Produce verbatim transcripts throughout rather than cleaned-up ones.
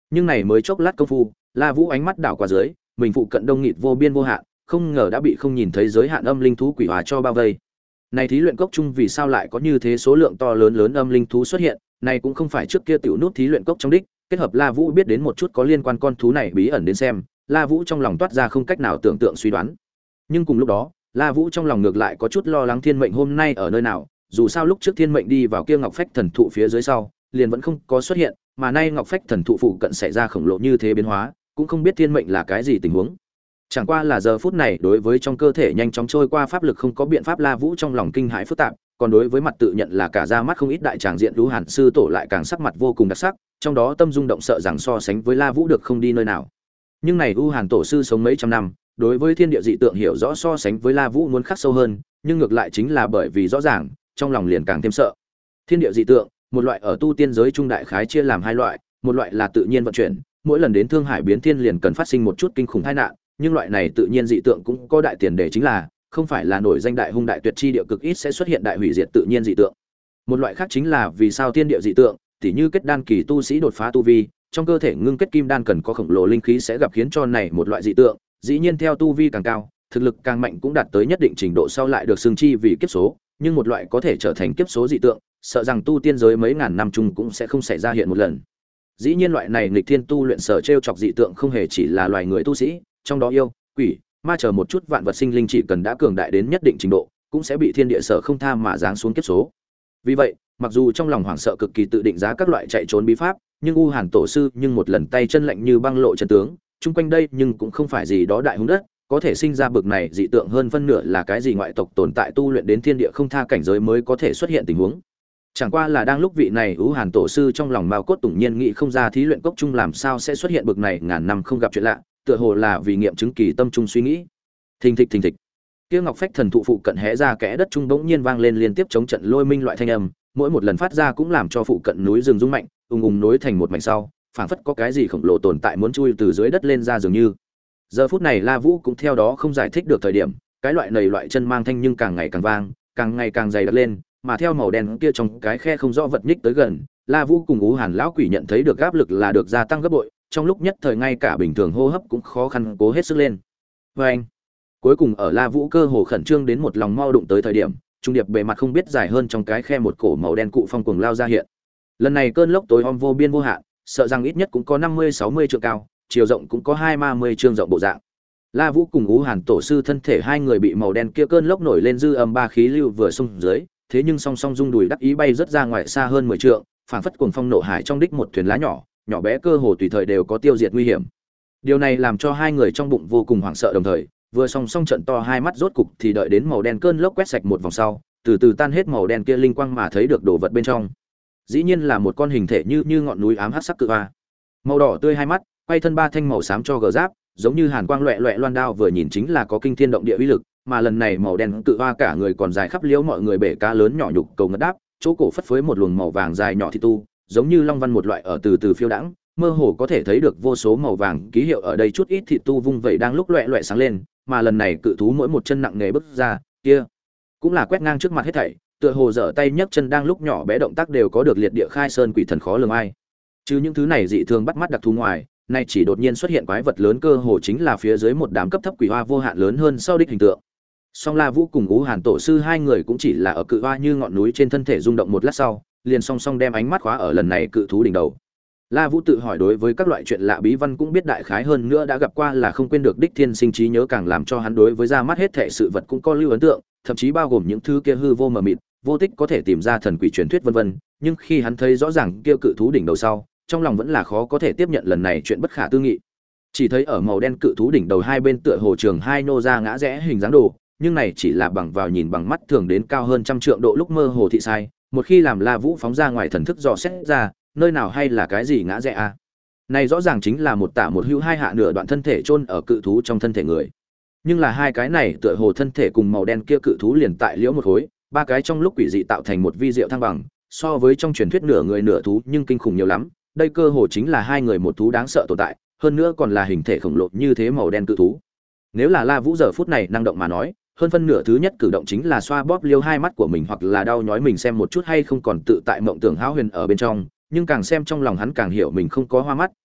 Nhưng này mới chốc lát công phu, La Vũ ánh mắt đảo qua dưới, mình phụ cận đông nghịt vô biên vô hạn, không ngờ đã bị không nhìn thấy giới hạn âm linh thú quỷ hóa cho bao vây. Này thí luyện cốc chung vì sao lại có như thế số lượng to lớn lớn âm linh thú xuất hiện, này cũng không phải trước kia tiểu nút thí luyện cốc trong đích, kết hợp La Vũ biết đến một chút có liên quan con thú này bí ẩn đến xem, La Vũ trong lòng toát ra không cách nào tưởng tượng suy đoán. Nhưng cùng lúc đó, La Vũ trong lòng ngược lại có chút lo lắng Thiên Mệnh hôm nay ở nơi nào, dù sao lúc trước Thiên Mệnh đi vào kia Ngọc Phách thần thụ phía dưới sau, liền vẫn không có xuất hiện, mà nay Ngọc Phách thần thụ phụ cận xảy ra khổng lồ như thế biến hóa, cũng không biết Thiên Mệnh là cái gì tình huống. Chẳng qua là giờ phút này đối với trong cơ thể nhanh chóng trôi qua pháp lực không có biện pháp, La Vũ trong lòng kinh hãi phức tạp, còn đối với mặt tự nhận là cả ra mắt không ít đại tràng diện Lũ Hàn sư tổ lại càng sắc mặt vô cùng đặc sắc, trong đó tâm rung động sợ rằng so sánh với La Vũ được không đi nơi nào. Nhưng này U Hàn tổ sư sống mấy trăm năm, đối với thiên địa dị tượng hiểu rõ so sánh với La Vũ muốn khắc sâu hơn, nhưng ngược lại chính là bởi vì rõ ràng, trong lòng liền càng thêm sợ. Thiên địa dị tượng, một loại ở tu tiên giới trung đại khái chia làm hai loại, một loại là tự nhiên vận chuyển, mỗi lần đến thương hải biến thiên liền cần phát sinh một chút kinh khủng tai nạn, nhưng loại này tự nhiên dị tượng cũng có đại tiền đề chính là không phải là nổi danh đại hung đại tuyệt chi địa cực ít sẽ xuất hiện đại hủy diệt tự nhiên dị tượng. Một loại khác chính là vì sao thiên địa dị tượng, tỉ như kết đan kỳ tu sĩ đột phá tu vi, trong cơ thể ngưng kết kim đan cần có khổng lồ linh khí sẽ gặp khiến cho này một loại dị tượng, dĩ nhiên theo tu vi càng cao, thực lực càng mạnh cũng đạt tới nhất định trình độ sau lại được xưng chi vì kiếp số, nhưng một loại có thể trở thành kiếp số dị tượng, sợ rằng tu tiên giới mấy ngàn năm chung cũng sẽ không xảy ra hiện một lần. Dĩ nhiên loại này nghịch thiên tu luyện sở trêu chọc dị tượng không hề chỉ là loài người tu sĩ, trong đó yêu, quỷ, ma chờ một chút vạn vật sinh linh chỉ cần đã cường đại đến nhất định trình độ, cũng sẽ bị thiên địa sở không tha mà giáng xuống kiếp số. Vì vậy, mặc dù trong lòng hoảng sợ cực kỳ tự định giá các loại chạy trốn bí pháp, nhưng U Hàn tổ sư nhưng một lần tay chân lạnh như băng lộ chân tướng, chung quanh đây nhưng cũng không phải gì đó đại hung đất, có thể sinh ra bực này dị tượng hơn phân nửa là cái gì ngoại tộc tồn tại tu luyện đến thiên địa không tha cảnh giới mới có thể xuất hiện tình huống. Chẳng qua là đang lúc vị này U Hàn tổ sư trong lòng mao cốt tủng nhiên nghĩ không ra thí luyện cốc chung làm sao sẽ xuất hiện bực này ngàn năm không gặp chuyện lạ, tựa hồ là vì nghiệm chứng kỳ tâm trung suy nghĩ. Thình thịch thình thịch. Kia Ngọc Phách thần thụ phụ cận hé ra kẽ đất trung bỗng nhiên vang lên liên tiếp chống trận lôi minh loại thanh âm, mỗi một lần phát ra cũng làm cho phụ cận núi rừng rung mạnh, ùng ùng nối thành một mảnh sau, phảng phất có cái gì khổng lồ tồn tại muốn chui từ dưới đất lên ra dường như. Giờ phút này La Vũ cũng theo đó không giải thích được thời điểm, cái loại nầy loại chân mang thanh nhưng càng ngày càng vang, càng ngày càng dày đặc lên, mà theo màu đen kia trong cái khe không rõ vật nhích tới gần, La Vũ cùng Ú Hàn lão quỷ nhận thấy được áp lực là được gia tăng gấp bội, trong lúc nhất thời ngay cả bình thường hô hấp cũng khó khăn cố hết sức lên. Và anh, cuối cùng ở La Vũ cơ hồ khẩn trương đến một lòng mau đụng tới thời điểm, trung điệp bề mặt không biết dài hơn trong cái khe một cổ màu đen cụ phong cuồng lao ra hiện. Lần này cơn lốc tối om vô biên vô hạn, sợ rằng ít nhất cũng có năm mươi sáu mươi trượng cao, chiều rộng cũng có hai ba mươi trượng rộng bộ dạng. La Vũ cùng Ú Hàn tổ sư thân thể hai người bị màu đen kia cơn lốc nổi lên dư âm ba khí lưu vừa xung dưới, thế nhưng song song rung đùi đắc ý bay rất ra ngoài xa hơn mười trượng, phảng phất cuồng phong nổ hải trong đích một thuyền lá nhỏ, nhỏ bé cơ hồ tùy thời đều có tiêu diệt nguy hiểm. Điều này làm cho hai người trong bụng vô cùng hoảng sợ đồng thời, vừa song song trận to hai mắt rốt cục thì đợi đến màu đen cơn lốc quét sạch một vòng sau, từ từ tan hết màu đen kia linh quang mà thấy được đồ vật bên trong. Dĩ nhiên là một con hình thể như như ngọn núi ám hắc sắc cự hoa. Màu đỏ tươi hai mắt, quay thân ba thanh màu xám cho gờ giáp, giống như hàn quang loẹt loẹt loan đao vừa nhìn chính là có kinh thiên động địa uy lực, mà lần này màu đen cự hoa cả người còn dài khắp liễu mọi người bể cá lớn nhỏ nhục cầu ngất đáp, chỗ cổ phất phới một luồng màu vàng dài nhỏ thịt tu, giống như long văn một loại ở từ từ phiêu đãng, mơ hồ có thể thấy được vô số màu vàng ký hiệu ở đây chút ít thịt tu vung vẩy đang lúc loẹt loẹt sáng lên, mà lần này cự thú mỗi một chân nặng nề bước ra, kia cũng là quét ngang trước mặt hết thảy, tựa hồ giở tay nhấc chân đang lúc nhỏ bé động tác đều có được liệt địa khai sơn quỷ thần khó lường ai. Chứ những thứ này dị thường bắt mắt đặc thù ngoài, nay chỉ đột nhiên xuất hiện quái vật lớn cơ hồ chính là phía dưới một đám cấp thấp quỷ hoa vô hạn lớn hơn sau đích hình tượng. Song La Vũ cùng Ú Hàn tổ sư hai người cũng chỉ là ở cự hoa như ngọn núi trên thân thể rung động một lát sau, liền song song đem ánh mắt khóa ở lần này cự thú đỉnh đầu. La Vũ tự hỏi đối với các loại chuyện lạ bí văn cũng biết đại khái hơn nữa đã gặp qua là không quên được đích thiên sinh trí nhớ càng làm cho hắn đối với ra mắt hết thảy sự vật cũng có lưu ấn tượng, thậm chí bao gồm những thứ kia hư vô mờ mịt, vô tích có thể tìm ra thần quỷ truyền thuyết vân vân, nhưng khi hắn thấy rõ ràng kia cự thú đỉnh đầu sau, trong lòng vẫn là khó có thể tiếp nhận lần này chuyện bất khả tư nghị. Chỉ thấy ở màu đen cự thú đỉnh đầu hai bên tựa hồ trường hai nô ra ngã rẽ hình dáng đồ, nhưng này chỉ là bằng vào nhìn bằng mắt thường đến cao hơn trăm trượng độ lúc mơ hồ thị sai, một khi làm La Vũ phóng ra ngoài thần thức dò xét ra, nơi nào hay là cái gì ngã rẽ a. À? Này rõ ràng chính là một tả một hữu hai hạ nửa đoạn thân thể chôn ở cự thú trong thân thể người. Nhưng là hai cái này tựa hồ thân thể cùng màu đen kia cự thú liền tại liễu một khối, ba cái trong lúc quỷ dị tạo thành một vi diệu thăng bằng, so với trong truyền thuyết nửa người nửa thú nhưng kinh khủng nhiều lắm, đây cơ hồ chính là hai người một thú đáng sợ tồn tại, hơn nữa còn là hình thể khổng lồ như thế màu đen cự thú. Nếu là La Vũ giờ phút này năng động mà nói, hơn phân nửa thứ nhất cử động chính là xoa bóp liêu hai mắt của mình hoặc là đau nhói mình xem một chút hay không còn tự tại mộng tưởng hão huyền ở bên trong, nhưng càng xem trong lòng hắn càng hiểu mình không có hoa mắt,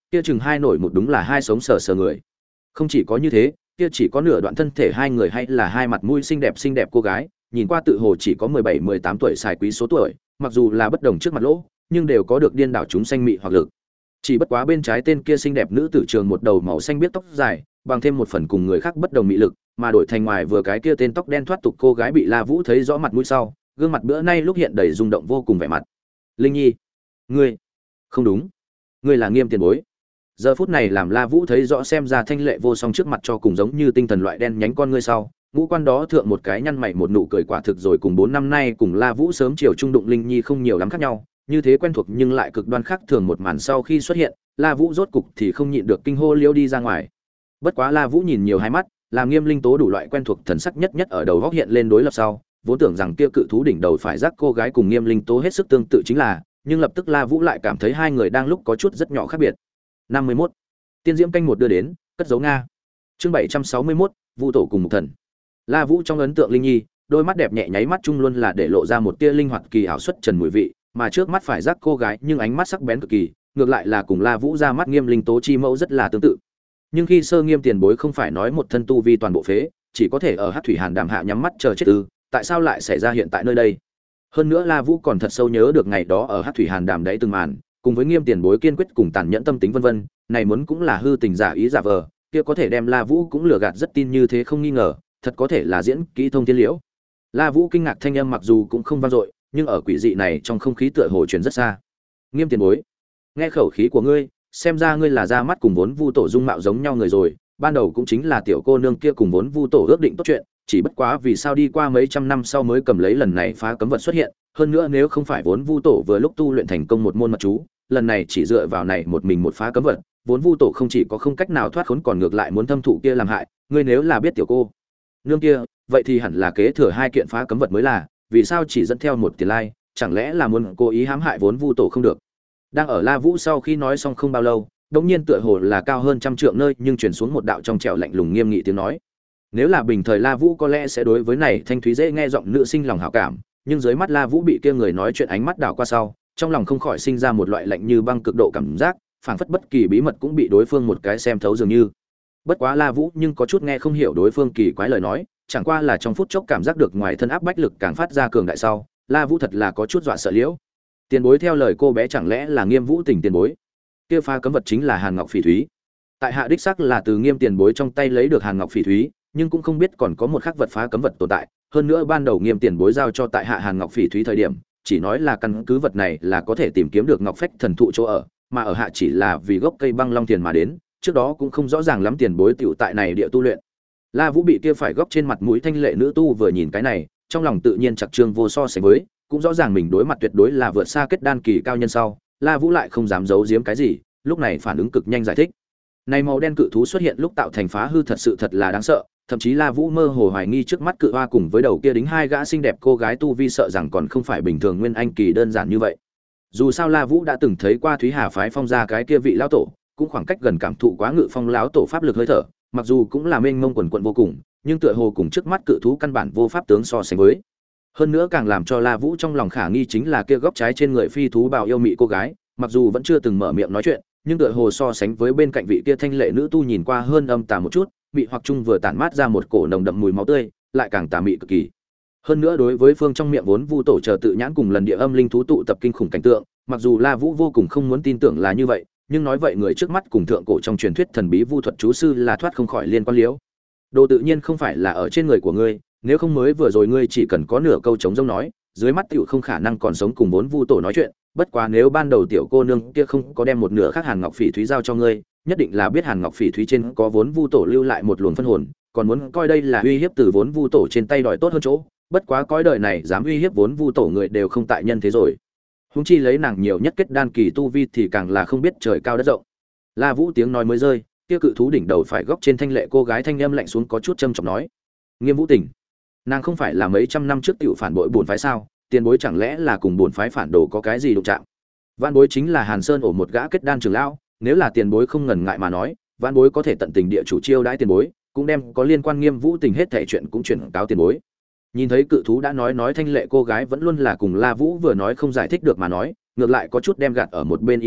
kia chừng hai nổi một đúng là hai sống sờ sờ người. Không chỉ có như thế, kia chỉ có nửa đoạn thân thể hai người hay là hai mặt mũi xinh đẹp xinh đẹp cô gái, nhìn qua tự hồ chỉ có mười bảy mười tám tuổi xài quý số tuổi, mặc dù là bất đồng trước mặt lỗ, nhưng đều có được điên đảo chúng xanh mị hoặc lực. Chỉ bất quá bên trái tên kia xinh đẹp nữ tử trường một đầu màu xanh biết tóc dài, bằng thêm một phần cùng người khác bất đồng mị lực, mà đổi thành ngoài vừa cái kia tên tóc đen thoát tục cô gái bị La Vũ thấy rõ mặt mũi sau, gương mặt bữa nay lúc hiện đầy rung động vô cùng vẻ mặt. Linh Nhi, ngươi, không đúng, ngươi là Nghiêm tiền bối. Giờ phút này làm La Vũ thấy rõ xem ra thanh lệ vô song trước mặt cho cùng giống như tinh thần loại đen nhánh con ngươi sau, ngũ quan đó thượng một cái nhăn mày một nụ cười quả thực rồi cùng bốn năm nay cùng La Vũ sớm chiều trung đụng Linh Nhi không nhiều lắm khác nhau, như thế quen thuộc nhưng lại cực đoan khác thường một màn sau khi xuất hiện, La Vũ rốt cục thì không nhịn được kinh hô liêu đi ra ngoài. Bất quá La Vũ nhìn nhiều hai mắt, làm Nghiêm Linh Tố đủ loại quen thuộc thần sắc nhất nhất ở đầu góc hiện lên đối lập sau, vốn tưởng rằng kia cự thú đỉnh đầu phải giác cô gái cùng Nghiêm Linh Tố hết sức tương tự chính là, nhưng lập tức La Vũ lại cảm thấy hai người đang lúc có chút rất nhỏ khác biệt. năm mươi mốt Tiên diễm canh một đưa đến, cất dấu Nga. Chương bảy trăm sáu mươi mốt Vu tổ cùng Mục Thần. La Vũ trong ấn tượng Linh Nhi, đôi mắt đẹp nhẹ nháy mắt chung luôn là để lộ ra một tia linh hoạt kỳ ảo xuất trần mùi vị, mà trước mắt phải giác cô gái nhưng ánh mắt sắc bén cực kỳ, ngược lại là cùng La Vũ ra mắt Nghiêm Linh Tố chi mẫu rất là tương tự. Nhưng khi Sơ Nghiêm tiền bối không phải nói một thân tu vi toàn bộ phế, chỉ có thể ở Hắc Thủy Hàn Đàm hạ nhắm mắt chờ chết ư, tại sao lại xảy ra hiện tại nơi đây? Hơn nữa La Vũ còn thật sâu nhớ được ngày đó ở Hắc Thủy Hàn Đàm đấy từng màn, cùng với Nghiêm tiền bối kiên quyết cùng tàn nhẫn tâm tính vân vân, này muốn cũng là hư tình giả ý giả vờ, kia có thể đem La Vũ cũng lừa gạt rất tin như thế không nghi ngờ, thật có thể là diễn kỹ thông thiên liễu. La Vũ kinh ngạc thanh âm mặc dù cũng không vang dội, nhưng ở quỷ dị này trong không khí tựa hồ truyền rất xa. Nghiêm tiền bối, nghe khẩu khí của ngươi, xem ra ngươi là ra mắt cùng vốn Vu tổ dung mạo giống nhau người rồi, ban đầu cũng chính là tiểu cô nương kia cùng vốn Vu tổ ước định tốt chuyện, chỉ bất quá vì sao đi qua mấy trăm năm sau mới cầm lấy lần này phá cấm vật xuất hiện, hơn nữa nếu không phải vốn Vu tổ vừa lúc tu luyện thành công một môn mật chú, lần này chỉ dựa vào này một mình một phá cấm vật, vốn Vu tổ không chỉ có không cách nào thoát khốn còn ngược lại muốn thâm thụ kia làm hại, ngươi nếu là biết tiểu cô nương kia, vậy thì hẳn là kế thừa hai kiện phá cấm vật mới là, vì sao chỉ dẫn theo một tiền lai, chẳng lẽ là muốn cố ý hãm hại vốn Vu tổ không được. Đang ở La Vũ sau khi nói xong không bao lâu, đống nhiên tựa hồ là cao hơn trăm trượng nơi nhưng truyền xuống một đạo trong trẻo lạnh lùng nghiêm nghị tiếng nói. Nếu là bình thời La Vũ có lẽ sẽ đối với này thanh thúy dễ nghe giọng nữ sinh lòng hảo cảm, nhưng dưới mắt La Vũ bị kia người nói chuyện ánh mắt đảo qua sau, trong lòng không khỏi sinh ra một loại lạnh như băng cực độ cảm giác, phảng phất bất kỳ bí mật cũng bị đối phương một cái xem thấu dường như. Bất quá La Vũ nhưng có chút nghe không hiểu đối phương kỳ quái lời nói, chẳng qua là trong phút chốc cảm giác được ngoài thân áp bách lực càng phát ra cường đại sau, La Vũ thật là có chút dọa sợ liễu. Tiền bối theo lời cô bé chẳng lẽ là Nghiêm Vũ Tình tiền bối? Kia phá cấm vật chính là Hàn Ngọc Phỉ Thúy. Tại hạ đích xác là từ Nghiêm tiền bối trong tay lấy được Hàn Ngọc Phỉ Thúy, nhưng cũng không biết còn có một khắc vật phá cấm vật tồn tại, hơn nữa ban đầu Nghiêm tiền bối giao cho tại hạ Hàn Ngọc Phỉ Thúy thời điểm, chỉ nói là căn cứ vật này là có thể tìm kiếm được Ngọc Phách thần thụ chỗ ở, mà ở hạ chỉ là vì gốc cây băng long tiền mà đến, trước đó cũng không rõ ràng lắm tiền bối tiểu tại này địa tu luyện. La Vũ bị kia phải góc trên mặt mũi thanh lệ nữ tu vừa nhìn cái này, trong lòng tự nhiên chặt trương vô so sánh với, cũng rõ ràng mình đối mặt tuyệt đối là vượt xa kết đan kỳ cao nhân sau, La Vũ lại không dám giấu giếm cái gì, lúc này phản ứng cực nhanh giải thích. Này màu đen cự thú xuất hiện lúc tạo thành phá hư thật sự thật là đáng sợ, thậm chí La Vũ mơ hồ hoài nghi trước mắt cự hoa cùng với đầu kia đính hai gã xinh đẹp cô gái tu vi sợ rằng còn không phải bình thường nguyên anh kỳ đơn giản như vậy. Dù sao La Vũ đã từng thấy qua Thúy Hà phái phong ra cái kia vị lão tổ, cũng khoảng cách gần cảm thụ quá ngự phong lão tổ pháp lực hơi thở, mặc dù cũng là mênh mông quần quần vô cùng, nhưng tựa hồ cùng trước mắt cự thú căn bản vô pháp tướng so sánh với. Hơn nữa càng làm cho La Vũ trong lòng khả nghi chính là kia góc trái trên người phi thú bào yêu mị cô gái, mặc dù vẫn chưa từng mở miệng nói chuyện, nhưng tựa hồ so sánh với bên cạnh vị kia thanh lệ nữ tu nhìn qua hơn âm tà một chút, bị hoặc trung vừa tản mát ra một cổ nồng đậm mùi máu tươi, lại càng tà mị cực kỳ. Hơn nữa đối với phương trong miệng vốn Vu tổ chờ tự nhãn cùng lần địa âm linh thú tụ tập kinh khủng cảnh tượng, mặc dù La Vũ vô cùng không muốn tin tưởng là như vậy, nhưng nói vậy người trước mắt cùng thượng cổ trong truyền thuyết thần bí vu thuật chú sư là thoát không khỏi liên quan liễu. Đồ tự nhiên không phải là ở trên người của ngươi, nếu không mới vừa rồi ngươi chỉ cần có nửa câu chống rông nói, dưới mắt tiểu không khả năng còn sống cùng vốn Vu tổ nói chuyện, bất quá nếu ban đầu tiểu cô nương kia không có đem một nửa khác Hàn Ngọc Phỉ Thúy giao cho ngươi, nhất định là biết Hàn Ngọc Phỉ Thúy trên có vốn Vu tổ lưu lại một luồng phân hồn, còn muốn coi đây là uy hiếp từ vốn Vu tổ trên tay đòi tốt hơn chỗ, bất quá cõi đời này dám uy hiếp vốn Vu tổ người đều không tại nhân thế rồi. Huống chi lấy nàng nhiều nhất kết đan kỳ tu vi thì càng là không biết trời cao đất rộng. La Vũ tiếng nói mới rơi, kia cự thú đỉnh đầu phải góc trên thanh lệ cô gái thanh âm lạnh xuống có chút châm chọc nói: Nghiêm Vũ Tình, nàng không phải là mấy trăm năm trước tiểu phản bội bổn phái sao? Tiền bối chẳng lẽ là cùng bổn phái phản đồ có cái gì đụng chạm? Vạn bối chính là Hàn Sơn ổ một gã kết đan trưởng lão, nếu là tiền bối không ngần ngại mà nói, vạn bối có thể tận tình địa chủ chiêu đãi tiền bối, cũng đem có liên quan Nghiêm Vũ Tình hết thảy chuyện cũng chuyển cáo tiền bối. Nhìn thấy cự thú đã nói nói thanh lệ cô gái vẫn luôn là cùng La Vũ vừa nói không giải thích được mà nói, ngược lại có chút đem gạt ở một bên ý tứ,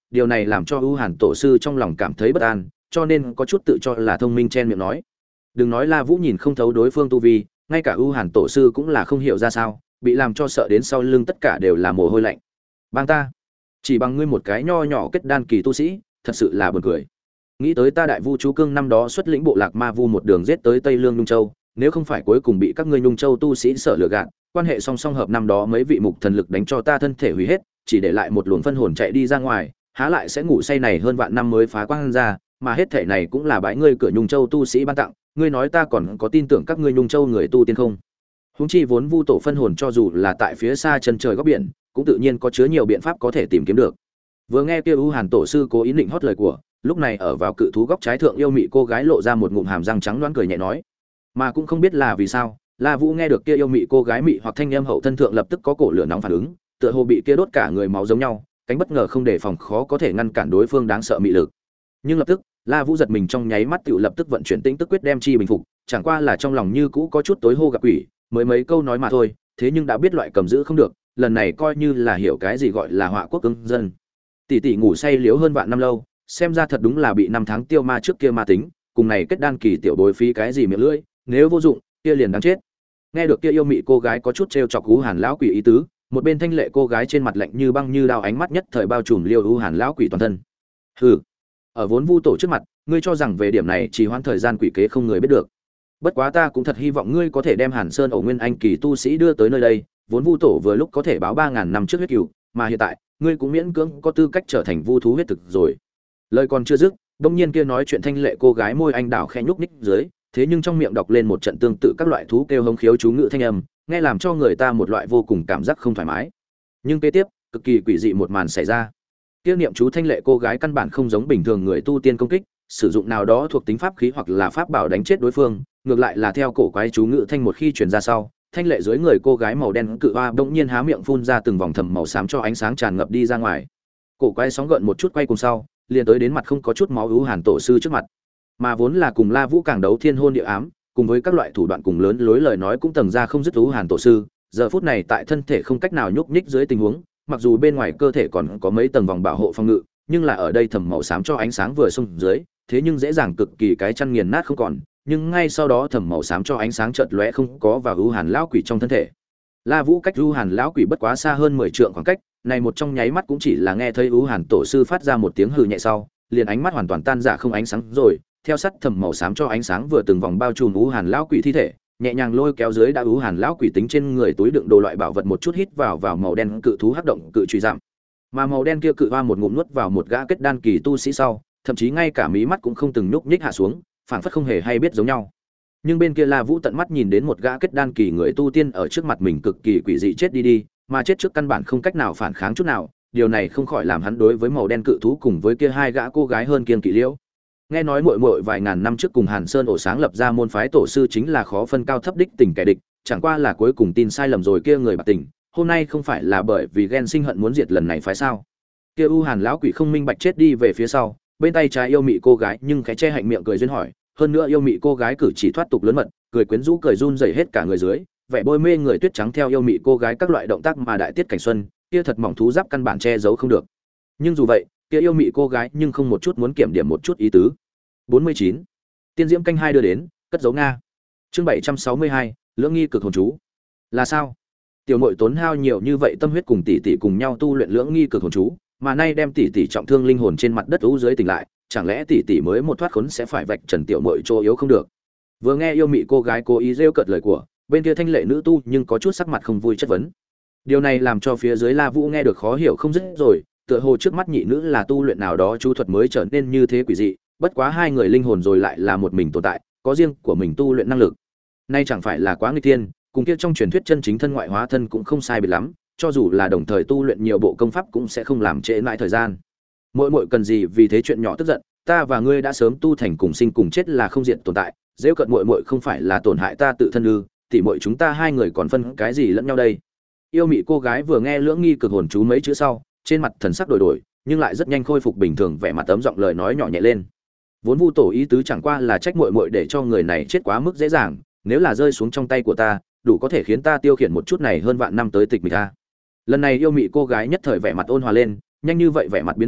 điều này làm cho ưu hàn tổ sư trong lòng cảm thấy bất an, cho nên có chút tự cho là thông minh chen miệng nói. Đừng nói La Vũ nhìn không thấu đối phương tu vi, ngay cả ưu hàn tổ sư cũng là không hiểu ra sao, bị làm cho sợ đến sau lưng tất cả đều là mồ hôi lạnh. Bang ta, chỉ bằng ngươi một cái nho nhỏ kết đan kỳ tu sĩ, thật sự là buồn cười. Nghĩ tới ta đại vu chú cương năm đó xuất lĩnh bộ lạc ma vu một đường giết tới Tây Lương Nhung Châu, nếu không phải cuối cùng bị các ngươi Nhung Châu tu sĩ sợ lừa gạt, quan hệ song song hợp năm đó mấy vị mục thần lực đánh cho ta thân thể hủy hết, chỉ để lại một luồng phân hồn chạy đi ra ngoài, há lại sẽ ngủ say này hơn vạn năm mới phá quang ra, mà hết thể này cũng là bãi ngươi cửa Nhung Châu tu sĩ ban tặng, ngươi nói ta còn có tin tưởng các ngươi Nhung Châu người tu tiên không? Huống chi vốn vu tổ phân hồn cho dù là tại phía xa chân trời góc biển, cũng tự nhiên có chứa nhiều biện pháp có thể tìm kiếm được. Vừa nghe kia U Hàn tổ sư cố ý định hót lời của, lúc này ở vào cự thú góc trái thượng yêu mị cô gái lộ ra một ngụm hàm răng trắng đoán cười nhẹ nói, mà cũng không biết là vì sao, La Vũ nghe được kia yêu mị cô gái mị hoặc thanh âm hậu thân thượng lập tức có cổ lửa nóng phản ứng, tựa hồ bị kia đốt cả người máu giống nhau, cánh bất ngờ không đề phòng khó có thể ngăn cản đối phương đáng sợ mị lực. Nhưng lập tức, La Vũ giật mình trong nháy mắt tựu lập tức vận chuyển tĩnh tức quyết đem chi bình phục, chẳng qua là trong lòng như cũ có chút tối hô gặp quỷ, mới mấy câu nói mà thôi, thế nhưng đã biết loại cầm giữ không được, lần này coi như là hiểu cái gì gọi là họa quốc cứng dân. Tỷ tỷ ngủ say liếu hơn vạn năm lâu, xem ra thật đúng là bị năm tháng tiêu ma trước kia ma tính, cùng này kết đan kỳ tiểu bối phí cái gì miệng lưỡi, nếu vô dụng, kia liền đáng chết. Nghe được kia yêu mị cô gái có chút trêu chọc U Hàn lão quỷ ý tứ, một bên thanh lệ cô gái trên mặt lạnh như băng như đao ánh mắt nhất thời bao trùm liêu U Hàn lão quỷ toàn thân. Hừ, ở vốn vu tổ trước mặt, ngươi cho rằng về điểm này chỉ hoãn thời gian quỷ kế không người biết được. Bất quá ta cũng thật hy vọng ngươi có thể đem Hàn Sơn ổ nguyên anh kỳ tu sĩ đưa tới nơi đây, vốn vu tổ vừa lúc có thể báo ba ngàn năm trước huyết cừu, mà hiện tại, ngươi cũng miễn cưỡng có tư cách trở thành vu thú huyết thực rồi. Lời còn chưa dứt, bỗng nhiên kia nói chuyện thanh lệ cô gái môi anh đào khẽ nhúc nhích dưới, thế nhưng trong miệng đọc lên một trận tương tự các loại thú kêu hống khiếu chú ngữ thanh âm, nghe làm cho người ta một loại vô cùng cảm giác không thoải mái. Nhưng kế tiếp, cực kỳ quỷ dị một màn xảy ra. Kia niệm chú thanh lệ cô gái căn bản không giống bình thường người tu tiên công kích, sử dụng nào đó thuộc tính pháp khí hoặc là pháp bảo đánh chết đối phương, ngược lại là theo cổ quái chú ngữ thanh một khi truyền ra sau, thanh lệ dưới người cô gái màu đen cự hoa bỗng nhiên há miệng phun ra từng vòng thầm màu xám cho ánh sáng tràn ngập đi ra ngoài. Cổ quái sóng gợn một chút quay cùng sau, liền tới đến mặt không có chút máu ưu Hàn tổ sư trước mặt. Mà vốn là cùng La Vũ càng đấu thiên hôn địa ám, cùng với các loại thủ đoạn cùng lớn lối lời nói cũng tầng ra không dứt ưu Hàn tổ sư, giờ phút này tại thân thể không cách nào nhúc nhích dưới tình huống, mặc dù bên ngoài cơ thể còn có mấy tầng vòng bảo hộ phòng ngự, nhưng là ở đây thầm màu xám cho ánh sáng vừa xông dưới, thế nhưng dễ dàng cực kỳ cái chăn nghiền nát không còn, nhưng ngay sau đó thầm màu xám cho ánh sáng chợt lóe không có vào ưu Hàn lão quỷ trong thân thể. La Vũ cách ưu Hàn lão quỷ bất quá xa hơn mười trượng khoảng cách, này một trong nháy mắt cũng chỉ là nghe thấy ưu Hàn tổ sư phát ra một tiếng hừ nhẹ sau, liền ánh mắt hoàn toàn tan rã không ánh sáng rồi, theo sắt thầm màu xám cho ánh sáng vừa từng vòng bao trùm ưu Hàn lão quỷ thi thể, nhẹ nhàng lôi kéo dưới đã ưu Hàn lão quỷ tính trên người túi đựng đồ loại bảo vật một chút hít vào vào màu đen cự thú hắc động cự truy giảm. Mà màu đen kia cự hoa một ngụm nuốt vào một gã kết đan kỳ tu sĩ sau, thậm chí ngay cả mí mắt cũng không từng nhúc nhích hạ xuống, phảng phất không hề hay biết giống nhau. Nhưng bên kia La Vũ tận mắt nhìn đến một gã kết đan kỳ người tu tiên ở trước mặt mình cực kỳ quỷ dị chết đi đi, mà chết trước căn bản không cách nào phản kháng chút nào, điều này không khỏi làm hắn đối với màu đen cự thú cùng với kia hai gã cô gái hơn kiêng kỵ liễu. Nghe nói muội muội vài ngàn năm trước cùng Hàn Sơn ổ sáng lập ra môn phái tổ sư chính là khó phân cao thấp đích tình kẻ địch, chẳng qua là cuối cùng tin sai lầm rồi kia người bạc tình, hôm nay không phải là bởi vì ghen sinh hận muốn diệt lần này phái sao? Kia U Hàn lão quỷ không minh bạch chết đi về phía sau, bên tay trái yêu mị cô gái nhưng khẽ che hạnh miệng cười duyên hỏi, hơn nữa yêu mị cô gái cử chỉ thoát tục lớn mật, cười quyến rũ cười run rẩy hết cả người dưới, vẻ bôi mê người tuyết trắng theo yêu mị cô gái các loại động tác mà đại tiết cảnh xuân, kia thật mỏng thú giáp căn bản che giấu không được. Nhưng dù vậy, kia yêu mị cô gái nhưng không một chút muốn kiểm điểm một chút ý tứ. bốn mươi chín. Tiên diễm canh hai đưa đến, cất giấu Nga. Chương bảy trăm sáu mươi hai, lưỡng nghi cực hồn chú. Là sao? Tiểu muội tốn hao nhiều như vậy tâm huyết cùng tỷ tỷ cùng nhau tu luyện lưỡng nghi cực hồn chú, mà nay đem tỷ tỷ trọng thương linh hồn trên mặt đất u dưới tỉnh lại, chẳng lẽ tỷ tỷ mới một thoát khốn sẽ phải vạch trần tiểu muội chỗ yếu không được? Vừa nghe yêu mị cô gái cố ý rêu cợt lời của, bên kia thanh lệ nữ tu nhưng có chút sắc mặt không vui chất vấn. Điều này làm cho phía dưới La Vũ nghe được khó hiểu không dứt rồi, tựa hồ trước mắt nhị nữ là tu luyện nào đó chú thuật mới trở nên như thế quỷ dị, bất quá hai người linh hồn rồi lại là một mình tồn tại, có riêng của mình tu luyện năng lực. Nay chẳng phải là quá nguy tiên, cùng kia trong truyền thuyết chân chính thân ngoại hóa thân cũng không sai biệt lắm, cho dù là đồng thời tu luyện nhiều bộ công pháp cũng sẽ không làm trễ lại thời gian. Muội muội cần gì vì thế chuyện nhỏ tức giận, ta và ngươi đã sớm tu thành cùng sinh cùng chết là không diện tồn tại, dễ cận muội muội không phải là tổn hại ta tự thân ư? Tỷ muội chúng ta hai người còn phân cái gì lẫn nhau đây? Yêu mị cô gái vừa nghe lưỡng nghi cực hồn chú mấy chữ sau, trên mặt thần sắc đổi đổi, nhưng lại rất nhanh khôi phục bình thường, vẻ mặt ấm giọng lời nói nhỏ nhẹ lên. Vốn Vu tổ ý tứ chẳng qua là trách muội muội để cho người này chết quá mức dễ dàng, nếu là rơi xuống trong tay của ta, đủ có thể khiến ta tiêu khiển một chút này hơn vạn năm tới tịch mịch ta. Lần này yêu mị cô gái nhất thời vẻ mặt ôn hòa lên, nhanh như vậy vẻ mặt biến ảo,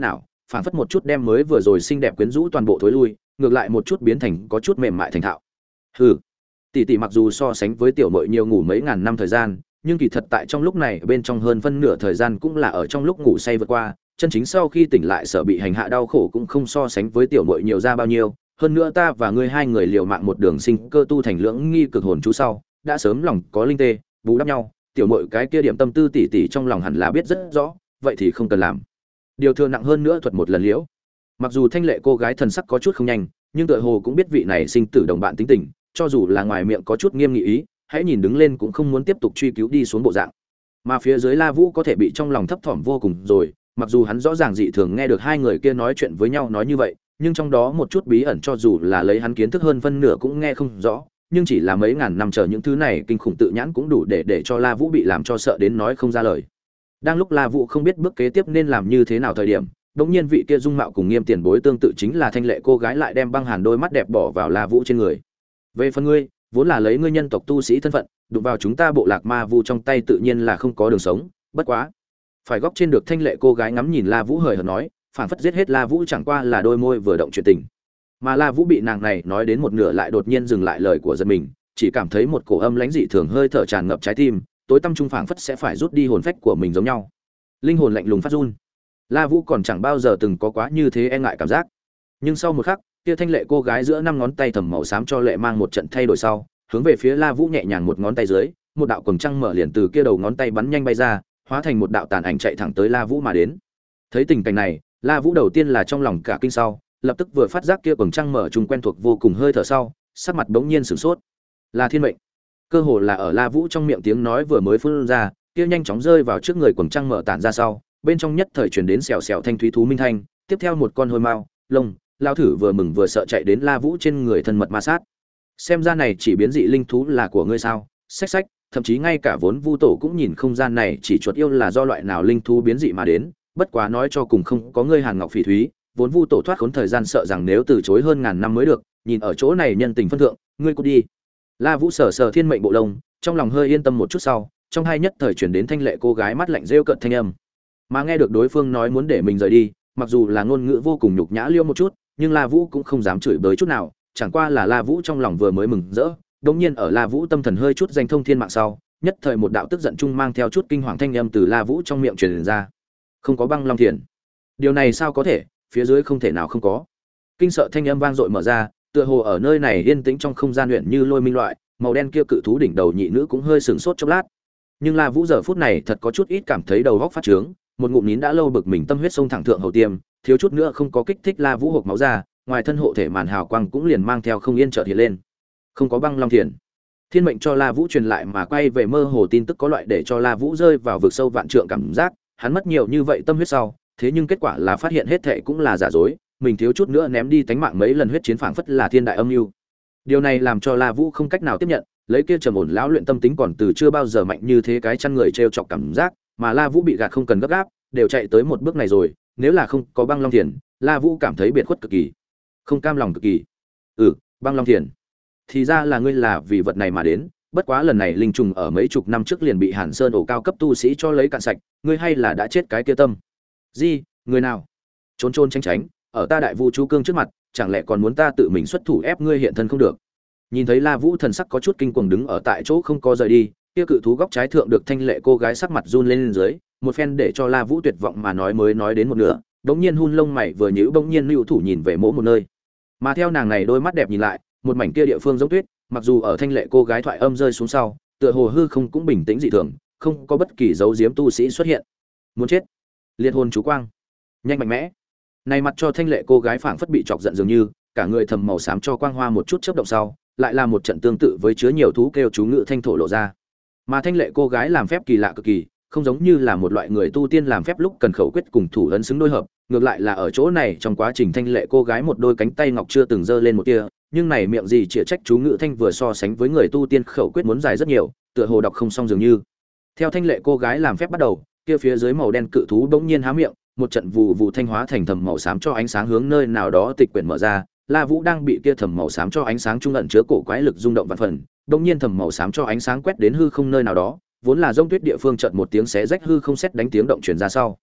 phảng phất một chút đem mới vừa rồi xinh đẹp quyến rũ toàn bộ thối lui, ngược lại một chút biến thành có chút mềm mại thành thạo. Hừ, tỷ tỷ mặc dù so sánh với tiểu muội nhiều ngủ mấy ngàn năm thời gian, nhưng kỳ thật tại trong lúc này bên trong hơn phân nửa thời gian cũng là ở trong lúc ngủ say vượt qua, chân chính sau khi tỉnh lại sợ bị hành hạ đau khổ cũng không so sánh với tiểu muội nhiều ra bao nhiêu. Hơn nữa ta và ngươi hai người liều mạng một đường sinh cơ tu thành lưỡng nghi cực hồn chú sau, đã sớm lòng có linh tê, bù đắp nhau, tiểu muội cái kia điểm tâm tư tỷ tỷ trong lòng hẳn là biết rất rõ, vậy thì không cần làm. Điều thừa nặng hơn nữa thuật một lần liễu. Mặc dù thanh lệ cô gái thần sắc có chút không nhanh, nhưng tựa hồ cũng biết vị này sinh tử đồng bạn tính tình, cho dù là ngoài miệng có chút nghiêm nghị ý, hãy nhìn đứng lên cũng không muốn tiếp tục truy cứu đi xuống bộ dạng. Mà phía dưới La Vũ có thể bị trong lòng thấp thỏm vô cùng rồi, mặc dù hắn rõ ràng dị thường nghe được hai người kia nói chuyện với nhau nói như vậy, nhưng trong đó một chút bí ẩn cho dù là lấy hắn kiến thức hơn phân nửa cũng nghe không rõ, nhưng chỉ là mấy ngàn năm chờ những thứ này kinh khủng tự nhãn cũng đủ để để cho La Vũ bị làm cho sợ đến nói không ra lời. Đang lúc La Vũ không biết bước kế tiếp nên làm như thế nào thời điểm, đột nhiên vị kia dung mạo cùng nghiêm tiền bối tương tự chính là thanh lệ cô gái lại đem băng hàn đôi mắt đẹp bỏ vào La Vũ trên người. Về phần ngươi, vốn là lấy ngươi nhân tộc tu sĩ thân phận, đụng vào chúng ta bộ lạc ma vu trong tay tự nhiên là không có đường sống, bất quá, phải góc trên được thanh lệ cô gái ngắm nhìn La Vũ hời hợt nói, phản phất giết hết La Vũ chẳng qua là đôi môi vừa động chuyện tình. Mà La Vũ bị nàng này nói đến một nửa lại đột nhiên dừng lại lời của giật mình, chỉ cảm thấy một cổ âm lãnh dị thường hơi thở tràn ngập trái tim, tối tâm trung phảng phất sẽ phải rút đi hồn phách của mình giống nhau. Linh hồn lạnh lùng phát run. La Vũ còn chẳng bao giờ từng có quá như thế e ngại cảm giác. Nhưng sau một khắc, kia thanh lệ cô gái giữa năm ngón tay thầm màu xám cho lệ mang một trận thay đổi sau, hướng về phía La Vũ nhẹ nhàng một ngón tay dưới, một đạo quầng trăng mở liền từ kia đầu ngón tay bắn nhanh bay ra, hóa thành một đạo tàn ảnh chạy thẳng tới La Vũ mà đến. Thấy tình cảnh này, La Vũ đầu tiên là trong lòng cả kinh sau, lập tức vừa phát giác kia quầng trăng mở trùng quen thuộc vô cùng hơi thở sau, sắc mặt bỗng nhiên sửng sốt. Là thiên mệnh. Cơ hồ là ở La Vũ trong miệng tiếng nói vừa mới phun ra, kia nhanh chóng rơi vào trước người quầng trăng mở tản ra sau, bên trong nhất thời truyền đến xèo xèo thanh thúy thú minh thanh, tiếp theo một con hôi mao, lông, lao thử vừa mừng vừa sợ chạy đến La Vũ trên người thân mật ma sát. Xem ra này chỉ biến dị linh thú là của ngươi sao? Xách xách, thậm chí ngay cả vốn Vu tổ cũng nhìn không gian này chỉ chuột yêu là do loại nào linh thú biến dị mà đến, bất quá nói cho cùng không có ngươi Hàn Ngọc Phỉ Thúy, vốn Vu tổ thoát khốn thời gian sợ rằng nếu từ chối hơn ngàn năm mới được, nhìn ở chỗ này nhân tình phân thượng, ngươi cút đi. La Vũ sờ sờ thiên mệnh bộ lông, trong lòng hơi yên tâm một chút sau, trong hai nhất thời chuyển đến thanh lệ cô gái mắt lạnh rêu cợt thanh âm. Mà nghe được đối phương nói muốn để mình rời đi, mặc dù là ngôn ngữ vô cùng nhục nhã liêu một chút, nhưng La Vũ cũng không dám chửi bới chút nào, chẳng qua là La Vũ trong lòng vừa mới mừng rỡ, đống nhiên ở La Vũ tâm thần hơi chút danh thông thiên mạng sau, nhất thời một đạo tức giận chung mang theo chút kinh hoàng thanh âm từ La Vũ trong miệng truyền ra. Không có băng long thiền. Điều này sao có thể, phía dưới không thể nào không có. Kinh sợ thanh âm vang dội mở ra, tựa hồ ở nơi này yên tĩnh trong không gian luyện như lôi minh loại, màu đen kia cự thú đỉnh đầu nhị nữ cũng hơi sửng sốt chốc lát. Nhưng La Vũ giờ phút này thật có chút ít cảm thấy đầu óc phát trướng, một ngụm nín đã lâu bực mình tâm huyết sông thẳng thượng hầu tiêm, thiếu chút nữa không có kích thích La Vũ hộc máu ra, ngoài thân hộ thể màn hào quang cũng liền mang theo không yên chợt hiện lên. Không có băng long thiền. Thiên mệnh cho La Vũ truyền lại mà quay về mơ hồ tin tức có loại để cho La Vũ rơi vào vực sâu vạn trượng cảm giác, hắn mất nhiều như vậy tâm huyết sau, thế nhưng kết quả là phát hiện hết thệ cũng là giả dối, mình thiếu chút nữa ném đi tánh mạng mấy lần huyết chiến phảng phất là thiên đại âm mưu. Điều này làm cho La Vũ không cách nào tiếp nhận, lấy kia trầm ổn lão luyện tâm tính còn từ chưa bao giờ mạnh như thế cái chăn người trêu chọc cảm giác, mà La Vũ bị gạt không cần gấp gáp, đều chạy tới một bước này rồi, nếu là không có băng long thiền, La Vũ cảm thấy biệt khuất cực kỳ, không cam lòng cực kỳ. Ừ, băng long thiền. Thì ra là ngươi là vì vật này mà đến, bất quá lần này linh trùng ở mấy chục năm trước liền bị Hàn Sơn ổ cao cấp tu sĩ cho lấy cạn sạch, ngươi hay là đã chết cái kia tâm. Gì, người nào? Trốn trốn tránh tránh, ở ta đại vu chú cương trước mặt, chẳng lẽ còn muốn ta tự mình xuất thủ ép ngươi hiện thân không được? Nhìn thấy La Vũ thần sắc có chút kinh cuồng đứng ở tại chỗ không có rời đi, kia cự thú góc trái thượng được thanh lệ cô gái sắc mặt run lên, lên dưới, một phen để cho La Vũ tuyệt vọng mà nói mới nói đến một nửa, bỗng nhiên hun lông mày vừa nhíu bỗng nhiên lưu thủ nhìn về mỗi một nơi. Mà theo nàng này đôi mắt đẹp nhìn lại, một mảnh kia địa phương giống tuyết, mặc dù ở thanh lệ cô gái thoại âm rơi xuống sau, tựa hồ hư không cũng bình tĩnh dị thường, không có bất kỳ dấu diếm tu sĩ xuất hiện. Muốn chết. Liệt hồn chú quang. Nhanh mạnh mẽ. Này mặt cho thanh lệ cô gái phảng phất bị chọc giận dường như, cả người thầm màu xám cho quang hoa một chút chớp động sau, lại là một trận tương tự với chứa nhiều thú kêu chú ngữ thanh thổ lộ ra. Mà thanh lệ cô gái làm phép kỳ lạ cực kỳ, không giống như là một loại người tu tiên làm phép lúc cần khẩu quyết cùng thủ ấn xứng đôi hợp, ngược lại là ở chỗ này trong quá trình thanh lệ cô gái một đôi cánh tay ngọc chưa từng giơ lên một tia, nhưng này miệng gì chĩa trách chú ngữ thanh vừa so sánh với người tu tiên khẩu quyết muốn dài rất nhiều, tựa hồ đọc không xong dường như. Theo thanh lệ cô gái làm phép bắt đầu, kia phía dưới màu đen cự thú bỗng nhiên há miệng, một trận vụ vụ thanh hóa thành thầm màu xám cho ánh sáng hướng nơi nào đó tịch quyển mở ra. La Vũ đang bị kia thầm màu xám cho ánh sáng trung ẩn chứa cổ quái lực rung động vạn phần, đột nhiên thầm màu xám cho ánh sáng quét đến hư không nơi nào đó, vốn là rông tuyết địa phương chợt một tiếng xé rách hư không sét đánh tiếng động truyền ra sau.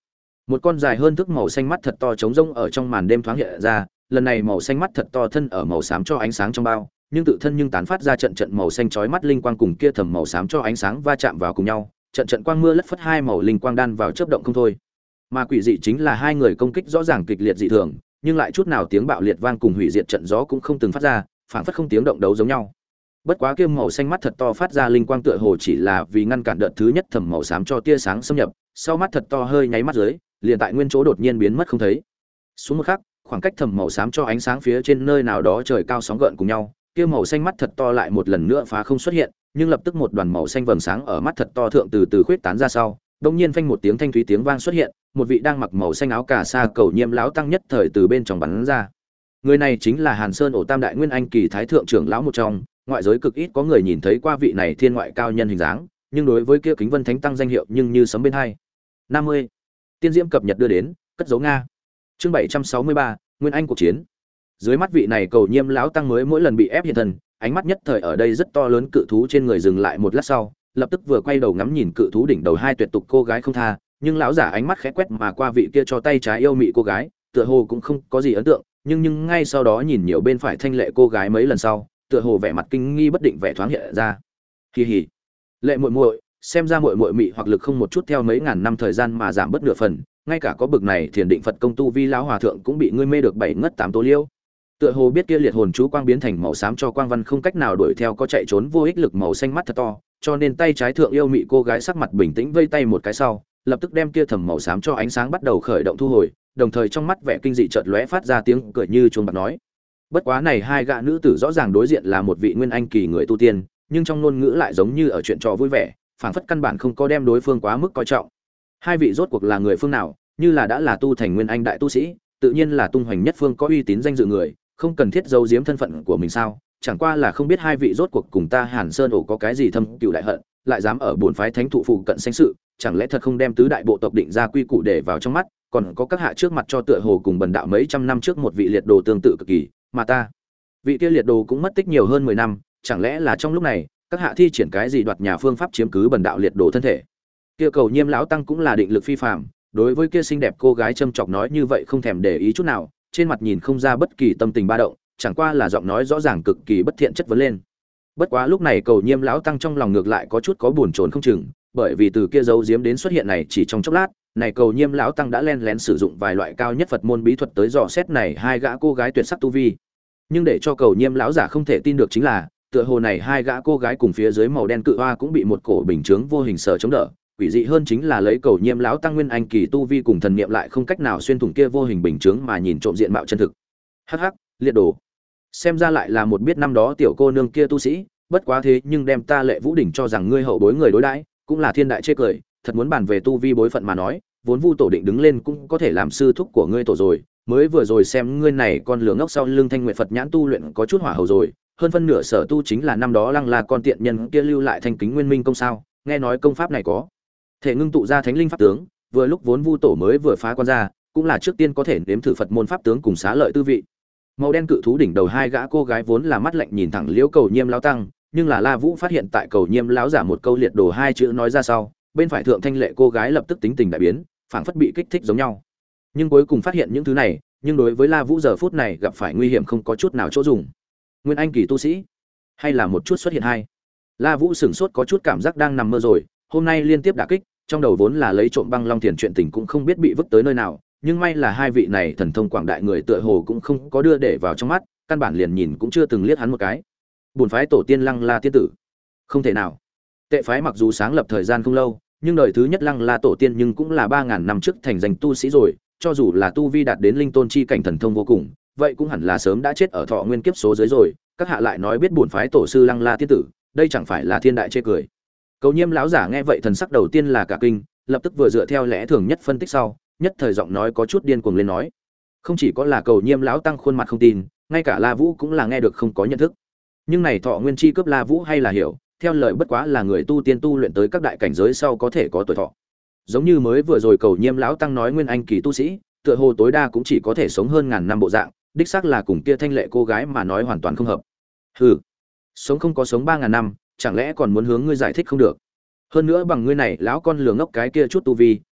Một con dài hơn thước màu xanh mắt thật to trống rỗng ở trong màn đêm thoáng hiện ra, lần này màu xanh mắt thật to thân ở màu xám cho ánh sáng trong bao, nhưng tự thân nhưng tán phát ra trận trận màu xanh chói mắt linh quang cùng kia thầm màu xám cho ánh sáng va chạm vào cùng nhau, trận trận quang mưa lất phất hai màu linh quang đan vào chớp động không thôi. Mà quỷ dị chính là hai người công kích rõ ràng kịch liệt dị thường, nhưng lại chút nào tiếng bạo liệt vang cùng hủy diệt trận gió cũng không từng phát ra, phảng phất không tiếng động đấu giống nhau. Bất quá kia màu xanh mắt thật to phát ra linh quang tựa hồ chỉ là vì ngăn cản đợt thứ nhất thầm màu xám cho tia sáng xâm nhập, sau mắt thật to hơi nháy mắt dưới, liền tại nguyên chỗ đột nhiên biến mất không thấy. Xuống một khắc, khoảng cách thầm màu xám cho ánh sáng phía trên nơi nào đó trời cao sóng gợn cùng nhau, kia màu xanh mắt thật to lại một lần nữa phá không xuất hiện, nhưng lập tức một đoàn màu xanh vầng sáng ở mắt thật to thượng từ từ khuyết tán ra sau, đột nhiên phanh một tiếng thanh thúy tiếng vang xuất hiện, một vị đang mặc màu xanh áo cà sa cầu nhiêm lão tăng nhất thời từ bên trong bắn ra. Người này chính là Hàn Sơn ổ Tam đại nguyên anh kỳ thái thượng trưởng lão một trong, ngoại giới cực ít có người nhìn thấy qua vị này thiên ngoại cao nhân hình dáng, nhưng đối với kia Kính Vân Thánh tăng danh hiệu nhưng như sấm bên hai. năm mươi. Tiên diễm cập nhật đưa đến, cất dấu Nga. Chương bảy trăm sáu mươi ba, Nguyên Anh cuộc chiến. Dưới mắt vị này cầu nhiêm lão tăng mới mỗi lần bị ép hiện thần, ánh mắt nhất thời ở đây rất to lớn cự thú trên người dừng lại một lát sau, lập tức vừa quay đầu ngắm nhìn cự thú đỉnh đầu hai tuyệt tục cô gái không tha, nhưng lão giả ánh mắt khẽ quét mà qua vị kia cho tay trái yêu mị cô gái, tựa hồ cũng không có gì ấn tượng, nhưng nhưng ngay sau đó nhìn nhiều bên phải thanh lệ cô gái mấy lần sau, tựa hồ vẻ mặt kinh nghi bất định vẻ thoáng hiện ra. Kỳ hỉ, lệ muội muội, xem ra muội muội mị hoặc lực không một chút theo mấy ngàn năm thời gian mà giảm bất nửa phần, ngay cả có bực này thiền định Phật công tu vi lão hòa thượng cũng bị ngươi mê được bảy ngất tám tố liêu. Tựa hồ biết kia liệt hồn chú quang biến thành màu xám cho quang văn không cách nào đuổi theo có chạy trốn vô ích lực màu xanh mắt thật to, cho nên tay trái thượng yêu mị cô gái sắc mặt bình tĩnh vây tay một cái sau, lập tức đem kia thầm màu xám cho ánh sáng bắt đầu khởi động thu hồi, đồng thời trong mắt vẻ kinh dị chợt lóe phát ra tiếng cười như chuông bạc nói. Bất quá này hai gã nữ tử rõ ràng đối diện là một vị nguyên anh kỳ người tu tiên, nhưng trong ngôn ngữ lại giống như ở chuyện trò vui vẻ, phảng phất căn bản không có đem đối phương quá mức coi trọng. Hai vị rốt cuộc là người phương nào, như là đã là tu thành nguyên anh đại tu sĩ, tự nhiên là tung hoành nhất phương có uy tín danh dự người, không cần thiết giấu giếm thân phận của mình sao? Chẳng qua là không biết hai vị rốt cuộc cùng ta Hàn Sơn ổ có cái gì thâm cừu đại hận, lại dám ở bổn phái thánh thụ phụ cận sanh sự, chẳng lẽ thật không đem tứ đại bộ tộc định ra quy củ để vào trong mắt, còn có các hạ trước mặt cho tựa hồ cùng bần đạo mấy trăm năm trước một vị liệt đồ tương tự cực kỳ, mà ta, vị kia liệt đồ cũng mất tích nhiều hơn mười năm, chẳng lẽ là trong lúc này, các hạ thi triển cái gì đoạt nhà phương pháp chiếm cứ bần đạo liệt đồ thân thể? Kia cầu nhiêm lão tăng cũng là định lực phi phàm, đối với kia xinh đẹp cô gái châm chọc nói như vậy không thèm để ý chút nào, trên mặt nhìn không ra bất kỳ tâm tình ba động, chẳng qua là giọng nói rõ ràng cực kỳ bất thiện chất vấn lên. Bất quá lúc này cầu nhiêm lão tăng trong lòng ngược lại có chút có buồn chồn không chừng, bởi vì từ kia giấu giếm đến xuất hiện này chỉ trong chốc lát, này cầu nhiêm lão tăng đã len lén sử dụng vài loại cao nhất Phật môn bí thuật tới dò xét này hai gã cô gái tuyệt sắc tu vi. Nhưng để cho cầu nhiêm lão giả không thể tin được chính là, tựa hồ này hai gã cô gái cùng phía dưới màu đen cự hoa cũng bị một cổ bình chướng vô hình sở chống đỡ. Quỷ dị hơn chính là lấy cầu nhiêm lão tăng nguyên anh kỳ tu vi cùng thần niệm lại không cách nào xuyên thủng kia vô hình bình chướng mà nhìn trộm diện mạo chân thực. Hắc hắc, liệt đồ. Xem ra lại là một biết năm đó tiểu cô nương kia tu sĩ, bất quá thế nhưng đem ta Lệ Vũ đỉnh cho rằng ngươi hậu bối người đối đãi, cũng là thiên đại chê cười, thật muốn bàn về tu vi bối phận mà nói, vốn Vu tổ định đứng lên cũng có thể làm sư thúc của ngươi tổ rồi, mới vừa rồi xem ngươi này con lửa ngốc sau lưng Thanh Nguyệt Phật nhãn tu luyện có chút hỏa hầu rồi, hơn phân nửa sở tu chính là năm đó lăng là con tiện nhân kia lưu lại thanh kính nguyên minh công sao, nghe nói công pháp này có thể ngưng tụ ra thánh linh pháp tướng, vừa lúc vốn Vu tổ mới vừa phá quan ra, cũng là trước tiên có thể nếm thử Phật môn pháp tướng cùng xá lợi tư vị. Màu đen cự thú đỉnh đầu hai gã cô gái vốn là mắt lạnh nhìn thẳng Liễu Cầu Nhiêm lão tăng, nhưng là La Vũ phát hiện tại Cầu Nhiêm lão giả một câu liệt đồ hai chữ nói ra sau, bên phải thượng thanh lệ cô gái lập tức tính tình đại biến, phảng phất bị kích thích giống nhau. Nhưng cuối cùng phát hiện những thứ này, nhưng đối với La Vũ giờ phút này gặp phải nguy hiểm không có chút nào chỗ dùng. Nguyên anh kỳ tu sĩ, hay là một chút xuất hiện hay. La Vũ sửng sốt có chút cảm giác đang nằm mơ rồi, hôm nay liên tiếp đả kích, trong đầu vốn là lấy trộm băng long tiền chuyện tình cũng không biết bị vứt tới nơi nào, nhưng may là hai vị này thần thông quảng đại người tựa hồ cũng không có đưa để vào trong mắt, căn bản liền nhìn cũng chưa từng liếc hắn một cái. Bổn phái tổ tiên Lăng La tiên tử, không thể nào. Tệ phái mặc dù sáng lập thời gian không lâu, nhưng đời thứ nhất Lăng La tổ tiên nhưng cũng là ba ngàn năm trước thành danh tu sĩ rồi, cho dù là tu vi đạt đến linh tôn chi cảnh thần thông vô cùng, vậy cũng hẳn là sớm đã chết ở thọ nguyên kiếp số dưới rồi, các hạ lại nói biết bổn phái tổ sư Lăng La tiên tử, đây chẳng phải là thiên đại chê cười. Cầu Nhiêm lão giả nghe vậy thần sắc đầu tiên là cả kinh, lập tức vừa dựa theo lẽ thường nhất phân tích sau, nhất thời giọng nói có chút điên cuồng lên nói. Không chỉ có là Cầu Nhiêm lão tăng khuôn mặt không tin, ngay cả La Vũ cũng là nghe được không có nhận thức. Nhưng này thọ nguyên chi cướp La Vũ hay là hiểu, theo lời bất quá là người tu tiên tu luyện tới các đại cảnh giới sau có thể có tuổi thọ. Giống như mới vừa rồi Cầu Nhiêm lão tăng nói nguyên anh kỳ tu sĩ, tựa hồ tối đa cũng chỉ có thể sống hơn ngàn năm bộ dạng, đích xác là cùng kia thanh lệ cô gái mà nói hoàn toàn không hợp. Hừ, sống không có sống ba ngàn năm, chẳng lẽ còn muốn hướng ngươi giải thích không được? Hơn nữa bằng ngươi này lão con lừa ngốc cái kia chút tu vi,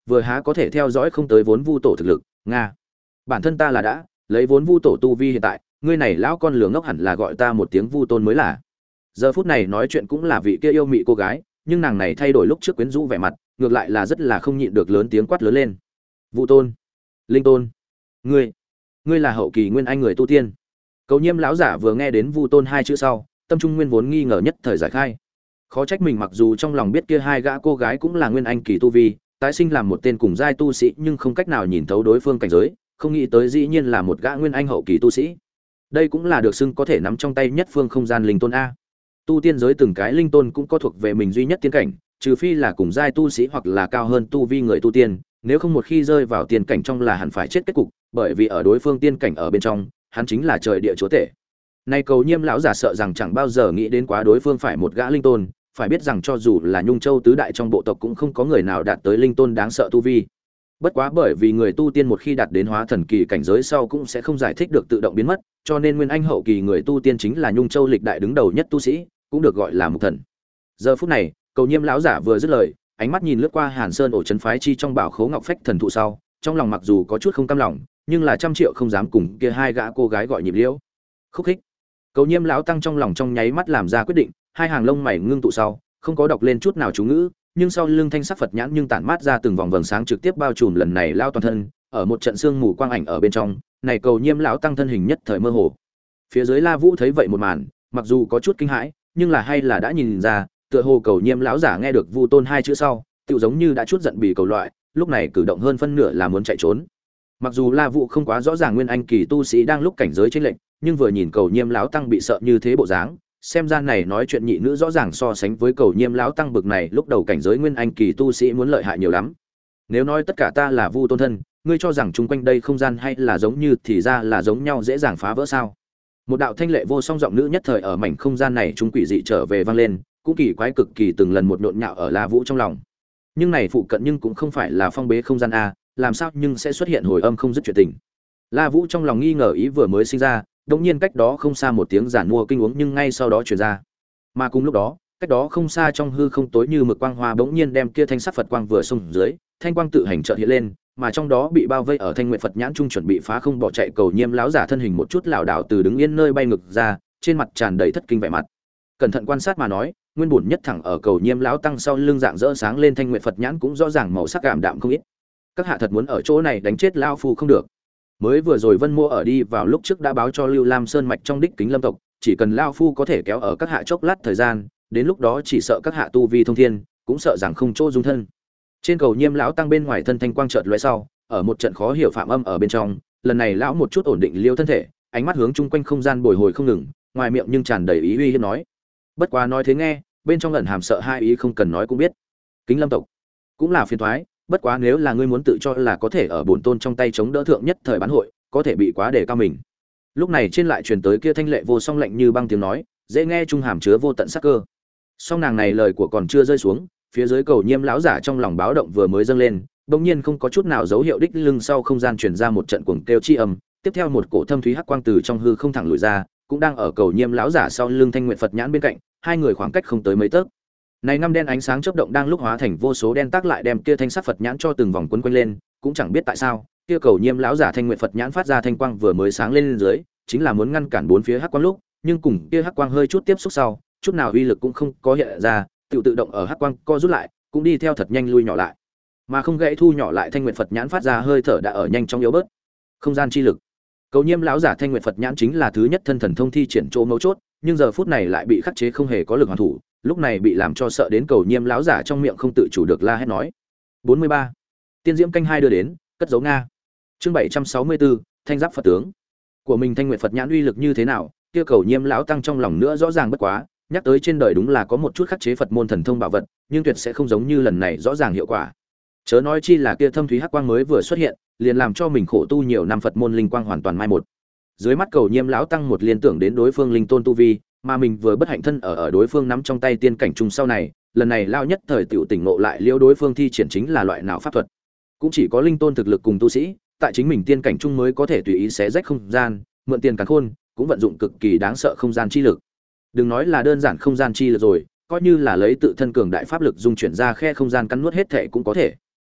vừa há có thể theo dõi không tới vốn vu tổ thực lực. Nga, bản thân ta là đã lấy vốn vu tổ tu vi hiện tại, ngươi này lão con lường ngốc hẳn là gọi ta một tiếng vu tôn mới là. Giờ phút này nói chuyện cũng là vị kia yêu mị cô gái, nhưng nàng này thay đổi lúc trước quyến rũ vẻ mặt, ngược lại là rất là không nhịn được lớn tiếng quát lớn lên. Vu tôn, linh tôn, ngươi, ngươi là hậu kỳ nguyên anh người tu tiên. Cầu Nhiêm lão giả vừa nghe đến vu tôn hai chữ sau, tâm trung nguyên vốn nghi ngờ nhất thời giải khai. Khó trách mình mặc dù trong lòng biết kia hai gã cô gái cũng là nguyên anh kỳ tu vi, tái sinh làm một tên cùng giai tu sĩ, nhưng không cách nào nhìn thấu đối phương cảnh giới, không nghĩ tới dĩ nhiên là một gã nguyên anh hậu kỳ tu sĩ. Đây cũng là được xưng có thể nắm trong tay nhất phương không gian linh tôn a. Tu tiên giới từng cái linh tôn cũng có thuộc về mình duy nhất tiên cảnh, trừ phi là cùng giai tu sĩ hoặc là cao hơn tu vi người tu tiên, nếu không một khi rơi vào tiên cảnh trong là hẳn phải chết kết cục, bởi vì ở đối phương tiên cảnh ở bên trong, hắn chính là trời địa chúa tể. Nay Cầu Nhiêm lão giả sợ rằng chẳng bao giờ nghĩ đến quá đối phương phải một gã linh tôn, phải biết rằng cho dù là Nhung Châu tứ đại trong bộ tộc cũng không có người nào đạt tới linh tôn đáng sợ tu vi. Bất quá bởi vì người tu tiên một khi đạt đến hóa thần kỳ cảnh giới sau cũng sẽ không giải thích được tự động biến mất, cho nên nguyên anh hậu kỳ người tu tiên chính là Nhung Châu lịch đại đứng đầu nhất tu sĩ, cũng được gọi là mục thần. Giờ phút này, Cầu Nhiêm lão giả vừa dứt lời, ánh mắt nhìn lướt qua Hàn Sơn ổ trấn phái chi trong bảo khố ngọc phách thần thụ sau, trong lòng mặc dù có chút không cam lòng, nhưng là trăm triệu không dám cùng kia hai gã cô gái gọi nhịp liễu. Khúc khích. Cầu Nhiêm lão tăng trong lòng trong nháy mắt làm ra quyết định, hai hàng lông mày ngưng tụ sau, không có đọc lên chút nào chú ngữ, nhưng sau lưng thanh sắc Phật nhãn nhưng tản mát ra từng vòng vầng sáng trực tiếp bao trùm lần này lao toàn thân, ở một trận sương mù quang ảnh ở bên trong, này Cầu Nhiêm lão tăng thân hình nhất thời mơ hồ. Phía dưới La Vũ thấy vậy một màn, mặc dù có chút kinh hãi, nhưng là hay là đã nhìn ra, tựa hồ Cầu Nhiêm lão giả nghe được Vu Tôn hai chữ sau, tựu giống như đã chút giận bì cầu loại, lúc này cử động hơn phân nửa là muốn chạy trốn. Mặc dù La Vũ không quá rõ ràng nguyên anh kỳ tu sĩ đang lúc cảnh giới chênh lệch, nhưng vừa nhìn Cầu Nhiêm lão tăng bị sợ như thế bộ dáng, xem ra này nói chuyện nhị nữ rõ ràng so sánh với Cầu Nhiêm lão tăng bực này lúc đầu cảnh giới nguyên anh kỳ tu sĩ muốn lợi hại nhiều lắm. Nếu nói tất cả ta là Vu Tôn thân, ngươi cho rằng chung quanh đây không gian hay là giống như thì ra là giống nhau dễ dàng phá vỡ sao? Một đạo thanh lệ vô song giọng nữ nhất thời ở mảnh không gian này trung quỷ dị trở về vang lên, cũng kỳ quái cực kỳ từng lần một nhộn nhạo ở La Vũ trong lòng. Nhưng này phụ cận nhưng cũng không phải là phong bế không gian a, làm sao nhưng sẽ xuất hiện hồi âm không dứt chuyện tình. La Vũ trong lòng nghi ngờ ý vừa mới sinh ra, đột nhiên cách đó không xa một tiếng giản mua kinh uống nhưng ngay sau đó truyền ra. Mà cùng lúc đó, cách đó không xa trong hư không tối như mực quang hoa bỗng nhiên đem kia thanh sắc Phật quang vừa xông dưới, thanh quang tự hành chợt hiện lên, mà trong đó bị bao vây ở thanh nguyện Phật nhãn trung chuẩn bị phá không bỏ chạy Cầu Nhiêm lão giả thân hình một chút lảo đảo từ đứng yên nơi bay ngược ra, trên mặt tràn đầy thất kinh vẻ mặt. Cẩn thận quan sát mà nói, nguyên bổn nhất thẳng ở Cầu Nhiêm lão tăng sau lưng dạng rỡ sáng lên thanh nguyện Phật nhãn cũng rõ ràng màu sắc cảm đạm không ít. Các hạ thật muốn ở chỗ này đánh chết lão phu không được. Mới vừa rồi Vân Mô ở đi vào lúc trước đã báo cho Lưu Lam Sơn mạch trong đích Kính Lâm tộc, chỉ cần lão phu có thể kéo ở các hạ chốc lát thời gian, đến lúc đó chỉ sợ các hạ tu vi thông thiên, cũng sợ rằng không chỗ dung thân. Trên Cầu Nhiêm lão tăng bên ngoài thân thanh quang chợt lóe sau, ở một trận khó hiểu phạm âm ở bên trong, lần này lão một chút ổn định liêu thân thể, ánh mắt hướng chung quanh không gian bồi hồi không ngừng, ngoài miệng nhưng tràn đầy ý uy hiếp nói. Bất quá nói thế nghe, bên trong ẩn hàm sợ hai ý không cần nói cũng biết. Kính Lâm tộc cũng là phiền toái, bất quá nếu là ngươi muốn tự cho là có thể ở bổn tôn trong tay chống đỡ thượng nhất thời bán hội, có thể bị quá đề cao mình. Lúc này trên lại truyền tới kia thanh lệ vô song lạnh như băng tiếng nói, dễ nghe trung hàm chứa vô tận sắc cơ. Song nàng này lời của còn chưa rơi xuống, phía dưới Cầu Nhiêm lão giả trong lòng báo động vừa mới dâng lên, bỗng nhiên không có chút nào dấu hiệu đích lưng sau không gian truyền ra một trận cuồng kêu chi âm, tiếp theo một cổ thâm thúy hắc quang từ trong hư không thẳng lùi ra, cũng đang ở Cầu Nhiêm lão giả sau lưng thanh nguyện Phật nhãn bên cạnh, hai người khoảng cách không tới mấy tấc. Này năm đen ánh sáng chớp động đang lúc hóa thành vô số đen tác lại đem kia thanh sắc Phật nhãn cho từng vòng quấn quanh lên, cũng chẳng biết tại sao, kia Cầu Nhiêm lão giả thanh nguyện Phật nhãn phát ra thanh quang vừa mới sáng lên dưới, chính là muốn ngăn cản bốn phía hắc quang lúc, nhưng cùng kia hắc quang hơi chút tiếp xúc sau, chút nào uy lực cũng không có hiện ra, tự tự động ở hắc quang co rút lại, cũng đi theo thật nhanh lui nhỏ lại. Mà không gãy thu nhỏ lại thanh nguyện Phật nhãn phát ra hơi thở đã ở nhanh chóng yếu bớt. Không gian chi lực. Cầu Nhiêm lão giả thanh nguyện Phật nhãn chính là thứ nhất thân thần thông thi triển chỗ mấu chốt, nhưng giờ phút này lại bị khắc chế không hề có lực hoàn thủ, lúc này bị làm cho sợ đến Cầu Nhiêm lão giả trong miệng không tự chủ được la hét nói. bốn mươi ba. Tiên diễm canh hai đưa đến, cất dấu nga. Chương bảy trăm sáu mươi tư, thanh giáp Phật tướng. Của mình thanh nguyện Phật nhãn uy lực như thế nào, kia Cầu Nhiêm lão tăng trong lòng nữa rõ ràng bất quá, nhắc tới trên đời đúng là có một chút khắc chế Phật môn thần thông bảo vật, nhưng tuyệt sẽ không giống như lần này rõ ràng hiệu quả. Chớ nói chi là kia thâm thúy hắc quang mới vừa xuất hiện, liền làm cho mình khổ tu nhiều năm Phật môn linh quang hoàn toàn mai một. Dưới mắt Cầu Nhiêm lão tăng một liên tưởng đến đối phương linh tôn tu vi, mà mình vừa bất hạnh thân ở ở đối phương nắm trong tay tiên cảnh trung sau này, lần này lao nhất thời tiểu tỉnh ngộ lại liễu đối phương thi triển chính là loại nào pháp thuật. Cũng chỉ có linh tôn thực lực cùng tu sĩ, tại chính mình tiên cảnh trung mới có thể tùy ý xé rách không gian, mượn tiền càn khôn, cũng vận dụng cực kỳ đáng sợ không gian chi lực. Đừng nói là đơn giản không gian chi lực rồi, coi như là lấy tự thân cường đại pháp lực dung chuyển ra khe không gian cắn nuốt hết thể cũng có thể.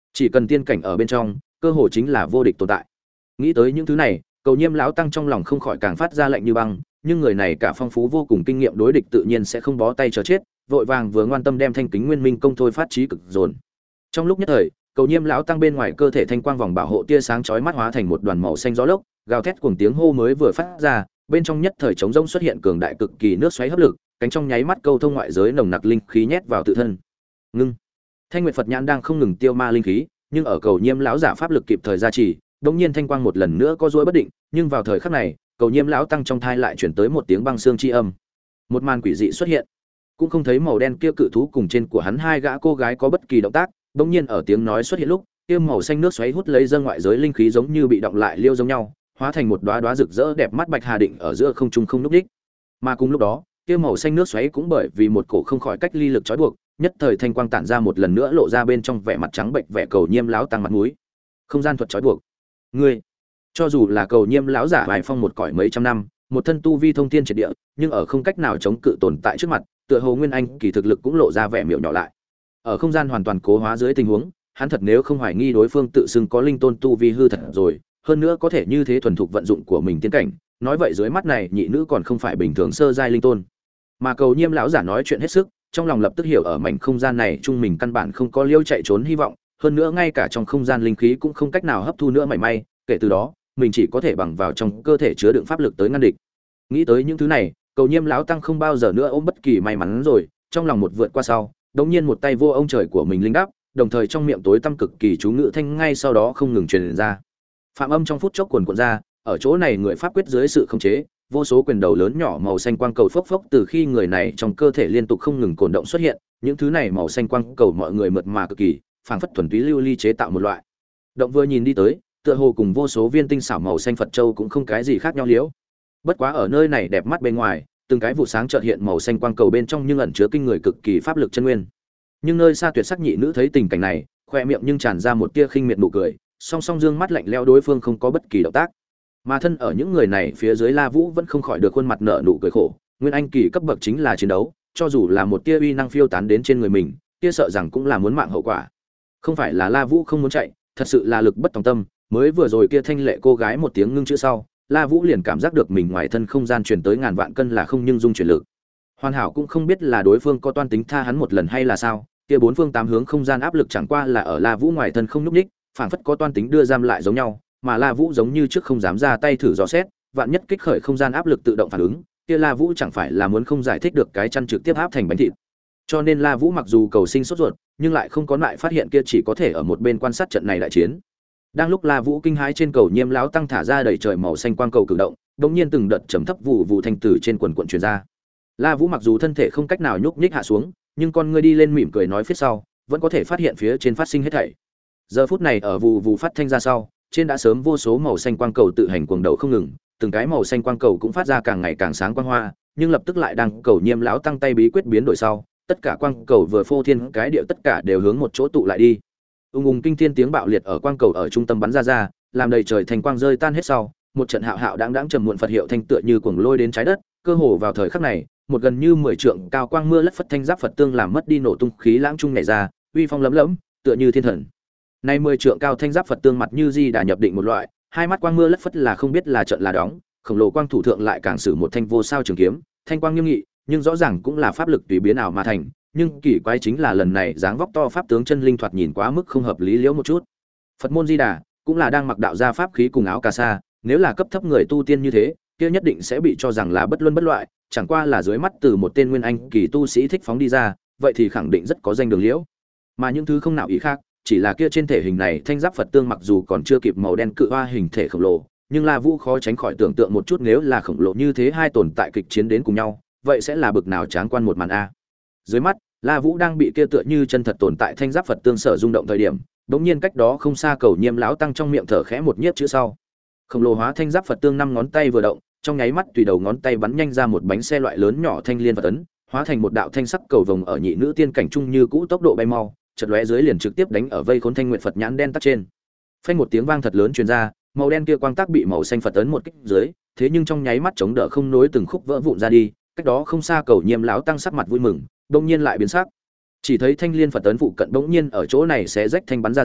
chỉ cần tiên cảnh ở bên trong, cơ hồ chính là vô địch tồn tại. Nghĩ tới những thứ này, Cầu Nhiêm lão tăng trong lòng không khỏi càng phát ra lạnh như băng, nhưng người này cả phong phú vô cùng kinh nghiệm đối địch tự nhiên sẽ không bó tay chờ chết, vội vàng vừa ngoan tâm đem Thanh Kính Nguyên Minh công thôi phát trí cực dồn. Trong lúc nhất thời, Cầu Nhiêm lão tăng bên ngoài cơ thể thanh quang vòng bảo hộ tia sáng chói mắt hóa thành một đoàn màu xanh gió lốc, gào thét cuồng tiếng hô mới vừa phát ra, bên trong nhất thời trống rỗng xuất hiện cường đại cực kỳ nước xoáy hấp lực, cánh trong nháy mắt câu thông ngoại giới nồng nặc linh khí nhét vào tự thân. Ngưng. Thanh Nguyệt Phật nhãn đang không ngừng tiêu ma linh khí, nhưng ở Cầu Nhiêm lão giả pháp lực kịp thời gia trì, đột nhiên thanh quang một lần nữa có duỗi bất định, nhưng vào thời khắc này, Cầu Nhiêm lão tăng trong thai lại chuyển tới một tiếng băng xương chi âm. Một màn quỷ dị xuất hiện, cũng không thấy màu đen kia cự thú cùng trên của hắn hai gã cô gái có bất kỳ động tác, đột nhiên ở tiếng nói xuất hiện lúc, kia màu xanh nước xoáy hút lấy dân ngoại giới linh khí giống như bị động lại liêu giống nhau, hóa thành một đóa đóa rực rỡ đẹp mắt bạch hà định ở giữa không trung không lúc đích. Mà cùng lúc đó, kia màu xanh nước xoáy cũng bởi vì một cổ không khỏi cách ly lực trói buộc, nhất thời thanh quang tản ra một lần nữa lộ ra bên trong vẻ mặt trắng bệnh vẻ Cầu Nhiêm lão tăng mặt mũi. Không gian thuật trói buộc. Ngươi, cho dù là Cầu Nhiêm lão giả vài phong một cõi mấy trăm năm, một thân tu vi thông thiên triệt địa, nhưng ở không cách nào chống cự tồn tại trước mặt, tựa hồ Nguyên Anh kỳ thực lực cũng lộ ra vẻ miểu nhỏ lại. Ở không gian hoàn toàn cố hóa dưới tình huống, hắn thật nếu không hoài nghi đối phương tự xưng có linh tôn tu vi hư thật rồi, hơn nữa có thể như thế thuần thục vận dụng của mình tiên cảnh, nói vậy dưới mắt này nhị nữ còn không phải bình thường sơ giai linh tôn. Mà Cầu Nhiêm lão giả nói chuyện hết sức, trong lòng lập tức hiểu ở mảnh không gian này trung mình căn bản không có liêu chạy trốn hy vọng, hơn nữa ngay cả trong không gian linh khí cũng không cách nào hấp thu nữa mảy may, kể từ đó, mình chỉ có thể bằng vào trong cơ thể chứa đựng pháp lực tới ngăn địch. Nghĩ tới những thứ này, Cầu Nhiêm lão tăng không bao giờ nữa ôm bất kỳ may mắn rồi, trong lòng một vượt qua sau, đống nhiên một tay vô ông trời của mình linh đáp, đồng thời trong miệng tối tăm cực kỳ chú ngữ thanh ngay sau đó không ngừng truyền ra. Phạm âm trong phút chốc cuồn cuộn ra, ở chỗ này người pháp quyết dưới sự khống chế, vô số quyền đầu lớn nhỏ màu xanh quang cầu phốc phốc từ khi người này trong cơ thể liên tục không ngừng cổn động xuất hiện, những thứ này màu xanh quang cầu mọi người mượt mà cực kỳ, phảng phất thuần túy lưu ly chế tạo một loại. Động vừa nhìn đi tới, tựa hồ cùng vô số viên tinh xảo màu xanh Phật châu cũng không cái gì khác nhau liễu. Bất quá ở nơi này đẹp mắt bên ngoài, từng cái vụ sáng chợt hiện màu xanh quang cầu bên trong nhưng ẩn chứa kinh người cực kỳ pháp lực chân nguyên. Nhưng nơi xa tuyệt sắc nhị nữ thấy tình cảnh này, khoe miệng nhưng tràn ra một tia khinh miệt nụ cười, song song dương mắt lạnh lẽo đối phương không có bất kỳ động tác. Mà thân ở những người này phía dưới La Vũ vẫn không khỏi được khuôn mặt nở nụ cười khổ, nguyên anh kỳ cấp bậc chính là chiến đấu, cho dù là một tia uy năng phiêu tán đến trên người mình, kia sợ rằng cũng là muốn mạng hậu quả. Không phải là La Vũ không muốn chạy, thật sự là lực bất tòng tâm, mới vừa rồi kia thanh lệ cô gái một tiếng ngưng chữ sau, La Vũ liền cảm giác được mình ngoài thân không gian truyền tới ngàn vạn cân là không nhưng dung chuyển lực. Hoàn Hảo cũng không biết là đối phương có toan tính tha hắn một lần hay là sao, kia bốn phương tám hướng không gian áp lực chẳng qua là ở La Vũ ngoài thân không nhúc nhích, phảng phất có toan tính đưa giam lại giống nhau, mà La Vũ giống như trước không dám ra tay thử dò xét, vạn nhất kích khởi không gian áp lực tự động phản ứng, kia La Vũ chẳng phải là muốn không giải thích được cái chăn trực tiếp áp thành bánh thịt. Cho nên La Vũ mặc dù cầu sinh sốt ruột, nhưng lại không có lại phát hiện kia chỉ có thể ở một bên quan sát trận này đại chiến. Đang lúc La Vũ kinh hãi trên cầu Nhiêm lão tăng thả ra đầy trời màu xanh quang cầu cử động, đột nhiên từng đợt trầm thấp vụ vụ thanh tử trên quần quần truyền ra. La Vũ mặc dù thân thể không cách nào nhúc nhích hạ xuống, nhưng con ngươi đi lên mỉm cười nói phía sau, vẫn có thể phát hiện phía trên phát sinh hết thảy. Giờ phút này ở vụ vụ phát thanh ra sau, trên đã sớm vô số màu xanh quang cầu tự hành cuồng đầu không ngừng, từng cái màu xanh quang cầu cũng phát ra càng ngày càng sáng quang hoa, nhưng lập tức lại đang cầu Nhiêm lão tăng tay bí quyết biến đổi sau, tất cả quang cầu vừa phô thiên cái điệu tất cả đều hướng một chỗ tụ lại đi. Ung ung kinh thiên tiếng bạo liệt ở quang cầu ở trung tâm bắn ra ra, làm đầy trời thành quang rơi tan hết sau, một trận hạo hạo đáng đáng trầm muộn Phật hiệu thanh tựa như cuồng lôi đến trái đất, cơ hồ vào thời khắc này, một gần như mười trượng cao quang mưa lất phất thanh giáp Phật tương làm mất đi nổ tung khí lãng trung nhảy ra, uy phong lấm lẫm, tựa như thiên thần. Nay mười trượng cao thanh giáp Phật tương mặt như di đã nhập định một loại, hai mắt quang mưa lất phất là không biết là trận là đóng, khổng lồ quang thủ thượng lại càng sử một thanh vô sao trường kiếm, thanh quang nghiêm nghị, nhưng rõ ràng cũng là pháp lực tùy biến ảo mà thành, nhưng kỳ quái chính là lần này dáng vóc to pháp tướng chân linh thoạt nhìn quá mức không hợp lý liễu một chút. Phật môn Di Đà cũng là đang mặc đạo gia pháp khí cùng áo cà sa, nếu là cấp thấp người tu tiên như thế, kia nhất định sẽ bị cho rằng là bất luân bất loại, chẳng qua là dưới mắt từ một tên nguyên anh kỳ tu sĩ thích phóng đi ra, vậy thì khẳng định rất có danh đường liễu. Mà những thứ không nào ý khác, chỉ là kia trên thể hình này thanh giáp Phật tương mặc dù còn chưa kịp màu đen cự hoa hình thể khổng lồ, nhưng La Vũ khó tránh khỏi tưởng tượng một chút nếu là khổng lồ như thế hai tồn tại kịch chiến đến cùng nhau, vậy sẽ là bực nào tráng quan một màn a. Dưới mắt, La Vũ đang bị kia tựa như chân thật tồn tại thanh giáp Phật tương sở rung động thời điểm, bỗng nhiên cách đó không xa cầu Nhiêm lão tăng trong miệng thở khẽ một nhiếp chữ sau. Khổng lồ hóa thanh giáp Phật tương năm ngón tay vừa động, trong nháy mắt tùy đầu ngón tay bắn nhanh ra một bánh xe loại lớn nhỏ thanh liên Phật ấn, hóa thành một đạo thanh sắc cầu vồng ở nhị nữ tiên cảnh trung như cũ tốc độ bay mau, chợt lóe dưới liền trực tiếp đánh ở vây khốn thanh nguyện Phật nhãn đen tắt trên. Phanh một tiếng vang thật lớn truyền ra, màu đen kia quang tác bị màu xanh Phật ấn một kích dưới, thế nhưng trong nháy mắt chống đỡ không nối từng khúc vỡ vụn ra đi, cách đó không xa cầu Nhiêm lão tăng sắc mặt vui mừng, đột nhiên lại biến sắc. Chỉ thấy thanh liên Phật ấn phụ cận bỗng nhiên ở chỗ này sẽ rách thanh bắn ra ra,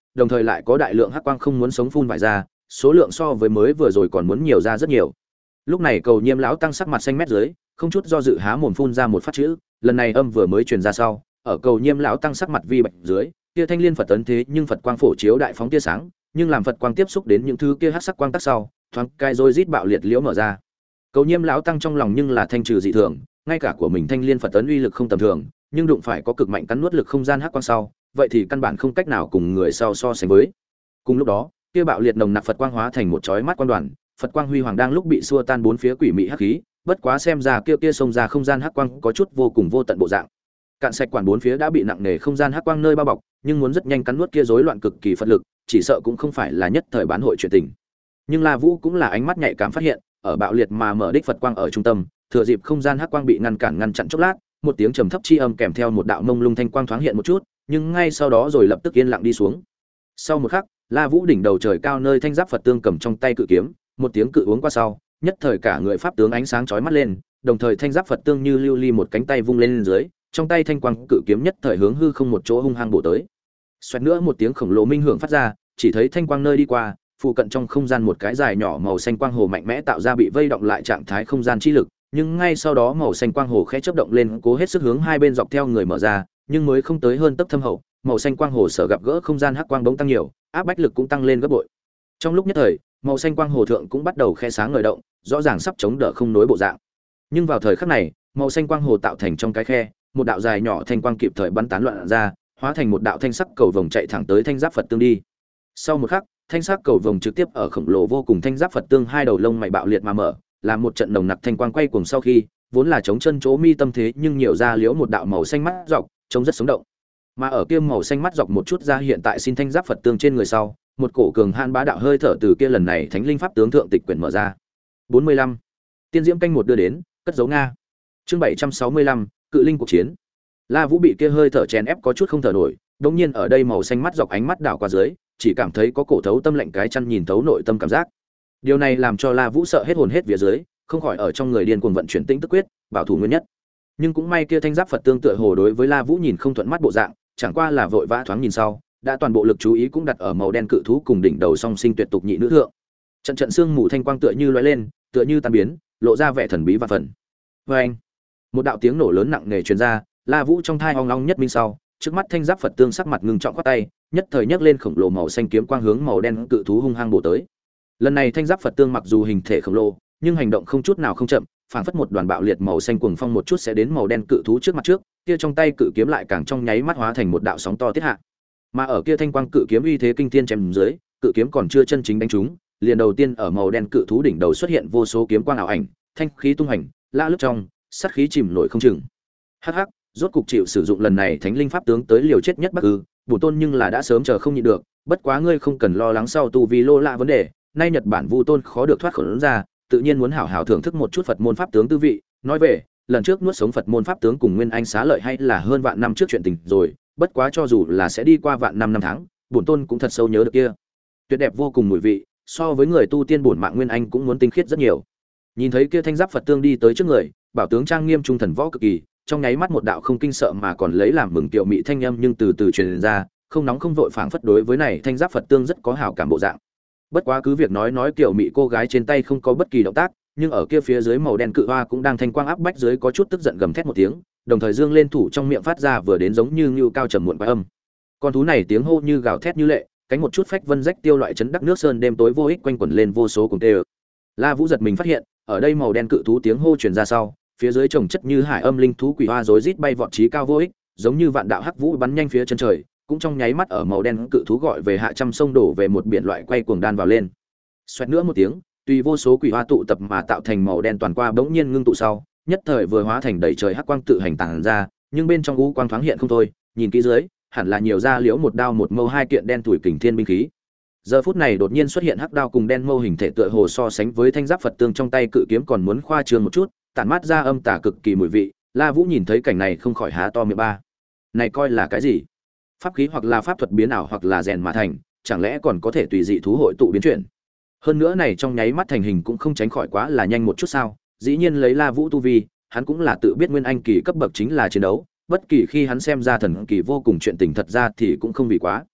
đồng thời lại có đại lượng hắc quang không muốn sống phun vải ra, số lượng so với mới vừa rồi còn muốn nhiều ra rất nhiều. Lúc này Cầu Nhiêm lão tăng sắc mặt xanh mét dưới, không chút do dự há mồm phun ra một phát chữ, lần này âm vừa mới truyền ra sau, ở Cầu Nhiêm lão tăng sắc mặt vi bạch dưới, kia thanh liên Phật tấn thế nhưng Phật quang phổ chiếu đại phóng tia sáng, nhưng làm Phật quang tiếp xúc đến những thứ kia hắc sắc quang tắc sau, thoáng cái rồi rít bạo liệt liễu mở ra. Cầu Nhiêm lão tăng trong lòng nhưng là thanh trừ dị thường, ngay cả của mình thanh liên Phật tấn uy lực không tầm thường, nhưng đụng phải có cực mạnh cắn nuốt lực không gian hắc quang sau, vậy thì căn bản không cách nào cùng người sau so sánh với. Cùng lúc đó, kia bạo liệt nồng nặc Phật quang hóa thành một chói mắt quang đoàn, Phật quang huy hoàng đang lúc bị xua tan bốn phía quỷ mị hắc khí, bất quá xem ra kia kia xông ra không gian hắc quang có chút vô cùng vô tận bộ dạng. Cạn sạch quản bốn phía đã bị nặng nề không gian hắc quang nơi bao bọc, nhưng muốn rất nhanh cắn nuốt kia rối loạn cực kỳ Phật lực, chỉ sợ cũng không phải là nhất thời bán hội chuyện tình. Nhưng La Vũ cũng là ánh mắt nhạy cảm phát hiện, ở bạo liệt mà mở đích Phật quang ở trung tâm, thừa dịp không gian hắc quang bị ngăn cản ngăn chặn chốc lát, một tiếng trầm thấp chi âm kèm theo một đạo mông lung thanh quang thoáng hiện một chút, nhưng ngay sau đó rồi lập tức yên lặng đi xuống. Sau một khắc, La Vũ đỉnh đầu trời cao nơi thanh giáp Phật tương cầm trong tay cự kiếm, một tiếng cự uống qua sau, nhất thời cả người pháp tướng ánh sáng chói mắt lên, đồng thời thanh giáp Phật tương như lưu ly một cánh tay vung lên dưới, trong tay thanh quang cự kiếm nhất thời hướng hư không một chỗ hung hăng bổ tới. Xoẹt nữa một tiếng khổng lồ minh hưởng phát ra, chỉ thấy thanh quang nơi đi qua, phụ cận trong không gian một cái dài nhỏ màu xanh quang hồ mạnh mẽ tạo ra bị vây động lại trạng thái không gian chi lực, nhưng ngay sau đó màu xanh quang hồ khẽ chớp động lên, cố hết sức hướng hai bên dọc theo người mở ra, nhưng mới không tới hơn tấc thâm hậu, màu xanh quang hồ sở gặp gỡ không gian hắc quang bỗng tăng nhiều, áp bách lực cũng tăng lên gấp bội. Trong lúc nhất thời, màu xanh quang hồ thượng cũng bắt đầu khẽ sáng ngời động, rõ ràng sắp chống đỡ không nối bộ dạng. Nhưng vào thời khắc này, màu xanh quang hồ tạo thành trong cái khe, một đạo dài nhỏ thanh quang kịp thời bắn tán loạn ra, hóa thành một đạo thanh sắc cầu vồng chạy thẳng tới thanh giáp Phật tương đi. Sau một khắc, thanh sắc cầu vồng trực tiếp ở khổng lồ vô cùng thanh giáp Phật tương hai đầu lông mày bạo liệt mà mở, làm một trận nồng nặc thanh quang quay cuồng sau khi, vốn là chống chân chỗ mi tâm thế nhưng nhiều ra liễu một đạo màu xanh mắt dọc, trông rất sống động. Mà ở kia màu xanh mắt dọc một chút ra hiện tại xin thanh giáp Phật tương trên người sau, một cổ cường han bá đạo hơi thở từ kia lần này thánh linh pháp tướng thượng tịch quyển mở ra. bốn mươi lăm Tiên diễm canh một đưa đến, cất dấu Nga. Chương bảy trăm sáu mươi lăm, cự linh cuộc chiến. La Vũ bị kia hơi thở chèn ép có chút không thở nổi, đột nhiên ở đây màu xanh mắt dọc ánh mắt đảo qua dưới, chỉ cảm thấy có cổ thấu tâm lạnh cái chăn nhìn thấu nội tâm cảm giác. Điều này làm cho La Vũ sợ hết hồn hết vía dưới, không khỏi ở trong người điên cuồng vận chuyển tĩnh tức quyết, bảo thủ nguyên nhất. Nhưng cũng may kia thanh giáp Phật tương tựa hồ đối với La Vũ nhìn không thuận mắt bộ dạng, chẳng qua là vội vã thoáng nhìn sau, đã toàn bộ lực chú ý cũng đặt ở màu đen cự thú cùng đỉnh đầu song sinh tuyệt tục nhị nữ thượng. Trận trận xương mù thanh quang tựa như lóe lên, tựa như tan biến, lộ ra vẻ thần bí và phần. Oeng! Một đạo tiếng nổ lớn nặng nề truyền ra, La Vũ trong thai ong long nhất minh sau, trước mắt thanh giáp Phật tương sắc mặt ngưng trọng quát tay, nhất thời nhấc lên khổng lồ màu xanh kiếm quang hướng màu đen cự thú hung hăng bổ tới. Lần này thanh giáp Phật tương mặc dù hình thể khổng lồ, nhưng hành động không chút nào không chậm, phảng phất một đoàn bạo liệt màu xanh cuồng phong một chút sẽ đến màu đen cự thú trước mặt trước, kia trong tay cự kiếm lại càng trong nháy mắt hóa thành một đạo sóng to tiết hạ. Mà ở kia thanh quang cự kiếm uy thế kinh thiên chém dưới, cự kiếm còn chưa chân chính đánh trúng, liền đầu tiên ở màu đen cự thú đỉnh đầu xuất hiện vô số kiếm quang ảo ảnh, thanh khí tung hành, lạ lướt trong, sát khí chìm nổi không chừng. Hắc hắc, rốt cục chịu sử dụng lần này thánh linh pháp tướng tới liều chết nhất Bắc ư, bổn tôn nhưng là đã sớm chờ không nhịn được, bất quá ngươi không cần lo lắng sau tu vì lô lạ vấn đề, nay Nhật Bản Vu Tôn khó được thoát khỏi lớn ra, tự nhiên muốn hảo hảo thưởng thức một chút Phật môn pháp tướng tư vị, nói về, lần trước nuốt sống Phật môn pháp tướng cùng Nguyên Anh xá lợi hay là hơn vạn năm trước chuyện tình rồi, bất quá cho dù là sẽ đi qua vạn năm năm tháng, bổn tôn cũng thật sâu nhớ được kia. Tuyệt đẹp vô cùng mùi vị, so với người tu tiên bổn mạng Nguyên Anh cũng muốn tinh khiết rất nhiều. Nhìn thấy kia thanh giáp Phật tương đi tới trước người, bảo tướng trang nghiêm trung thần võ cực kỳ, trong nháy mắt một đạo không kinh sợ mà còn lấy làm mừng tiểu mị thanh âm nhưng từ từ truyền ra, không nóng không vội phảng phất đối với này thanh giáp Phật tương rất có hảo cảm bộ dạng. Bất quá cứ việc nói nói kiểu mị cô gái trên tay không có bất kỳ động tác, nhưng ở kia phía dưới màu đen cự hoa cũng đang thanh quang áp bách dưới có chút tức giận gầm thét một tiếng, đồng thời dương lên thủ trong miệng phát ra vừa đến giống như ngưu cao trầm muộn quái âm. Con thú này tiếng hô như gào thét như lệ, cánh một chút phách vân rách tiêu loại chấn đắc nước sơn đêm tối vô ích quanh quẩn lên vô số cùng tê. La Vũ giật mình phát hiện, ở đây màu đen cự thú tiếng hô truyền ra sau, phía dưới trồng chất như hải âm linh thú quỷ hoa rối rít bay vọt chí cao vô ích, giống như vạn đạo hắc vũ bắn nhanh phía chân trời, cũng trong nháy mắt ở màu đen cự thú gọi về hạ trăm sông đổ về một biển loại quay cuồng đan vào lên. Xoẹt nữa một tiếng, tùy vô số quỷ hoa tụ tập mà tạo thành màu đen toàn qua bỗng nhiên ngưng tụ sau, nhất thời vừa hóa thành đầy trời hắc quang tự hành tàng ra, nhưng bên trong u quang thoáng hiện không thôi, nhìn kỹ dưới, hẳn là nhiều ra liễu một đao một mâu hai kiện đen tuổi kình thiên binh khí. Giờ phút này đột nhiên xuất hiện hắc đao cùng đen mâu hình thể tựa hồ so sánh với thanh giáp Phật tương trong tay cự kiếm còn muốn khoa trương một chút, tản mát ra âm tà cực kỳ mùi vị. La Vũ nhìn thấy cảnh này không khỏi há to miệng ba. Này coi là cái gì? Pháp khí hoặc là pháp thuật biến ảo hoặc là rèn mà thành, chẳng lẽ còn có thể tùy dị thú hội tụ biến chuyển? Hơn nữa này trong nháy mắt thành hình cũng không tránh khỏi quá là nhanh một chút sao? Dĩ nhiên lấy La Vũ tu vi, hắn cũng là tự biết nguyên anh kỳ cấp bậc chính là chiến đấu, bất kỳ khi hắn xem ra thần kỳ vô cùng chuyện tình thật ra thì cũng không vì quá.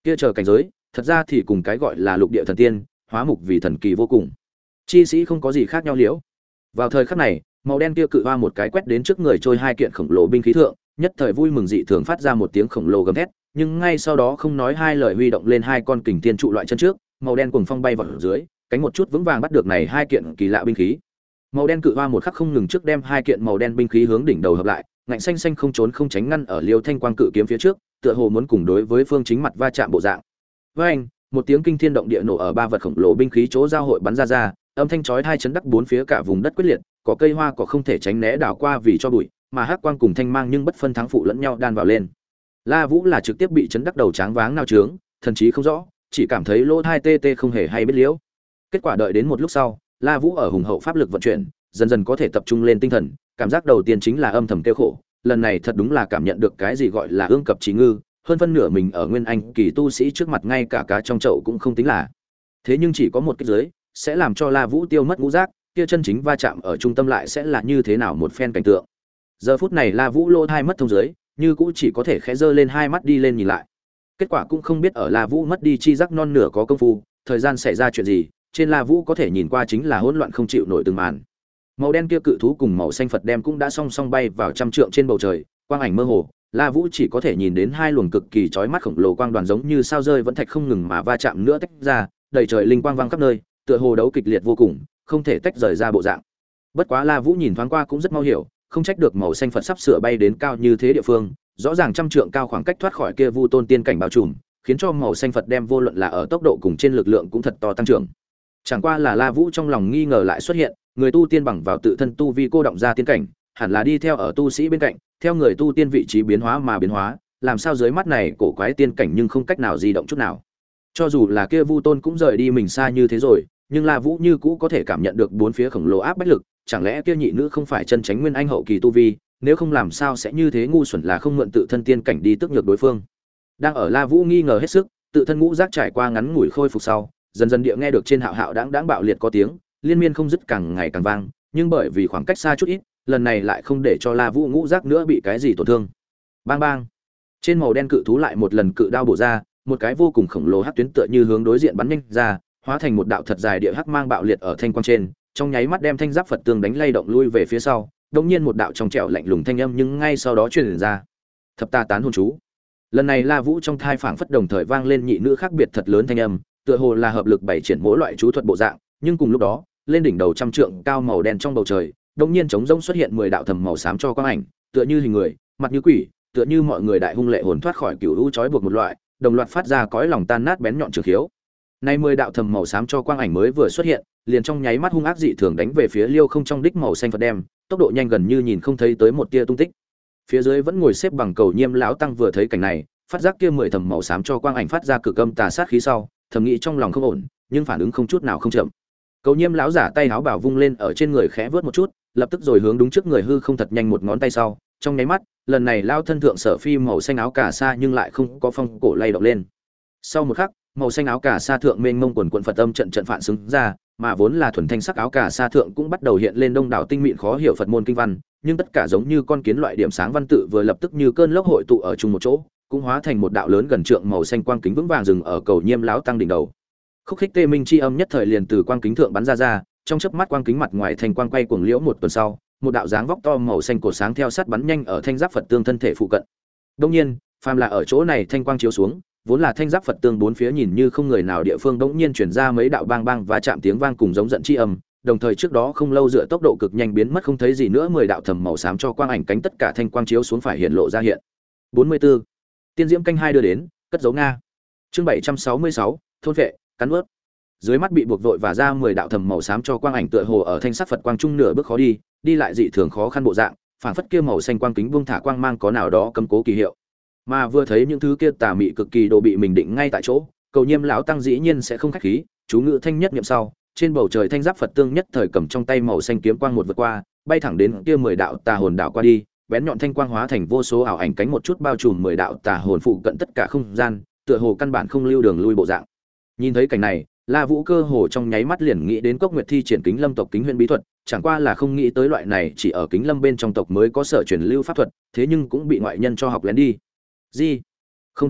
Kia chờ cảnh giới, thật ra thì cùng cái gọi là lục địa thần tiên, hóa mục vì thần kỳ vô cùng. Chi sĩ không có gì khác nhau liễu. Vào thời khắc này, màu đen kia cự hoa một cái quét đến trước người trôi hai kiện khổng lồ binh khí thượng, nhất thời vui mừng dị thường phát ra một tiếng khổng lồ gầm thét, nhưng ngay sau đó không nói hai lời huy động lên hai con kình tiên trụ loại chân trước, màu đen cuồng phong bay vào dưới, cánh một chút vững vàng bắt được này hai kiện kỳ lạ binh khí. Màu đen cự hoa một khắc không ngừng trước đem hai kiện màu đen binh khí hướng đỉnh đầu hợp lại, ngạnh xanh xanh không trốn không tránh ngăn ở Liêu Thanh Quang cự kiếm phía trước, tựa hồ muốn cùng đối với phương chính mặt va chạm bộ dạng. Với anh, một tiếng kinh thiên động địa nổ ở ba vật khổng lồ binh khí chỗ giao hội bắn ra ra, âm thanh chói tai chấn đắc bốn phía cả vùng đất quyết liệt, có cây hoa có không thể tránh né đảo qua vì cho bụi, mà hắc quang cùng thanh mang nhưng bất phân thắng phụ lẫn nhau đan vào lên. La Vũ là trực tiếp bị chấn đắc đầu tráng váng nao trướng, thần trí không rõ, chỉ cảm thấy lỗ tai tê tê không hề hay biết liễu. Kết quả đợi đến một lúc sau, La Vũ ở hùng hậu pháp lực vận chuyển, dần dần có thể tập trung lên tinh thần, cảm giác đầu tiên chính là âm thầm kêu khổ, lần này thật đúng là cảm nhận được cái gì gọi là ương cập trí ngư, hơn phân nửa mình ở nguyên anh kỳ tu sĩ trước mặt ngay cả cá trong chậu cũng không tính là. Thế nhưng chỉ có một cái giới sẽ làm cho La Vũ tiêu mất ngũ giác, kia chân chính va chạm ở trung tâm lại sẽ là như thế nào một phen cảnh tượng. Giờ phút này La Vũ lô thai mất thông giới, như cũ chỉ có thể khẽ giơ lên hai mắt đi lên nhìn lại. Kết quả cũng không biết ở La Vũ mất đi chi giác non nửa có công phu, thời gian xảy ra chuyện gì, trên La Vũ có thể nhìn qua chính là hỗn loạn không chịu nổi từng màn. Màu đen kia cự thú cùng màu xanh Phật đem cũng đã song song bay vào trăm trượng trên bầu trời, quang ảnh mơ hồ, La Vũ chỉ có thể nhìn đến hai luồng cực kỳ chói mắt khổng lồ quang đoàn giống như sao rơi vẫn thạch không ngừng mà va chạm nữa tách ra, đầy trời linh quang vang khắp nơi, tựa hồ đấu kịch liệt vô cùng, không thể tách rời ra bộ dạng. Bất quá La Vũ nhìn thoáng qua cũng rất mau hiểu, không trách được màu xanh Phật sắp sửa bay đến cao như thế địa phương, rõ ràng trăm trượng cao khoảng cách thoát khỏi kia Vu Tôn tiên cảnh bao trùm, khiến cho màu xanh Phật đem vô luận là ở tốc độ cùng trên lực lượng cũng thật to tăng trưởng. Chẳng qua là La Vũ trong lòng nghi ngờ lại xuất hiện, người tu tiên bằng vào tự thân tu vi cô động ra tiên cảnh, hẳn là đi theo ở tu sĩ bên cạnh, theo người tu tiên vị trí biến hóa mà biến hóa, làm sao dưới mắt này cổ quái tiên cảnh nhưng không cách nào di động chút nào. Cho dù là kia Vu Tôn cũng rời đi mình xa như thế rồi, nhưng La Vũ như cũ có thể cảm nhận được bốn phía khổng lồ áp bách lực, chẳng lẽ kia nhị nữ không phải chân tránh nguyên anh hậu kỳ tu vi, nếu không làm sao sẽ như thế ngu xuẩn là không mượn tự thân tiên cảnh đi tức nhược đối phương. Đang ở La Vũ nghi ngờ hết sức, tự thân ngũ giác trải qua ngắn ngủi khôi phục sau, dần dần địa nghe được trên hạo hạo đãng đãng bạo liệt có tiếng, liên miên không dứt càng ngày càng vang, nhưng bởi vì khoảng cách xa chút ít, lần này lại không để cho La Vũ ngũ giác nữa bị cái gì tổn thương. Bang bang. Trên màu đen cự thú lại một lần cự đao bổ ra, một cái vô cùng khổng lồ hắc tuyến tựa như hướng đối diện bắn nhanh ra, hóa thành một đạo thật dài địa hắc mang bạo liệt ở thanh quang trên, trong nháy mắt đem thanh giáp Phật tương đánh lay động lui về phía sau, đột nhiên một đạo trong trẻo lạnh lùng thanh âm nhưng ngay sau đó truyền ra. Thập ta tán hồn chú. Lần này La Vũ trong thai phảng phất đồng thời vang lên nhị nữ khác biệt thật lớn thanh âm, tựa hồ là hợp lực bảy triển mỗi loại chú thuật bộ dạng, nhưng cùng lúc đó, lên đỉnh đầu trăm trượng cao màu đen trong bầu trời, đột nhiên trống rỗng xuất hiện mười đạo thầm màu xám cho quang ảnh, tựa như hình người, mặt như quỷ, tựa như mọi người đại hung lệ hồn thoát khỏi cửu u trói buộc một loại, đồng loạt phát ra cõi lòng tan nát bén nhọn trường khiếu. Nay mười đạo thầm màu xám cho quang ảnh mới vừa xuất hiện, liền trong nháy mắt hung ác dị thường đánh về phía Liêu Không trong đích màu xanh Phật đem, tốc độ nhanh gần như nhìn không thấy tới một tia tung tích. Phía dưới vẫn ngồi xếp bằng cầu nhiêm lão tăng vừa thấy cảnh này, phát giác kia mười thầm màu xám cho quang ảnh phát ra cực âm tà sát khí sau, thầm nghĩ trong lòng không ổn, nhưng phản ứng không chút nào không chậm. Cầu nhiêm lão giả tay áo bảo vung lên ở trên người khẽ vớt một chút, lập tức rồi hướng đúng trước người hư không thật nhanh một ngón tay sau, trong nháy mắt, lần này lao thân thượng sở phi màu xanh áo cà sa nhưng lại không có phong cổ lay động lên. Sau một khắc, màu xanh áo cà sa thượng mênh mông quần quần Phật âm trận trận phản xứng ra, mà vốn là thuần thanh sắc áo cà sa thượng cũng bắt đầu hiện lên đông đảo tinh mịn khó hiểu Phật môn kinh văn, nhưng tất cả giống như con kiến loại điểm sáng văn tự vừa lập tức như cơn lốc hội tụ ở chung một chỗ, cũng hóa thành một đạo lớn gần trượng màu xanh quang kính vững vàng dừng ở cầu nhiêm lão tăng đỉnh đầu. Khúc khích tê minh chi âm nhất thời liền từ quang kính thượng bắn ra ra, trong chớp mắt quang kính mặt ngoài thành quang quay cuồng liễu một tuần sau, một đạo dáng vóc to màu xanh cột sáng theo sát bắn nhanh ở thanh giáp Phật tương thân thể phụ cận. Đương nhiên, phàm là ở chỗ này thanh quang chiếu xuống, vốn là thanh giáp Phật tương bốn phía nhìn như không người nào địa phương đống nhiên truyền ra mấy đạo bang bang và chạm tiếng vang cùng giống giận chi âm, đồng thời trước đó không lâu dựa tốc độ cực nhanh biến mất không thấy gì nữa, mười đạo thầm màu xám cho quang ảnh cánh tất cả thanh quang chiếu xuống phải hiện lộ ra hiện. bốn mươi tư. Tiên diễm canh hai đưa đến, cất dấu Nga. Chương bảy trăm sáu mươi sáu, thôn vệ, cắn nuốt. Dưới mắt bị buộc vội và ra mười đạo thầm màu xám cho quang ảnh tựa hồ ở thanh sắc Phật quang trung nửa bước khó đi, đi lại dị thường khó khăn bộ dạng, phảng phất kia màu xanh quang kính buông thả quang mang có nào đó cấm cố kỳ hiệu. Mà vừa thấy những thứ kia tà mị cực kỳ đồ bị mình định ngay tại chỗ, cầu nhiêm lão tăng dĩ nhiên sẽ không khách khí, chú ngữ thanh nhất niệm sau, trên bầu trời thanh giáp Phật tương nhất thời cầm trong tay màu xanh kiếm quang một vượt qua, bay thẳng đến kia mười đạo tà hồn đảo qua đi, bén nhọn thanh quang hóa thành vô số ảo ảnh cánh một chút bao trùm mười đạo tà hồn phụ cận tất cả không gian, tựa hồ căn bản không lưu đường lui bộ dạng. Nhìn thấy cảnh này, La Vũ cơ hồ trong nháy mắt liền nghĩ đến Cốc Nguyệt thi triển Kính Lâm tộc Kính Huyễn bí thuật, chẳng qua là không nghĩ tới loại này chỉ ở Kính Lâm bên trong tộc mới có sở truyền lưu pháp thuật, thế nhưng cũng bị ngoại nhân cho học lén đi. Gì? Không đúng,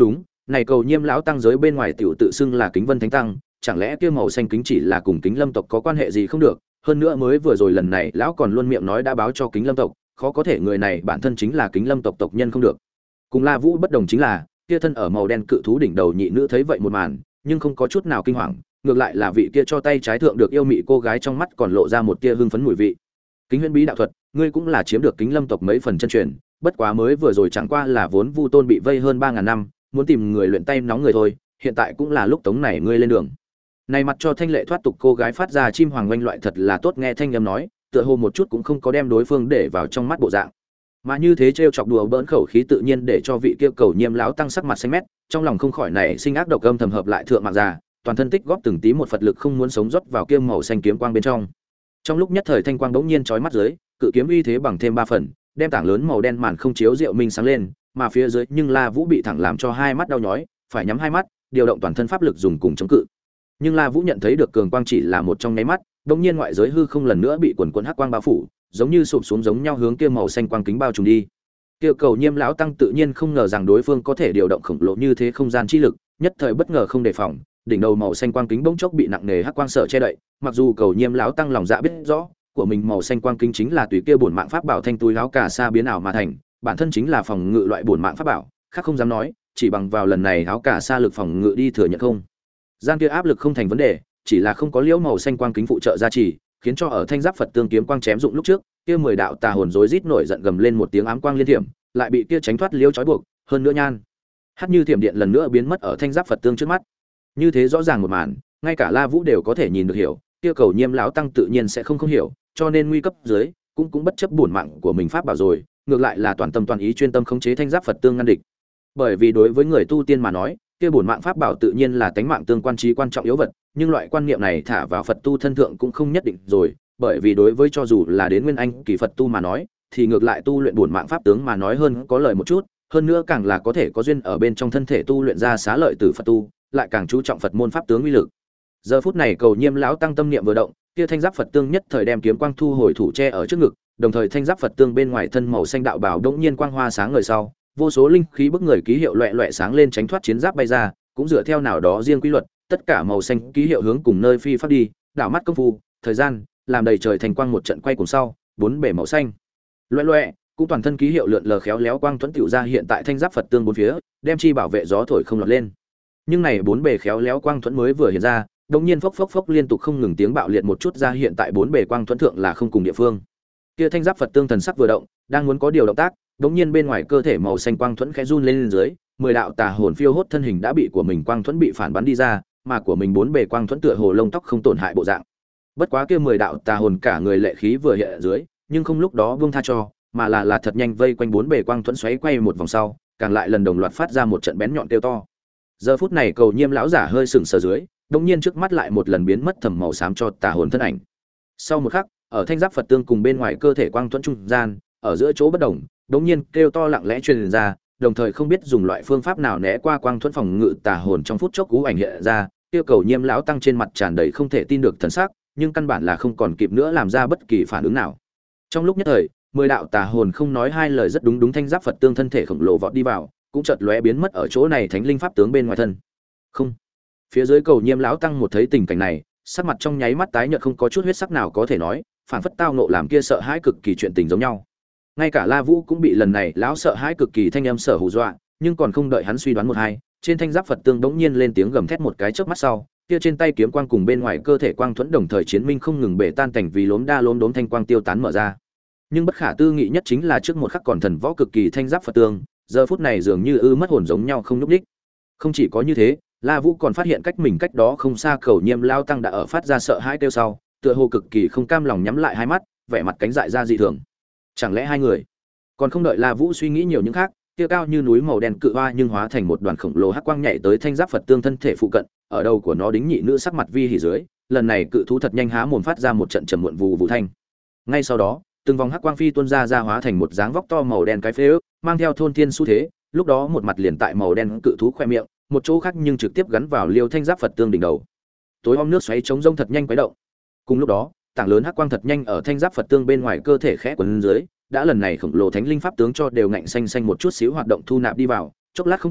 này cầu nhiêm lão tăng giới bên ngoài tiểu tự xưng là Kính Vân Thánh Tăng, chẳng lẽ kia màu xanh kính chỉ là cùng Kính Lâm tộc có quan hệ gì không được? Hơn nữa mới vừa rồi lần này lão còn luôn miệng nói đã báo cho Kính Lâm tộc, khó có thể người này bản thân chính là Kính Lâm tộc tộc nhân không được. Cùng La Vũ bất đồng chính là, kia thân ở màu đen cự thú đỉnh đầu nhị nữ thấy vậy một màn, nhưng không có chút nào kinh hoàng, ngược lại là vị kia cho tay trái thượng được yêu mị cô gái trong mắt còn lộ ra một tia hưng phấn mùi vị. Kính Huyễn Bí đạo thuật, ngươi cũng là chiếm được Kính Lâm tộc mấy phần chân truyền, bất quá mới vừa rồi chẳng qua là vốn Vu Tôn bị vây hơn ba ngàn năm, muốn tìm người luyện tay nóng người thôi, hiện tại cũng là lúc tống này ngươi lên đường. Này mặt cho thanh lệ thoát tục cô gái phát ra chim hoàng oanh loại thật là tốt nghe thanh âm nói, tựa hồ một chút cũng không có đem đối phương để vào trong mắt bộ dạng. Mà như thế trêu chọc đùa bỡn khẩu khí tự nhiên để cho vị kia cầu nhiêm lão tăng sắc mặt xanh mét, trong lòng không khỏi nảy sinh ác độc âm thầm hợp lại thượng mạng già, toàn thân tích góp từng tí một Phật lực không muốn sống rót vào kia màu xanh kiếm quang bên trong. Trong lúc nhất thời thanh quang đống nhiên chói mắt dưới, cự kiếm uy thế bằng thêm ba phần, đem tảng lớn màu đen màn không chiếu diệu minh sáng lên, mà phía dưới nhưng La Vũ bị thẳng làm cho hai mắt đau nhói, phải nhắm hai mắt, điều động toàn thân pháp lực dùng cùng chống cự. Nhưng La Vũ nhận thấy được cường quang chỉ là một trong nháy mắt, đột nhiên ngoại giới hư không lần nữa bị quần quần hắc quang bao phủ, giống như sụp xuống giống nhau hướng kia màu xanh quang kính bao trùm đi. Kia cầu nhiêm lão tăng tự nhiên không ngờ rằng đối phương có thể điều động khổng lồ như thế không gian chi lực, nhất thời bất ngờ không đề phòng, đỉnh đầu màu xanh quang kính bỗng chốc bị nặng nề hắc quang sở che đậy, mặc dù cầu nhiêm lão tăng lòng dạ biết rõ, của mình màu xanh quang kính chính là tùy kia bổn mạng pháp bảo thanh túi áo cà sa biến ảo mà thành, bản thân chính là phòng ngự loại bổn mạng pháp bảo, khác không dám nói, chỉ bằng vào lần này áo cà sa lực phòng ngự đi thừa nhận không. Gian kia áp lực không thành vấn đề, chỉ là không có liễu màu xanh quang kính phụ trợ gia trì, khiến cho ở thanh giáp Phật tương kiếm quang chém dụng lúc trước, kia mười đạo tà hồn rối rít nổi giận gầm lên một tiếng ám quang liên thiểm, lại bị kia tránh thoát liễu trói buộc, hơn nữa nhan hắt như thiểm điện lần nữa biến mất ở thanh giáp Phật tương trước mắt. Như thế rõ ràng một màn, ngay cả La Vũ đều có thể nhìn được hiểu, kia cầu nhiêm lão tăng tự nhiên sẽ không không hiểu, cho nên nguy cấp dưới, cũng cũng bất chấp bổn mạng của mình pháp bảo rồi, ngược lại là toàn tâm toàn ý chuyên tâm khống chế thanh giáp Phật tương ngăn địch. Bởi vì đối với người tu tiên mà nói, kia bổn mạng pháp bảo tự nhiên là tánh mạng tương quan trí quan trọng yếu vật, nhưng loại quan niệm này thả vào Phật tu thân thượng cũng không nhất định rồi, bởi vì đối với cho dù là đến nguyên anh kỳ Phật tu mà nói, thì ngược lại tu luyện bổn mạng pháp tướng mà nói hơn có lợi một chút, hơn nữa càng là có thể có duyên ở bên trong thân thể tu luyện ra xá lợi từ Phật tu, lại càng chú trọng Phật môn pháp tướng uy lực. Giờ phút này cầu nhiêm lão tăng tâm niệm vừa động, kia thanh giáp Phật tương nhất thời đem kiếm quang thu hồi thủ che ở trước ngực, đồng thời thanh giáp Phật tương bên ngoài thân màu xanh đạo bào đống nhiên quang hoa sáng ngời sau, vô số linh khí bức người ký hiệu loẹt loẹt sáng lên tránh thoát chiến giáp bay ra, cũng dựa theo nào đó riêng quy luật, tất cả màu xanh ký hiệu hướng cùng nơi phi pháp đi, đảo mắt công phu, thời gian, làm đầy trời thành quang một trận quay cùng sau, bốn bể màu xanh. Loẹt loẹt, cũng toàn thân ký hiệu lượn lờ khéo léo quang thuẫn tiểu ra hiện tại thanh giáp Phật tương bốn phía, đem chi bảo vệ gió thổi không lọt lên. Nhưng này bốn bề khéo léo quang thuẫn mới vừa hiện ra, đột nhiên phốc phốc phốc liên tục không ngừng tiếng bạo liệt một chút ra hiện tại bốn bề quang thuẫn thượng là không cùng địa phương. Kia thanh giáp Phật tương thần sắc vừa động, đang muốn có điều động tác, đột nhiên bên ngoài cơ thể màu xanh quang thuẫn khẽ run lên, lên dưới, mười đạo tà hồn phiêu hốt thân hình đã bị của mình quang thuẫn bị phản bắn đi ra, mà của mình bốn bề quang thuẫn tựa hồ lông tóc không tổn hại bộ dạng. Bất quá kia mười đạo tà hồn cả người lệ khí vừa hiện ở dưới, nhưng không lúc đó buông tha cho, mà là là thật nhanh vây quanh bốn bề quang thuẫn xoáy quay một vòng sau, càng lại lần đồng loạt phát ra một trận bén nhọn kêu to. Giờ phút này cầu nhiêm lão giả hơi sừng sờ dưới, đống nhiên trước mắt lại một lần biến mất thầm màu xám cho tà hồn thân ảnh. Sau một khắc, ở thanh giáp Phật tương cùng bên ngoài cơ thể quang thuẫn trung gian, ở giữa chỗ bất đồng, đống nhiên kêu to lặng lẽ truyền ra, đồng thời không biết dùng loại phương pháp nào né qua quang thuẫn phòng ngự tà hồn trong phút chốc cú ảnh hiện ra, tiêu cầu nhiêm lão tăng trên mặt tràn đầy không thể tin được thần sắc, nhưng căn bản là không còn kịp nữa làm ra bất kỳ phản ứng nào. Trong lúc nhất thời, mười đạo tà hồn không nói hai lời rất đúng đúng thanh giáp Phật tương thân thể khổng lồ vọt đi vào, cũng chợt lóe biến mất ở chỗ này thánh linh pháp tướng bên ngoài thân. Không. Phía dưới cầu nhiêm lão tăng một thấy tình cảnh này, sắc mặt trong nháy mắt tái nhợt không có chút huyết sắc nào có thể nói, phản phất tao nộ làm kia sợ hãi cực kỳ chuyện tình giống nhau. Ngay cả La Vũ cũng bị lần này lão sợ hãi cực kỳ thanh âm sở hù dọa, nhưng còn không đợi hắn suy đoán một hai, trên thanh giáp Phật tương bỗng nhiên lên tiếng gầm thét một cái chớp mắt sau, kia trên tay kiếm quang cùng bên ngoài cơ thể quang thuẫn đồng thời chiến minh không ngừng bể tan cảnh vì lốm đa lốm đốm thanh quang tiêu tán mở ra. Nhưng bất khả tư nghị nhất chính là trước một khắc còn thần võ cực kỳ thanh giáp Phật tương, giờ phút này dường như ư mất hồn giống nhau không nhúc nhích. Không chỉ có như thế, La Vũ còn phát hiện cách mình cách đó không xa cầu nhiêm lao tăng đã ở phát ra sợ hãi kêu sau, tựa hồ cực kỳ không cam lòng nhắm lại hai mắt, vẻ mặt cánh dại ra dị thường. Chẳng lẽ hai người? Còn không đợi La Vũ suy nghĩ nhiều những khác, kia cao như núi màu đen cự hoa nhưng hóa thành một đoàn khổng lồ hắc quang nhảy tới thanh giáp Phật tương thân thể phụ cận, ở đầu của nó đính nhị nữ sắc mặt vi hỉ dưới, lần này cự thú thật nhanh há mồm phát ra một trận trầm muộn vù vù thanh. Ngay sau đó, từng vòng hắc quang phi tuôn ra ra hóa thành một dáng vóc to màu đen cái phế ước, mang theo thôn thiên xu thế, lúc đó một mặt liền tại màu đen cự thú khoe miệng, một chỗ khác nhưng trực tiếp gắn vào liêu thanh giáp Phật tương đỉnh đầu. Tối om nước xoáy chống rông thật nhanh quấy động. Cùng lúc đó, tảng lớn hắc quang thật nhanh ở thanh giáp Phật tương bên ngoài cơ thể khẽ quấn dưới, đã lần này khổng lồ thánh linh pháp tướng cho đều ngạnh xanh xanh một chút xíu hoạt động thu nạp đi vào, chốc lát không tới,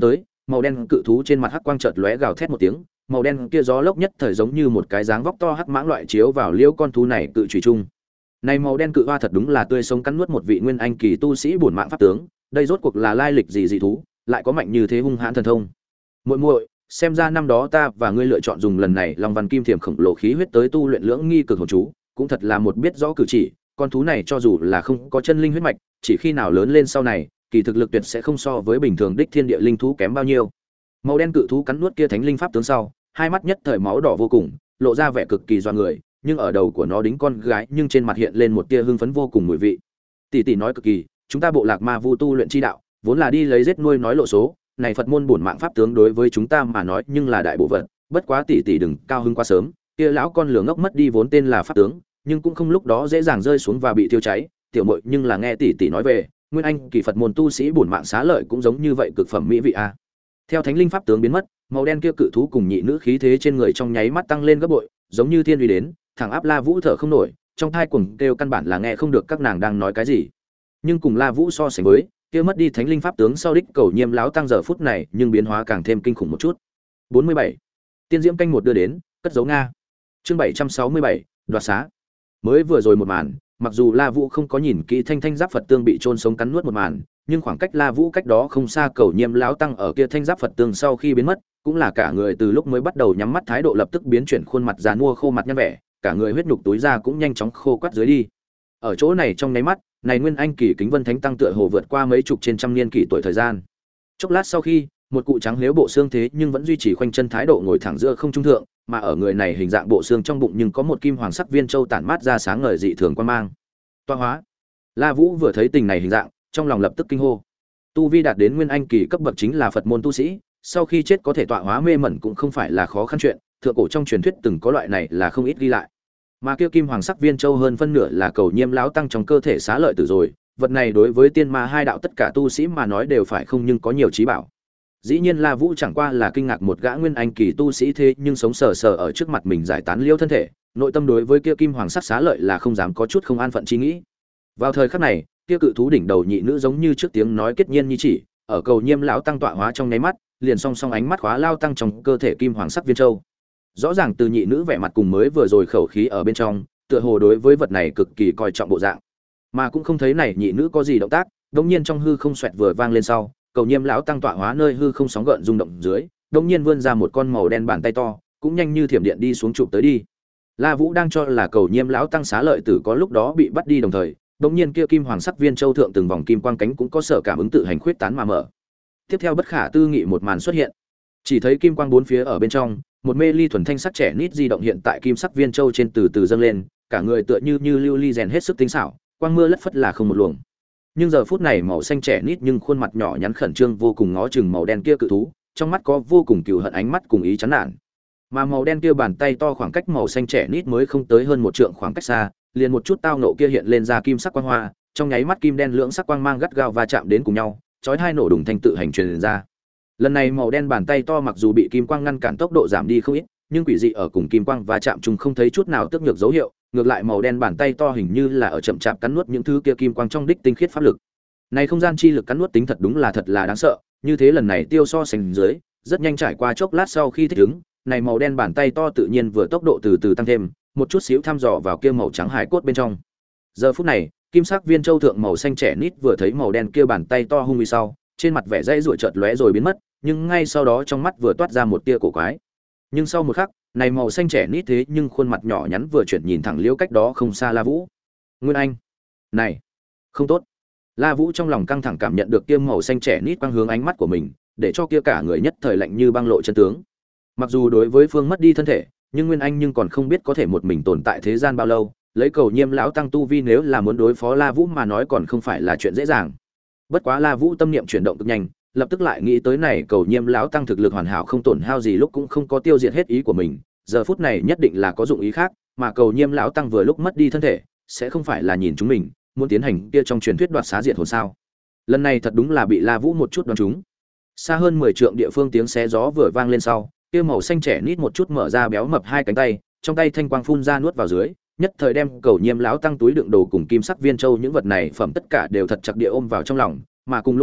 màu đen cự thú trên mặt hắc quang chợt lóe gào thét một tiếng, màu đen kia gió lốc nhất thời giống như một cái dáng vóc to hắc mãng loại chiếu vào liễu con thú này cự chủy chung. Này màu đen cự hoa thật đúng là tươi sống cắn nuốt một vị nguyên anh kỳ tu sĩ bổn mạng pháp tướng, đây rốt cuộc là lai lịch gì dị thú, lại có mạnh như thế hung hãn thần thông. Muội muội, xem ra năm đó ta và ngươi lựa chọn dùng lần này Long Văn Kim Thiểm khổng lồ khí huyết tới tu luyện lưỡng nghi cực hồn chú, cũng thật là một biết rõ cử chỉ, con thú này cho dù là không có chân linh huyết mạch, chỉ khi nào lớn lên sau này, kỳ thực lực tuyệt sẽ không so với bình thường đích thiên địa linh thú kém bao nhiêu. Màu đen cự thú cắn nuốt kia thánh linh pháp tướng sau, hai mắt nhất thời máu đỏ vô cùng, lộ ra vẻ cực kỳ doa người, nhưng ở đầu của nó đính con gái, nhưng trên mặt hiện lên một tia hưng phấn vô cùng mùi vị. Tỷ tỷ nói cực kỳ, chúng ta bộ lạc ma vu tu luyện chi đạo, vốn là đi lấy giết nuôi nói lộ số, này Phật môn bổn mạng pháp tướng đối với chúng ta mà nói nhưng là đại bộ vật, bất quá tỷ tỷ đừng cao hứng quá sớm, kia lão con lửa ngốc mất đi vốn tên là pháp tướng, nhưng cũng không lúc đó dễ dàng rơi xuống và bị thiêu cháy, tiểu muội nhưng là nghe tỷ tỷ nói về, nguyên anh kỳ Phật môn tu sĩ bổn mạng xá lợi cũng giống như vậy cực phẩm mỹ vị a. Theo thánh linh pháp tướng biến mất, màu đen kia cự thú cùng nhị nữ khí thế trên người trong nháy mắt tăng lên gấp bội, giống như thiên uy đến, thẳng áp La Vũ thở không nổi, trong thai cuồng kêu căn bản là nghe không được các nàng đang nói cái gì. Nhưng cùng La Vũ so sánh với, kia mất đi thánh linh pháp tướng sau đích cầu nhiêm láo tăng giờ phút này, nhưng biến hóa càng thêm kinh khủng một chút. bốn mươi bảy. Tiên diễm canh một đưa đến, cất dấu Nga. Chương bảy trăm sáu mươi bảy, đoạt xá. Mới vừa rồi một màn, mặc dù La Vũ không có nhìn kỹ thanh thanh giáp Phật tương bị chôn sống cắn nuốt một màn, nhưng khoảng cách La Vũ cách đó không xa cầu nhiêm lão tăng ở kia thanh giáp Phật tương sau khi biến mất, cũng là cả người từ lúc mới bắt đầu nhắm mắt thái độ lập tức biến chuyển khuôn mặt già nua khô mặt nhăn vẻ, cả người huyết nhục túi ra cũng nhanh chóng khô quắt dưới đi. Ở chỗ này trong nháy mắt, này nguyên anh kỳ kính vân thánh tăng tựa hồ vượt qua mấy chục trên trăm niên kỷ tuổi thời gian. Chốc lát sau khi, một cụ trắng liếu bộ xương thế nhưng vẫn duy trì khoanh chân thái độ ngồi thẳng giữa không trung thượng, mà ở người này hình dạng bộ xương trong bụng nhưng có một kim hoàng sắc viên châu tản mát ra sáng ngời dị thường quan mang. Toa hóa. La Vũ vừa thấy tình này hình dạng, trong lòng lập tức kinh hô. Tu vi đạt đến nguyên anh kỳ cấp bậc chính là Phật môn tu sĩ, sau khi chết có thể tọa hóa mê mẩn cũng không phải là khó khăn chuyện, thượng cổ trong truyền thuyết từng có loại này là không ít ghi lại. Mà kia kim hoàng sắc viên châu hơn phân nửa là cầu nhiêm lão tăng trong cơ thể xá lợi tử rồi, vật này đối với tiên ma hai đạo tất cả tu sĩ mà nói đều phải không nhưng có nhiều trí bảo. Dĩ nhiên La Vũ chẳng qua là kinh ngạc một gã nguyên anh kỳ tu sĩ thế nhưng sống sờ sờ ở trước mặt mình giải tán liêu thân thể, nội tâm đối với kia kim hoàng sắc xá lợi là không dám có chút không an phận chi nghĩ. Vào thời khắc này, kia cự thú đỉnh đầu nhị nữ giống như trước tiếng nói kết nhiên như chỉ, ở cầu nhiêm lão tăng tọa hóa trong nháy mắt, liền song song ánh mắt khóa lao tăng trong cơ thể kim hoàng sắc viên châu. Rõ ràng từ nhị nữ vẻ mặt cùng mới vừa rồi khẩu khí ở bên trong, tựa hồ đối với vật này cực kỳ coi trọng bộ dạng. Mà cũng không thấy này nhị nữ có gì động tác, đột nhiên trong hư không xoẹt vừa vang lên sau, cầu nhiêm lão tăng tọa hóa nơi hư không sóng gợn rung động dưới, đột nhiên vươn ra một con màu đen bàn tay to, cũng nhanh như thiểm điện đi xuống chụp tới đi. La Vũ đang cho là cầu nhiêm lão tăng xá lợi tử có lúc đó bị bắt đi đồng thời, đột nhiên kia kim hoàng sắc viên châu thượng từng vòng kim quang cánh cũng có sở cảm ứng tự hành khuyết tán mà mở. Tiếp theo bất khả tư nghị một màn xuất hiện. Chỉ thấy kim quang bốn phía ở bên trong, một mê ly thuần thanh sắc trẻ nít di động hiện tại kim sắc viên châu trên từ từ dâng lên, cả người tựa như như lưu ly rèn hết sức tinh xảo, quang mưa lất phất là không một luồng. Nhưng giờ phút này màu xanh trẻ nít nhưng khuôn mặt nhỏ nhắn khẩn trương vô cùng ngó chừng màu đen kia cự thú, trong mắt có vô cùng cừu hận ánh mắt cùng ý chán nản. Mà màu đen kia bàn tay to khoảng cách màu xanh trẻ nít mới không tới hơn một trượng khoảng cách xa, liền một chút tao nộ kia hiện lên ra kim sắc quang hoa, trong nháy mắt kim đen lưỡng sắc quang mang gắt gao va chạm đến cùng nhau, chói hai nổ đùng thanh tự hành truyền ra. Lần này màu đen bàn tay to mặc dù bị kim quang ngăn cản tốc độ giảm đi không ít, nhưng quỷ dị ở cùng kim quang va chạm chung không thấy chút nào tức nhược dấu hiệu, ngược lại màu đen bàn tay to hình như là ở chậm chạp cắn nuốt những thứ kia kim quang trong đích tinh khiết pháp lực. Này không gian chi lực cắn nuốt tính thật đúng là thật là đáng sợ, như thế lần này tiêu so sánh dưới, rất nhanh trải qua chốc lát sau khi thích ứng, này màu đen bàn tay to tự nhiên vừa tốc độ từ từ tăng thêm, một chút xíu thăm dò vào kia màu trắng hải cốt bên trong. Giờ phút này, kim sắc viên châu thượng màu xanh trẻ nít vừa thấy màu đen kia bàn tay to hung uy sau, trên mặt vẻ dãy rủa chợt lóe rồi biến mất, nhưng ngay sau đó trong mắt vừa toát ra một tia cổ quái. Nhưng sau một khắc, này màu xanh trẻ nít thế nhưng khuôn mặt nhỏ nhắn vừa chuyển nhìn thẳng liễu cách đó không xa La Vũ. Nguyên Anh, này, không tốt. La Vũ trong lòng căng thẳng cảm nhận được kia màu xanh trẻ nít quang hướng ánh mắt của mình, để cho kia cả người nhất thời lạnh như băng lộ chân tướng. Mặc dù đối với phương mất đi thân thể, nhưng Nguyên Anh nhưng còn không biết có thể một mình tồn tại thế gian bao lâu, lấy cầu nhiêm lão tăng tu vi nếu là muốn đối phó La Vũ mà nói còn không phải là chuyện dễ dàng. Bất quá La Vũ tâm niệm chuyển động cực nhanh, lập tức lại nghĩ tới này cầu nhiêm lão tăng thực lực hoàn hảo không tổn hao gì lúc cũng không có tiêu diệt hết ý của mình, giờ phút này nhất định là có dụng ý khác, mà cầu nhiêm lão tăng vừa lúc mất đi thân thể, sẽ không phải là nhìn chúng mình, muốn tiến hành kia trong truyền thuyết đoạt xá diệt hồn sao? Lần này thật đúng là bị La Vũ một chút đoán trúng. Xa hơn mười trượng địa phương tiếng xé gió vừa vang lên sau, kia màu xanh trẻ nít một chút mở ra béo mập hai cánh tay, trong tay thanh quang phun ra nuốt vào dưới, nhất thời đem cầu nhiêm lão tăng túi đựng đồ cùng kim sắc viên châu những vật này phẩm tất cả đều thật chặt địa ôm vào trong lòng, mà cùng lúc đó,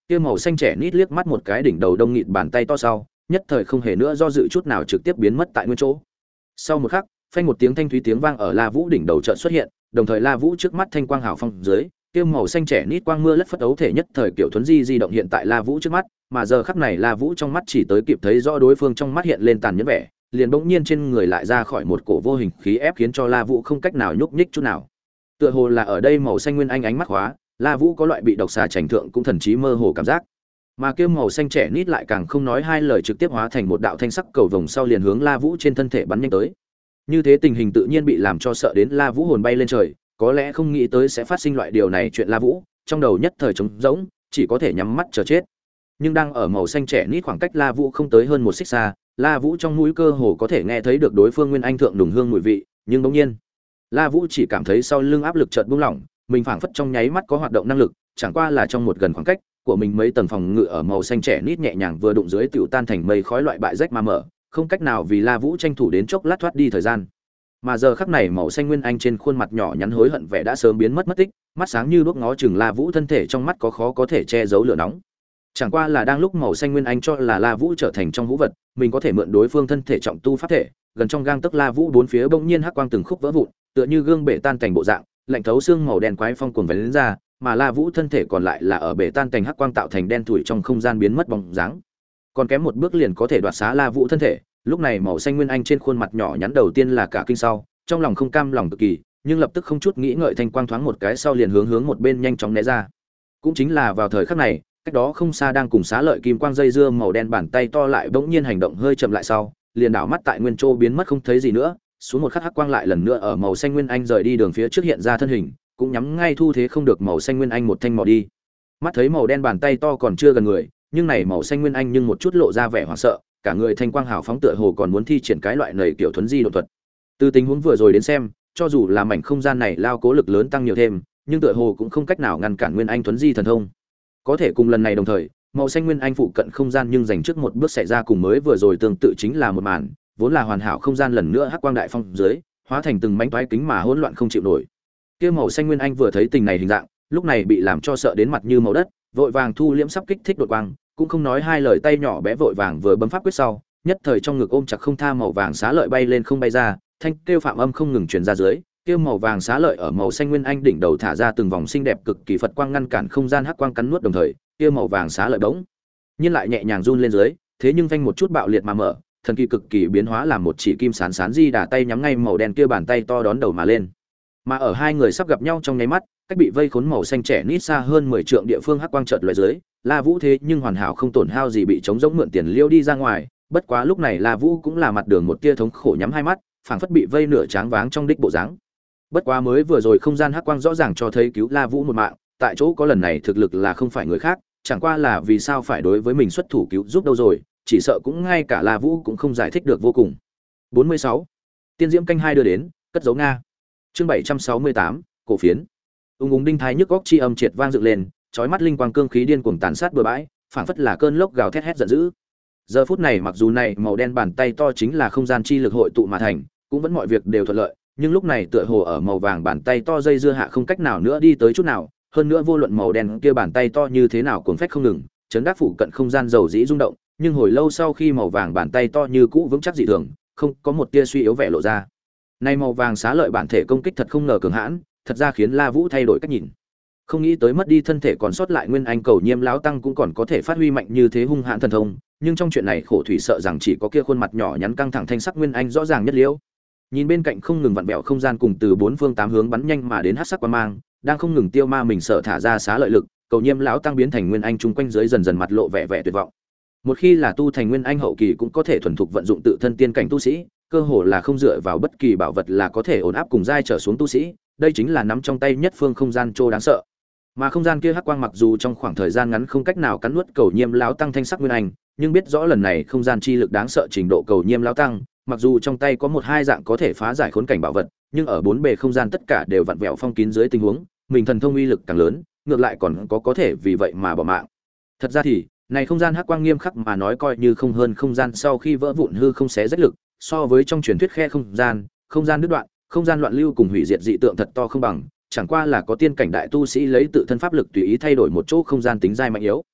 kia màu xanh trẻ nít liếc mắt một cái đỉnh đầu đông nghịt bàn tay to sau, nhất thời không hề nữa do dự chút nào trực tiếp biến mất tại nguyên chỗ. Sau một khắc, phanh một tiếng thanh thúy tiếng vang ở La Vũ đỉnh đầu chợt xuất hiện, đồng thời La Vũ trước mắt thanh quang hào phong dưới, kia màu xanh trẻ nít quang mưa lất phất ấu thể nhất thời kiểu thuấn di di động hiện tại La Vũ trước mắt, mà giờ khắc này La Vũ trong mắt chỉ tới kịp thấy rõ đối phương trong mắt hiện lên tàn nhẫn vẻ, liền bỗng nhiên trên người lại ra khỏi một cổ vô hình khí ép khiến cho La Vũ không cách nào nhúc nhích chút nào. Tựa hồ là ở đây màu xanh nguyên anh ánh mắt hóa, La Vũ có loại bị độc xà chảnh thượng cũng thần trí mơ hồ cảm giác. Mà kia màu xanh trẻ nít lại càng không nói hai lời trực tiếp hóa thành một đạo thanh sắc cầu vồng sau liền hướng La Vũ trên thân thể bắn nhanh tới. Như thế tình hình tự nhiên bị làm cho sợ đến La Vũ hồn bay lên trời, có lẽ không nghĩ tới sẽ phát sinh loại điều này chuyện La Vũ, trong đầu nhất thời trống rỗng, chỉ có thể nhắm mắt chờ chết. Nhưng đang ở màu xanh trẻ nít khoảng cách La Vũ không tới hơn một xích xa, La Vũ trong mũi cơ hồ có thể nghe thấy được đối phương nguyên anh thượng nùng hương mùi vị, nhưng bỗng nhiên, La Vũ chỉ cảm thấy sau lưng áp lực chợt buông lỏng, mình phảng phất trong nháy mắt có hoạt động năng lực, chẳng qua là trong một gần khoảng cách của mình mấy tầng phòng ngự ở màu xanh trẻ nít nhẹ nhàng vừa đụng dưới tiểu tan thành mây khói loại bại rách mà mở, không cách nào vì La Vũ tranh thủ đến chốc lát thoát đi thời gian. Mà giờ khắc này màu xanh nguyên anh trên khuôn mặt nhỏ nhắn hối hận vẻ đã sớm biến mất mất tích, mắt sáng như đuốc ngó chừng La Vũ thân thể trong mắt có khó có thể che giấu lửa nóng. Chẳng qua là đang lúc màu xanh nguyên anh cho là La Vũ trở thành trong vũ vật, mình có thể mượn đối phương thân thể trọng tu pháp thể, gần trong gang tấc La Vũ bốn phía bỗng nhiên hắc quang từng khúc vỡ vụn, tựa như gương bể tan cảnh bộ dạng, lạnh thấu xương màu đen quái phong cuồng vén ra, mà La Vũ thân thể còn lại là ở bể tan cảnh hắc quang tạo thành đen tủi trong không gian biến mất bóng dáng. Còn kém một bước liền có thể đoạt xá La Vũ thân thể, lúc này màu xanh nguyên anh trên khuôn mặt nhỏ nhắn đầu tiên là cả kinh sau, trong lòng không cam lòng cực kỳ, nhưng lập tức không chút nghĩ ngợi thanh quang thoáng một cái sau liền hướng hướng một bên nhanh chóng né ra. Cũng chính là vào thời khắc này, cách đó không xa đang cùng xá lợi kim quang dây dưa màu đen bàn tay to lại bỗng nhiên hành động hơi chậm lại sau, liền đảo mắt tại nguyên châu biến mất không thấy gì nữa, xuống một khắc hắc quang lại lần nữa ở màu xanh nguyên anh rời đi đường phía trước hiện ra thân hình, cũng nhắm ngay thu thế không được màu xanh nguyên anh một thanh mò đi. Mắt thấy màu đen bàn tay to còn chưa gần người, nhưng này màu xanh nguyên anh nhưng một chút lộ ra vẻ hoảng sợ, cả người thanh quang hào phóng tựa hồ còn muốn thi triển cái loại nầy kiểu thuấn di đột thuật. Từ tình huống vừa rồi đến xem, cho dù là mảnh không gian này lao cố lực lớn tăng nhiều thêm, nhưng tựa hồ cũng không cách nào ngăn cản nguyên anh thuấn di thần thông. Có thể cùng lần này đồng thời, màu xanh nguyên anh phụ cận không gian nhưng dành trước một bước xảy ra cùng mới vừa rồi tương tự chính là một màn, vốn là hoàn hảo không gian lần nữa hắc quang đại phong dưới, hóa thành từng mảnh toái kính mà hỗn loạn không chịu nổi. Kia màu xanh nguyên anh vừa thấy tình này hình dạng, lúc này bị làm cho sợ đến mặt như màu đất, vội vàng thu liễm sắp kích thích đột quang, cũng không nói hai lời tay nhỏ bé vội vàng vừa bấm pháp quyết sau, nhất thời trong ngực ôm chặt không tha màu vàng xá lợi bay lên không bay ra, thanh kêu phạm âm không ngừng truyền ra dưới, kêu màu vàng xá lợi ở màu xanh nguyên anh đỉnh đầu thả ra từng vòng xinh đẹp cực kỳ phật quang ngăn cản không gian hắc quang cắn nuốt đồng thời, kêu màu vàng xá lợi bỗng nhiên lại nhẹ nhàng run lên dưới, thế nhưng vanh một chút bạo liệt mà mở, thần kỳ cực kỳ biến hóa làm một chỉ kim sán sán di đà tay nhắm ngay màu đen kia bàn tay to đón đầu mà lên. Mà ở hai người sắp gặp nhau trong nháy mắt, cách bị vây khốn màu xanh trẻ nít xa hơn mười trượng địa phương hắc quang chợt lóe dưới, La Vũ thế nhưng hoàn hảo không tổn hao gì bị chống giống mượn tiền liêu đi ra ngoài, bất quá lúc này La Vũ cũng là mặt đường một tia thống khổ nhắm hai mắt, phảng phất bị vây nửa tráng váng trong đích bộ dáng. Bất quá mới vừa rồi không gian hắc quang rõ ràng cho thấy cứu La Vũ một mạng, tại chỗ có lần này thực lực là không phải người khác, chẳng qua là vì sao phải đối với mình xuất thủ cứu giúp đâu rồi, chỉ sợ cũng ngay cả La Vũ cũng không giải thích được vô cùng. bốn mươi sáu Tiên Diễm canh hai đưa đến, cất dấu Nga. Chương bảy trăm sáu mươi tám cổ phiến. Ung ung đinh thái nhức góc chi âm triệt vang dựng lên, chói mắt linh quang cương khí điên cuồng tàn sát bừa bãi, phảng phất là cơn lốc gào thét hét giận dữ. Giờ phút này mặc dù này màu đen bàn tay to chính là không gian chi lực hội tụ mà thành, cũng vẫn mọi việc đều thuận lợi, nhưng lúc này tựa hồ ở màu vàng bàn tay to dây dưa hạ không cách nào nữa đi tới chút nào, hơn nữa vô luận màu đen kia bàn tay to như thế nào cuồng phách không ngừng, chấn đắc phụ cận không gian dầu dĩ rung động, nhưng hồi lâu sau khi màu vàng bàn tay to như cũ vững chắc dị thường, không có một tia suy yếu vẻ lộ ra. Nay màu vàng xá lợi bản thể công kích thật không ngờ cường hãn, thật ra khiến La Vũ thay đổi cách nhìn. Không nghĩ tới mất đi thân thể còn sót lại nguyên anh cầu nhiêm lão tăng cũng còn có thể phát huy mạnh như thế hung hãn thần thông, nhưng trong chuyện này khổ thủy sợ rằng chỉ có kia khuôn mặt nhỏ nhắn căng thẳng thanh sắc nguyên anh rõ ràng nhất liễu. Nhìn bên cạnh không ngừng vặn vẹo không gian cùng từ bốn phương tám hướng bắn nhanh mà đến hắc sắc quang mang, đang không ngừng tiêu ma mình sợ thả ra xá lợi lực, cầu nhiêm lão tăng biến thành nguyên anh chung quanh dưới dần dần mặt lộ vẻ vẻ tuyệt vọng. Một khi là tu thành nguyên anh hậu kỳ cũng có thể thuần thục vận dụng tự thân tiên cảnh tu sĩ, cơ hồ là không dựa vào bất kỳ bảo vật là có thể ổn áp cùng giai trở xuống tu sĩ, đây chính là nắm trong tay nhất phương không gian trô đáng sợ. Mà không gian kia hắc quang mặc dù trong khoảng thời gian ngắn không cách nào cắn nuốt cầu nhiêm lão tăng thanh sắc nguyên anh, nhưng biết rõ lần này không gian chi lực đáng sợ trình độ cầu nhiêm lão tăng, mặc dù trong tay có một hai dạng có thể phá giải khốn cảnh bảo vật, nhưng ở bốn bề không gian tất cả đều vặn vẹo phong kín dưới tình huống, mình thần thông uy lực càng lớn, ngược lại còn có có thể vì vậy mà bỏ mạng. Thật ra thì, này không gian hắc quang nghiêm khắc mà nói coi như không hơn không gian sau khi vỡ vụn hư không xé rách lực, so với trong truyền thuyết khe không gian, không gian đứt đoạn, không gian loạn lưu cùng hủy diệt dị tượng thật to không bằng, chẳng qua là có tiên cảnh đại tu sĩ lấy tự thân pháp lực tùy ý thay đổi một chỗ không gian tính giai mạnh yếu.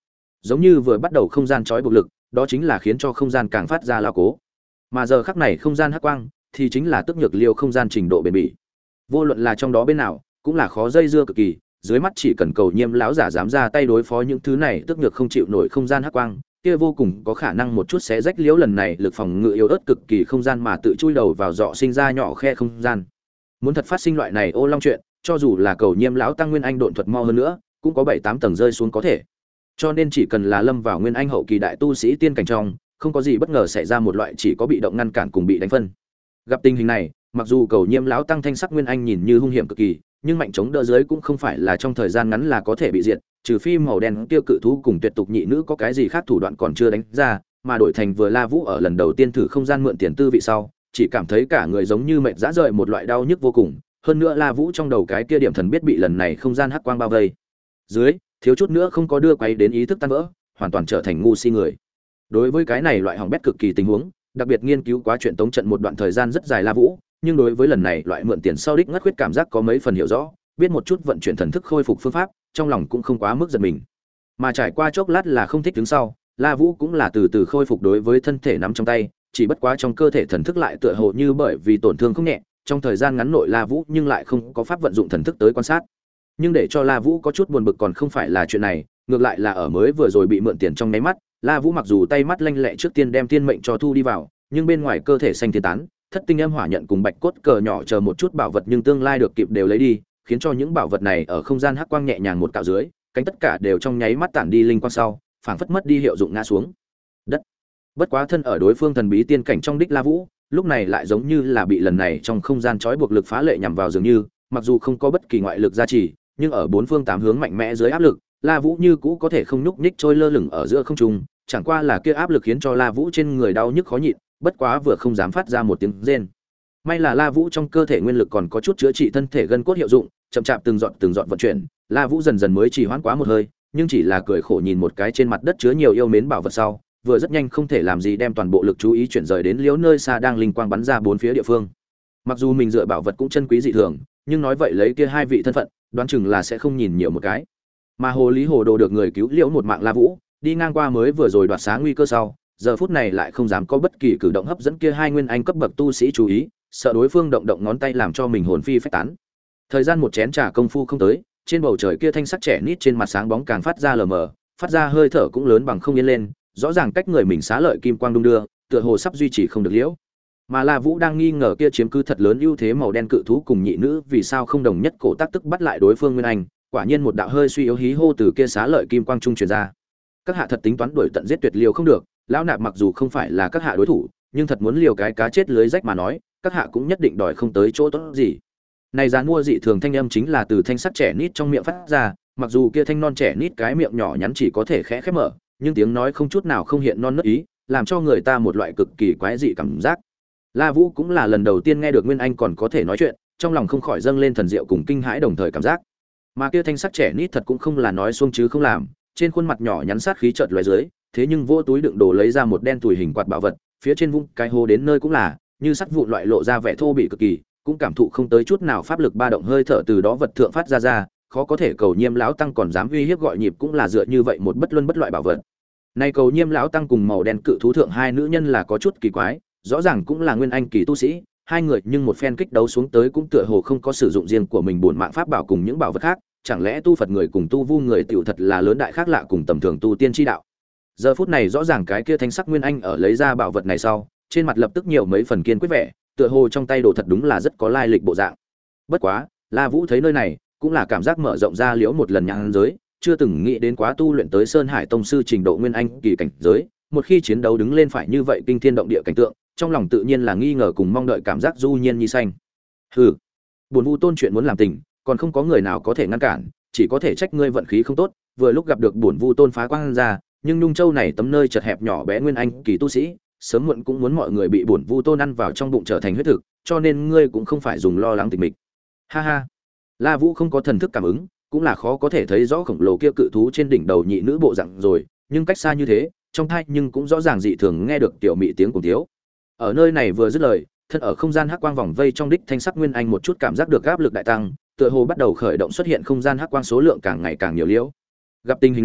giống như vừa bắt đầu không gian trói buộc lực, đó chính là khiến cho không gian càng phát ra lao cố. Mà giờ khắc này không gian hắc quang thì chính là tức nhược liêu không gian trình độ bền bỉ. Vô luận là trong đó bên nào, cũng là khó dây dưa cực kỳ, dưới mắt chỉ cần cầu nhiêm lão giả dám ra tay đối phó những thứ này tức nhược không chịu nổi không gian hắc quang, kia vô cùng có khả năng một chút sẽ rách liễu lần này lực phòng ngự yếu ớt cực kỳ không gian mà tự chui đầu vào dọ sinh ra nhỏ khe không gian. Muốn thật phát sinh loại này ô long chuyện, cho dù là cầu nhiêm lão tăng nguyên anh độn thuật mau hơn nữa, cũng có bảy tám tầng rơi xuống có thể. Cho nên chỉ cần là lâm vào nguyên anh hậu kỳ đại tu sĩ tiên cảnh trong, không có gì bất ngờ xảy ra một loại chỉ có bị động ngăn cản cùng bị đánh phân. Gặp tình hình này, mặc dù cầu nhiêm lão tăng thanh sắc nguyên anh nhìn như hung hiểm cực kỳ, nhưng mạnh chống đỡ dưới cũng không phải là trong thời gian ngắn là có thể bị diệt, trừ phi màu đen tiêu cự thú cùng tuyệt tục nhị nữ có cái gì khác thủ đoạn còn chưa đánh ra, mà đổi thành vừa La Vũ ở lần đầu tiên thử không gian mượn tiền tư vị sau, chỉ cảm thấy cả người giống như mệt rã rời một loại đau nhức vô cùng, hơn nữa La Vũ trong đầu cái kia điểm thần biết bị lần này không gian hắc quang bao vây. Dưới, thiếu chút nữa không có đưa quay đến ý thức tan vỡ, hoàn toàn trở thành ngu si người. Đối với cái này loại hỏng bét cực kỳ tình huống, đặc biệt nghiên cứu quá chuyện tống trận một đoạn thời gian rất dài La Vũ, nhưng đối với lần này loại mượn tiền sau đích ngất khuyết cảm giác có mấy phần hiểu rõ, biết một chút vận chuyển thần thức khôi phục phương pháp, trong lòng cũng không quá mức giật mình. Mà trải qua chốc lát là không thích đứng sau, La Vũ cũng là từ từ khôi phục đối với thân thể nắm trong tay, chỉ bất quá trong cơ thể thần thức lại tựa hồ như bởi vì tổn thương không nhẹ, trong thời gian ngắn nội La Vũ nhưng lại không có pháp vận dụng thần thức tới quan sát. Nhưng để cho La Vũ có chút buồn bực còn không phải là chuyện này, ngược lại là ở mới vừa rồi bị mượn tiền trong nháy mắt, La Vũ mặc dù tay mắt lanh lẹ trước tiên đem tiên mệnh cho thu đi vào, nhưng bên ngoài cơ thể xanh thiên tán, thất tinh âm hỏa nhận cùng bạch cốt cờ nhỏ chờ một chút bảo vật nhưng tương lai được kịp đều lấy đi, khiến cho những bảo vật này ở không gian hắc quang nhẹ nhàng một cạo dưới, cánh tất cả đều trong nháy mắt tản đi linh quang sau, phảng phất mất đi hiệu dụng ngã xuống đất. Bất quá thân ở đối phương thần bí tiên cảnh trong đích La Vũ, lúc này lại giống như là bị lần này trong không gian trói buộc lực phá lệ nhằm vào dường như, mặc dù không có bất kỳ ngoại lực gia trì, nhưng ở bốn phương tám hướng mạnh mẽ dưới áp lực, La Vũ như cũ có thể không nhúc nhích trôi lơ lửng ở giữa không trung, chẳng qua là kia áp lực khiến cho La Vũ trên người đau nhức khó nhịn, bất quá vừa không dám phát ra một tiếng rên. May là La Vũ trong cơ thể nguyên lực còn có chút chữa trị thân thể gân cốt hiệu dụng, chậm chạp từng dọn từng dọn vận chuyển, La Vũ dần dần mới trì hoãn quá một hơi, nhưng chỉ là cười khổ nhìn một cái trên mặt đất chứa nhiều yêu mến bảo vật sau, vừa rất nhanh không thể làm gì đem toàn bộ lực chú ý chuyển rời đến liễu nơi xa đang linh quang bắn ra bốn phía địa phương. Mặc dù mình dựa bảo vật cũng chân quý dị thường, nhưng nói vậy lấy kia hai vị thân phận, đoán chừng là sẽ không nhìn nhiều một cái. Mà Hồ Lý Hồ Đồ được người cứu liễu một mạng La Vũ, đi ngang qua mới vừa rồi đoạt sáng nguy cơ sau, giờ phút này lại không dám có bất kỳ cử động hấp dẫn kia hai nguyên anh cấp bậc tu sĩ chú ý, sợ đối phương động động ngón tay làm cho mình hồn phi phách tán. Thời gian một chén trà công phu không tới, trên bầu trời kia thanh sắc trẻ nít trên mặt sáng bóng càng phát ra lờ mờ, phát ra hơi thở cũng lớn bằng không yên lên, rõ ràng cách người mình xá lợi kim quang đung đưa, tựa hồ sắp duy trì không được liễu. Mà La Vũ đang nghi ngờ kia chiếm cứ thật lớn ưu thế màu đen cự thú cùng nhị nữ vì sao không đồng nhất cổ tác tức bắt lại đối phương nguyên anh, quả nhiên một đạo hơi suy yếu hí hô từ kia xá lợi kim quang trung truyền ra. Các hạ thật tính toán đuổi tận giết tuyệt liều không được, lão nạp mặc dù không phải là các hạ đối thủ, nhưng thật muốn liều cái cá chết lưới rách mà nói, các hạ cũng nhất định đòi không tới chỗ tốt gì. Này dáng mua dị thường thanh âm chính là từ thanh sắc trẻ nít trong miệng phát ra, mặc dù kia thanh non trẻ nít cái miệng nhỏ nhắn chỉ có thể khẽ khép mở, nhưng tiếng nói không chút nào không hiện non nớt ý, làm cho người ta một loại cực kỳ quái dị cảm giác. La Vũ cũng là lần đầu tiên nghe được Nguyên Anh còn có thể nói chuyện, trong lòng không khỏi dâng lên thần diệu cùng kinh hãi đồng thời cảm giác. Mà kia thanh sắc trẻ nít thật cũng không là nói xuông chứ không làm, trên khuôn mặt nhỏ nhắn sát khí chợt lóe dưới, thế nhưng vô túi đựng đồ lấy ra một đen tủi hình quạt bảo vật, phía trên vung cái hô đến nơi cũng là, như sắt vụn loại lộ ra vẻ thô bị cực kỳ, cũng cảm thụ không tới chút nào pháp lực ba động hơi thở từ đó vật thượng phát ra ra, khó có thể cầu nhiêm lão tăng còn dám uy hiếp gọi nhịp cũng là dựa như vậy một bất luân bất loại bảo vật. Này cầu nhiêm lão tăng cùng màu đen cự thú thượng hai nữ nhân là có chút kỳ quái, rõ ràng cũng là nguyên anh kỳ tu sĩ, hai người nhưng một phen kích đấu xuống tới cũng tựa hồ không có sử dụng riêng của mình bổn mạng pháp bảo cùng những bảo vật khác, chẳng lẽ tu Phật người cùng tu vu người tiểu thật là lớn đại khác lạ cùng tầm thường tu tiên chi đạo. Giờ phút này rõ ràng cái kia thanh sắc nguyên anh ở lấy ra bảo vật này sau, trên mặt lập tức nhiều mấy phần kiên quyết vẻ, tựa hồ trong tay đồ thật đúng là rất có lai lịch bộ dạng. Bất quá, La Vũ thấy nơi này, cũng là cảm giác mở rộng ra liễu một lần nhãn giới, chưa từng nghĩ đến quá tu luyện tới Sơn Hải tông sư trình độ nguyên anh kỳ cảnh giới, một khi chiến đấu đứng lên phải như vậy kinh thiên động địa cảnh tượng, trong lòng tự nhiên là nghi ngờ cùng mong đợi cảm giác du nhiên như xanh. Hừ, buồn Vu Tôn chuyện muốn làm tình, còn không có người nào có thể ngăn cản, chỉ có thể trách ngươi vận khí không tốt, vừa lúc gặp được buồn Vu Tôn phá quang ra, nhưng Nhung Châu này tấm nơi chật hẹp nhỏ bé nguyên anh kỳ tu sĩ, sớm muộn cũng muốn mọi người bị buồn Vu Tôn ăn vào trong bụng trở thành huyết thực, cho nên ngươi cũng không phải dùng lo lắng tịch mịch. Ha ha. La Vũ không có thần thức cảm ứng, cũng là khó có thể thấy rõ khổng lồ kia cự thú trên đỉnh đầu nhị nữ bộ dạng rồi, nhưng cách xa như thế, trong tai nhưng cũng rõ ràng dị thường nghe được tiểu mị tiếng cùng thiếu. Ở nơi này vừa dứt lời, thân ở không gian hắc quang vòng vây trong đích thanh sắc nguyên anh một chút cảm giác được áp lực đại tăng, tựa hồ bắt đầu khởi động xuất hiện không gian hắc quang số lượng càng ngày càng nhiều liễu. Gặp tình hình này,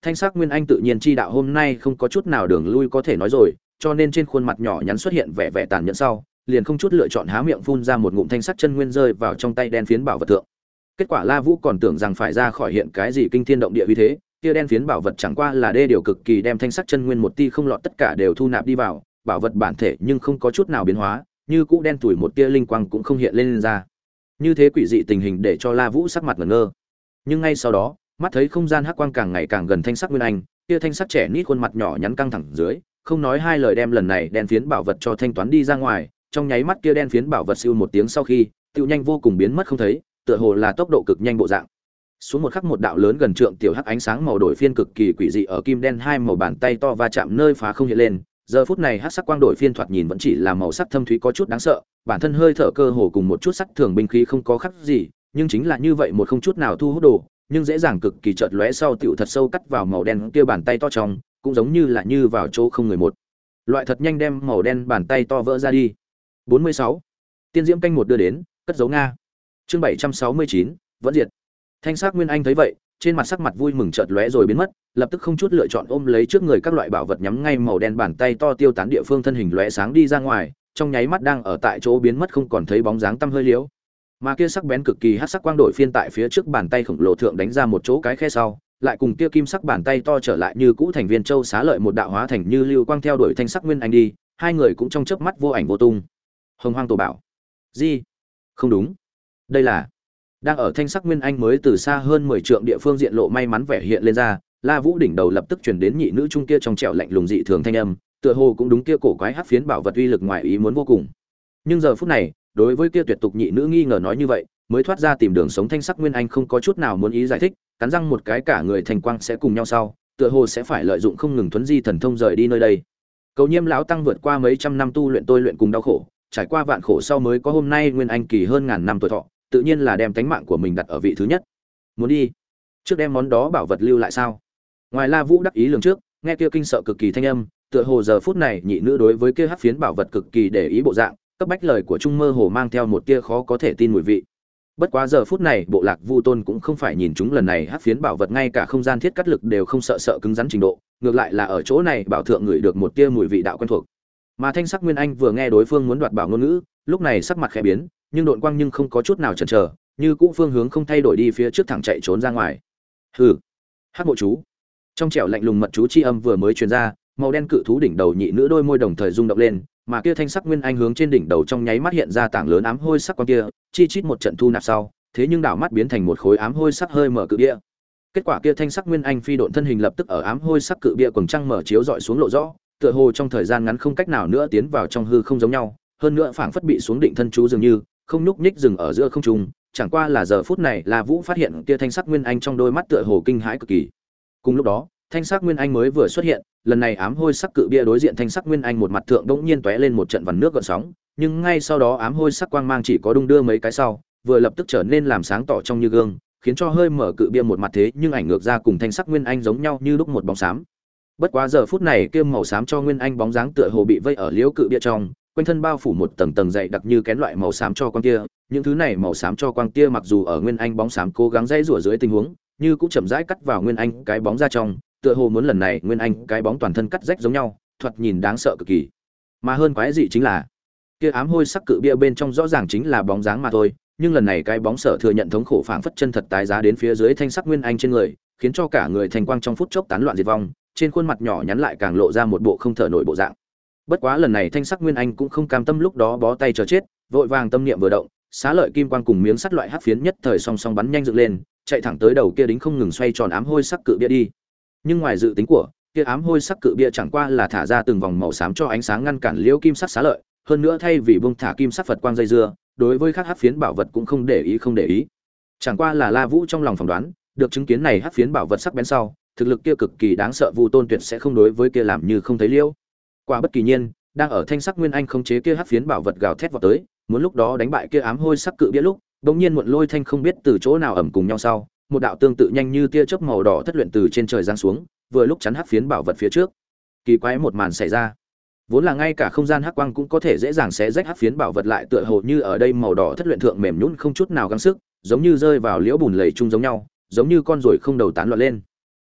thanh sắc nguyên anh tự nhiên chi đạo hôm nay không có chút nào đường lui có thể nói rồi, cho nên trên khuôn mặt nhỏ nhắn xuất hiện vẻ vẻ tàn nhẫn sau, liền không chút lựa chọn há miệng phun ra một ngụm thanh sắc chân nguyên rơi vào trong tay đen phiến bảo vật thượng. Kết quả La Vũ còn tưởng rằng phải ra khỏi hiện cái gì kinh thiên động địa uy thế, kia đen phiến bảo vật chẳng qua là đê điều cực kỳ đem thanh sắc chân nguyên một tia không lọt tất cả đều thu nạp đi vào, bảo vật bản thể nhưng không có chút nào biến hóa, như cũ đen tủi một tia linh quang cũng không hiện lên, lên ra. Như thế quỷ dị tình hình để cho La Vũ sắc mặt ngẩn ngơ. Nhưng ngay sau đó, mắt thấy không gian hắc quang càng ngày càng gần thanh sắc nguyên anh, kia thanh sắc trẻ nít khuôn mặt nhỏ nhắn căng thẳng dưới, không nói hai lời đem lần này đen phiến bảo vật cho thanh toán đi ra ngoài, trong nháy mắt kia đen phiến bảo vật siêu một tiếng sau khi, tựu nhanh vô cùng biến mất không thấy, tựa hồ là tốc độ cực nhanh bộ dạng. Xuống một khắc một đạo lớn gần trượng tiểu hắc ánh sáng màu đổi phiên cực kỳ quỷ dị ở kim đen hai màu bàn tay to va chạm nơi phá không hiện lên, giờ phút này hắc sắc quang đổi phiên thoạt nhìn vẫn chỉ là màu sắc thâm thúy có chút đáng sợ, bản thân hơi thở cơ hồ cùng một chút sắc thường binh khí không có khác gì, nhưng chính là như vậy một không chút nào thu hút đồ, nhưng dễ dàng cực kỳ chợt lóe sau tiểu thật sâu cắt vào màu đen kia bàn tay to trong, cũng giống như là như vào chỗ không người một. Loại thật nhanh đem màu đen bàn tay to vỡ ra đi. bốn mươi sáu. Tiên diễm canh một đưa đến, cất dấu Nga. Chương bảy trăm sáu mươi chín, vẫn diệt. Thanh sắc nguyên anh thấy vậy, trên mặt sắc mặt vui mừng chợt lóe rồi biến mất, lập tức không chút lựa chọn ôm lấy trước người các loại bảo vật nhắm ngay màu đen bàn tay to tiêu tán địa phương thân hình lóe sáng đi ra ngoài, trong nháy mắt đang ở tại chỗ biến mất không còn thấy bóng dáng tăm hơi liễu. Mà kia sắc bén cực kỳ hắc sắc quang đổi phiên tại phía trước bàn tay khổng lồ thượng đánh ra một chỗ cái khe sau, lại cùng kia kim sắc bàn tay to trở lại như cũ thành viên châu xá lợi một đạo hóa thành như lưu quang theo đuổi thanh sắc nguyên anh đi, hai người cũng trong chớp mắt vô ảnh vô tung. Hồng Hoang Tổ Bảo. Gì? Không đúng. Đây là đang ở thanh sắc nguyên anh mới từ xa hơn mười trượng địa phương diện lộ may mắn vẻ hiện lên ra, La Vũ đỉnh đầu lập tức truyền đến nhị nữ trung kia trong trẻo lạnh lùng dị thường thanh âm, tựa hồ cũng đúng kia cổ quái hắc phiến bảo vật uy lực ngoài ý muốn vô cùng. Nhưng giờ phút này, đối với kia tuyệt tục nhị nữ nghi ngờ nói như vậy, mới thoát ra tìm đường sống thanh sắc nguyên anh không có chút nào muốn ý giải thích, cắn răng một cái cả người thành quang sẽ cùng nhau sau, tựa hồ sẽ phải lợi dụng không ngừng thuấn di thần thông rời đi nơi đây. Cầu Nhiêm lão tăng vượt qua mấy trăm năm tu luyện tôi luyện cùng đau khổ, trải qua vạn khổ sau mới có hôm nay nguyên anh kỳ hơn ngàn năm tuổi thọ, tự nhiên là đem tánh mạng của mình đặt ở vị thứ nhất. Muốn đi, trước đem món đó bảo vật lưu lại sao? Ngoài La Vũ đắc ý lường trước, nghe kia kinh sợ cực kỳ thanh âm, tựa hồ giờ phút này nhị nữ đối với kia hắc phiến bảo vật cực kỳ để ý bộ dạng, cấp bách lời của Trung mơ hồ mang theo một tia khó có thể tin mùi vị. Bất quá giờ phút này bộ lạc Vu Tôn cũng không phải nhìn chúng lần này hắc phiến bảo vật ngay cả không gian thiết cắt lực đều không sợ sợ cứng rắn trình độ, ngược lại là ở chỗ này bảo thượng ngửi được một tia mùi vị đạo quen thuộc. Mà thanh sắc nguyên anh vừa nghe đối phương muốn đoạt bảo ngôn ngữ, lúc này sắc mặt khẽ biến, nhưng độn quang nhưng không có chút nào chần chờ, như cũ phương hướng không thay đổi đi phía trước thẳng chạy trốn ra ngoài. Hừ, hắc bộ chú. Trong trẻo lạnh lùng mật chú chi âm vừa mới truyền ra, màu đen cự thú đỉnh đầu nhị nữ đôi môi đồng thời rung động lên, mà kia thanh sắc nguyên anh hướng trên đỉnh đầu trong nháy mắt hiện ra tảng lớn ám hôi sắc quang kia, chi chít một trận thu nạp sau, thế nhưng đảo mắt biến thành một khối ám hôi sắc hơi mở cự bia. Kết quả kia thanh sắc nguyên anh phi độn thân hình lập tức ở ám hôi sắc cự bia quầng trăng mở chiếu dọi xuống lộ rõ, tựa hồ trong thời gian ngắn không cách nào nữa tiến vào trong hư không giống nhau, hơn nữa phảng phất bị xuống định thân chú dường như, không nhúc nhích dừng ở giữa không trung, chẳng qua là giờ phút này La Vũ phát hiện kia thanh sắc nguyên anh trong đôi mắt tựa hồ kinh hãi cực kỳ. Cùng lúc đó, thanh sắc nguyên anh mới vừa xuất hiện, lần này ám hôi sắc cự bia đối diện thanh sắc nguyên anh một mặt thượng đống nhiên tóe lên một trận vằn nước gợn sóng, nhưng ngay sau đó ám hôi sắc quang mang chỉ có đung đưa mấy cái sau, vừa lập tức trở nên làm sáng tỏ trong như gương, khiến cho hơi mở cự bia một mặt thế nhưng ảnh ngược ra cùng thanh sắc nguyên anh giống nhau như lúc một bóng xám. Bất quá giờ phút này kia màu xám cho nguyên anh bóng dáng tựa hồ bị vây ở liễu cự bia trong, quanh thân bao phủ một tầng tầng dày đặc như kén loại màu xám cho quang tia, những thứ này màu xám cho quang tia mặc dù ở nguyên anh bóng xám cố gắng dây rủa dưới tình huống, như cũng chậm rãi cắt vào nguyên anh cái bóng ra trong, tựa hồ muốn lần này nguyên anh cái bóng toàn thân cắt rách giống nhau, thoạt nhìn đáng sợ cực kỳ. Mà hơn quái dị chính là, kia ám hôi sắc cự bia bên trong rõ ràng chính là bóng dáng mà thôi, nhưng lần này cái bóng sở thừa nhận thống khổ phảng phất chân thật tái giá đến phía dưới thanh sắc nguyên anh trên người, khiến cho cả người thành quang trong phút chốc tán loạn diệt vong, trên khuôn mặt nhỏ nhắn lại càng lộ ra một bộ không thở nổi bộ dạng. Bất quá lần này thanh sắc nguyên anh cũng không cam tâm lúc đó bó tay chờ chết, vội vàng tâm niệm vừa động, xá lợi kim quang cùng miếng sắt loại hắc phiến nhất thời song song bắn nhanh dựng lên, chạy thẳng tới đầu kia đính không ngừng xoay tròn ám hôi sắc cự bia đi. Nhưng ngoài dự tính của, kia ám hôi sắc cự bia chẳng qua là thả ra từng vòng màu xám cho ánh sáng ngăn cản liễu kim sắc xá lợi, hơn nữa thay vì bung thả kim sắc Phật quang dây dưa, đối với các hắc phiến bảo vật cũng không để ý không để ý. Chẳng qua là La Vũ trong lòng phỏng đoán, được chứng kiến này hắc phiến bảo vật sắc bén sau, thực lực kia cực kỳ đáng sợ, Vu Tôn tuyệt sẽ không đối với kia làm như không thấy liễu. Quả bất kỳ nhiên, đang ở thanh sắc nguyên anh khống chế kia hắc phiến bảo vật gào thét vọt tới, muốn lúc đó đánh bại kia ám hôi sắc cự bia lúc, đột nhiên muộn lôi thanh không biết từ chỗ nào ẩm cùng nhau sau, một đạo tương tự nhanh như tia chớp màu đỏ thất luyện từ trên trời giáng xuống, vừa lúc chắn hắc phiến bảo vật phía trước. Kỳ quái một màn xảy ra, vốn là ngay cả không gian hắc quang cũng có thể dễ dàng xé rách hắc phiến bảo vật lại tựa hồ như ở đây màu đỏ thất luyện thượng mềm nhũn không chút nào gắng sức, giống như rơi vào liễu bùn lầy chung giống nhau, giống như con ruồi không đầu tán loạn lên.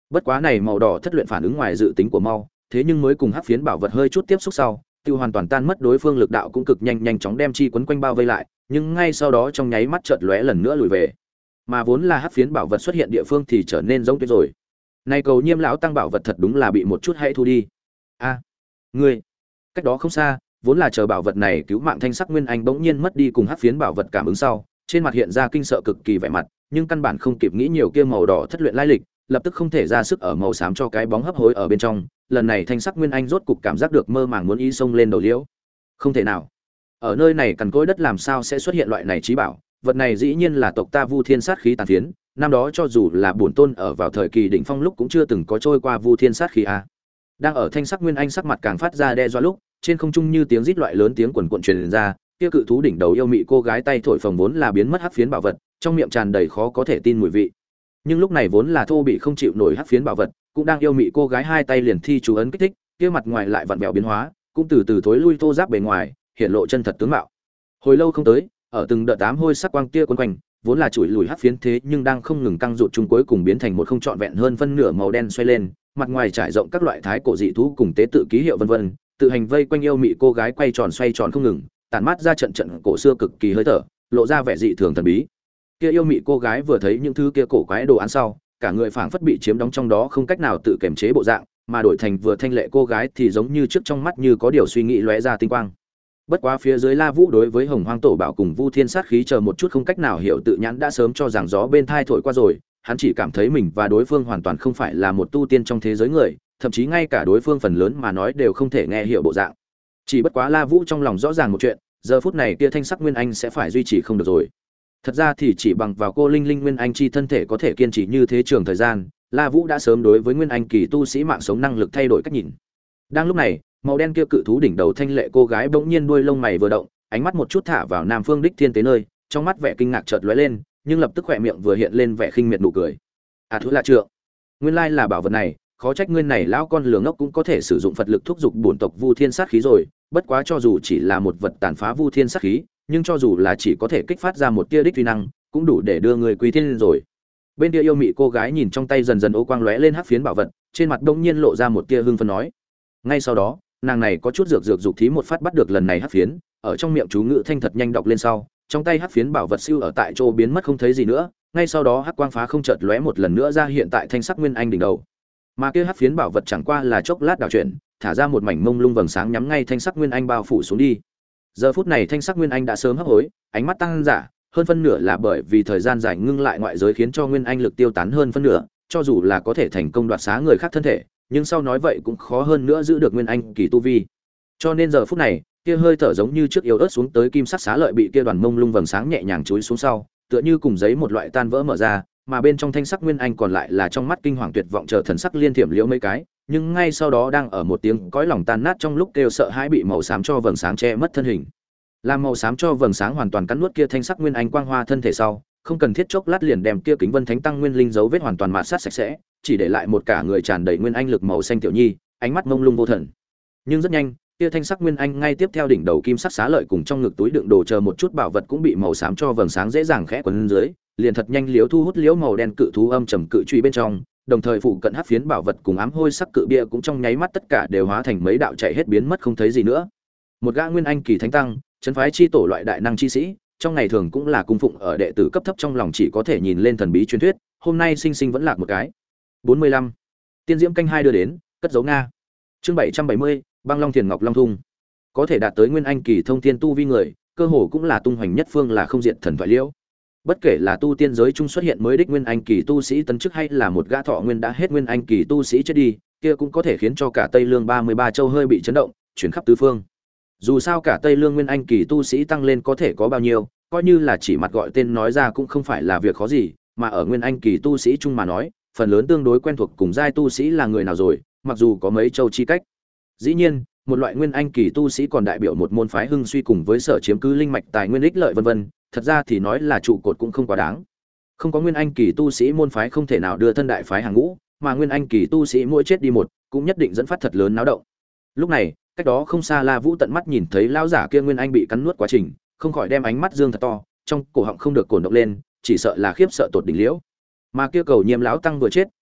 Bất quá này màu đỏ thất luyện phản ứng ngoài dự tính của mau, thế nhưng mới cùng hắc phiến bảo vật hơi chút tiếp xúc sau, tiêu hoàn toàn tan mất đối phương lực đạo cũng cực nhanh nhanh chóng đem chi quấn quanh bao vây lại, nhưng ngay sau đó trong nháy mắt chợt lóe lần nữa lùi về. Mà vốn là hắc phiến bảo vật xuất hiện địa phương thì trở nên giống tuyết rồi. Này cầu nhiêm lão tăng bảo vật thật đúng là bị một chút hãy thu đi. A, ngươi, cách đó không xa, vốn là chờ bảo vật này cứu mạng thanh sắc nguyên anh bỗng nhiên mất đi cùng hắc phiến bảo vật cảm ứng sau, trên mặt hiện ra kinh sợ cực kỳ vẻ mặt, nhưng căn bản không kịp nghĩ nhiều kia màu đỏ thất luyện lai lịch, lập tức không thể ra sức ở màu xám cho cái bóng hấp hối ở bên trong. Lần này thanh sắc nguyên anh rốt cục cảm giác được mơ màng muốn ý xông lên đầu liễu. Không thể nào, ở nơi này cằn cỗi đất làm sao sẽ xuất hiện loại này trí bảo? Vật này dĩ nhiên là tộc ta Vu Thiên sát khí tàn phiến, năm đó cho dù là bổn tôn ở vào thời kỳ đỉnh phong lúc cũng chưa từng có trôi qua Vu Thiên sát khí a. Đang ở thanh sắc nguyên anh sắc mặt càng phát ra đe dọa lúc, trên không trung như tiếng rít loại lớn tiếng quần quần truyền ra, kia cự thú đỉnh đầu yêu mị cô gái tay thổi phồng vốn là biến mất hắc phiến bảo vật, trong miệng tràn đầy khó có thể tin mùi vị. Nhưng lúc này vốn là thô bị không chịu nổi hắc phiến bảo vật, cũng đang yêu mị cô gái hai tay liền thi chú ấn kích thích, kia mặt ngoài lại vặn vẹo biến hóa, cũng từ từ thối lui thô giáp bề ngoài, hiện lộ chân thật tướng mạo. Hồi lâu không tới, ở từng đợt tám hôi sắc quang kia quấn quanh, vốn là chuỗi lùi hắc phiến thế nhưng đang không ngừng căng rụt chung cuối cùng biến thành một không trọn vẹn hơn phân nửa màu đen xoay lên, mặt ngoài trải rộng các loại thái cổ dị thú cùng tế tự ký hiệu vân vân, tự hành vây quanh yêu mị cô gái quay tròn xoay tròn không ngừng, tản mát ra trận trận cổ xưa cực kỳ hơi thở, lộ ra vẻ dị thường thần bí. Kia yêu mị cô gái vừa thấy những thứ kia cổ quái đồ án sau, cả người phảng phất bị chiếm đóng trong đó không cách nào tự kiềm chế bộ dạng, mà đổi thành vừa thanh lệ cô gái thì giống như trước trong mắt như có điều suy nghĩ lóe ra tinh quang. Bất quá phía dưới La Vũ đối với Hồng Hoang Tổ Bảo cùng Vu Thiên sát khí chờ một chút không cách nào hiểu tự nhãn đã sớm cho rằng gió bên thai thổi qua rồi, hắn chỉ cảm thấy mình và đối phương hoàn toàn không phải là một tu tiên trong thế giới người, thậm chí ngay cả đối phương phần lớn mà nói đều không thể nghe hiểu bộ dạng. Chỉ bất quá La Vũ trong lòng rõ ràng một chuyện, giờ phút này kia thanh sắc nguyên anh sẽ phải duy trì không được rồi. Thật ra thì chỉ bằng vào cô linh linh nguyên anh chi thân thể có thể kiên trì như thế trường thời gian, La Vũ đã sớm đối với nguyên anh kỳ tu sĩ mạng sống năng lực thay đổi cách nhìn. Đang lúc này, màu đen kia cự thú đỉnh đầu thanh lệ cô gái bỗng nhiên đuôi lông mày vừa động, ánh mắt một chút thả vào Nam Phương Đích Thiên Tế nơi, trong mắt vẻ kinh ngạc chợt lóe lên, nhưng lập tức khỏe miệng vừa hiện lên vẻ khinh miệt nụ cười. À thú lạ trượng, nguyên lai là bảo vật này, khó trách ngươi này lão con lường ngốc cũng có thể sử dụng Phật lực thúc giục bổn tộc Vu Thiên sát khí rồi, bất quá cho dù chỉ là một vật tàn phá Vu Thiên sát khí, nhưng cho dù là chỉ có thể kích phát ra một tia đích uy năng, cũng đủ để đưa người quy thiên rồi. Bên kia yêu mị cô gái nhìn trong tay dần dần ô quang lóe lên hắc phiến bảo vật, trên mặt đông nhiên lộ ra một tia hưng phấn nói. Ngay sau đó, nàng này có chút dược dược dục thí một phát bắt được lần này hắc phiến, ở trong miệng chú ngữ thanh thật nhanh đọc lên sau, trong tay hắc phiến bảo vật siêu ở tại chỗ biến mất không thấy gì nữa, ngay sau đó hắc quang phá không chợt lóe một lần nữa ra hiện tại thanh sắc nguyên anh đỉnh đầu. Mà kia hắc phiến bảo vật chẳng qua là chốc lát đảo chuyển, thả ra một mảnh mông lung vầng sáng nhắm ngay thanh sắc nguyên anh bao phủ xuống đi. Giờ phút này thanh sắc nguyên anh đã sớm hấp hối, ánh mắt tăng giả, hơn phân nửa là bởi vì thời gian dài ngưng lại ngoại giới khiến cho nguyên anh lực tiêu tán hơn phân nửa, cho dù là có thể thành công đoạt xá người khác thân thể, nhưng sau nói vậy cũng khó hơn nữa giữ được nguyên anh kỳ tu vi. Cho nên giờ phút này, kia hơi thở giống như trước yếu ớt xuống tới kim sắc xá lợi bị kia đoàn mông lung vầng sáng nhẹ nhàng chúi xuống sau, tựa như cùng giấy một loại tan vỡ mở ra, mà bên trong thanh sắc nguyên anh còn lại là trong mắt kinh hoàng tuyệt vọng chờ thần sắc liên thiểm liễu mấy cái, nhưng ngay sau đó đang ở một tiếng cõi lòng tan nát trong lúc kêu sợ hãi bị màu xám cho vầng sáng che mất thân hình. Làm màu xám cho vầng sáng hoàn toàn cắn nuốt kia thanh sắc nguyên anh quang hoa thân thể sau, không cần thiết chốc lát liền đem kia kính vân thánh tăng nguyên linh dấu vết hoàn toàn mạt sát sạch sẽ, chỉ để lại một cả người tràn đầy nguyên anh lực màu xanh tiểu nhi, ánh mắt mông lung vô thần. Nhưng rất nhanh, kia thanh sắc nguyên anh ngay tiếp theo đỉnh đầu kim sắc xá lợi cùng trong ngực túi đựng đồ chờ một chút bảo vật cũng bị màu xám cho vầng sáng dễ dàng khẽ quấn dưới, liền thật nhanh liếu thu hút liếu màu đen cự thú âm trầm cự truy bên trong, đồng thời phụ cận hắc phiến bảo vật cùng ám hôi sắc cự bia cũng trong nháy mắt tất cả đều hóa thành mấy đạo chạy hết biến mất không thấy gì nữa. Một gã nguyên anh kỳ thánh tăng, trấn phái chi tổ loại đại năng chi sĩ, trong ngày thường cũng là cung phụng ở đệ tử cấp thấp trong lòng chỉ có thể nhìn lên thần bí truyền thuyết, hôm nay sinh sinh vẫn lạc một cái. bốn mươi lăm. Tiên diễm canh hai đưa đến, cất dấu nga. Chương bảy trăm bảy mươi, Băng Long Thiền Ngọc Long Thung. Có thể đạt tới nguyên anh kỳ thông thiên tu vi người, cơ hồ cũng là tung hoành nhất phương là không diện thần thoại liễu. Bất kể là tu tiên giới trung xuất hiện mới đích nguyên anh kỳ tu sĩ tấn chức hay là một gã thọ nguyên đã hết nguyên anh kỳ tu sĩ chết đi, kia cũng có thể khiến cho cả Tây Lương ba mươi ba châu hơi bị chấn động, chuyển khắp tứ phương. Dù sao cả Tây Lương nguyên anh kỳ tu sĩ tăng lên có thể có bao nhiêu, coi như là chỉ mặt gọi tên nói ra cũng không phải là việc khó gì, mà ở nguyên anh kỳ tu sĩ chung mà nói, phần lớn tương đối quen thuộc cùng giai tu sĩ là người nào rồi, mặc dù có mấy châu chi cách. Dĩ nhiên, một loại nguyên anh kỳ tu sĩ còn đại biểu một môn phái hưng suy cùng với sở chiếm cứ linh mạch tài nguyên ích lợi vân vân, thật ra thì nói là trụ cột cũng không quá đáng. Không có nguyên anh kỳ tu sĩ môn phái không thể nào đưa thân đại phái hàng ngũ, mà nguyên anh kỳ tu sĩ mỗi chết đi một, cũng nhất định dẫn phát thật lớn náo động. Lúc này, cách đó không xa La Vũ tận mắt nhìn thấy lão giả kia nguyên anh bị cắn nuốt quá trình, không khỏi đem ánh mắt dương thật to, trong cổ họng không được cổn động lên, chỉ sợ là khiếp sợ tột đỉnh liễu. Mà kia cầu nhiêm lão tăng vừa chết,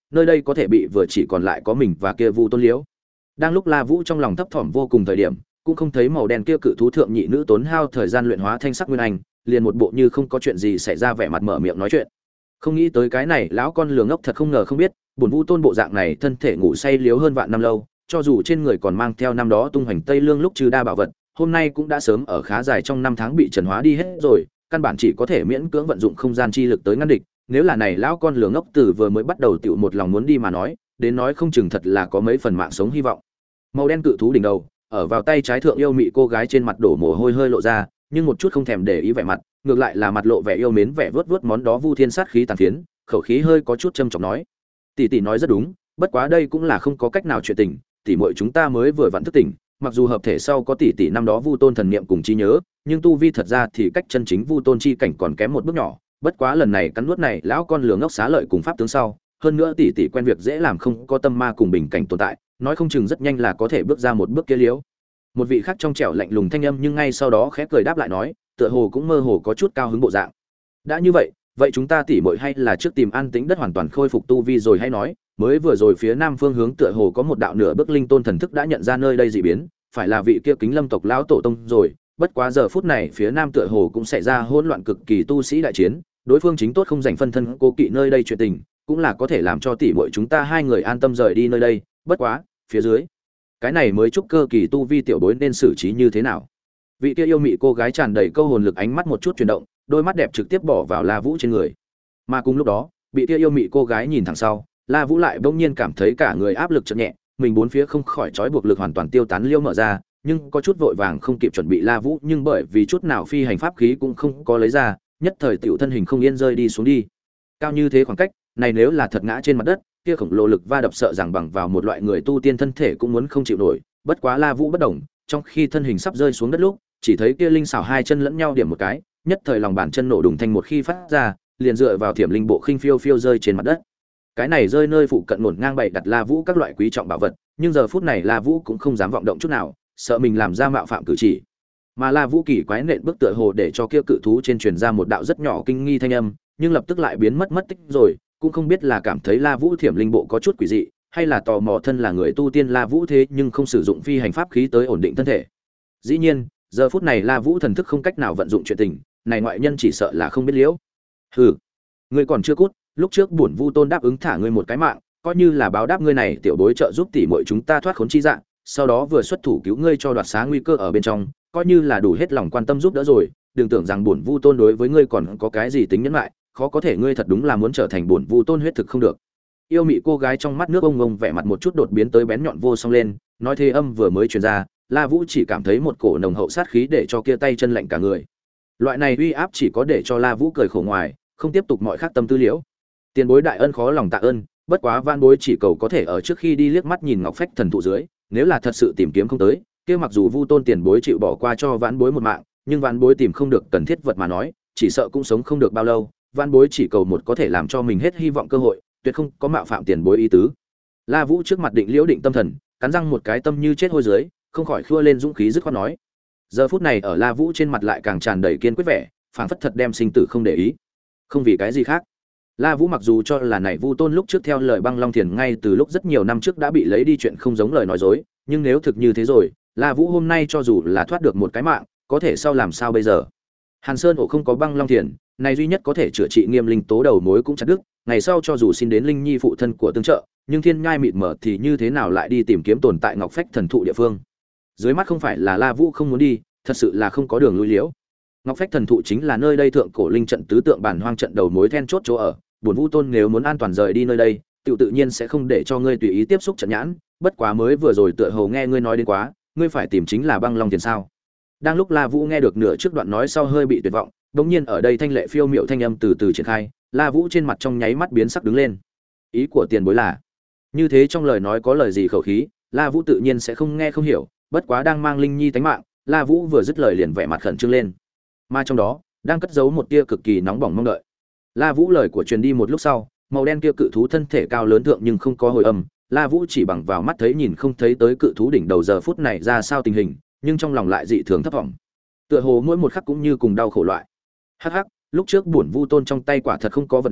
nơi đây có thể bị vừa chỉ còn lại có mình và kia Vu Tôn Liễu. Đang lúc La Vũ trong lòng thấp thỏm vô cùng thời điểm, cũng không thấy màu đen kia cự thú thượng nhị nữ tốn hao thời gian luyện hóa thanh sắc nguyên anh, liền một bộ như không có chuyện gì xảy ra vẻ mặt mở miệng nói chuyện. Không nghĩ tới cái này lão con lừa ngốc thật không ngờ không biết, bổn Vu Tôn bộ dạng này thân thể ngủ say liếu hơn vạn năm lâu, cho dù trên người còn mang theo năm đó tung hoành Tây Lương lúc trừ đa bảo vật, hôm nay cũng đã sớm ở khá dài trong năm tháng bị trần hóa đi hết rồi, căn bản chỉ có thể miễn cưỡng vận dụng không gian chi lực tới ngăn địch. Nếu là này lão con lừa ngốc từ vừa mới bắt đầu tiểu một lòng muốn đi mà nói, đến nói không chừng thật là có mấy phần mạng sống hy vọng. Màu đen cự thú đỉnh đầu, ở vào tay trái thượng yêu mị cô gái trên mặt đổ mồ hôi hơi lộ ra, nhưng một chút không thèm để ý vẻ mặt, ngược lại là mặt lộ vẻ yêu mến vẻ vớt vớt món đó Vu Thiên sát khí tàn phiến, khẩu khí hơi có chút châm chọc nói: "Tỷ tỷ nói rất đúng, bất quá đây cũng là không có cách nào chuyện tình, tỷ muội chúng ta mới vừa vặn thức tỉnh, mặc dù hợp thể sau có tỷ tỷ năm đó Vu Tôn thần niệm cùng trí nhớ, nhưng tu vi thật ra thì cách chân chính Vu Tôn chi cảnh còn kém một bước nhỏ, bất quá lần này cắn nuốt này lão con lừa ngốc xá lợi cùng pháp tướng sau, hơn nữa tỷ tỷ quen việc dễ làm không có tâm ma cùng bình cảnh tồn tại, nói không chừng rất nhanh là có thể bước ra một bước kia liễu." Một vị khác trong trẻo lạnh lùng thanh âm nhưng ngay sau đó khẽ cười đáp lại nói, tựa hồ cũng mơ hồ có chút cao hứng bộ dạng. "Đã như vậy, vậy chúng ta tỉ muội hay là trước tìm an tĩnh đất hoàn toàn khôi phục tu vi rồi hay nói, mới vừa rồi phía nam phương hướng tựa hồ có một đạo nửa bước linh tôn thần thức đã nhận ra nơi đây dị biến, phải là vị kia Kính Lâm tộc lão tổ tông rồi, bất quá giờ phút này phía nam tựa hồ cũng xảy ra hỗn loạn cực kỳ tu sĩ đại chiến, đối phương chính tốt không dành phân thân cố kỵ nơi đây chuyện tình, cũng là có thể làm cho tỉ muội chúng ta hai người an tâm rời đi nơi đây, bất quá, phía dưới, cái này mới chúc cơ kỳ tu vi tiểu bối nên xử trí như thế nào?" Vị kia yêu mị cô gái tràn đầy câu hồn lực ánh mắt một chút chuyển động, đôi mắt đẹp trực tiếp bỏ vào La Vũ trên người. Mà cùng lúc đó, bị kia yêu mị cô gái nhìn thẳng sau, La Vũ lại bỗng nhiên cảm thấy cả người áp lực chợt nhẹ, mình bốn phía không khỏi trói buộc lực hoàn toàn tiêu tán liêu mở ra, nhưng có chút vội vàng không kịp chuẩn bị La Vũ, nhưng bởi vì chút nào phi hành pháp khí cũng không có lấy ra, nhất thời tiểu thân hình không yên rơi đi xuống đi. Cao như thế khoảng cách, này nếu là thật ngã trên mặt đất, kia khổng lồ lực va đập sợ rằng bằng vào một loại người tu tiên thân thể cũng muốn không chịu nổi, bất quá La Vũ bất động, trong khi thân hình sắp rơi xuống đất lúc, chỉ thấy kia linh xảo hai chân lẫn nhau điểm một cái, nhất thời lòng bàn chân nổ đùng thành một khi phát ra, liền dựa vào thiểm linh bộ khinh phiêu phiêu rơi trên mặt đất. Cái này rơi nơi phụ cận ngổn ngang bày đặt La Vũ các loại quý trọng bảo vật, nhưng giờ phút này La Vũ cũng không dám vọng động chút nào, sợ mình làm ra mạo phạm cử chỉ. Mà La Vũ kỳ quái nện bước tựa hồ để cho kia cự thú trên truyền ra một đạo rất nhỏ kinh nghi thanh âm, nhưng lập tức lại biến mất mất tích rồi, cũng không biết là cảm thấy La Vũ thiểm linh bộ có chút quỷ dị, hay là tò mò thân là người tu tiên La Vũ thế nhưng không sử dụng phi hành pháp khí tới ổn định thân thể. Dĩ nhiên, giờ phút này La Vũ thần thức không cách nào vận dụng chuyện tình, này ngoại nhân chỉ sợ là không biết liễu. Hừ, ngươi còn chưa cút, lúc trước bổn Vu Tôn đáp ứng thả ngươi một cái mạng, coi như là báo đáp ngươi này tiểu bối trợ giúp tỷ muội chúng ta thoát khốn chi dạng, sau đó vừa xuất thủ cứu ngươi cho đoạt xá nguy cơ ở bên trong, coi như là đủ hết lòng quan tâm giúp đỡ rồi, đừng tưởng rằng bổn Vu Tôn đối với ngươi còn có cái gì tính nhẫn lại, khó có thể ngươi thật đúng là muốn trở thành bổn Vu Tôn huyết thực không được. Yêu mị cô gái trong mắt nước ông ông vẻ mặt một chút đột biến tới bén nhọn vô song lên, nói thế âm vừa mới truyền ra, La Vũ chỉ cảm thấy một cổ nồng hậu sát khí để cho kia tay chân lạnh cả người. Loại này uy áp chỉ có để cho La Vũ cười khổ ngoài, không tiếp tục mọi khác tâm tư liễu. Tiền bối đại ân khó lòng tạ ơn, bất quá van bối chỉ cầu có thể ở trước khi đi liếc mắt nhìn ngọc phách thần thụ dưới, nếu là thật sự tìm kiếm không tới, kia mặc dù Vu Tôn tiền bối chịu bỏ qua cho vãn bối một mạng, nhưng vãn bối tìm không được cần thiết vật mà nói, chỉ sợ cũng sống không được bao lâu, vãn bối chỉ cầu một có thể làm cho mình hết hy vọng cơ hội, tuyệt không có mạo phạm tiền bối ý tứ. La Vũ trước mặt định liễu định tâm thần, cắn răng một cái tâm như chết hôi dưới, không khỏi khua lên dũng khí dứt khoát nói. Giờ phút này ở La Vũ trên mặt lại càng tràn đầy kiên quyết vẻ, phảng phất thật đem sinh tử không để ý. Không vì cái gì khác. La Vũ mặc dù cho là này Vu Tôn lúc trước theo lời Băng Long Thiền ngay từ lúc rất nhiều năm trước đã bị lấy đi chuyện không giống lời nói dối, nhưng nếu thực như thế rồi, La Vũ hôm nay cho dù là thoát được một cái mạng, có thể sau làm sao bây giờ? Hàn Sơn ổ không có Băng Long Thiền, này duy nhất có thể chữa trị Nghiêm Linh tố đầu mối cũng chặt đứt, ngày sau cho dù xin đến Linh Nhi phụ thân của tương trợ, nhưng thiên nhai mịt mờ thì như thế nào lại đi tìm kiếm tồn tại ngọc phách thần thụ địa phương? Dưới mắt không phải là La Vũ không muốn đi, thật sự là không có đường lui liễu. Ngọc phách thần thụ chính là nơi đây thượng cổ linh trận tứ tượng bản hoang trận đầu mối then chốt chỗ ở, bổn Vu Tôn nếu muốn an toàn rời đi nơi đây, tự tự nhiên sẽ không để cho ngươi tùy ý tiếp xúc trận nhãn, bất quá mới vừa rồi tựa hồ nghe ngươi nói đến quá, ngươi phải tìm chính là Băng Long Tiền sao? Đang lúc La Vũ nghe được nửa trước đoạn nói sau hơi bị tuyệt vọng, đột nhiên ở đây thanh lệ phiêu miệu thanh âm từ từ triển khai, La Vũ trên mặt trong nháy mắt biến sắc đứng lên. Ý của tiền bối là? Như thế trong lời nói có lời gì khẩu khí, La Vũ tự nhiên sẽ không nghe không hiểu, bất quá đang mang Linh Nhi tánh mạng, La Vũ vừa dứt lời liền vẻ mặt khẩn trương lên. Mà trong đó, đang cất giấu một tia cực kỳ nóng bỏng mong đợi. La Vũ lời của truyền đi một lúc sau, màu đen kia cự thú thân thể cao lớn thượng nhưng không có hồi âm, La Vũ chỉ bằng vào mắt thấy nhìn không thấy tới cự thú đỉnh đầu giờ phút này ra sao tình hình, nhưng trong lòng lại dị thường thấp vọng. Tựa hồ mỗi một khắc cũng như cùng đau khổ loại. Hắc hắc, lúc trước bổn Vu Tôn trong tay quả thật không có vật này,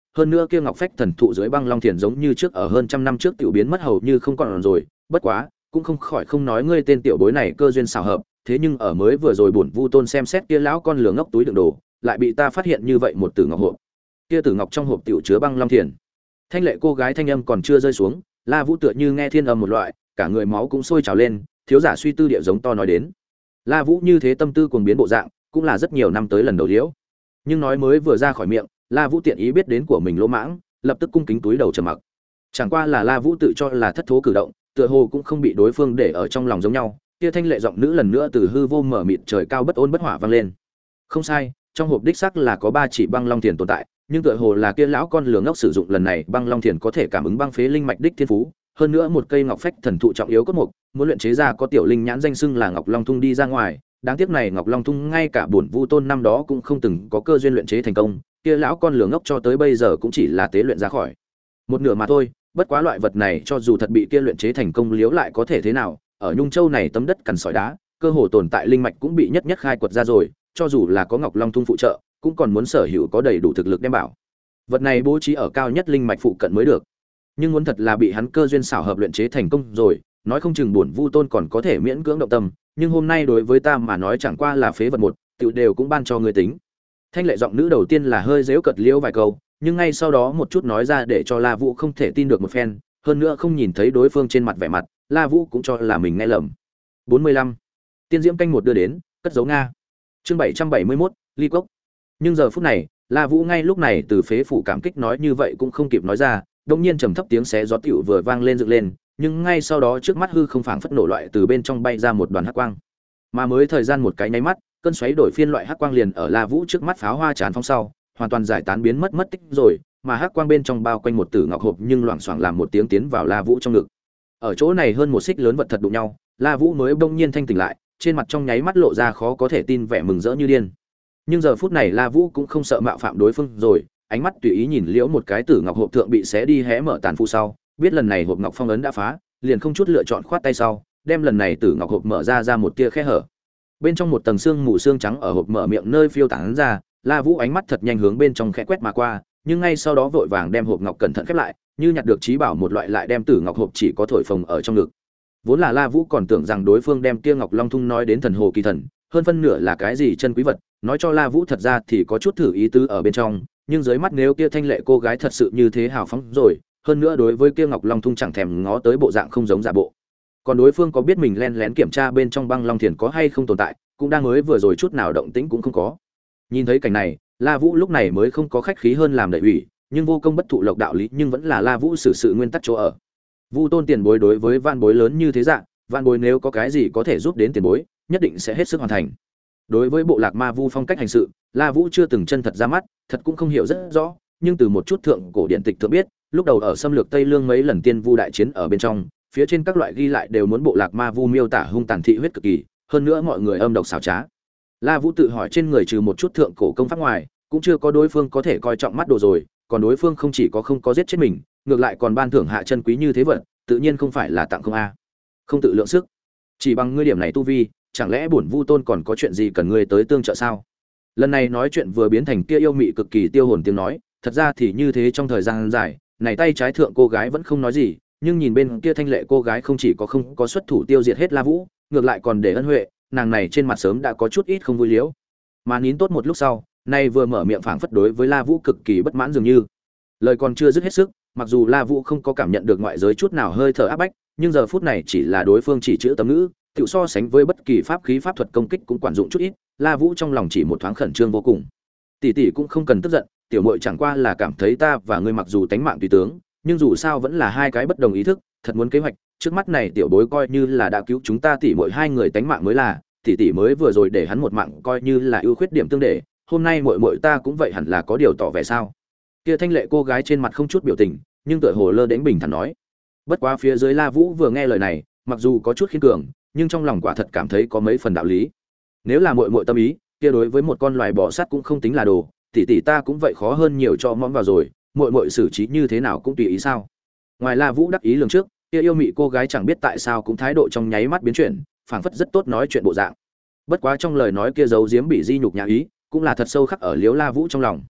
hơn nữa kia ngọc phách thần thụ dưới băng long thiền giống như trước ở hơn trăm năm trước tiểu biến mất hầu như không còn rồi, bất quá, cũng không khỏi không nói ngươi tên tiểu bối này cơ duyên xảo hợp, thế nhưng ở mới vừa rồi bổn Vu Tôn xem xét kia lão con lừa ngốc túi đựng đồ, lại bị ta phát hiện như vậy một tử ngọc hộp. Kia tử ngọc trong hộp tiểu chứa băng long thiền. Thanh lệ cô gái thanh âm còn chưa rơi xuống, La Vũ tựa như nghe thiên âm một loại, cả người máu cũng sôi trào lên, thiếu giả suy tư địa giống to nói đến. La Vũ như thế tâm tư cuồng biến bộ dạng, cũng là rất nhiều năm tới lần đầu liễu. Nhưng nói mới vừa ra khỏi miệng, La Vũ tiện ý biết đến của mình lỗ mãng, lập tức cung kính túi đầu trầm mặc. Chẳng qua là La Vũ tự cho là thất thố cử động, tựa hồ cũng không bị đối phương để ở trong lòng giống nhau. Kia thanh lệ giọng nữ lần nữa từ hư vô mở mịt trời cao bất ôn bất hỏa vang lên. Không sai, trong hộp đích xác là có ba chỉ băng long thiền tồn tại, nhưng tựa hồ là kia lão con lừa ngốc sử dụng lần này băng long thiền có thể cảm ứng băng phế linh mạch đích thiên phú, hơn nữa một cây ngọc phách thần thụ trọng yếu cốt mục, muốn luyện chế ra có tiểu linh nhãn danh xưng là Ngọc Long Thung đi ra ngoài, đáng tiếc này Ngọc Long Thung ngay cả bổn Vu Tôn năm đó cũng không từng có cơ duyên luyện chế thành công, kia lão con lừa ngốc cho tới bây giờ cũng chỉ là tế luyện ra khỏi một nửa mà thôi, bất quá loại vật này cho dù thật bị kia luyện chế thành công liếu lại có thể thế nào, ở Nhung Châu này tấm đất cằn sỏi đá, cơ hồ tồn tại linh mạch cũng bị nhất nhất khai quật ra rồi, cho dù là có Ngọc Long Thung phụ trợ, cũng còn muốn sở hữu có đầy đủ thực lực đem bảo. Vật này bố trí ở cao nhất linh mạch phụ cận mới được. Nhưng muốn thật là bị hắn cơ duyên xảo hợp luyện chế thành công rồi, nói không chừng bổn Vu Tôn còn có thể miễn cưỡng động tâm, nhưng hôm nay đối với ta mà nói chẳng qua là phế vật một, tiểu đều cũng ban cho người tính. Thanh lệ giọng nữ đầu tiên là hơi giễu cợt liễu vài câu, nhưng ngay sau đó một chút nói ra để cho La Vũ không thể tin được một phen, hơn nữa không nhìn thấy đối phương trên mặt vẻ mặt, La Vũ cũng cho là mình nghe lầm. bốn mươi lăm. Tiên diễm canh một đưa đến, cất giấu Nga. Chương bảy trăm bảy mươi mốt, ly cốc. Nhưng giờ phút này, La Vũ ngay lúc này từ phế phủ cảm kích nói như vậy cũng không kịp nói ra, đột nhiên trầm thấp tiếng xé gió tiểu vừa vang lên dựng lên, nhưng ngay sau đó trước mắt hư không phảng phất nổ loại từ bên trong bay ra một đoàn hắc quang. Mà mới thời gian một cái nháy mắt, cơn xoáy đổi phiên loại hắc quang liền ở La Vũ trước mắt pháo hoa tràn phong sau, hoàn toàn giải tán biến mất mất tích rồi, mà hắc quang bên trong bao quanh một tử ngọc hộp nhưng loảng xoảng làm một tiếng tiến vào La Vũ trong ngực. Ở chỗ này hơn một xích lớn vật thật đụng nhau, La Vũ mới bỗng nhiên thanh tỉnh lại, trên mặt trong nháy mắt lộ ra khó có thể tin vẻ mừng rỡ như điên. Nhưng giờ phút này La Vũ cũng không sợ mạo phạm đối phương rồi, ánh mắt tùy ý nhìn liễu một cái tử ngọc hộp thượng bị xé đi hé mở tàn phu sau, biết lần này hộp ngọc phong ấn đã phá, liền không chút lựa chọn khoát tay sau, đem lần này tử ngọc hộp mở ra ra một tia khe hở. Bên trong một tầng xương mù xương trắng ở hộp mở miệng nơi phiêu tán ra, La Vũ ánh mắt thật nhanh hướng bên trong khẽ quét mà qua, nhưng ngay sau đó vội vàng đem hộp ngọc cẩn thận khép lại, như nhặt được trí bảo một loại lại đem tử ngọc hộp chỉ có thổi phồng ở trong ngực. Vốn là La Vũ còn tưởng rằng đối phương đem kia Ngọc Long Thung nói đến thần hồ kỳ thần, hơn phân nửa là cái gì chân quý vật, nói cho La Vũ thật ra thì có chút thử ý tứ ở bên trong, nhưng dưới mắt nếu kia thanh lệ cô gái thật sự như thế hào phóng rồi, hơn nữa đối với kia Ngọc Long Thung chẳng thèm ngó tới bộ dạng không giống giả bộ. Còn đối phương có biết mình len lén kiểm tra bên trong băng long thiền có hay không tồn tại, cũng đang mới vừa rồi chút nào động tĩnh cũng không có. Nhìn thấy cảnh này, La Vũ lúc này mới không có khách khí hơn làm đợi ủy, nhưng vô công bất thụ lộc đạo lý, nhưng vẫn là La Vũ xử sự nguyên tắc chỗ ở. Vu Tôn tiền bối đối với van bối lớn như thế dạng, van bối nếu có cái gì có thể giúp đến tiền bối, nhất định sẽ hết sức hoàn thành. Đối với bộ lạc ma vu phong cách hành sự, La Vũ chưa từng chân thật ra mắt, thật cũng không hiểu rất rõ, nhưng từ một chút thượng cổ điện tịch thượng biết, lúc đầu ở xâm lược Tây Lương mấy lần tiên vu đại chiến ở bên trong, phía trên các loại ghi lại đều muốn bộ lạc ma vu miêu tả hung tàn thị huyết cực kỳ, hơn nữa mọi người âm độc xảo trá. La Vũ tự hỏi trên người trừ một chút thượng cổ công pháp ngoài, cũng chưa có đối phương có thể coi trọng mắt đồ rồi, còn đối phương không chỉ có không có giết chết mình, ngược lại còn ban thưởng hạ chân quý như thế vật, tự nhiên không phải là tặng không a. Không tự lượng sức, chỉ bằng ngươi điểm này tu vi, chẳng lẽ bổn Vu Tôn còn có chuyện gì cần ngươi tới tương trợ sao? Lần này nói chuyện vừa biến thành kia yêu mị cực kỳ tiêu hồn tiếng nói, thật ra thì như thế trong thời gian dài, này tay trái thượng cô gái vẫn không nói gì, nhưng nhìn bên kia thanh lệ cô gái không chỉ có không có xuất thủ tiêu diệt hết La Vũ, ngược lại còn để ân huệ, nàng này trên mặt sớm đã có chút ít không vui liễu. Mà nín tốt một lúc sau, nay vừa mở miệng phảng phất đối với La Vũ cực kỳ bất mãn dường như. Lời còn chưa dứt hết sức, mặc dù La Vũ không có cảm nhận được ngoại giới chút nào hơi thở áp bách, nhưng giờ phút này chỉ là đối phương chỉ chữ tấm ngữ, tự so sánh với bất kỳ pháp khí pháp thuật công kích cũng quản dụng chút ít, La Vũ trong lòng chỉ một thoáng khẩn trương vô cùng. Tỷ tỷ cũng không cần tức giận, tiểu muội chẳng qua là cảm thấy ta và ngươi mặc dù tánh mạng tùy tướng, nhưng dù sao vẫn là hai cái bất đồng ý thức, thật muốn kế hoạch, trước mắt này tiểu bối coi như là đã cứu chúng ta tỷ muội hai người tánh mạng mới là, tỷ tỷ mới vừa rồi để hắn một mạng coi như là ưu khuyết điểm tương để, hôm nay muội muội ta cũng vậy hẳn là có điều tỏ vẻ sao? Kia thanh lệ cô gái trên mặt không chút biểu tình, nhưng tựa hồ lơ đễnh bình thản nói. Bất quá phía dưới La Vũ vừa nghe lời này, mặc dù có chút khiên cường, nhưng trong lòng quả thật cảm thấy có mấy phần đạo lý. Nếu là muội muội tâm ý, kia đối với một con loài bò sát cũng không tính là đồ, tỷ tỷ ta cũng vậy khó hơn nhiều cho mõm vào rồi, muội muội xử trí như thế nào cũng tùy ý sao? Ngoài La Vũ đắc ý lường trước, kia yêu mị cô gái chẳng biết tại sao cũng thái độ trong nháy mắt biến chuyển, phảng phất rất tốt nói chuyện bộ dạng. Bất quá trong lời nói kia giấu giếm bị di nhục nhã ý, cũng là thật sâu khắc ở Liễu La Vũ trong lòng.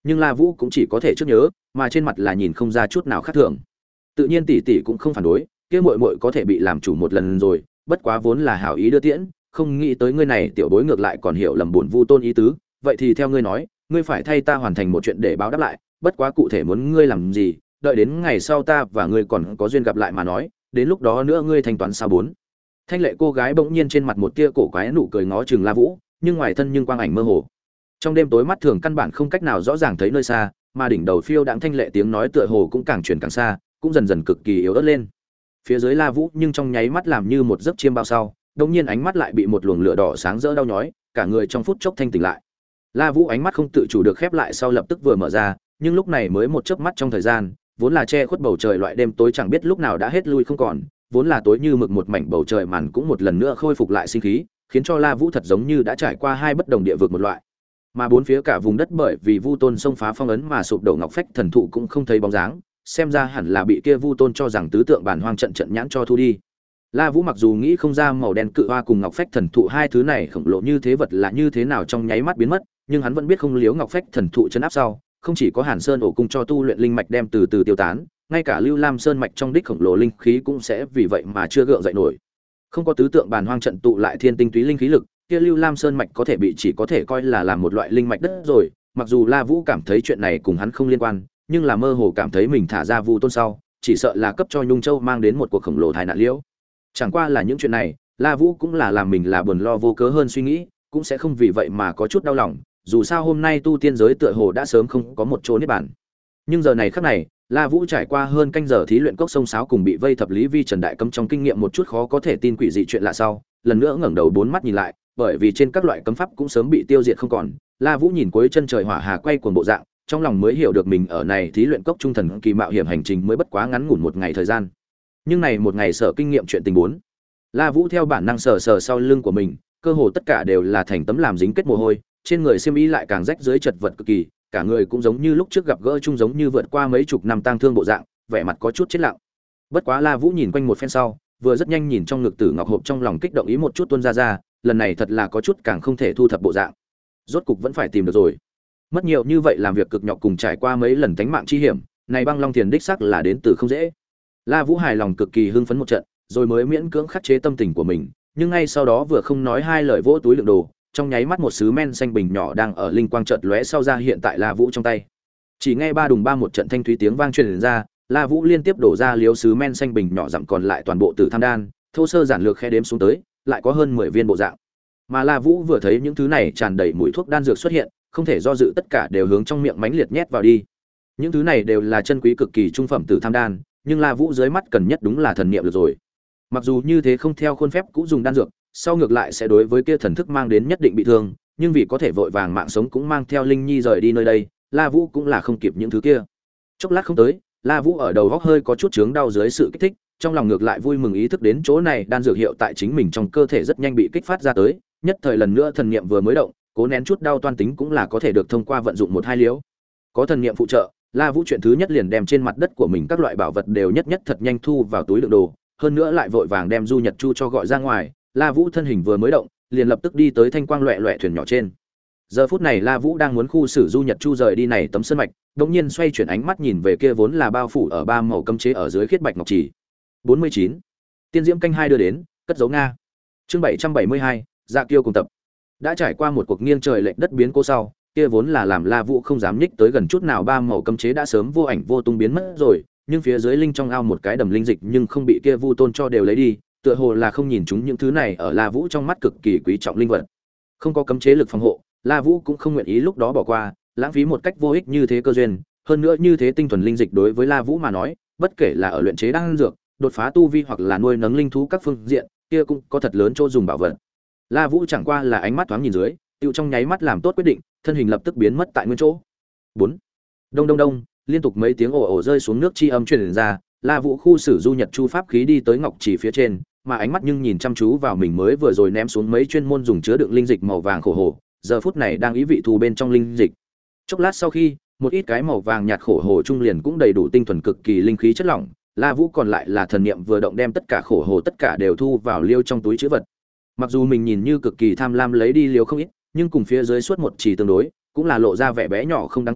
nhưng La Vũ cũng chỉ có thể trước nhớ, mà trên mặt là nhìn không ra chút nào khác thường. Tự nhiên tỷ tỷ cũng không phản đối, kia muội muội có thể bị làm chủ một lần rồi, bất quá vốn là hảo ý đưa tiễn, không nghĩ tới ngươi này tiểu bối ngược lại còn hiểu lầm buồn Vu Tôn ý tứ, vậy thì theo ngươi nói, ngươi phải thay ta hoàn thành một chuyện để báo đáp lại, bất quá cụ thể muốn ngươi làm gì, đợi đến ngày sau ta và ngươi còn có duyên gặp lại mà nói, đến lúc đó nữa ngươi thanh toán sao bốn. Thanh lệ cô gái bỗng nhiên trên mặt một tia cổ quái nụ cười ngó chừng La Vũ, nhưng ngoài thân nhưng quang ảnh mơ hồ. Trong đêm tối mắt thường căn bản không cách nào rõ ràng thấy nơi xa, mà đỉnh đầu phiêu đãng thanh lệ tiếng nói tựa hồ cũng càng truyền càng xa, cũng dần dần cực kỳ yếu ớt lên. Phía dưới La Vũ nhưng trong nháy mắt làm như một giấc chiêm bao sau, đột nhiên ánh mắt lại bị một luồng lửa đỏ sáng rỡ đau nhói, cả người trong phút chốc thanh tỉnh lại. La Vũ ánh mắt không tự chủ được khép lại sau lập tức vừa mở ra, nhưng lúc này mới một chớp mắt trong thời gian, vốn là che khuất bầu trời loại đêm tối chẳng biết lúc nào đã hết lui không còn, vốn là tối như mực một mảnh bầu trời màn cũng một lần nữa khôi phục lại sinh khí, khiến cho La Vũ thật giống như đã trải qua hai bất đồng địa vực một loại. Mà bốn phía cả vùng đất bởi vì Vu Tôn xông phá phong ấn mà sụp đổ ngọc phách thần thụ cũng không thấy bóng dáng, xem ra hẳn là bị kia Vu Tôn cho rằng tứ tượng bản hoang trận trận nhãn cho thu đi. La Vũ mặc dù nghĩ không ra màu đen cự hoa cùng ngọc phách thần thụ hai thứ này khổng lồ như thế vật là như thế nào trong nháy mắt biến mất, nhưng hắn vẫn biết không liếu ngọc phách thần thụ chân áp sau, không chỉ có Hàn Sơn ổ cung cho tu luyện linh mạch đem từ từ tiêu tán, ngay cả Lưu Lam Sơn mạch trong đích khổng lồ linh khí cũng sẽ vì vậy mà chưa gượng dậy nổi. Không có tứ tượng bàn hoang trận tụ lại thiên tinh túy linh khí lực, kia Lưu Lam Sơn mạch có thể bị chỉ có thể coi là làm một loại linh mạch đất rồi, mặc dù La Vũ cảm thấy chuyện này cùng hắn không liên quan, nhưng là mơ hồ cảm thấy mình thả ra Vu Tôn sau, chỉ sợ là cấp cho Nhung Châu mang đến một cuộc khổng lồ tai nạn liễu. Chẳng qua là những chuyện này, La Vũ cũng là làm mình là buồn lo vô cớ hơn suy nghĩ, cũng sẽ không vì vậy mà có chút đau lòng, dù sao hôm nay tu tiên giới tựa hồ đã sớm không có một chỗ niết bàn. Nhưng giờ này khắc này, La Vũ trải qua hơn canh giờ thí luyện cốc sông sáo cùng bị vây thập lý vi Trần Đại Cấm trong kinh nghiệm một chút khó có thể tin quỷ dị chuyện lạ sau, lần nữa ngẩng đầu bốn mắt nhìn lại, bởi vì trên các loại cấm pháp cũng sớm bị tiêu diệt không còn, La Vũ nhìn cuối chân trời hỏa hà quay cuồng bộ dạng, trong lòng mới hiểu được mình ở này thí luyện cốc trung thần kỳ mạo hiểm hành trình mới bất quá ngắn ngủn một ngày thời gian. Nhưng này một ngày sở kinh nghiệm chuyện tình bốn. La Vũ theo bản năng sờ sờ sau lưng của mình, cơ hồ tất cả đều là thành tấm làm dính kết mồ hôi, trên người xiêm y lại càng rách dưới chật vật cực kỳ, cả người cũng giống như lúc trước gặp gỡ chung giống như vượt qua mấy chục năm tang thương bộ dạng, vẻ mặt có chút chết lặng. Bất quá La Vũ nhìn quanh một phen sau, vừa rất nhanh nhìn trong ngực Tử Ngọc hộp trong lòng kích động ý một chút tuôn ra ra, lần này thật là có chút càng không thể thu thập bộ dạng. Rốt cục vẫn phải tìm được rồi. Mất nhiều như vậy làm việc cực nhọc cùng trải qua mấy lần tánh mạng chi hiểm, này Băng Long Thiền đích xác là đến từ không dễ. La Vũ hài lòng cực kỳ hưng phấn một trận, rồi mới miễn cưỡng khắc chế tâm tình của mình, nhưng ngay sau đó vừa không nói hai lời vỗ túi đựng đồ, trong nháy mắt một sứ men xanh bình nhỏ đang ở linh quang chợt lóe sau ra hiện tại La Vũ trong tay. Chỉ nghe ba đùng ba một trận thanh thúy tiếng vang truyền ra, La Vũ liên tiếp đổ ra liếu sứ men xanh bình nhỏ dặm còn lại toàn bộ tử tham đan, thô sơ giản lược khe đếm xuống tới, lại có hơn mười viên bộ dạng. Mà La Vũ vừa thấy những thứ này tràn đầy mùi thuốc đan dược xuất hiện, không thể do dự tất cả đều hướng trong miệng mãnh liệt nhét vào đi. Những thứ này đều là chân quý cực kỳ trung phẩm tử tham đan, nhưng La Vũ dưới mắt cần nhất đúng là thần niệm được rồi. Mặc dù như thế không theo khuôn phép cũng dùng đan dược, sau ngược lại sẽ đối với kia thần thức mang đến nhất định bị thương, nhưng vì có thể vội vàng mạng sống cũng mang theo Linh Nhi rời đi nơi đây, La Vũ cũng là không kịp những thứ kia. Chốc lát không tới, La Vũ ở đầu góc hơi có chút chướng đau dưới sự kích thích, trong lòng ngược lại vui mừng ý thức đến chỗ này đan dược hiệu tại chính mình trong cơ thể rất nhanh bị kích phát ra tới, nhất thời lần nữa thần niệm vừa mới động, cố nén chút đau toan tính cũng là có thể được thông qua vận dụng một hai liếu. Có thần niệm phụ trợ, La Vũ chuyện thứ nhất liền đem trên mặt đất của mình các loại bảo vật đều nhất nhất thật nhanh thu vào túi đựng đồ, hơn nữa lại vội vàng đem Du Nhật Chu cho gọi ra ngoài. La Vũ thân hình vừa mới động, liền lập tức đi tới thanh quang loẹt loẹt thuyền nhỏ trên. Giờ phút này La Vũ đang muốn khu xử Du Nhật Chu rời đi này tấm sơn mạch, đột nhiên xoay chuyển ánh mắt nhìn về kia vốn là bao phủ ở ba màu cấm chế ở dưới khiết bạch ngọc chỉ. bốn mươi chín. Tiên diễm canh hai đưa đến, cất giấu Nga. Chương bảy trăm bảy mươi hai, Dạ Kiêu cùng tập. Đã trải qua một cuộc nghiêng trời lệch đất biến cố sau, kia vốn là làm La Vũ không dám nhích tới gần chút nào ba màu cấm chế đã sớm vô ảnh vô tung biến mất rồi, nhưng phía dưới linh trong ao một cái đầm linh dịch nhưng không bị kia Vu Tôn cho đều lấy đi, tựa hồ là không nhìn chúng những thứ này ở La Vũ trong mắt cực kỳ quý trọng linh vật. Không có cấm chế lực phòng hộ, La Vũ cũng không nguyện ý lúc đó bỏ qua, lãng phí một cách vô ích như thế cơ duyên, hơn nữa như thế tinh thuần linh dịch đối với La Vũ mà nói, bất kể là ở luyện chế đan dược, đột phá tu vi hoặc là nuôi nấng linh thú các phương diện, kia cũng có thật lớn chỗ dùng bảo vật. La Vũ chẳng qua là ánh mắt thoáng nhìn dưới, tiêu trong nháy mắt làm tốt quyết định, thân hình lập tức biến mất tại nguyên chỗ. bốn. Đông đông đông, liên tục mấy tiếng ồ ồ rơi xuống nước chi âm truyền ra, La Vũ khu sử Du Nhật Chu pháp khí đi tới ngọc chỉ phía trên, mà ánh mắt nhưng nhìn chăm chú vào mình mới vừa rồi ném xuống mấy chuyên môn dùng chứa đựng linh dịch màu vàng khổ hồ, giờ phút này đang ý vị thu bên trong linh dịch. Chốc lát sau khi, một ít cái màu vàng nhạt khổ hồ trung liền cũng đầy đủ tinh thuần cực kỳ linh khí chất lỏng, La Vũ còn lại là thần niệm vừa động đem tất cả khổ hồ tất cả đều thu vào liêu trong túi trữ vật. Mặc dù mình nhìn như cực kỳ tham lam lấy đi liều không ít, nhưng cùng phía dưới suốt một chỉ tương đối, cũng là lộ ra vẻ bé nhỏ không đáng kể,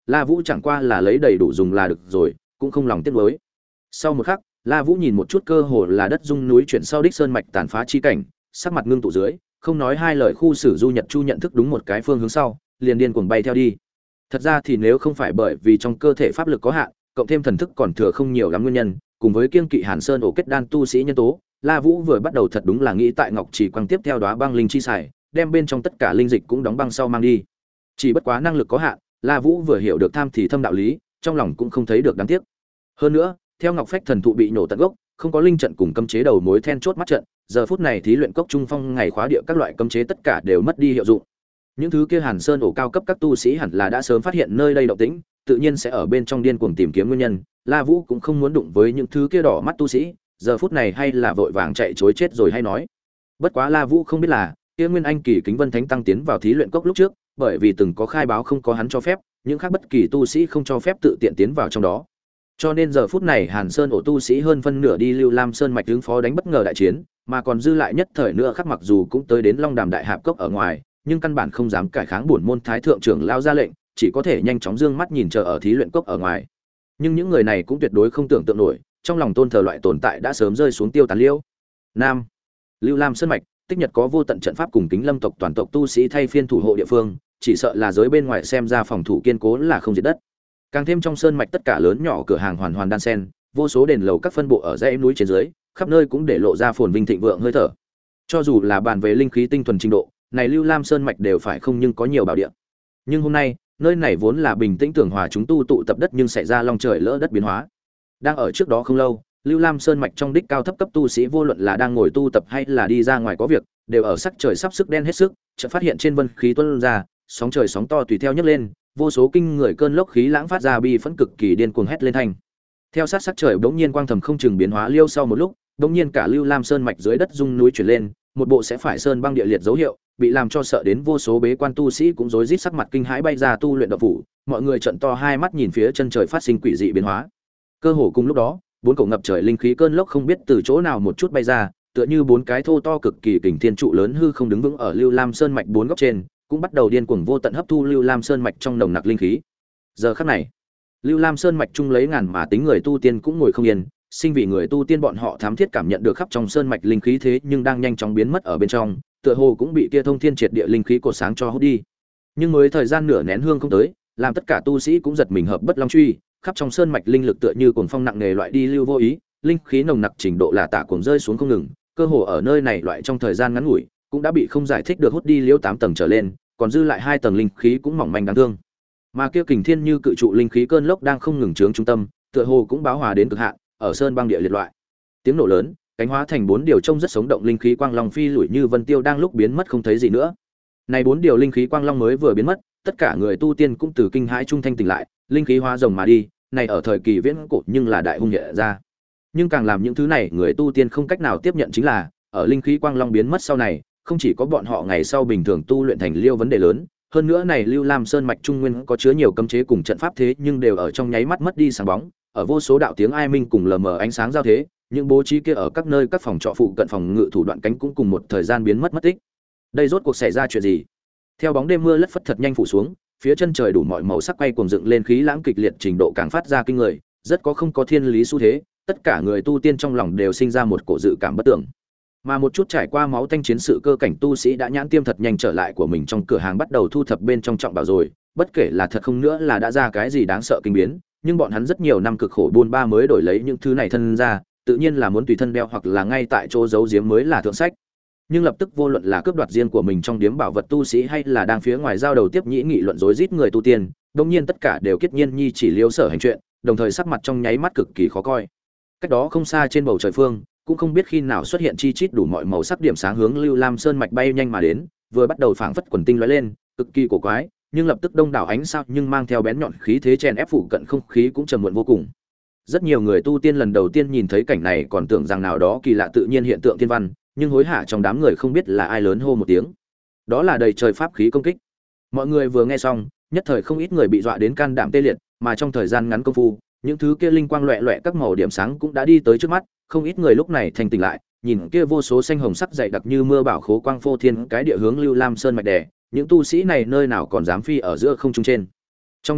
La Vũ chẳng qua là lấy đầy đủ dùng là được rồi, cũng không lòng tiếc nuối. Sau một khắc, La Vũ nhìn một chút cơ hồ là đất rung núi chuyển sau đích sơn mạch tàn phá chi cảnh, sắc mặt ngưng tụ dưới, không nói hai lời khu sử du Nhật Chu nhận thức đúng một cái phương hướng sau, liền điên cuồng bay theo đi. Thật ra thì nếu không phải bởi vì trong cơ thể pháp lực có hạn, cộng thêm thần thức còn thừa không nhiều lắm nguyên nhân, cùng với kiêng kỵ Hàn Sơn ổ kết đan tu sĩ nhân tố, La Vũ vừa bắt đầu thật đúng là nghĩ tại Ngọc Chỉ quang tiếp theo đóa băng linh chi xài, đem bên trong tất cả linh dịch cũng đóng băng sau mang đi. Chỉ bất quá năng lực có hạn, La Vũ vừa hiểu được tham thì thâm đạo lý, trong lòng cũng không thấy được đáng tiếc. Hơn nữa, theo Ngọc Phách thần thụ bị nổ tận gốc, không có linh trận cùng cấm chế đầu mối then chốt mắt trận, giờ phút này thí luyện cốc trung phong ngày khóa địa các loại cấm chế tất cả đều mất đi hiệu dụng. Những thứ kia Hàn Sơn ổ cao cấp các tu sĩ hẳn là đã sớm phát hiện nơi đây động tĩnh, tự nhiên sẽ ở bên trong điên cuồng tìm kiếm nguyên nhân. La Vũ cũng không muốn đụng với những thứ kia đỏ mắt tu sĩ, giờ phút này hay là vội vàng chạy trối chết rồi hay nói. Bất quá La Vũ không biết là, kia Nguyên Anh kỳ Kính Vân Thánh tăng tiến vào thí luyện cốc lúc trước, bởi vì từng có khai báo không có hắn cho phép, những khác bất kỳ tu sĩ không cho phép tự tiện tiến vào trong đó. Cho nên giờ phút này Hàn Sơn ổ tu sĩ hơn phân nửa đi Lưu Lam Sơn mạch ứng phó đánh bất ngờ đại chiến, mà còn dư lại nhất thời nữa khác mặc dù cũng tới đến Long Đàm đại hạp cốc ở ngoài, nhưng căn bản không dám cải kháng bổn môn thái thượng trưởng lao ra lệnh, chỉ có thể nhanh chóng dương mắt nhìn chờ ở thí luyện cốc ở ngoài. Nhưng những người này cũng tuyệt đối không tưởng tượng nổi, trong lòng tôn thờ loại tồn tại đã sớm rơi xuống tiêu tán liêu. Nam, Lưu Lam Sơn mạch, Tích Nhật có vô tận trận pháp cùng Kính Lâm tộc toàn tộc tu sĩ thay phiên thủ hộ địa phương, chỉ sợ là giới bên ngoài xem ra phòng thủ kiên cố là không diệt đất. Càng thêm trong sơn mạch tất cả lớn nhỏ cửa hàng hoàn hoàn đan sen, vô số đền lầu các phân bộ ở dãy núi trên dưới, khắp nơi cũng để lộ ra phồn vinh thịnh vượng hơi thở. Cho dù là bàn về linh khí tinh thuần trình độ, này Lưu Lam Sơn mạch đều phải không nhưng có nhiều bảo địa. Nhưng hôm nay, nơi này vốn là bình tĩnh tường hòa chúng tu tụ tập đất nhưng xảy ra long trời lỡ đất biến hóa. Đang ở trước đó không lâu, Lưu Lam Sơn mạch trong đích cao thấp cấp tu sĩ vô luận là đang ngồi tu tập hay là đi ra ngoài có việc, đều ở sắc trời sắp sức đen hết sức, chợt phát hiện trên vân khí tuôn ra, sóng trời sóng to tùy theo nhấc lên, vô số kinh người cơn lốc khí lãng phát ra bi phẫn cực kỳ điên cuồng hét lên thành. Theo sát sắc trời bỗng nhiên quang thầm không chừng biến hóa liêu sau một lúc, bỗng nhiên cả Lưu Lam Sơn mạch dưới đất rung núi chuyển lên, một bộ sẽ phải sơn băng địa liệt dấu hiệu, bị làm cho sợ đến vô số bế quan tu sĩ cũng rối rít sắc mặt kinh hãi bay ra tu luyện động phủ, mọi người trợn to hai mắt nhìn phía chân trời phát sinh quỷ dị biến hóa. Cơ hồ cùng lúc đó, bốn cổ ngập trời linh khí cơn lốc không biết từ chỗ nào một chút bay ra, tựa như bốn cái thô to cực kỳ kình thiên trụ lớn hư không đứng vững ở Lưu Lam Sơn mạch bốn góc trên, cũng bắt đầu điên cuồng vô tận hấp thu Lưu Lam Sơn mạch trong nồng nặc linh khí. Giờ khắc này, Lưu Lam Sơn mạch chung lấy ngàn mà tính người tu tiên cũng ngồi không yên, sinh vì người tu tiên bọn họ thám thiết cảm nhận được khắp trong sơn mạch linh khí thế nhưng đang nhanh chóng biến mất ở bên trong, tựa hồ cũng bị kia thông thiên triệt địa linh khí cột sáng cho hút đi. Nhưng mới thời gian nửa nén hương không tới, làm tất cả tu sĩ cũng giật mình hợp bất long truy, khắp trong sơn mạch linh lực tựa như cuồng phong nặng nề loại đi lưu vô ý, linh khí nồng nặc trình độ là tạ cuồng rơi xuống không ngừng, cơ hồ ở nơi này loại trong thời gian ngắn ngủi, cũng đã bị không giải thích được hút đi liễu tám tầng trở lên, còn dư lại hai tầng linh khí cũng mỏng manh đáng thương. Mà kia kình thiên như cự trụ linh khí cơn lốc đang không ngừng trướng trung tâm, tựa hồ cũng báo hòa đến cực hạn, ở sơn băng địa liệt loại. Tiếng nổ lớn, cánh hóa thành bốn điều trông rất sống động linh khí quang long phi lủi như vân tiêu đang lúc biến mất không thấy gì nữa. Này bốn điều linh khí quang long mới vừa biến mất, tất cả người tu tiên cũng từ kinh hãi trung thanh tỉnh lại, linh khí hóa rồng mà đi, này ở thời kỳ viễn cổ nhưng là đại hung nhẹ ra. Nhưng càng làm những thứ này người tu tiên không cách nào tiếp nhận chính là, ở linh khí quang long biến mất sau này, không chỉ có bọn họ ngày sau bình thường tu luyện thành liêu vấn đề lớn, hơn nữa này Lưu Lam Sơn mạch trung nguyên có chứa nhiều cấm chế cùng trận pháp thế nhưng đều ở trong nháy mắt mất đi sáng bóng, ở vô số đạo tiếng ai minh cùng lờ mờ ánh sáng giao thế, những bố trí kia ở các nơi các phòng trọ phụ cận phòng ngự thủ đoạn cánh cũng cùng một thời gian biến mất mất tích. Đây rốt cuộc xảy ra chuyện gì? Theo bóng đêm mưa lất phất thật nhanh phủ xuống, phía chân trời đủ mọi màu sắc quay cuồng dựng lên khí lãng kịch liệt trình độ càng phát ra kinh người, rất có không có thiên lý xu thế, tất cả người tu tiên trong lòng đều sinh ra một cổ dự cảm bất tưởng. Mà một chút trải qua máu tanh chiến sự cơ cảnh tu sĩ đã nhãn tiêm thật nhanh trở lại của mình trong cửa hàng bắt đầu thu thập bên trong trọng bảo rồi, bất kể là thật không nữa là đã ra cái gì đáng sợ kinh biến, nhưng bọn hắn rất nhiều năm cực khổ buôn ba mới đổi lấy những thứ này thân ra, tự nhiên là muốn tùy thân đeo hoặc là ngay tại chỗ giấu giếm mới là thượng sách. Nhưng lập tức vô luận là cướp đoạt riêng của mình trong điếm bảo vật tu sĩ hay là đang phía ngoài giao đầu tiếp nhĩ nghị luận rối rít người tu tiên, đương nhiên tất cả đều kết nhiên nhi chỉ liếu sở hành chuyện, đồng thời sắc mặt trong nháy mắt cực kỳ khó coi. Cách đó không xa trên bầu trời phương, cũng không biết khi nào xuất hiện chi chít đủ mọi màu sắc điểm sáng hướng Lưu Lam Sơn mạch bay nhanh mà đến, vừa bắt đầu phảng phất quần tinh lóe lên, cực kỳ cổ quái, nhưng lập tức đông đảo ánh sao nhưng mang theo bén nhọn khí thế chèn ép phụ cận không khí cũng trầm muộn vô cùng. Rất nhiều người tu tiên lần đầu tiên nhìn thấy cảnh này còn tưởng rằng nào đó kỳ lạ tự nhiên hiện tượng thiên văn, nhưng hối hả trong đám người không biết là ai lớn hô một tiếng. Đó là đầy trời pháp khí công kích. Mọi người vừa nghe xong, nhất thời không ít người bị dọa đến can đảm tê liệt, mà trong thời gian ngắn công phu, những thứ kia linh quang loẹt loẹt các màu điểm sáng cũng đã đi tới trước mắt, không ít người lúc này thành tỉnh lại, nhìn kia vô số xanh hồng sắc dày đặc như mưa bão khố quang phô thiên cái địa hướng Lưu Lam Sơn mạch đè, những tu sĩ này nơi nào còn dám phi ở giữa không trung trên. Trong nháy mắt,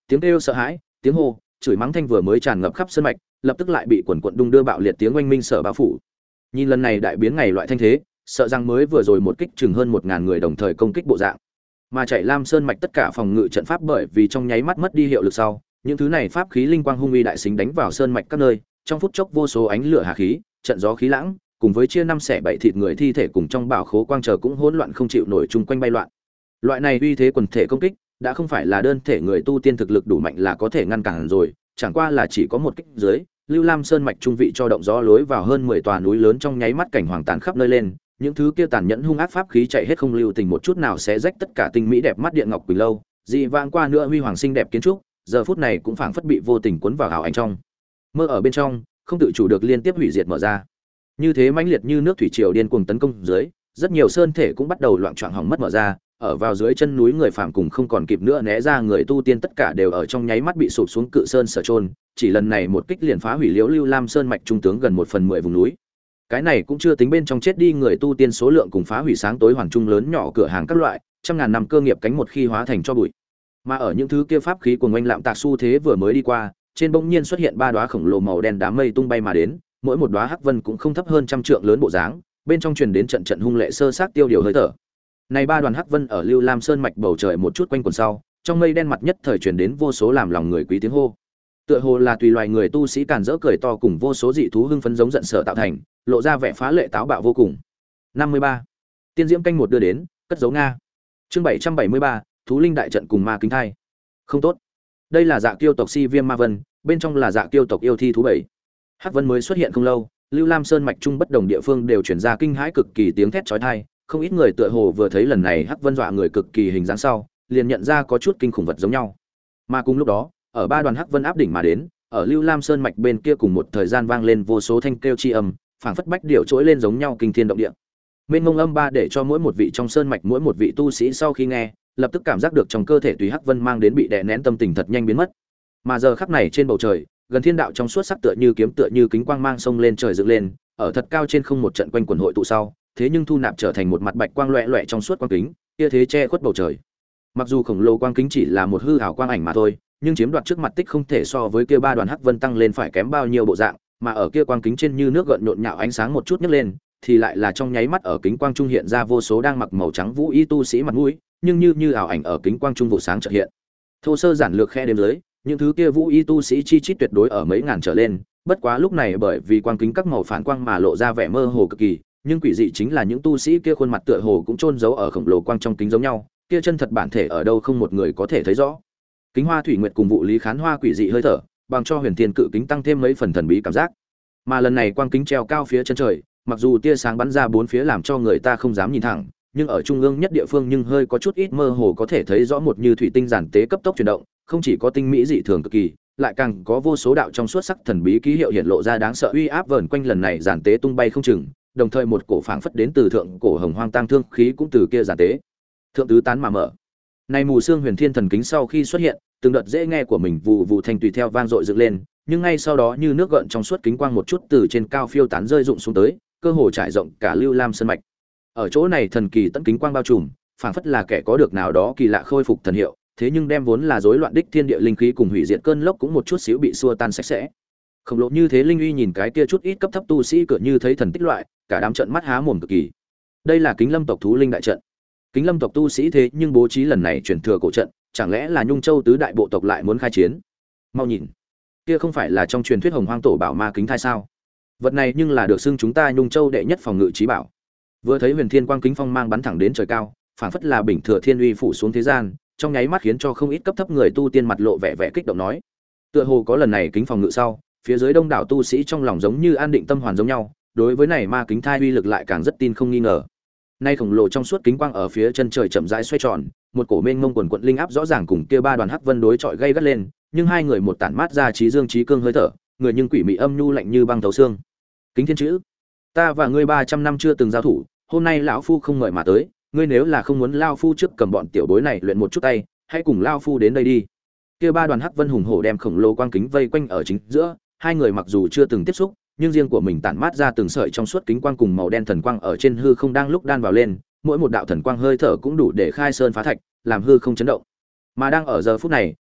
tiếng kêu sợ hãi, tiếng hô, chửi mắng thanh vừa mới tràn ngập khắp sơn mạch, lập tức lại bị quần quần đung đưa bạo liệt tiếng oanh minh sở bao phủ. Nhìn lần này đại biến ngày loại thanh thế, sợ rằng mới vừa rồi một kích chừng hơn một ngàn người đồng thời công kích bộ dạng. Mà chạy Lam Sơn mạch tất cả phòng ngự trận pháp bởi vì trong nháy mắt mất đi hiệu lực sau, những thứ này pháp khí linh quang hung uy đại xính đánh vào sơn mạch các nơi, trong phút chốc vô số ánh lửa hà khí, trận gió khí lãng, cùng với chia năm xẻ bảy thịt người thi thể cùng trong bảo khố quang chờ cũng hỗn loạn không chịu nổi chung quanh bay loạn. Loại này uy thế quần thể công kích, đã không phải là đơn thể người tu tiên thực lực đủ mạnh là có thể ngăn cản rồi, chẳng qua là chỉ có một kích dưới, Lưu Lam Sơn mạch trung vị cho động gió lối vào hơn mười tòa núi lớn trong nháy mắt cảnh hoàng tàn khắp nơi lên, những thứ kia tàn nhẫn hung ác pháp khí chạy hết không lưu tình một chút nào sẽ rách tất cả tinh mỹ đẹp mắt điện ngọc quỳnh lâu, dị vãng qua nữa huy hoàng xinh đẹp kiến trúc, giờ phút này cũng phảng phất bị vô tình cuốn vào ảo ảnh trong. Mơ ở bên trong, không tự chủ được liên tiếp hủy diệt mở ra. Như thế mãnh liệt như nước thủy triều điên cuồng tấn công dưới, rất nhiều sơn thể cũng bắt đầu loạn choạng hỏng mất mở ra, ở vào dưới chân núi người phàm cùng không còn kịp nữa né ra người tu tiên tất cả đều ở trong nháy mắt bị sụp xuống cự sơn sở trôn, chỉ lần này một kích liền phá hủy liễu Lưu Lam Sơn mạch trung tướng gần một phần mười vùng núi. Cái này cũng chưa tính bên trong chết đi người tu tiên số lượng cùng phá hủy sáng tối hoàng trung lớn nhỏ cửa hàng các loại, trăm ngàn năm cơ nghiệp cánh một khi hóa thành cho bụi. Mà ở những thứ kia pháp khí của oanh lạm tạc xu thế vừa mới đi qua, trên bỗng nhiên xuất hiện ba đóa khổng lồ màu đen đám mây tung bay mà đến, mỗi một đóa hắc vân cũng không thấp hơn trăm trượng lớn bộ dáng, bên trong truyền đến trận trận hung lệ sơ sát tiêu điều hơi thở. Này ba đoàn hắc vân ở Lưu Lam Sơn mạch bầu trời một chút quanh quần sau, trong mây đen mặt nhất thời truyền đến vô số làm lòng người quý tiếng hô. Tựa hồ là tùy loài người tu sĩ càn rỡ cười to cùng vô số dị thú hưng phấn giống giận sở tạo thành, lộ ra vẻ phá lệ táo bạo vô cùng. năm mươi ba. Tiên diễm canh một đưa đến, cất dấu Nga. Chương bảy trăm bảy mươi ba, thú linh đại trận cùng ma kính thai. Không tốt. Đây là Dạ Kiêu tộc Si Viêm Ma Vân, bên trong là Dạ Kiêu tộc yêu thi thú bảy. Hắc vân mới xuất hiện không lâu, Lưu Lam Sơn mạch trung bất đồng địa phương đều truyền ra kinh hãi cực kỳ tiếng thét chói tai, không ít người tựa hồ vừa thấy lần này Hắc vân dọa người cực kỳ hình dáng sau, liền nhận ra có chút kinh khủng vật giống nhau. Mà cùng lúc đó, ở ba đoàn Hắc vân áp đỉnh mà đến, ở Lưu Lam Sơn mạch bên kia cùng một thời gian vang lên vô số thanh kêu chi âm, phảng phất bách điệu trỗi lên giống nhau kinh thiên động địa. Mênh mông âm ba để cho mỗi một vị trong sơn mạch mỗi một vị tu sĩ sau khi nghe, lập tức cảm giác được trong cơ thể tùy Hắc vân mang đến bị đè nén tâm tình thật nhanh biến mất. Mà giờ khắc này trên bầu trời, gần thiên đạo trong suốt sắc tựa như kiếm tựa như kính quang mang sông lên trời dựng lên, ở thật cao trên không một trận quanh quần hội tụ sau, thế nhưng thu nạp trở thành một mặt bạch quang loẹt loẹt trong suốt quang kính, kia thế che khuất bầu trời. Mặc dù khổng lồ quang kính chỉ là một hư ảo quang ảnh mà thôi, nhưng chiếm đoạt trước mặt tích không thể so với kia ba đoàn hắc vân tăng lên phải kém bao nhiêu bộ dạng, mà ở kia quang kính trên như nước gợn nhộn nhạo ánh sáng một chút nhấc lên, thì lại là trong nháy mắt ở kính quang trung hiện ra vô số đang mặc màu trắng vũ y tu sĩ mặt mũi, nhưng như như ảo ảnh ở kính quang trung vụ sáng chợt hiện. Thô sơ giản lược khe đếm dưới, những thứ kia vũ y tu sĩ chi chít tuyệt đối ở mấy ngàn trở lên, bất quá lúc này bởi vì quang kính các màu phản quang mà lộ ra vẻ mơ hồ cực kỳ, nhưng quỷ dị chính là những tu sĩ kia khuôn mặt tựa hồ cũng chôn giấu ở khổng lồ quang trong kính giống nhau, kia chân thật bản thể ở đâu không một người có thể thấy rõ. Kính Hoa Thủy Nguyệt cùng vụ Lý Khán Hoa quỷ dị hơi thở, bằng cho Huyền Thiên Cự kính tăng thêm mấy phần thần bí cảm giác. Mà lần này quang kính treo cao phía chân trời, mặc dù tia sáng bắn ra bốn phía làm cho người ta không dám nhìn thẳng, nhưng ở trung ương nhất địa phương nhưng hơi có chút ít mơ hồ có thể thấy rõ một như thủy tinh giản tế cấp tốc chuyển động, không chỉ có tinh mỹ dị thường cực kỳ, lại càng có vô số đạo trong suốt sắc thần bí ký hiệu hiện lộ ra đáng sợ uy áp vờn quanh lần này giản tế tung bay không chừng, đồng thời một cổ phảng phất đến từ thượng cổ hồng hoang tang thương khí cũng từ kia giản tế thượng tứ tán mà mở. Này mù xương huyền thiên thần kính sau khi xuất hiện, từng đợt dễ nghe của mình vụ vụ thanh tùy theo vang dội dựng lên, nhưng ngay sau đó như nước gợn trong suốt kính quang một chút từ trên cao phiêu tán rơi rụng xuống tới, cơ hồ trải rộng cả Lưu Lam sơn mạch. Ở chỗ này thần kỳ tận kính quang bao trùm, phảng phất là kẻ có được nào đó kỳ lạ khôi phục thần hiệu, thế nhưng đem vốn là rối loạn đích thiên địa linh khí cùng hủy diệt cơn lốc cũng một chút xíu bị xua tan sạch sẽ. Khổng lồ như thế linh uy nhìn cái kia chút ít cấp thấp tu sĩ cửa như thấy thần tích loại, cả đám trợn mắt há mồm cực kỳ. Đây là Kính Lâm tộc thú linh đại trận. Kính Lâm tộc tu sĩ thế nhưng bố trí lần này chuyển thừa cổ trận, chẳng lẽ là Nhung Châu tứ đại bộ tộc lại muốn khai chiến? Mau nhìn, kia không phải là trong truyền thuyết Hồng Hoang Tổ Bảo Ma Kính Thai sao? Vật này nhưng là được xưng chúng ta Nhung Châu đệ nhất phòng ngự trí bảo. Vừa thấy Huyền Thiên Quang kính phong mang bắn thẳng đến trời cao, phảng phất là bình thừa thiên uy phủ xuống thế gian, trong nháy mắt khiến cho không ít cấp thấp người tu tiên mặt lộ vẻ vẻ kích động nói. Tựa hồ có lần này kính phòng ngự sau, phía dưới đông đảo tu sĩ trong lòng giống như an định tâm hoàn giống nhau, đối với này ma kính thai uy lực lại càng rất tin không nghi ngờ. Nay khổng lồ trong suốt kính quang ở phía chân trời chậm rãi xoay tròn, một cổ mênh mông quần quận linh áp rõ ràng cùng kia ba đoàn hắc vân đối chọi gây gắt lên, nhưng hai người một tản mát ra trí dương trí cương hơi thở, người nhưng quỷ mị âm nhu lạnh như băng thấu xương. Kính Thiên chữ, ta và ngươi ba trăm năm chưa từng giao thủ, hôm nay lão phu không mời mà tới, ngươi nếu là không muốn lao phu trước cầm bọn tiểu bối này luyện một chút tay, hãy cùng lao phu đến đây đi. Kia ba đoàn hắc vân hùng hổ đem khổng lồ quang kính vây quanh ở chính giữa, hai người mặc dù chưa từng tiếp xúc, nhưng riêng của mình tản mát ra từng sợi trong suốt kính quang cùng màu đen thần quang ở trên hư không đang lúc đan vào lên, mỗi một đạo thần quang hơi thở cũng đủ để khai sơn phá thạch, làm hư không chấn động. Mà đang ở giờ phút này,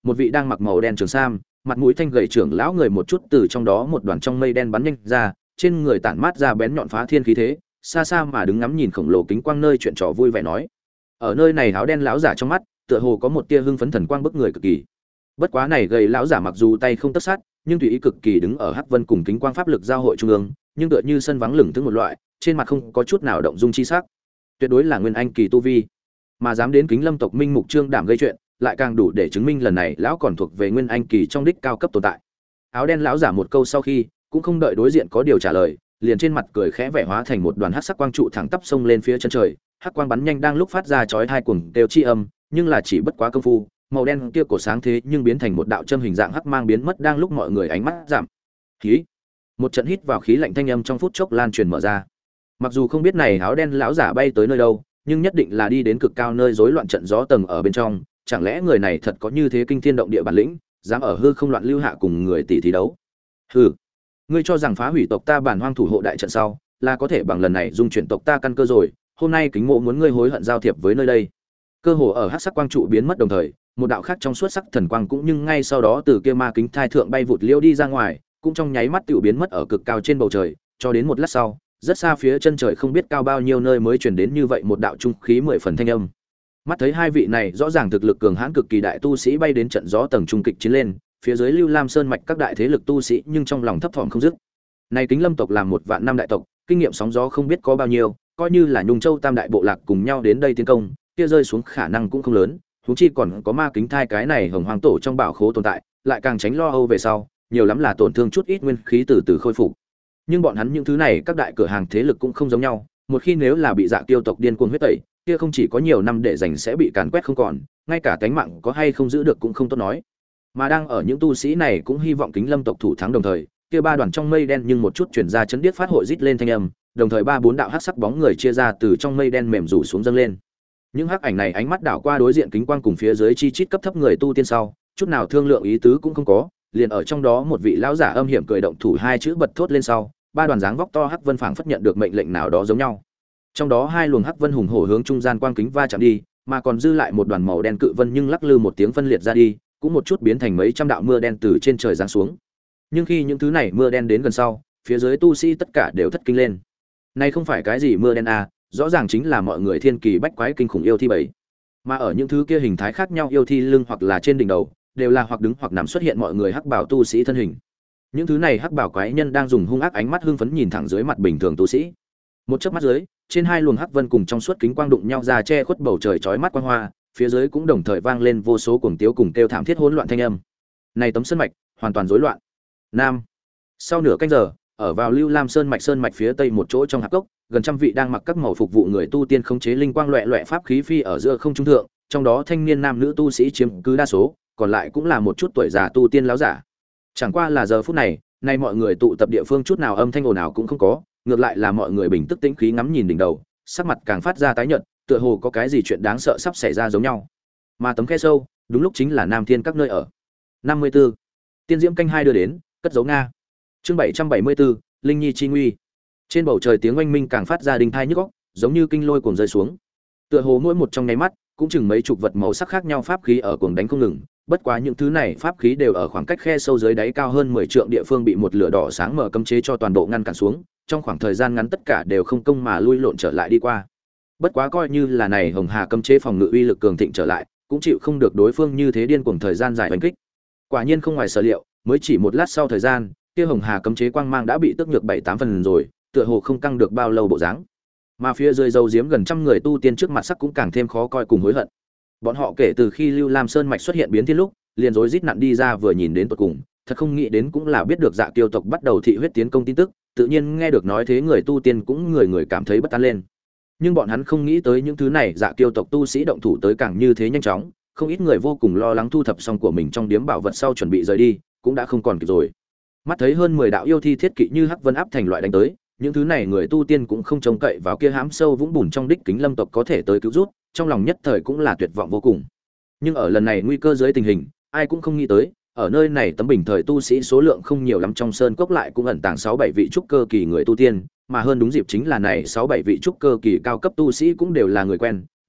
một vị đang mặc màu đen trường sam, mặt mũi thanh gầy trưởng lão người một chút từ trong đó một đoàn trong mây đen bắn nhanh ra, trên người tản mát ra bén nhọn phá thiên khí thế, xa xa mà đứng ngắm nhìn khổng lồ kính quang nơi chuyện trò vui vẻ nói. Ở nơi này áo đen lão giả trong mắt, tựa hồ có một tia hưng phấn thần quang bức người cực kỳ. Bất quá này gầy lão giả mặc dù tay không tất sát, nhưng tùy ý cực kỳ đứng ở Hắc Vân cùng kính quang pháp lực giao hội trung ương, nhưng tựa như sân vắng lửng thức một loại, trên mặt không có chút nào động dung chi sắc. Tuyệt đối là nguyên anh kỳ tu vi, mà dám đến Kính Lâm tộc Minh Mục Trương đảm gây chuyện, lại càng đủ để chứng minh lần này lão còn thuộc về nguyên anh kỳ trong đích cao cấp tồn tại. Áo đen lão giả một câu sau khi, cũng không đợi đối diện có điều trả lời, liền trên mặt cười khẽ vẻ hóa thành một đoàn hắc sắc quang trụ thẳng tắp sông lên phía chân trời, hắc quang bắn nhanh đang lúc phát ra chói tai cuồng đều chi âm, nhưng là chỉ bất quá công phu, màu đen kia cổ sáng thế nhưng biến thành một đạo châm hình dạng hắc mang biến mất đang lúc mọi người ánh mắt giảm. Khí. Một trận hít vào khí lạnh thanh âm trong phút chốc lan truyền mở ra. Mặc dù không biết này áo đen lão giả bay tới nơi đâu, nhưng nhất định là đi đến cực cao nơi rối loạn trận gió tầng ở bên trong, chẳng lẽ người này thật có như thế kinh thiên động địa bản lĩnh, dám ở hư không loạn lưu hạ cùng người tỷ thí đấu. Hừ, ngươi cho rằng phá hủy tộc ta bản hoang thủ hộ đại trận sau, là có thể bằng lần này dung chuyển tộc ta căn cơ rồi, hôm nay Kính Mộ muốn ngươi hối hận giao thiệp với nơi đây. Cơ hồ ở hắc sắc quang trụ biến mất đồng thời, một đạo khác trong suốt sắc thần quang cũng nhưng ngay sau đó từ kia ma kính thai thượng bay vụt liêu đi ra ngoài, cũng trong nháy mắt tiểu biến mất ở cực cao trên bầu trời, cho đến một lát sau, rất xa phía chân trời không biết cao bao nhiêu nơi mới truyền đến như vậy một đạo trung khí mười phần thanh âm. Mắt thấy hai vị này rõ ràng thực lực cường hãn cực kỳ đại tu sĩ bay đến trận gió tầng trung kịch chiến lên, phía dưới Lưu Lam Sơn mạch các đại thế lực tu sĩ nhưng trong lòng thấp thỏm không dứt. Này Kính Lâm tộc làm một vạn năm đại tộc, kinh nghiệm sóng gió không biết có bao nhiêu, coi như là Nhung Châu Tam đại bộ lạc cùng nhau đến đây tiến công, kia rơi xuống khả năng cũng không lớn, huống chi còn có ma kính thai cái này hồng hoàng tổ trong bảo khố tồn tại, lại càng tránh lo âu về sau, nhiều lắm là tổn thương chút ít nguyên khí từ từ khôi phục. Nhưng bọn hắn những thứ này các đại cửa hàng thế lực cũng không giống nhau, một khi nếu là bị Dạ Kiêu tộc điên cuồng huyết tẩy, kia không chỉ có nhiều năm để dành sẽ bị càn quét không còn, ngay cả tánh mạng có hay không giữ được cũng không tốt nói. Mà đang ở những tu sĩ này cũng hy vọng Kính Lâm tộc thủ thắng đồng thời, kia ba đoàn trong mây đen nhưng một chút chuyển ra chấn điếc phát hội rít lên thanh âm, đồng thời ba bốn đạo hắc sắc bóng người chia ra từ trong mây đen mềm rủ xuống dâng lên. Những hắc ảnh này ánh mắt đảo qua đối diện kính quang cùng phía dưới chi chít cấp thấp người tu tiên sau, chút nào thương lượng ý tứ cũng không có, liền ở trong đó một vị lão giả âm hiểm cười động thủ hai chữ bật thốt lên sau, ba đoàn dáng vóc to hắc vân phảng phất nhận được mệnh lệnh nào đó giống nhau. Trong đó hai luồng hắc vân hùng hổ hướng trung gian quang kính va chạm đi, mà còn dư lại một đoàn màu đen cự vân nhưng lắc lư một tiếng phân liệt ra đi, cũng một chút biến thành mấy trăm đạo mưa đen từ trên trời giáng xuống. Nhưng khi những thứ này mưa đen đến gần sau, phía dưới tu sĩ tất cả đều thất kinh lên. Này không phải cái gì mưa đen à, rõ ràng chính là mọi người thiên kỳ bách quái kinh khủng yêu thi bảy. Mà ở những thứ kia hình thái khác nhau yêu thi lưng hoặc là trên đỉnh đầu, đều là hoặc đứng hoặc nằm xuất hiện mọi người hắc bảo tu sĩ thân hình. Những thứ này hắc bảo quái nhân đang dùng hung ác ánh mắt hưng phấn nhìn thẳng dưới mặt bình thường tu sĩ. Một chớp mắt dưới, trên hai luồng hắc vân cùng trong suốt kính quang đụng nhau ra che khuất bầu trời chói mắt quang hoa, phía dưới cũng đồng thời vang lên vô số cuồng tiếu cùng kêu thảm thiết hỗn loạn thanh âm. Này tấm sơn mạch, hoàn toàn rối loạn. Nam. Sau nửa canh giờ, ở vào Lưu Lam Sơn mạch sơn mạch phía tây một chỗ trong hạp cốc, gần trăm vị đang mặc các màu phục vụ người tu tiên khống chế linh quang loẹt loẹt pháp khí phi ở giữa không trung thượng, trong đó thanh niên nam nữ tu sĩ chiếm cứ đa số, còn lại cũng là một chút tuổi già tu tiên láo giả. Chẳng qua là giờ phút này, nay mọi người tụ tập địa phương chút nào âm thanh ồn ào cũng không có, ngược lại là mọi người bình tức tĩnh khí ngắm nhìn đỉnh đầu, sắc mặt càng phát ra tái nhợt, tựa hồ có cái gì chuyện đáng sợ sắp xảy ra giống nhau. Mà tấm khe sâu, đúng lúc chính là Nam Thiên các nơi ở. năm mươi tư. Tiên diễm canh hai đưa đến, cất dấu Nga. Chương bảy trăm bảy mươi tư, Linh Nhi chi nguy. Trên bầu trời tiếng oanh minh càng phát ra đinh thai nhức óc, giống như kinh lôi cuồng rơi xuống. Tựa hồ mỗi một trong nháy mắt, cũng chừng mấy chục vật màu sắc khác nhau pháp khí ở cuồng đánh không ngừng, bất quá những thứ này pháp khí đều ở khoảng cách khe sâu dưới đáy cao hơn mười trượng địa phương bị một lửa đỏ sáng mở cấm chế cho toàn bộ ngăn cản xuống, trong khoảng thời gian ngắn tất cả đều không công mà lui lộn trở lại đi qua. Bất quá coi như là này Hồng Hà cấm chế phòng ngự uy lực cường thịnh trở lại, cũng chịu không được đối phương như thế điên cuồng thời gian dài đánh kích. Quả nhiên không ngoài sở liệu, mới chỉ một lát sau thời gian, kia Hồng Hà cấm chế quang mang đã bị tước nhược bảy tám phần rồi, tựa hồ không căng được bao lâu bộ dáng. Mà phía dưới dâu diếm gần trăm người tu tiên trước mặt sắc cũng càng thêm khó coi cùng hối hận. Bọn họ kể từ khi Lưu Lam Sơn mạch xuất hiện biến thiên lúc, liền rối rít nặn đi ra vừa nhìn đến tận cùng, thật không nghĩ đến cũng là biết được Dạ Kiêu tộc bắt đầu thị huyết tiến công tin tức, tự nhiên nghe được nói thế người tu tiên cũng người người cảm thấy bất an lên. Nhưng bọn hắn không nghĩ tới những thứ này Dạ Kiêu tộc tu sĩ động thủ tới càng như thế nhanh chóng, không ít người vô cùng lo lắng thu thập xong của mình trong điếm bảo vật sau chuẩn bị rời đi, cũng đã không còn kịp rồi. Mắt thấy hơn mười đạo yêu thi thiết kỵ như hắc vân áp thành loại đánh tới, những thứ này người tu tiên cũng không trông cậy vào kia hãm sâu vũng bùn trong đích Kính Lâm tộc có thể tới cứu rút, trong lòng nhất thời cũng là tuyệt vọng vô cùng. Nhưng ở lần này nguy cơ dưới tình hình, ai cũng không nghĩ tới, ở nơi này tấm bình thời tu sĩ số lượng không nhiều lắm trong sơn cốc lại cũng ẩn tàng sáu bảy vị trúc cơ kỳ người tu tiên, mà hơn đúng dịp chính là này sáu bảy vị trúc cơ kỳ cao cấp tu sĩ cũng đều là người quen,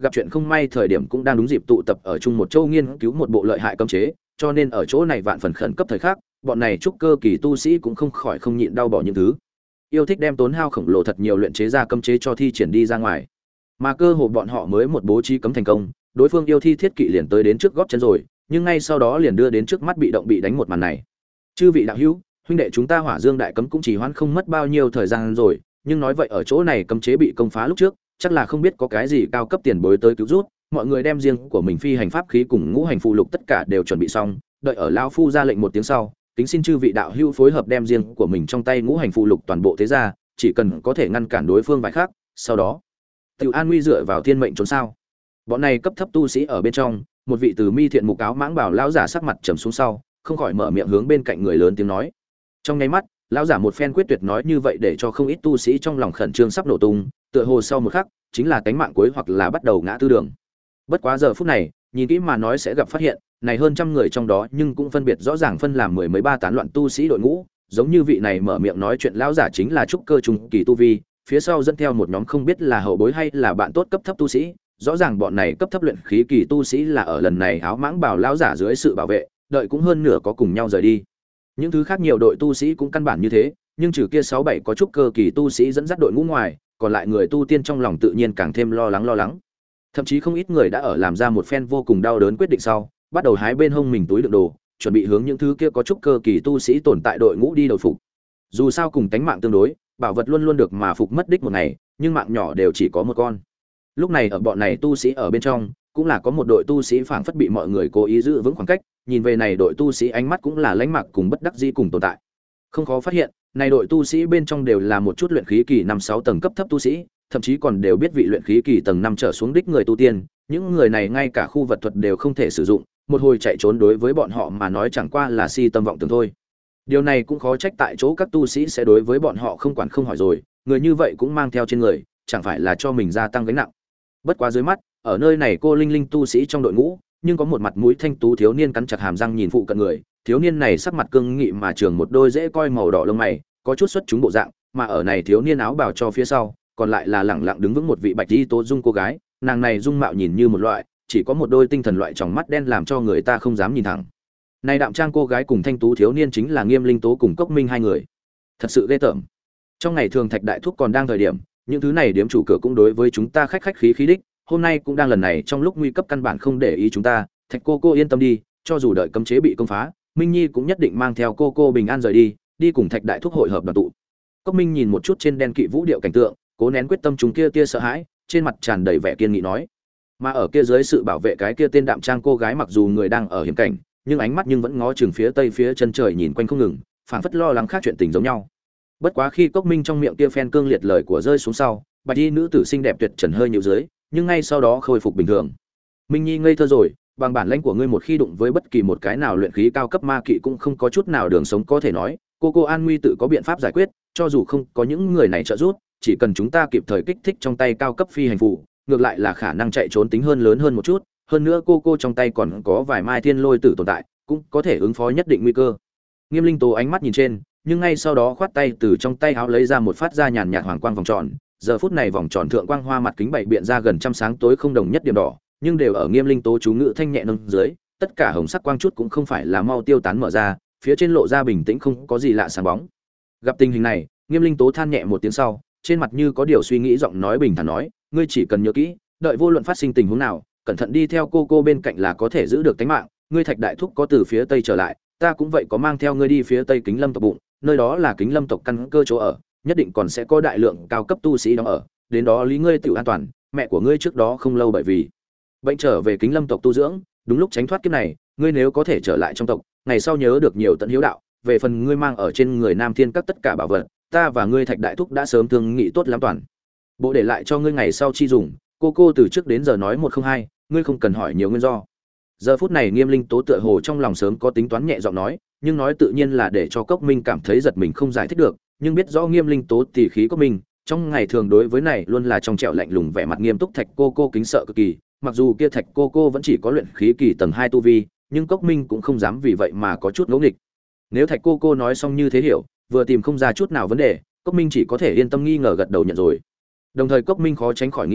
gặp chuyện không may thời điểm cũng đang đúng dịp tụ tập ở chung một châu nghiên cứu một bộ lợi hại cấm chế, cho nên ở chỗ này vạn phần khẩn cấp thời khắc, bọn này trúc cơ kỳ tu sĩ cũng không khỏi không nhịn đau bỏ những thứ yêu thích đem tốn hao khổng lồ thật nhiều luyện chế ra cấm chế cho thi triển đi ra ngoài. Mà cơ hồ bọn họ mới một bố trí cấm thành công, đối phương yêu thi thiết kỵ liền tới đến trước gót chân rồi, nhưng ngay sau đó liền đưa đến trước mắt bị động bị đánh một màn này. Chư vị đạo hữu, huynh đệ chúng ta Hỏa Dương đại cấm cũng chỉ hoãn không mất bao nhiêu thời gian rồi, nhưng nói vậy ở chỗ này cấm chế bị công phá lúc trước, chắc là không biết có cái gì cao cấp tiền bối tới cứu rút, mọi người đem riêng của mình phi hành pháp khí cùng ngũ hành phù lục tất cả đều chuẩn bị xong, đợi ở lão phu ra lệnh một tiếng sau, kính xin chư vị đạo hữu phối hợp đem riêng của mình trong tay ngũ hành phù lục toàn bộ thế ra, chỉ cần có thể ngăn cản đối phương vài khác, sau đó Tiểu An Nguy dựa vào thiên mệnh trốn sao? Bọn này cấp thấp tu sĩ ở bên trong, một vị từ mi thiện mục áo mãng bảo lão giả sắc mặt trầm xuống sau, không khỏi mở miệng hướng bên cạnh người lớn tiếng nói. Trong nháy mắt, lão giả một phen quyết tuyệt nói như vậy để cho không ít tu sĩ trong lòng khẩn trương sắp nổ tung, tựa hồ sau một khắc, chính là cánh mạng cuối hoặc là bắt đầu ngã tư đường. Bất quá giờ phút này, nhìn kỹ mà nói sẽ gặp phát hiện, này hơn trăm người trong đó nhưng cũng phân biệt rõ ràng phân làm mười mấy ba tán loạn tu sĩ đội ngũ, giống như vị này mở miệng nói chuyện lão giả chính là trúc cơ trung kỳ tu vi, phía sau dẫn theo một nhóm không biết là hậu bối hay là bạn tốt cấp thấp tu sĩ, rõ ràng bọn này cấp thấp luyện khí kỳ tu sĩ là ở lần này áo mãng bảo lão giả dưới sự bảo vệ, đợi cũng hơn nửa có cùng nhau rời đi. Những thứ khác nhiều đội tu sĩ cũng căn bản như thế, nhưng trừ kia sáu bảy có trúc cơ kỳ tu sĩ dẫn dắt đội ngũ ngoài, còn lại người tu tiên trong lòng tự nhiên càng thêm lo lắng lo lắng. Thậm chí không ít người đã ở làm ra một phen vô cùng đau đớn quyết định sau, bắt đầu hái bên hông mình túi đựng đồ, chuẩn bị hướng những thứ kia có trúc cơ kỳ tu sĩ tồn tại đội ngũ đi đầu phục. Dù sao cùng tánh mạng tương đối, bảo vật luôn luôn được mà phục mất đích một ngày, nhưng mạng nhỏ đều chỉ có một con. Lúc này ở bọn này tu sĩ ở bên trong, cũng là có một đội tu sĩ phảng phất bị mọi người cố ý giữ vững khoảng cách, nhìn về này đội tu sĩ ánh mắt cũng là lãnh mặc cùng bất đắc dĩ cùng tồn tại. Không khó phát hiện, này đội tu sĩ bên trong đều là một chút luyện khí kỳ năm sáu tầng cấp thấp tu sĩ, thậm chí còn đều biết vị luyện khí kỳ tầng năm trở xuống đích người tu tiên, những người này ngay cả khu vật thuật đều không thể sử dụng, một hồi chạy trốn đối với bọn họ mà nói chẳng qua là si tâm vọng tưởng thôi. Điều này cũng khó trách tại chỗ các tu sĩ sẽ đối với bọn họ không quản không hỏi rồi, người như vậy cũng mang theo trên người, chẳng phải là cho mình gia tăng gánh nặng. Bất quá dưới mắt, ở nơi này cô linh linh tu sĩ trong đội ngũ, nhưng có một mặt mũi thanh tú thiếu niên cắn chặt hàm răng nhìn phụ cận người, thiếu niên này sắc mặt cương nghị mà trường một đôi dễ coi màu đỏ lông mày, có chút xuất chúng bộ dạng, mà ở này thiếu niên áo bào cho phía sau, còn lại là lẳng lặng đứng vững một vị bạch y tố dung cô gái, nàng này dung mạo nhìn như một loại, chỉ có một đôi tinh thần loại tròng mắt đen làm cho người ta không dám nhìn thẳng. Này đạm trang cô gái cùng thanh tú thiếu niên chính là Nghiêm Linh Tố cùng Cốc Minh hai người. Thật sự ghê tởm. Trong ngày thường Thạch Đại Thúc còn đang thời điểm, những thứ này điếm chủ cửa cũng đối với chúng ta khách khách khí khí đích, hôm nay cũng đang lần này trong lúc nguy cấp căn bản không để ý chúng ta, Thạch cô cô yên tâm đi, cho dù đợi cấm chế bị công phá, Minh Nhi cũng nhất định mang theo cô cô bình an rời đi, đi cùng Thạch Đại Thúc hội hợp đoàn tụ. Cốc Minh nhìn một chút trên đen kỵ vũ điệu cảnh tượng, cố nén quyết tâm chúng kia tia sợ hãi, trên mặt tràn đầy vẻ kiên nghị nói. Mà ở kia dưới sự bảo vệ cái kia tên đạm trang cô gái mặc dù người đang ở hiểm cảnh, nhưng ánh mắt nhưng vẫn ngó chừng phía tây phía chân trời nhìn quanh không ngừng, phảng phất lo lắng khác chuyện tình giống nhau. Bất quá khi Cốc Minh trong miệng kia phen cương liệt lời của rơi xuống sau, bạch y nữ tử xinh đẹp tuyệt trần hơi nhíu dưới, nhưng ngay sau đó khôi phục bình thường. Minh Nhi ngây thơ rồi, bằng bản lãnh của ngươi một khi đụng với bất kỳ một cái nào luyện khí cao cấp ma kỵ cũng không có chút nào đường sống có thể nói, cô cô An Nguy tự có biện pháp giải quyết, cho dù không có những người này trợ giúp, chỉ cần chúng ta kịp thời kích thích trong tay cao cấp phi hành phù, ngược lại là khả năng chạy trốn tính hơn lớn hơn một chút, hơn nữa cô cô trong tay còn có vài mai thiên lôi tử tồn tại, cũng có thể ứng phó nhất định nguy cơ. Nghiêm Linh Tố ánh mắt nhìn trên, nhưng ngay sau đó khoát tay từ trong tay áo lấy ra một phát ra nhàn nhạt hoàng quang vòng tròn, giờ phút này vòng tròn thượng quang hoa mặt kính bảy biện ra gần trăm sáng tối không đồng nhất điểm đỏ, nhưng đều ở Nghiêm Linh Tố chú ngữ thanh nhẹ nâng dưới, tất cả hồng sắc quang chút cũng không phải là mau tiêu tán mở ra, phía trên lộ ra bình tĩnh không có gì lạ sáng bóng. Gặp tình hình này, Nghiêm Linh Tố than nhẹ một tiếng sau, trên mặt như có điều suy nghĩ giọng nói bình thản nói, ngươi chỉ cần nhớ kỹ, đợi vô luận phát sinh tình huống nào, cẩn thận đi theo cô cô bên cạnh là có thể giữ được tính mạng, ngươi Thạch Đại Thúc có từ phía tây trở lại, ta cũng vậy có mang theo ngươi đi phía tây Kính Lâm tộc bụng, nơi đó là Kính Lâm tộc căn cơ chỗ ở, nhất định còn sẽ có đại lượng cao cấp tu sĩ đó ở, đến đó lý ngươi tự an toàn, mẹ của ngươi trước đó không lâu bởi vì bệnh trở về Kính Lâm tộc tu dưỡng, đúng lúc tránh thoát kiếp này, ngươi nếu có thể trở lại trong tộc, ngày sau nhớ được nhiều tận hiếu đạo, về phần ngươi mang ở trên người Nam Thiên các tất cả bảo vật, ta và ngươi Thạch Đại Thúc đã sớm thương nghị tốt lắm toàn bộ để lại cho ngươi ngày sau chi dùng, cô cô từ trước đến giờ nói một không hai, ngươi không cần hỏi nhiều nguyên do. Giờ phút này Nghiêm Linh Tố tựa hồ trong lòng sớm có tính toán nhẹ giọng nói, nhưng nói tự nhiên là để cho Cốc Minh cảm thấy giật mình không giải thích được, nhưng biết rõ Nghiêm Linh Tố tỉ khí Cốc Minh, trong ngày thường đối với này luôn là trong trẻo lạnh lùng vẻ mặt nghiêm túc Thạch cô cô kính sợ cực kỳ, mặc dù kia Thạch cô cô vẫn chỉ có luyện khí kỳ tầng hai tu vi, nhưng Cốc Minh cũng không dám vì vậy mà có chút ngỗ nghịch. Nếu Thạch cô cô nói xong như thế hiểu, vừa tìm không ra chút nào vấn đề, Cốc Minh chỉ có thể yên tâm nghi ngờ gật đầu nhận rồi. Đồng thời Cốc Minh khó tránh khỏi nghĩ đến,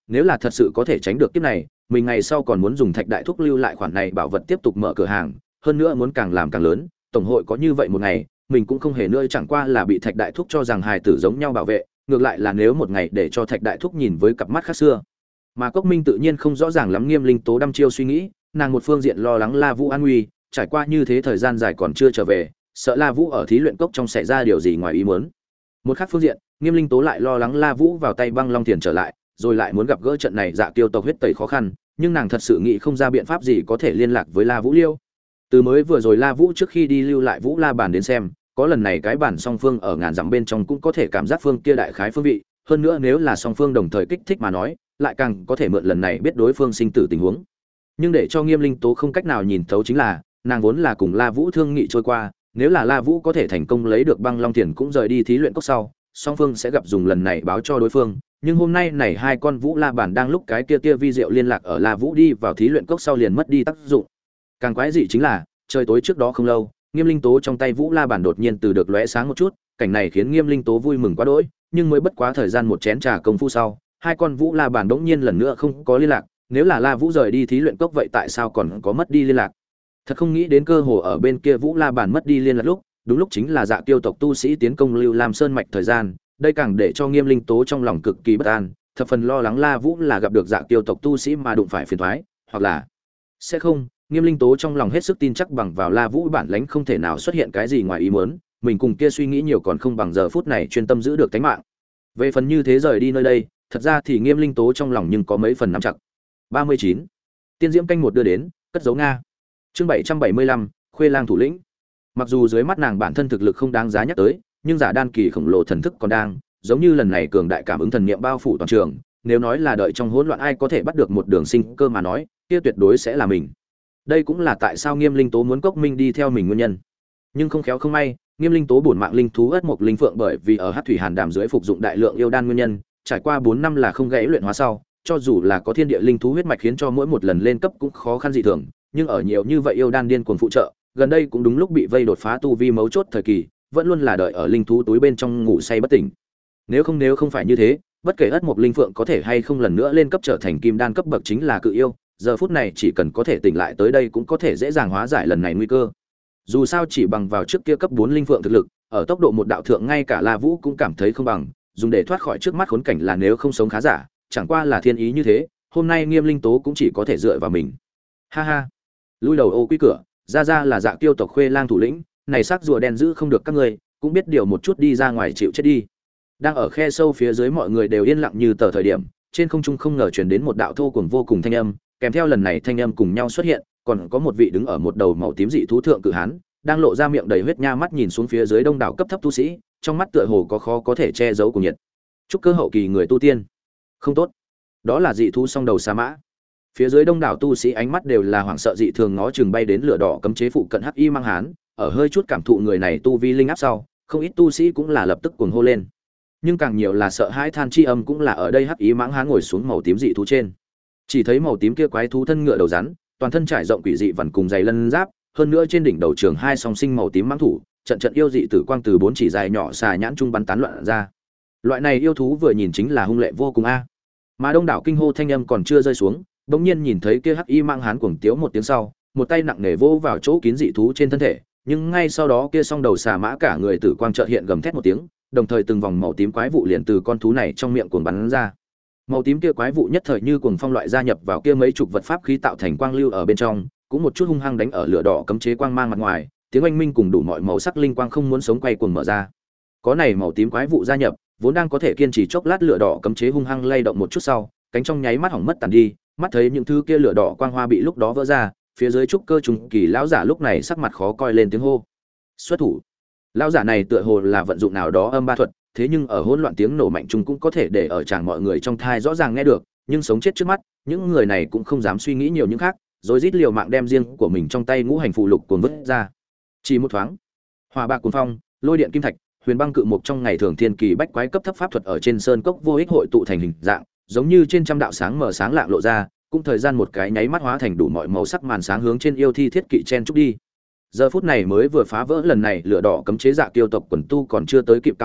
nếu là thật sự có thể tránh được kiếp này, mình ngày sau còn muốn dùng thạch đại thúc lưu lại khoản này bảo vật tiếp tục mở cửa hàng, hơn nữa muốn càng làm càng lớn, tổng hội có như vậy một ngày, mình cũng không hề nữa chẳng qua là bị thạch đại thúc cho rằng hài tử giống nhau bảo vệ, ngược lại là nếu một ngày để cho thạch đại thúc nhìn với cặp mắt khác xưa. Mà Cốc Minh tự nhiên không rõ ràng lắm Nghiêm Linh Tố đăm chiêu suy nghĩ, nàng một phương diện lo lắng La Vũ an nguy, trải qua như thế thời gian dài còn chưa trở về, sợ La Vũ ở thí luyện cốc trong xảy ra điều gì ngoài ý muốn. Một khác phương diện, Nghiêm Linh Tố lại lo lắng La Vũ vào tay Băng Long Tiền trở lại, rồi lại muốn gặp gỡ trận này Dạ Kiêu tộc huyết tẩy khó khăn, nhưng nàng thật sự nghĩ không ra biện pháp gì có thể liên lạc với La Vũ Liêu. Từ mới vừa rồi La Vũ trước khi đi lưu lại Vũ La bản đến xem, có lần này cái bản song phương ở ngàn dặm bên trong cũng có thể cảm giác phương kia đại khái phương vị, hơn nữa nếu là song phương đồng thời kích thích mà nói, lại càng có thể mượn lần này biết đối phương sinh tử tình huống. Nhưng để cho Nghiêm Linh Tố không cách nào nhìn thấu chính là, nàng vốn là cùng La Vũ thương nghị trôi qua, nếu là La Vũ có thể thành công lấy được Băng Long Tiền cũng rời đi thí luyện cốc sau, song phương sẽ gặp dùng lần này báo cho đối phương, nhưng hôm nay này hai con Vũ La bản đang lúc cái kia kia vi diệu liên lạc ở La Vũ đi vào thí luyện cốc sau liền mất đi tác dụng. Càng quái dị chính là, trời tối trước đó không lâu, Nghiêm Linh Tố trong tay Vũ La bản đột nhiên từ được lóe sáng một chút, cảnh này khiến Nghiêm Linh Tố vui mừng quá đỗi, nhưng mới bất quá thời gian một chén trà công phu sau, hai con Vũ La bản đống nhiên lần nữa không có liên lạc, nếu là La Vũ rời đi thí luyện cốc vậy tại sao còn có mất đi liên lạc? Thật không nghĩ đến cơ hồ ở bên kia Vũ La bản mất đi liên lạc lúc, đúng lúc chính là Dạ Kiêu tộc tu sĩ tiến công Lưu Lam Sơn mạch thời gian, đây càng để cho Nghiêm Linh Tố trong lòng cực kỳ bất an, thập phần lo lắng La Vũ là gặp được Dạ Kiêu tộc tu sĩ mà đụng phải phiền toái, hoặc là sẽ không, Nghiêm Linh Tố trong lòng hết sức tin chắc bằng vào La Vũ bản lãnh không thể nào xuất hiện cái gì ngoài ý muốn, mình cùng kia suy nghĩ nhiều còn không bằng giờ phút này chuyên tâm giữ được tính mạng. Về phần như thế rời đi nơi đây, thật ra thì Nghiêm Linh Tố trong lòng nhưng có mấy phần nắm chặt. ba mươi chín. Tiên diễm canh một đưa đến, cất giấu Nga. Chương bảy trăm bảy mươi lăm, Khuê Lang thủ lĩnh. Mặc dù dưới mắt nàng bản thân thực lực không đáng giá nhắc tới, nhưng giả đan kỳ khổng lồ thần thức còn đang, giống như lần này cường đại cảm ứng thần niệm bao phủ toàn trường, nếu nói là đợi trong hỗn loạn ai có thể bắt được một đường sinh cơ mà nói, kia tuyệt đối sẽ là mình. Đây cũng là tại sao Nghiêm Linh Tố muốn Cốc Minh đi theo mình nguyên nhân. Nhưng không khéo không may, Nghiêm Linh Tố bổn mạng linh thú ất mộc linh phượng bởi vì ở Hắc thủy hàn đàm dưới phục dụng đại lượng yêu đan nguyên nhân, trải qua bốn năm là không gãy luyện hóa sau, cho dù là có thiên địa linh thú huyết mạch khiến cho mỗi một lần lên cấp cũng khó khăn dị thường, nhưng ở nhiều như vậy yêu đan điên cuồng phụ trợ, gần đây cũng đúng lúc bị vây đột phá tu vi mấu chốt thời kỳ, vẫn luôn là đợi ở linh thú túi bên trong ngủ say bất tỉnh. Nếu không nếu không phải như thế, bất kể ất mộc linh phượng có thể hay không lần nữa lên cấp trở thành kim đan cấp bậc chính là cự yêu, giờ phút này chỉ cần có thể tỉnh lại tới đây cũng có thể dễ dàng hóa giải lần này nguy cơ. Dù sao chỉ bằng vào trước kia cấp bốn linh phượng thực lực, ở tốc độ một đạo thượng ngay cả La Vũ cũng cảm thấy không bằng, dùng để thoát khỏi trước mắt khốn cảnh là nếu không sống khá giả, chẳng qua là thiên ý như thế, hôm nay Nghiêm Linh Tố cũng chỉ có thể dựa vào mình. Ha ha. Lui đầu ô quý cửa, ra ra là Dạ Kiêu tộc Khuê Lang thủ lĩnh, này xác rùa đen giữ không được các ngươi, cũng biết điều một chút đi ra ngoài chịu chết đi. Đang ở khe sâu phía dưới mọi người đều yên lặng như tờ thời điểm, trên không trung không ngờ truyền đến một đạo thô cuồng vô cùng thanh âm, kèm theo lần này thanh âm cùng nhau xuất hiện, còn có một vị đứng ở một đầu màu tím dị thú thượng cự hán, đang lộ ra miệng đầy huyết nha mắt nhìn xuống phía dưới đông đảo cấp thấp tu sĩ, trong mắt tựa hồ có khó có thể che giấu cùng nhiệt. Chúc cơ hậu kỳ người tu tiên. Không tốt. Đó là dị thú song đầu sa mã. Phía dưới đông đảo tu sĩ ánh mắt đều là hoảng sợ dị thường ngó chừng bay đến lửa đỏ cấm chế phụ cận hắc y mang hán, ở hơi chút cảm thụ người này tu vi linh áp sau, không ít tu sĩ cũng là lập tức cuồng hô lên. Nhưng càng nhiều là sợ hãi than chi âm cũng là ở đây hắc y mãng hán ngồi xuống màu tím dị thú trên. Chỉ thấy màu tím kia quái thú thân ngựa đầu rắn, toàn thân trải rộng quỷ dị vằn cùng dày lân giáp, hơn nữa trên đỉnh đầu trường hai song sinh màu tím mãng thủ, trận trận yêu dị tử quang từ bốn chỉ dài nhỏ xà nhãn trung bắn tán loạn ra. Loại này yêu thú vừa nhìn chính là hung lệ vô cùng a. Mà đông đảo kinh hô thanh âm còn chưa rơi xuống, bỗng nhiên nhìn thấy kia hắc y mang hán cuồng tiếu một tiếng sau, một tay nặng nề vỗ vào chỗ kín dị thú trên thân thể, nhưng ngay sau đó kia song đầu xà mã cả người tử quang chợt hiện gầm thét một tiếng, đồng thời từng vòng màu tím quái vụ liền từ con thú này trong miệng cuồng bắn ra. Màu tím kia quái vụ nhất thời như cuồng phong loại gia nhập vào kia mấy chục vật pháp khí tạo thành quang lưu ở bên trong, cũng một chút hung hăng đánh ở lửa đỏ cấm chế quang mang mặt ngoài, tiếng oanh minh cùng đủ mọi màu sắc linh quang không muốn sống quay cuồng mở ra. Có này màu tím quái vụ gia nhập, vốn đang có thể kiên trì chốc lát lửa đỏ cấm chế hung hăng lay động một chút sau, cánh trong nháy mắt hỏng mất tàn đi, mắt thấy những thứ kia lửa đỏ quang hoa bị lúc đó vỡ ra, phía dưới trúc cơ trùng kỳ lão giả lúc này sắc mặt khó coi lên tiếng hô. Xuất thủ. Lão giả này tựa hồ là vận dụng nào đó âm ba thuật, thế nhưng ở hỗn loạn tiếng nổ mạnh chung cũng có thể để ở chàng mọi người trong thai rõ ràng nghe được, nhưng sống chết trước mắt, những người này cũng không dám suy nghĩ nhiều những khác, rồi rít liều mạng đem riêng của mình trong tay ngũ hành phụ lục cuốn vứt ra. Chỉ một thoáng, hỏa bạc cuồng phong, lôi điện kim thạch, huyền băng cự mục trong ngày thường thiên kỳ bách quái cấp thấp pháp thuật ở trên sơn cốc vô ích hội tụ thành hình dạng, giống như trên trăm đạo sáng mở sáng lạng lộ ra, cũng thời gian một cái nháy mắt hóa thành đủ mọi màu sắc màn sáng hướng trên yêu thi thiết kỵ chen trúc đi. Giờ phút này mới vừa phá vỡ lần này lửa đỏ cấm chế Dạ Kiêu tộc quần tu còn chưa tới kịp cao hứng,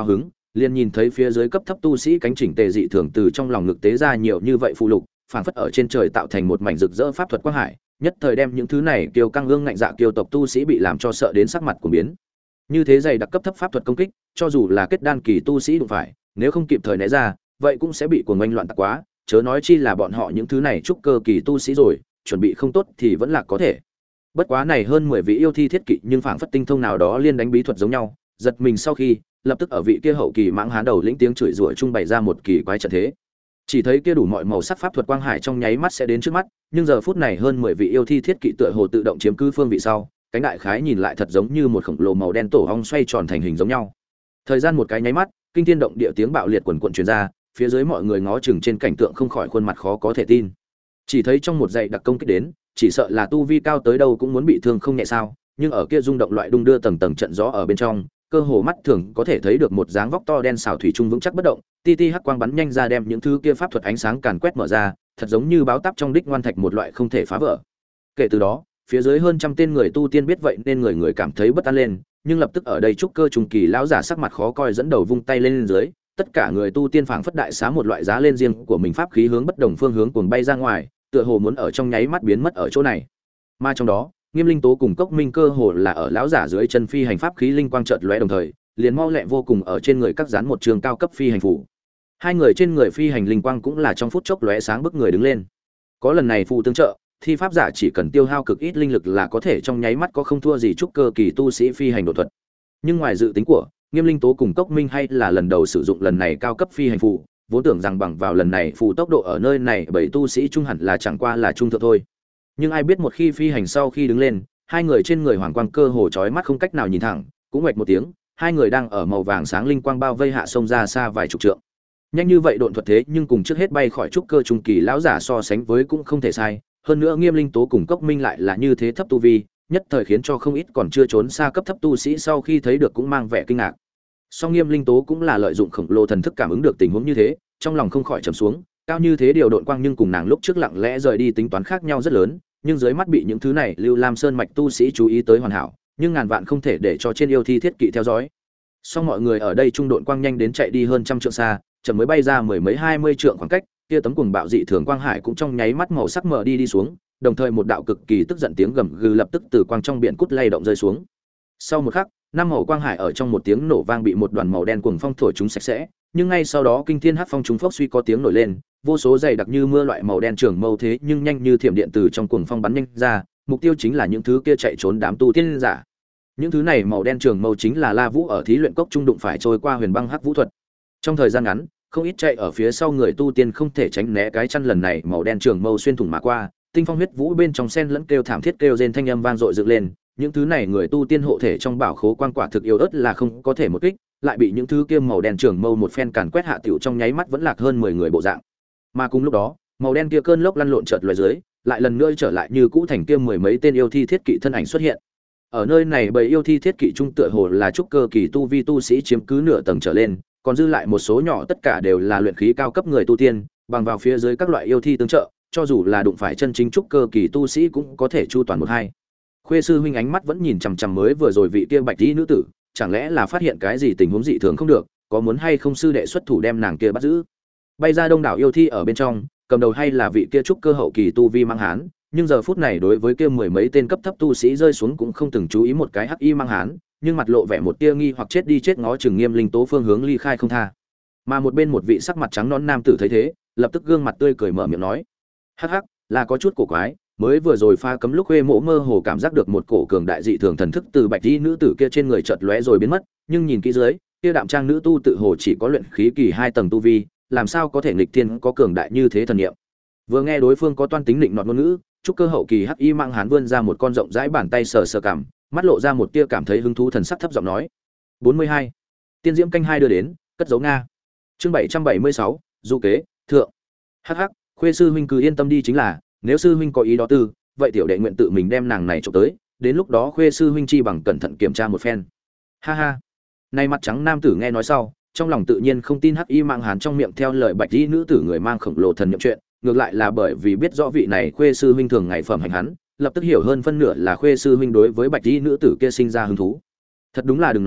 liền nhìn thấy phía dưới cấp thấp tu sĩ cánh chỉnh tề dị thường từ trong lòng ngực tế ra nhiều như vậy phụ lục, phảng phất ở trên trời tạo thành một mảnh rực rỡ pháp thuật quang hải, nhất thời đem những thứ này kiêu căng ương ngạnh dạ kiêu tộc tu sĩ bị làm cho sợ đến sắc mặt của biến. Như thế dày đặc cấp thấp pháp thuật công kích, cho dù là kết đan kỳ tu sĩ đụng phải, nếu không kịp thời né ra, vậy cũng sẽ bị cuồng oanh loạn tạc quá, chớ nói chi là bọn họ những thứ này trúc cơ kỳ tu sĩ rồi, chuẩn bị không tốt thì vẫn là có thể. Bất quá này hơn mười vị yêu thi thiết kỵ nhưng phảng phất tinh thông nào đó liên đánh bí thuật giống nhau, giật mình sau khi, lập tức ở vị kia hậu kỳ mãng hán đầu lĩnh tiếng chửi rủa trung bày ra một kỳ quái trận thế. Chỉ thấy kia đủ mọi màu sắc pháp thuật quang hải trong nháy mắt sẽ đến trước mắt, nhưng giờ phút này hơn mười vị yêu thi thiết kỵ tựa hồ tự động chiếm cứ phương vị sau, cánh đại khái nhìn lại thật giống như một khổng lồ màu đen tổ ong xoay tròn thành hình giống nhau. Thời gian một cái nháy mắt, kinh thiên động địa tiếng bạo liệt quần quần truyền ra, phía dưới mọi người ngó chừng trên cảnh tượng không khỏi khuôn mặt khó có thể tin. Chỉ thấy trong một dãy đặc công kích đến, chỉ sợ là tu vi cao tới đâu cũng muốn bị thương không nhẹ sao, nhưng ở kia rung động loại đung đưa tầng tầng trận gió ở bên trong, cơ hồ mắt thường có thể thấy được một dáng vóc to đen xảo thủy trung vững chắc bất động, ti ti hắc quang bắn nhanh ra đem những thứ kia pháp thuật ánh sáng càn quét mở ra, thật giống như báo táp trong đích ngoan thạch một loại không thể phá vỡ. Kể từ đó, phía dưới hơn trăm tên người tu tiên biết vậy nên người người cảm thấy bất an lên, nhưng lập tức ở đây trúc cơ trùng kỳ lão giả sắc mặt khó coi dẫn đầu vung tay lên, lên dưới, tất cả người tu tiên phảng phất đại xá một loại giá lên riêng của mình pháp khí hướng bất đồng phương hướng cuồng bay ra ngoài, tựa hồ muốn ở trong nháy mắt biến mất ở chỗ này. Mà trong đó, Nghiêm Linh Tố cùng Cốc Minh cơ hồ là ở lão giả dưới chân phi hành pháp khí linh quang chợt lóe đồng thời, liền mau lẹ vô cùng ở trên người các dán một trường cao cấp phi hành phủ. Hai người trên người phi hành linh quang cũng là trong phút chốc lóe sáng bức người đứng lên. Có lần này phụ tương trợ, thi pháp giả chỉ cần tiêu hao cực ít linh lực là có thể trong nháy mắt có không thua gì trúc cơ kỳ tu sĩ phi hành đột thuật. Nhưng ngoài dự tính của Nghiêm Linh Tố cùng Cốc Minh hay là lần đầu sử dụng lần này cao cấp phi hành phù, vốn tưởng rằng bằng vào lần này phù tốc độ ở nơi này bảy tu sĩ trung hẳn là chẳng qua là trung thượng thôi. Nhưng ai biết một khi phi hành sau khi đứng lên, hai người trên người hoàng quang cơ hồ chói mắt không cách nào nhìn thẳng, cũng ngoạch một tiếng, hai người đang ở màu vàng sáng linh quang bao vây hạ sông ra xa vài chục trượng. Nhanh như vậy độn thuật thế nhưng cùng trước hết bay khỏi trúc cơ trung kỳ lão giả so sánh với cũng không thể sai, hơn nữa Nghiêm Linh Tố cùng Cốc Minh lại là như thế thấp tu vi, nhất thời khiến cho không ít còn chưa trốn xa cấp thấp tu sĩ sau khi thấy được cũng mang vẻ kinh ngạc. Song Nghiêm Linh Tố cũng là lợi dụng khổng lồ thần thức cảm ứng được tình huống như thế, trong lòng không khỏi trầm xuống, cao như thế điều độn quang nhưng cùng nàng lúc trước lặng lẽ rời đi tính toán khác nhau rất lớn, nhưng dưới mắt bị những thứ này Lưu Lam Sơn mạch tu sĩ chú ý tới hoàn hảo, nhưng ngàn vạn không thể để cho trên yêu thi thiết kỵ theo dõi. Song mọi người ở đây trung độn quang nhanh đến chạy đi hơn trăm trượng xa, chậm mới bay ra mười mấy hai mươi trượng khoảng cách, kia tấm cuồng bạo dị thường quang hải cũng trong nháy mắt màu sắc mờ đi đi xuống, đồng thời một đạo cực kỳ tức giận tiếng gầm gừ lập tức từ quang trong biển cút lay động rơi xuống. Sau một khắc, năm màu quang hải ở trong một tiếng nổ vang bị một đoàn màu đen cuồng phong thổi chúng sạch sẽ, nhưng ngay sau đó kinh thiên hắc phong chúng phốc suy có tiếng nổi lên, vô số dày đặc như mưa loại màu đen trường mâu thế nhưng nhanh như thiểm điện từ trong cuồng phong bắn nhanh ra, mục tiêu chính là những thứ kia chạy trốn đám tu tiên giả. Những thứ này màu đen trường mâu chính là La Vũ ở thí luyện cốc trung đụng phải trôi qua huyền băng hắc vũ thuật. Trong thời gian ngắn, không ít chạy ở phía sau người tu tiên không thể tránh né cái chăn lần này màu đen trường mâu xuyên thủng mà qua, tinh phong huyết vũ bên trong sen lẫn kêu thảm thiết kêu rên thanh âm vang dội dựng lên, những thứ này người tu tiên hộ thể trong bảo khố quan quả thực yếu ớt là không có thể một kích, lại bị những thứ kia màu đen trường mâu một phen càn quét hạ tiểu trong nháy mắt vẫn lạc hơn mười người bộ dạng. Mà cùng lúc đó, màu đen kia cơn lốc lăn lộn chợt lóe dưới, lại lần nữa trở lại như cũ thành kia mười mấy tên yêu thi thiết kỵ thân ảnh xuất hiện. Ở nơi này bầy yêu thi thiết kỵ trung tựa hồ là trúc cơ kỳ tu vi tu sĩ chiếm cứ nửa tầng trở lên, còn dư lại một số nhỏ tất cả đều là luyện khí cao cấp người tu tiên, bằng vào phía dưới các loại yêu thi tương trợ, cho dù là đụng phải chân chính trúc cơ kỳ tu sĩ cũng có thể chu toàn một hai. Khuê sư huynh ánh mắt vẫn nhìn chằm chằm mới vừa rồi vị kia bạch y nữ tử, chẳng lẽ là phát hiện cái gì tình huống dị thường không được, có muốn hay không sư đệ xuất thủ đem nàng kia bắt giữ. Bay ra đông đảo yêu thi ở bên trong, cầm đầu hay là vị kia trúc cơ hậu kỳ tu vi mang hán, nhưng giờ phút này đối với kia mười mấy tên cấp thấp tu sĩ rơi xuống cũng không từng chú ý một cái hắc y mang hán, nhưng mặt lộ vẻ một tia nghi hoặc chết đi chết ngó chừng Nghiêm Linh Tố phương hướng ly khai không tha. Mà một bên một vị sắc mặt trắng nõn nam tử thấy thế, lập tức gương mặt tươi cười mở miệng nói: "Hắc hắc, là có chút cổ quái, mới vừa rồi pha cấm lúc Khuê Mộ mơ hồ cảm giác được một cổ cường đại dị thường thần thức từ bạch y nữ tử kia trên người chợt lóe rồi biến mất, nhưng nhìn kỹ dưới, kia đạm trang nữ tu tự hồ chỉ có luyện khí kỳ hai tầng tu vi, làm sao có thể nghịch thiên có cường đại như thế thần niệm." Vừa nghe đối phương có toan tính định nọt ngôn ngữ, trúc cơ hậu kỳ hắc y mang hán vươn ra một con rộng rãi bàn tay sờ sờ cằm, mắt lộ ra một tia cảm thấy hứng thú thần sắc thấp giọng nói: bốn mươi hai Tiên diễm canh hai đưa đến, cất dấu nga. Chương bảy trăm bảy mươi sáu Du kế, thượng. Hắc hắc, Khuê sư huynh cứ yên tâm đi chính là, nếu sư huynh có ý đó tư, vậy tiểu đệ nguyện tự mình đem nàng này chụp tới, đến lúc đó Khuê sư huynh chi bằng cẩn thận kiểm tra một phen. Ha ha. Này mặt trắng nam tử nghe nói sau, trong lòng tự nhiên không tin hắc y mang hán trong miệng theo lời bạch y nữ tử người mang khổng lồ thần niệm chuyện, ngược lại là bởi vì biết rõ vị này Khuê sư huynh thường ngày phẩm hành hắn, lập tức hiểu hơn phân nửa là Khuê sư huynh đối với bạch y nữ tử kia sinh ra hứng thú. Thật đúng là đừng nói,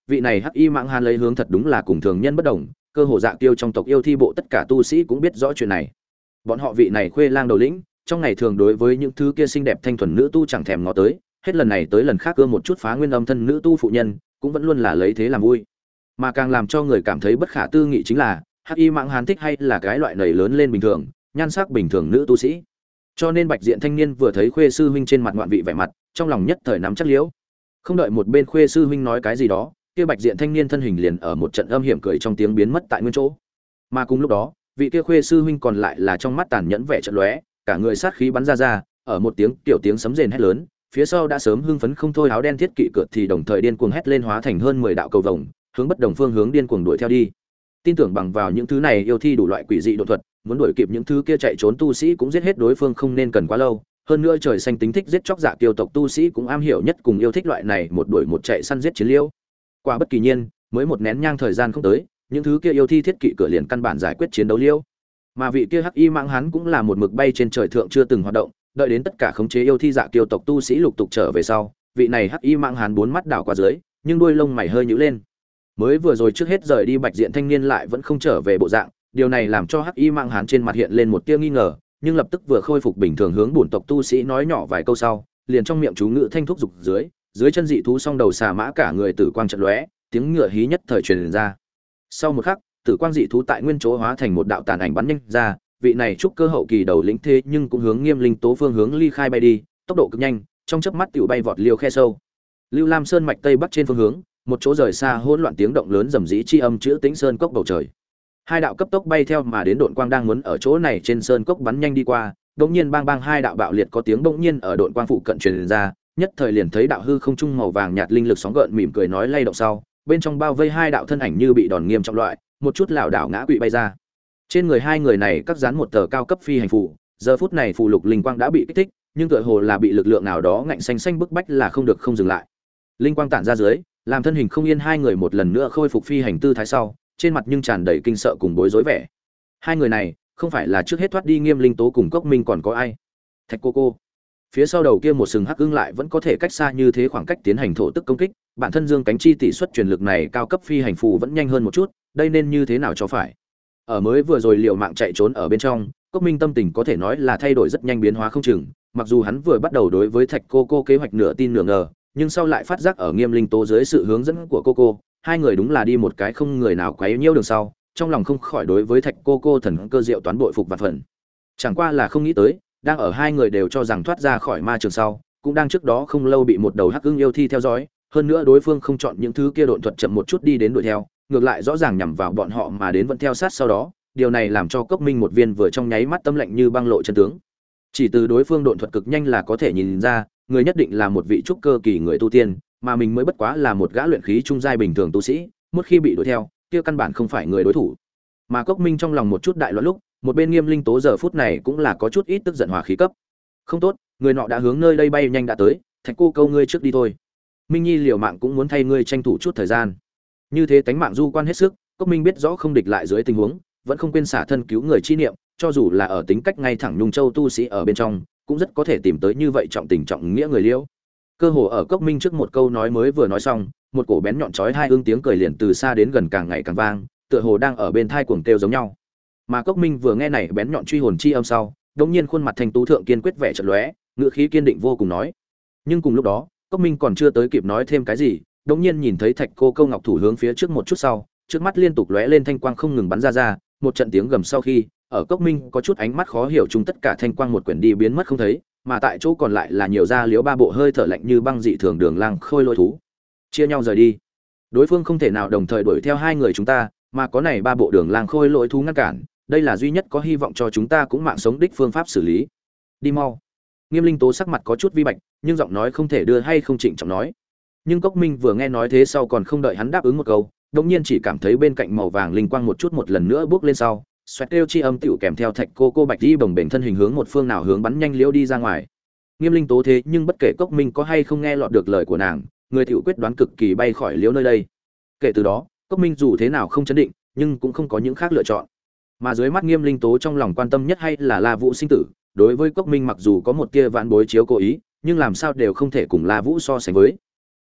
vị này hắc y mãng hán lấy hướng thật đúng là cùng thường nhân bất đồng, cơ hồ dạ tiêu trong tộc yêu thi bộ tất cả tu sĩ cũng biết rõ chuyện này. Bọn họ vị này khuê lang đầu lĩnh, trong ngày thường đối với những thứ kia xinh đẹp thanh thuần nữ tu chẳng thèm ngó tới, hết lần này tới lần khác ưa một chút phá nguyên âm thân nữ tu phụ nhân, cũng vẫn luôn là lấy thế làm vui. Mà càng làm cho người cảm thấy bất khả tư nghị chính là, hắc y mãng hán thích hay là cái loại nảy lớn lên bình thường, nhan sắc bình thường nữ tu sĩ. Cho nên bạch diện thanh niên vừa thấy khuê sư huynh trên mặt ngoạn vị vẻ mặt, trong lòng nhất thời nắm chắc liễu. Không đợi một bên khuê sư huynh nói cái gì đó, kia bạch diện thanh niên thân hình liền ở một trận âm hiểm cười trong tiếng biến mất tại nguyên chỗ. Mà cùng lúc đó, vị kia khuê sư huynh còn lại là trong mắt tàn nhẫn vẻ trận lóe, cả người sát khí bắn ra ra, ở một tiếng tiểu tiếng sấm rền hét lớn, phía sau đã sớm hưng phấn không thôi áo đen thiết kỵ cượt thì đồng thời điên cuồng hét lên hóa thành hơn mười đạo cầu vồng, hướng bất đồng phương hướng điên cuồng đuổi theo đi. Tin tưởng bằng vào những thứ này yêu thi đủ loại quỷ dị độ thuật, muốn đuổi kịp những thứ kia chạy trốn tu sĩ cũng giết hết đối phương không nên cần quá lâu. Hơn nữa trời xanh tính thích giết chóc dạ kiêu tộc tu sĩ cũng am hiểu nhất cùng yêu thích loại này một đuổi một chạy săn giết chiến liêu. Quả bất kỳ nhiên, mới một nén nhang thời gian không tới, những thứ kia yêu thi thiết kỵ cửa liền căn bản giải quyết chiến đấu liêu. Mà vị kia hắc y mãng hắn cũng là một mực bay trên trời thượng chưa từng hoạt động, đợi đến tất cả khống chế yêu thi dạ kiêu tộc tu sĩ lục tục trở về sau, vị này hắc y mãng hắn bốn mắt đảo qua dưới, nhưng đuôi lông mày hơi nhíu lên. Mới vừa rồi trước hết rời đi bạch diện thanh niên lại vẫn không trở về bộ dạng, điều này làm cho hắc y mãng hắn trên mặt hiện lên một tia nghi ngờ, nhưng lập tức vừa khôi phục bình thường hướng bổn tộc tu sĩ nói nhỏ vài câu sau, liền trong miệng chú ngữ thanh thúc dục dưới, dưới chân dị thú song đầu xà mã cả người tử quang chợt lóe, tiếng ngựa hí nhất thời truyền ra. Sau một khắc, tử quang dị thú tại nguyên chỗ hóa thành một đạo tàn ảnh bắn nhanh ra, vị này trúc cơ hậu kỳ đầu lĩnh thế nhưng cũng hướng Nghiêm Linh Tố phương hướng ly khai bay đi, tốc độ cực nhanh, trong chớp mắt tiểu bay vọt liều khe sâu. Lưu Lam Sơn mạch tây bắc trên phương hướng, một chỗ rời xa hỗn loạn tiếng động lớn rầm rĩ chi âm chữ Tĩnh Sơn cốc bầu trời. Hai đạo cấp tốc bay theo mà đến độn quang đang muốn ở chỗ này trên sơn cốc bắn nhanh đi qua, đột nhiên bang bang hai đạo bạo liệt có tiếng bỗng nhiên ở độn quang phụ cận truyền ra, nhất thời liền thấy đạo hư không trung màu vàng nhạt linh lực sóng gợn mỉm cười nói lay động sau, bên trong bao vây hai đạo thân ảnh như bị đòn nghiêm trọng loại, một chút lảo đảo ngã quỵ bay ra. Trên người hai người này cắt dán một tờ cao cấp phi hành phù, giờ phút này phù lục linh quang đã bị kích thích, nhưng tựa hồ là bị lực lượng nào đó ngạnh xanh xanh bức bách là không được không dừng lại. Linh quang tản ra dưới, làm thân hình không yên hai người một lần nữa khôi phục phi hành tư thái sau, trên mặt nhưng tràn đầy kinh sợ cùng bối rối vẻ. Hai người này, không phải là trước hết thoát đi Nghiêm Linh Tố cùng Cốc Minh còn có ai? Thạch Cô Cô. Phía sau đầu kia một sừng hắc ưng lại vẫn có thể cách xa như thế khoảng cách tiến hành thổ tức công kích, bản thân dương cánh chi tỷ suất truyền lực này cao cấp phi hành phù vẫn nhanh hơn một chút, đây nên như thế nào cho phải? Ở mới vừa rồi liều mạng chạy trốn ở bên trong, Cốc Minh tâm tình có thể nói là thay đổi rất nhanh biến hóa không chừng, mặc dù hắn vừa bắt đầu đối với Thạch Cô Cô kế hoạch nửa tin nửa ngờ, nhưng sau lại phát giác ở Nghiêm Linh Tố dưới sự hướng dẫn của cô cô, hai người đúng là đi một cái không người nào quấy nhiễu đường sau, trong lòng không khỏi đối với Thạch Cô Cô thần cơ diệu toán bội phục vạn phần. Chẳng qua là không nghĩ tới, đang ở hai người đều cho rằng thoát ra khỏi ma trường sau, cũng đang trước đó không lâu bị một đầu hắc ưng yêu thi theo dõi, hơn nữa đối phương không chọn những thứ kia độn thuật chậm một chút đi đến đuổi theo, ngược lại rõ ràng nhằm vào bọn họ mà đến vẫn theo sát sau đó, điều này làm cho Cốc Minh một viên vừa trong nháy mắt tâm lạnh như băng lộ chân tướng. Chỉ từ đối phương độn thuật cực nhanh là có thể nhìn ra, người nhất định là một vị trúc cơ kỳ người tu tiên, mà mình mới bất quá là một gã luyện khí trung giai bình thường tu sĩ, một khi bị đuổi theo, kia căn bản không phải người đối thủ. Mà Cốc Minh trong lòng một chút đại loạn lúc, một bên Nghiêm Linh Tố giờ phút này cũng là có chút ít tức giận hỏa khí cấp. Không tốt, người nọ đã hướng nơi đây bay nhanh đã tới, Thạch Cô Câu ngươi trước đi thôi. Minh Nhi liều mạng cũng muốn thay ngươi tranh thủ chút thời gian. Như thế tánh mạng du quan hết sức, Cốc Minh biết rõ không địch lại dưới tình huống, vẫn không quên xả thân cứu người chi niệm, cho dù là ở tính cách ngay thẳng Nhung Châu tu sĩ ở bên trong, cũng rất có thể tìm tới như vậy trọng tình trọng nghĩa người liễu. Cơ hồ ở Cốc Minh trước một câu nói mới vừa nói xong, một cổ bén nhọn chói hai ương tiếng cười liền từ xa đến gần càng ngày càng vang, tựa hồ đang ở bên thai cuồng kêu giống nhau. Mà Cốc Minh vừa nghe này bén nhọn truy hồn chi âm sau, đột nhiên khuôn mặt thanh tú thượng kiên quyết vẻ chợt lóe, ngữ khí kiên định vô cùng nói. Nhưng cùng lúc đó, Cốc Minh còn chưa tới kịp nói thêm cái gì, đột nhiên nhìn thấy Thạch Cô Câu ngọc thủ hướng phía trước một chút sau, trước mắt liên tục lóe lên thanh quang không ngừng bắn ra ra, một trận tiếng gầm sau khi, ở Cốc Minh có chút ánh mắt khó hiểu chung tất cả thanh quang một quyển đi biến mất không thấy, mà tại chỗ còn lại là nhiều ra liếu ba bộ hơi thở lạnh như băng dị thường đường lang khôi lôi thú. Chia nhau rời đi. Đối phương không thể nào đồng thời đuổi theo hai người chúng ta, mà có này ba bộ đường lang khôi lôi thú ngăn cản, đây là duy nhất có hy vọng cho chúng ta cũng mạng sống đích phương pháp xử lý. Đi mau. Nghiêm Linh Tố sắc mặt có chút vi bạch, nhưng giọng nói không thể đưa hay không chỉnh trọng nói. Nhưng Cốc Minh vừa nghe nói thế sau còn không đợi hắn đáp ứng một câu, đột nhiên chỉ cảm thấy bên cạnh màu vàng linh quang một chút một lần nữa bước lên sau, xoẹt kêu chi âm tiểu kèm theo Thạch Cô Cô bạch đi bồng bềnh thân hình hướng một phương nào hướng bắn nhanh liễu đi ra ngoài. Nghiêm Linh Tố thế nhưng bất kể Cốc Minh có hay không nghe lọt được lời của nàng, người tiểu quyết đoán cực kỳ bay khỏi liễu nơi đây. Kể từ đó, Cốc Minh dù thế nào không chấn định, nhưng cũng không có những khác lựa chọn. Mà dưới mắt Nghiêm Linh Tố trong lòng quan tâm nhất hay là La Vũ sinh tử, đối với Cốc Minh mặc dù có một tia vãn bối chiếu cố ý, nhưng làm sao đều không thể cùng La Vũ so sánh với.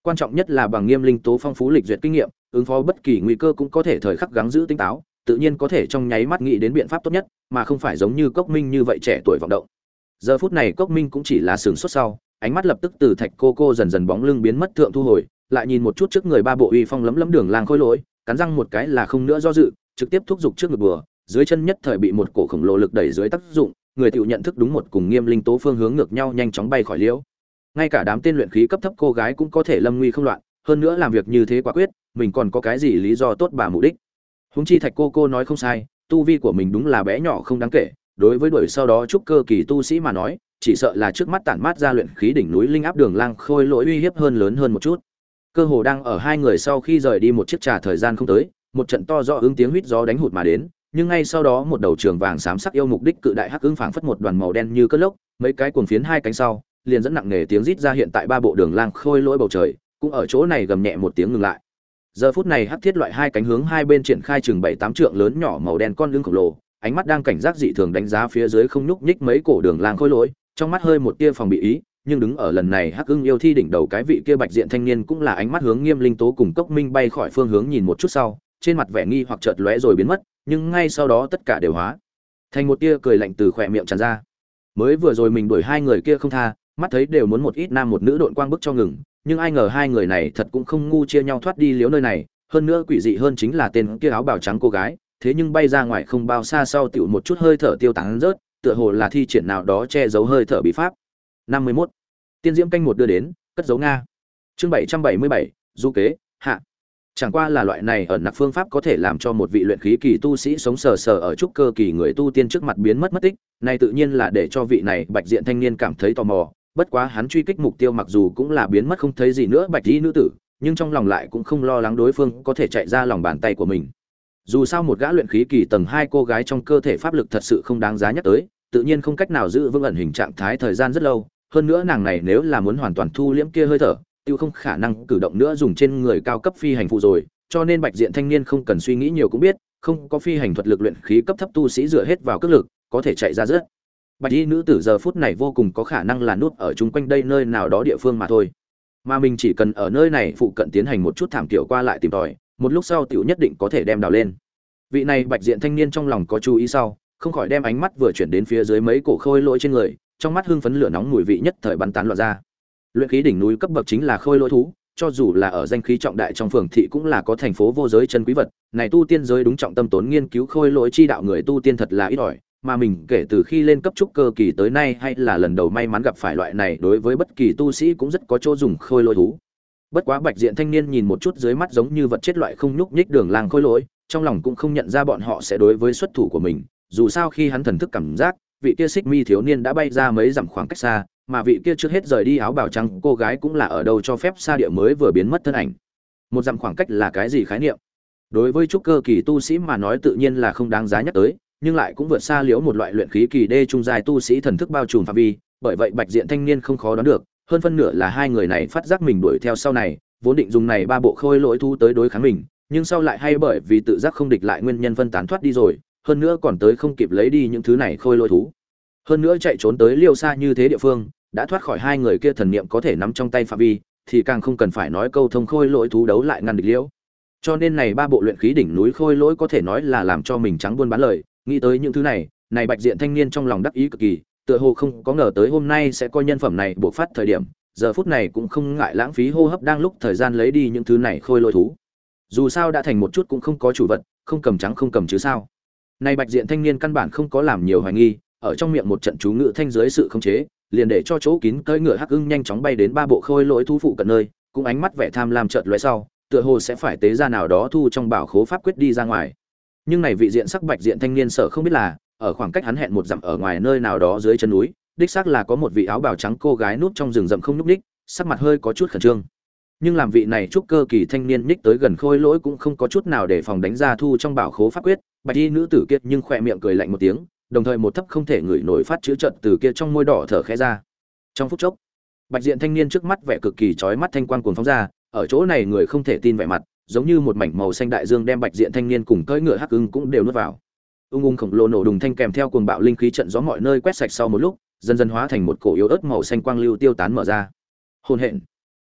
quan trọng nhất là bằng Nghiêm Linh Tố phong phú lịch duyệt kinh nghiệm, ứng phó bất kỳ nguy cơ cũng có thể thời khắc gắng giữ tinh táo, tự nhiên có thể trong nháy mắt nghĩ đến biện pháp tốt nhất, mà không phải giống như Cốc Minh như vậy trẻ tuổi vọng động. Giờ phút này Cốc Minh cũng chỉ là sửng sốt sau, ánh mắt lập tức từ Thạch Cô Cô dần dần bóng lưng biến mất thượng thu hồi, lại nhìn một chút trước người ba bộ uy phong lấm lấm Đường Lang Khôi Lỗi, cắn răng một cái là không nữa do dự, trực tiếp thúc giục trước ngực bừa, dưới chân nhất thời bị một cổ khổng lồ lực đẩy dưới tác dụng, người tiểu nhận thức đúng một cùng Nghiêm Linh Tố phương hướng ngược nhau nhanh chóng bay khỏi liễu. Ngay cả đám tên luyện khí cấp thấp cô gái cũng có thể lâm nguy không loạn, hơn nữa làm việc như thế quả quyết, mình còn có cái gì lý do tốt bà mục đích. Huống chi Thạch Cô Cô nói không sai, tu vi của mình đúng là bé nhỏ không đáng kể, đối với đuổi sau đó trúc cơ kỳ tu sĩ mà nói, chỉ sợ là trước mắt tản mát ra luyện khí đỉnh núi linh áp Đường Lang Khôi Lỗi uy hiếp hơn lớn hơn một chút. Cơ hồ đang ở hai người sau khi rời đi một chiếc trà thời gian không tới, một trận to rõ ứng tiếng huýt gió đánh hụt mà đến, nhưng ngay sau đó một đầu trường vàng xám sắc yêu mục đích cự đại hắc ứng phảng phất một đoàn màu đen như cơn lốc, mấy cái cuồng phiến hai cánh sau, liền dẫn nặng nề tiếng rít ra hiện tại ba bộ Đường Lang Khôi Lỗi bầu trời, cũng ở chỗ này gầm nhẹ một tiếng ngừng lại. Giờ phút này hắc thiết loại hai cánh hướng hai bên triển khai chừng bảy tám trượng lớn nhỏ màu đen con lưng khổng lồ, ánh mắt đang cảnh giác dị thường đánh giá phía dưới không nhúc nhích mấy cổ Đường Lang Khôi Lỗi, trong mắt hơi một tia phòng bị ý, nhưng đứng ở lần này hắc ưng yêu thi đỉnh đầu cái vị kia bạch diện thanh niên cũng là ánh mắt hướng Nghiêm Linh Tố cùng Cốc Minh bay khỏi phương hướng nhìn một chút sau, trên mặt vẻ nghi hoặc chợt lóe rồi biến mất, nhưng ngay sau đó tất cả đều hóa thành một tia cười lạnh từ khỏe miệng tràn ra. Mới vừa rồi mình đuổi hai người kia không tha, mắt thấy đều muốn một ít nam một nữ độn quang bức cho ngừng, nhưng ai ngờ hai người này thật cũng không ngu chia nhau thoát đi liếu nơi này, hơn nữa quỷ dị hơn chính là tên kia áo bào trắng cô gái, thế nhưng bay ra ngoài không bao xa sau tiểu một chút hơi thở tiêu tán rớt, tựa hồ là thi triển nào đó che giấu hơi thở bí pháp. năm mươi mốt Tiên diễm canh một đưa đến, cất dấu Nga. Chương bảy trăm bảy mươi bảy, du kế, hạ. Chẳng qua là loại này ẩn nặc phương pháp có thể làm cho một vị luyện khí kỳ tu sĩ sống sờ sờ ở trúc cơ kỳ người tu tiên trước mặt biến mất mất tích, này tự nhiên là để cho vị này bạch diện thanh niên cảm thấy tò mò, bất quá hắn truy kích mục tiêu mặc dù cũng là biến mất không thấy gì nữa bạch y nữ tử, nhưng trong lòng lại cũng không lo lắng đối phương có thể chạy ra lòng bàn tay của mình. Dù sao một gã luyện khí kỳ tầng hai cô gái trong cơ thể pháp lực thật sự không đáng giá nhắc tới, tự nhiên không cách nào giữ vững ẩn hình trạng thái thời gian rất lâu, hơn nữa nàng này nếu là muốn hoàn toàn thu liễm kia hơi thở, tiêu không khả năng cử động nữa dùng trên người cao cấp phi hành phụ rồi, cho nên bạch diện thanh niên không cần suy nghĩ nhiều cũng biết, không có phi hành thuật lực luyện khí cấp thấp tu sĩ dựa hết vào cước lực, có thể chạy ra rất. Bạch y nữ tử giờ phút này vô cùng có khả năng là núp ở chung quanh đây nơi nào đó địa phương mà thôi. Mà mình chỉ cần ở nơi này phụ cận tiến hành một chút thảm kiểu qua lại tìm tòi, một lúc sau tiểu nhất định có thể đem đào lên. Vị này bạch diện thanh niên trong lòng có chú ý sau, không khỏi đem ánh mắt vừa chuyển đến phía dưới mấy cổ khôi lỗi trên người, trong mắt hưng phấn lửa nóng mùi vị nhất thời bắn tán loạn ra. Luyện khí đỉnh núi cấp bậc chính là khôi lỗi thú, cho dù là ở danh khí trọng đại trong phường thị cũng là có thành phố vô giới chân quý vật, này tu tiên giới đúng trọng tâm tốn nghiên cứu khôi lỗi chi đạo người tu tiên thật là ít ỏi, mà mình kể từ khi lên cấp trúc cơ kỳ tới nay hay là lần đầu may mắn gặp phải loại này đối với bất kỳ tu sĩ cũng rất có chỗ dùng khôi lỗi thú. Bất quá bạch diện thanh niên nhìn một chút dưới mắt giống như vật chết loại không nhúc nhích Đường Lang khôi lỗi, trong lòng cũng không nhận ra bọn họ sẽ đối với xuất thủ của mình, dù sao khi hắn thần thức cảm giác, vị kia xích mi thiếu niên đã bay ra mấy dặm khoảng cách xa, mà vị kia trước hết rời đi áo bào trắng cô gái cũng là ở đâu cho phép xa địa mới vừa biến mất thân ảnh. Một dặm khoảng cách là cái gì khái niệm? Đối với trúc cơ kỳ tu sĩ mà nói tự nhiên là không đáng giá nhắc tới, nhưng lại cũng vượt xa liễu một loại luyện khí kỳ đê trung giai tu sĩ thần thức bao trùm phạm vi, bởi vậy bạch diện thanh niên không khó đoán được, hơn phân nửa là hai người này phát giác mình đuổi theo sau này, vốn định dùng này ba bộ khôi lỗi thu tới đối kháng mình, nhưng sau lại hay bởi vì tự giác không địch lại nguyên nhân phân tán thoát đi rồi, hơn nữa còn tới không kịp lấy đi những thứ này khôi lỗi thú. Hơn nữa chạy trốn tới liêu xa như thế địa phương, đã thoát khỏi hai người kia thần niệm có thể nắm trong tay phạm vi, thì càng không cần phải nói câu thông khôi lỗi thú đấu lại ngăn địch liễu. Cho nên này ba bộ luyện khí đỉnh núi khôi lỗi có thể nói là làm cho mình trắng buôn bán lời, nghĩ tới những thứ này, này bạch diện thanh niên trong lòng đắc ý cực kỳ, tựa hồ không có ngờ tới hôm nay sẽ coi nhân phẩm này buộc phát thời điểm, giờ phút này cũng không ngại lãng phí hô hấp đang lúc thời gian lấy đi những thứ này khôi lỗi thú. Dù sao đã thành một chút cũng không có chủ vật, không cầm trắng không cầm chứ sao. Này bạch diện thanh niên căn bản không có làm nhiều hoài nghi, ở trong miệng một trận chú ngữ thanh dưới sự khống chế, liền để cho chỗ kín cưỡi ngựa hắc ưng nhanh chóng bay đến ba bộ khôi lỗi thú phụ cận nơi, cũng ánh mắt vẻ tham lam chợt lóe sau, tựa hồ sẽ phải tế ra nào đó thu trong bảo khố pháp quyết đi ra ngoài. Nhưng này vị diện sắc bạch diện thanh niên sợ không biết là, ở khoảng cách hắn hẹn một dặm ở ngoài nơi nào đó dưới chân núi, đích xác là có một vị áo bào trắng cô gái núp trong rừng rậm không nhúc nhích, sắc mặt hơi có chút khẩn trương. Nhưng làm vị này trúc cơ kỳ thanh niên nhích tới gần khôi lỗi cũng không có chút nào để phòng đánh ra thu trong bảo khố pháp quyết, bạch y nữ tử kiệt nhưng khỏe miệng cười lạnh một tiếng, đồng thời một thấp không thể ngửi nổi phát chữ trận từ kia trong môi đỏ thở khẽ ra. Trong phút chốc, bạch diện thanh niên trước mắt vẻ cực kỳ chói mắt thanh quang cuồng phóng ra, ở chỗ này người không thể tin vẻ mặt, giống như một mảnh màu xanh đại dương đem bạch diện thanh niên cùng cưỡi ngựa hắc ưng cũng đều nuốt vào. Ung ung khổng lồ nổ đùng thanh kèm theo cuồng bạo linh khí trận gió mọi nơi quét sạch sau một lúc, dần dần hóa thành một cổ yếu ớt màu xanh quang lưu tiêu tán mở ra. Hồn hện.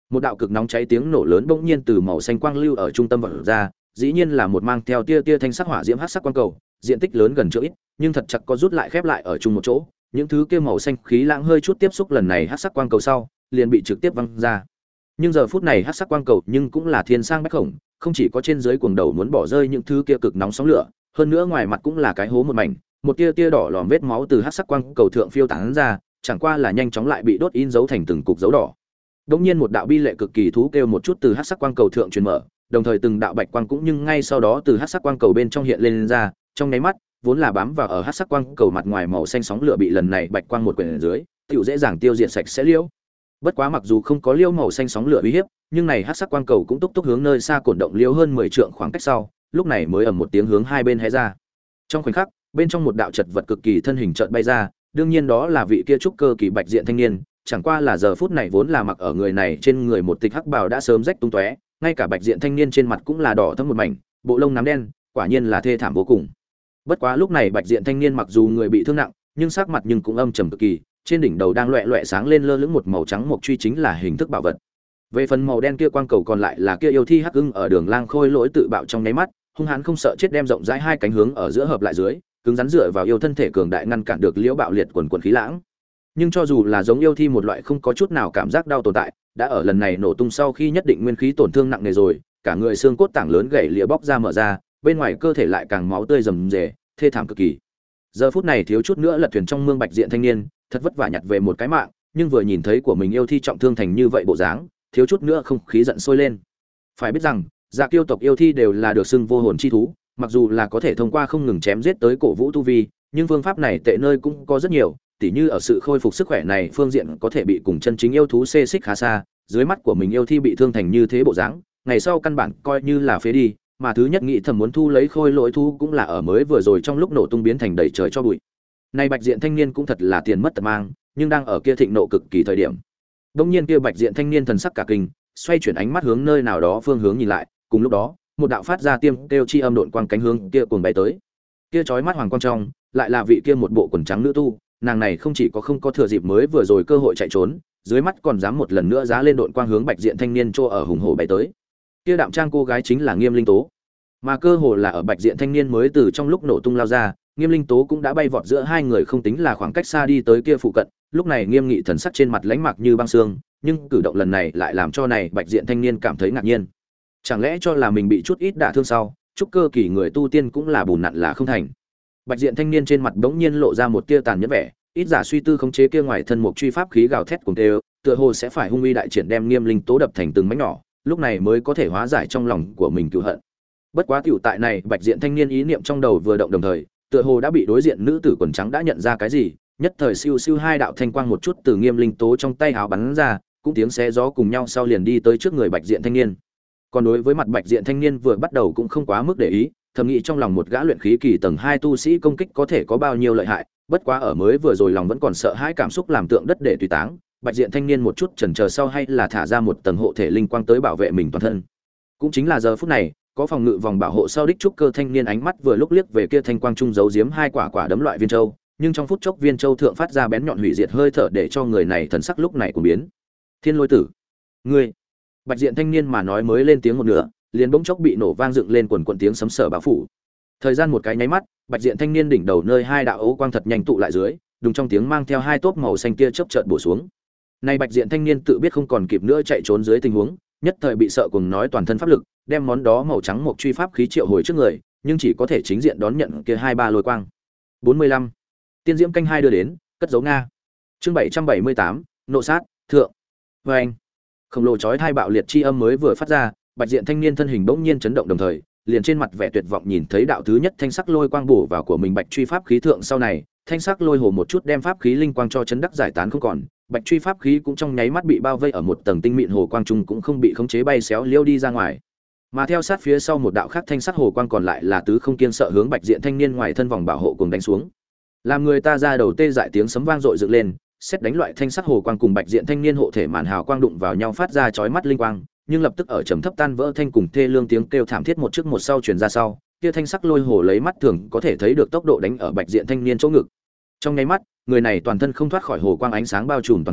Một đạo cực nóng cháy tiếng nổ lớn bỗng nhiên từ màu xanh quang lưu ở trung tâm vọt ra, dĩ nhiên là một mang theo tia tia thanh sắc hỏa diễm hắc sắc quang cầu, diện tích lớn gần chỗ ít, nhưng thật chặt có rút lại khép lại ở chung một chỗ. Những thứ kia màu xanh khí lãng hơi chút tiếp xúc lần này hắc sắc quang cầu sau, liền bị trực tiếp văng ra. Nhưng giờ phút này hắc sắc quang cầu nhưng cũng là thiên sang bách khổng, không chỉ có trên dưới cuồng đầu muốn bỏ rơi những thứ kia cực nóng sóng lửa, hơn nữa ngoài mặt cũng là cái hố một mảnh, một tia tia đỏ lòm vết máu từ hắc sắc quang cầu thượng phiêu tán ra, chẳng qua là nhanh chóng lại bị đốt in dấu thành từng cục dấu đỏ. Đống nhiên một đạo bi lệ cực kỳ thú kêu một chút từ hắc sắc quang cầu thượng truyền mở, đồng thời từng đạo bạch quang cũng nhưng ngay sau đó từ hắc sắc quang cầu bên trong hiện lên, lên ra, trong nháy mắt, vốn là bám vào ở hắc sắc quang cầu mặt ngoài màu xanh sóng lửa bị lần này bạch quang một quyển ở dưới, tiểu dễ dàng tiêu diệt sạch sẽ liễu. Bất quá mặc dù không có liễu màu xanh sóng lửa uy hiếp, nhưng này hắc sắc quang cầu cũng túc túc hướng nơi xa cổn động liễu hơn mười trượng khoảng cách sau, lúc này mới ầm một tiếng hướng hai bên hé ra. Trong khoảnh khắc, bên trong một đạo chật vật cực kỳ thân hình chợt bay ra, đương nhiên đó là vị kia trúc cơ kỳ bạch diện thanh niên, chẳng qua là giờ phút này vốn là mặc ở người này trên người một tịch hắc bào đã sớm rách tung tóe, ngay cả bạch diện thanh niên trên mặt cũng là đỏ thẫm một mảnh, bộ lông nám đen, quả nhiên là thê thảm vô cùng. Bất quá lúc này bạch diện thanh niên mặc dù người bị thương nặng, nhưng sắc mặt nhưng cũng âm trầm cực kỳ, trên đỉnh đầu đang loẹt loẹt sáng lên lơ lửng một màu trắng mộc truy chính là hình thức bảo vật. Về phần màu đen kia quang cầu còn lại là kia yêu thi hắc ưng ở đường lang khôi lỗi tự bạo trong nháy mắt, hung hãn không sợ chết đem rộng rãi hai cánh hướng ở giữa hợp lại dưới, cứng rắn dựa vào yêu thân thể cường đại ngăn cản được liễu bạo liệt quần quần khí lãng. Nhưng cho dù là giống yêu thi một loại không có chút nào cảm giác đau tồn tại, đã ở lần này nổ tung sau khi nhất định nguyên khí tổn thương nặng nề rồi, cả người xương cốt tảng lớn gãy lìa bóc ra mở ra, bên ngoài cơ thể lại càng máu tươi rầm rề, thê thảm cực kỳ. Giờ phút này thiếu chút nữa lật thuyền trong mương bạch diện thanh niên, thật vất vả nhặt về một cái mạng, nhưng vừa nhìn thấy của mình yêu thi trọng thương thành như vậy bộ dáng, thiếu chút nữa không khí giận sôi lên. Phải biết rằng, dạ kiêu tộc yêu thi đều là được xưng vô hồn chi thú, mặc dù là có thể thông qua không ngừng chém giết tới cổ vũ tu vi, nhưng phương pháp này tệ nơi cũng có rất nhiều, tỉ như ở sự khôi phục sức khỏe này phương diện có thể bị cùng chân chính yêu thú xê xích khá xa, dưới mắt của mình yêu thi bị thương thành như thế bộ dáng, ngày sau căn bản coi như là phế đi, mà thứ nhất nghĩ thầm muốn thu lấy khôi lỗi thu cũng là ở mới vừa rồi trong lúc nổ tung biến thành đầy trời cho bụi. Này bạch diện thanh niên cũng thật là tiền mất tật mang, nhưng đang ở kia thịnh nộ cực kỳ thời điểm. Đông nhiên kia bạch diện thanh niên thần sắc cả kinh, xoay chuyển ánh mắt hướng nơi nào đó phương hướng nhìn lại, cùng lúc đó, một đạo phát ra tiêm kêu chi âm độn quang cánh hướng kia cuồng bay tới. Kia chói mắt hoàng quang trong, lại là vị kia một bộ quần trắng nữ tu, nàng này không chỉ có không có thừa dịp mới vừa rồi cơ hội chạy trốn, dưới mắt còn dám một lần nữa giá lên độn quang hướng bạch diện thanh niên trô ở hùng hổ bay tới. Kia đạm trang cô gái chính là Nghiêm Linh Tố, mà cơ hồ là ở bạch diện thanh niên mới từ trong lúc nổ tung lao ra, Nghiêm Linh Tố cũng đã bay vọt giữa hai người không tính là khoảng cách xa đi tới kia phụ cận, lúc này Nghiêm Nghị thần sắc trên mặt lãnh mặc như băng xương, nhưng cử động lần này lại làm cho này bạch diện thanh niên cảm thấy ngạc nhiên. Chẳng lẽ cho là mình bị chút ít đả thương sau, chúc cơ kỳ người tu tiên cũng là bùn nặn là không thành. Bạch diện thanh niên trên mặt bỗng nhiên lộ ra một tia tàn nhẫn vẻ, ít giả suy tư khống chế kia ngoài thân mục truy pháp khí gào thét cùng tê, tựa hồ sẽ phải hung uy đại triển đem Nghiêm Linh Tố đập thành từng mảnh nhỏ, lúc này mới có thể hóa giải trong lòng của mình cừu hận. Bất quá tiểu tại này, bạch diện thanh niên ý niệm trong đầu vừa động đồng thời, tựa hồ đã bị đối diện nữ tử quần trắng đã nhận ra cái gì, nhất thời siêu siêu hai đạo thanh quang một chút từ Nghiêm Linh Tố trong tay hào bắn ra, cũng tiếng xé gió cùng nhau sau liền đi tới trước người bạch diện thanh niên. Còn đối với mặt bạch diện thanh niên vừa bắt đầu cũng không quá mức để ý, thầm nghĩ trong lòng một gã luyện khí kỳ tầng hai tu sĩ công kích có thể có bao nhiêu lợi hại, bất quá ở mới vừa rồi lòng vẫn còn sợ hãi cảm xúc làm tượng đất để tùy táng, bạch diện thanh niên một chút chần chờ sau hay là thả ra một tầng hộ thể linh quang tới bảo vệ mình toàn thân. Cũng chính là giờ phút này, có phòng ngự vòng bảo hộ sau đích trúc cơ thanh niên ánh mắt vừa lúc liếc về kia thanh quang trung giấu giếm hai quả quả đấm loại viên châu, nhưng trong phút chốc viên châu thượng phát ra bén nhọn hủy diệt hơi thở để cho người này thần sắc lúc này cũng biến. Thiên Lôi Tử, ngươi! Bạch diện thanh niên mà nói mới lên tiếng một nửa, liền bỗng chốc bị nổ vang dựng lên quần quần tiếng sấm sờ bão phủ. Thời gian một cái nháy mắt, bạch diện thanh niên đỉnh đầu nơi hai đạo ấu quang thật nhanh tụ lại dưới, đùng trong tiếng mang theo hai tốp màu xanh kia chớp chợt bổ xuống. Nay bạch diện thanh niên tự biết không còn kịp nữa chạy trốn dưới tình huống, nhất thời bị sợ cùng nói toàn thân pháp lực, đem món đó màu trắng một truy pháp khí triệu hồi trước người, nhưng chỉ có thể chính diện đón nhận kia hai ba lôi quang. bốn mươi lăm Tiên diễm canh hai đưa đến, cất dấu nga. Chương bảy trăm bảy mươi tám nộ sát, thượng. Và anh, khổng lồ chói tai bạo liệt chi âm mới vừa phát ra, bạch diện thanh niên thân hình bỗng nhiên chấn động đồng thời, liền trên mặt vẻ tuyệt vọng nhìn thấy đạo thứ nhất thanh sắc lôi quang bổ vào của mình bạch truy pháp khí thượng sau này, thanh sắc lôi hồ một chút đem pháp khí linh quang cho chấn đắc giải tán không còn, bạch truy pháp khí cũng trong nháy mắt bị bao vây ở một tầng tinh mịn hồ quang trung cũng không bị khống chế bay xéo liêu đi ra ngoài. Mà theo sát phía sau một đạo khác thanh sắc hồ quang còn lại là tứ không kiên sợ hướng bạch diện thanh niên ngoài thân vòng bảo hộ cùng đánh xuống. Làm người ta ra đầu tê dại tiếng sấm vang dội dựng lên, xét đánh loại thanh sắc hồ quang cùng bạch diện thanh niên hộ thể màn hào quang đụng vào nhau phát ra chói mắt linh quang, nhưng lập tức ở trầm thấp tan vỡ thanh cùng thê lương tiếng kêu thảm thiết một trước một sau truyền ra sau, kia thanh sắc lôi hồ lấy mắt thường có thể thấy được tốc độ đánh ở bạch diện thanh niên chỗ ngực. Trong nháy mắt, người này toàn thân không thoát khỏi hồ quang ánh sáng bao trùm toàn thân,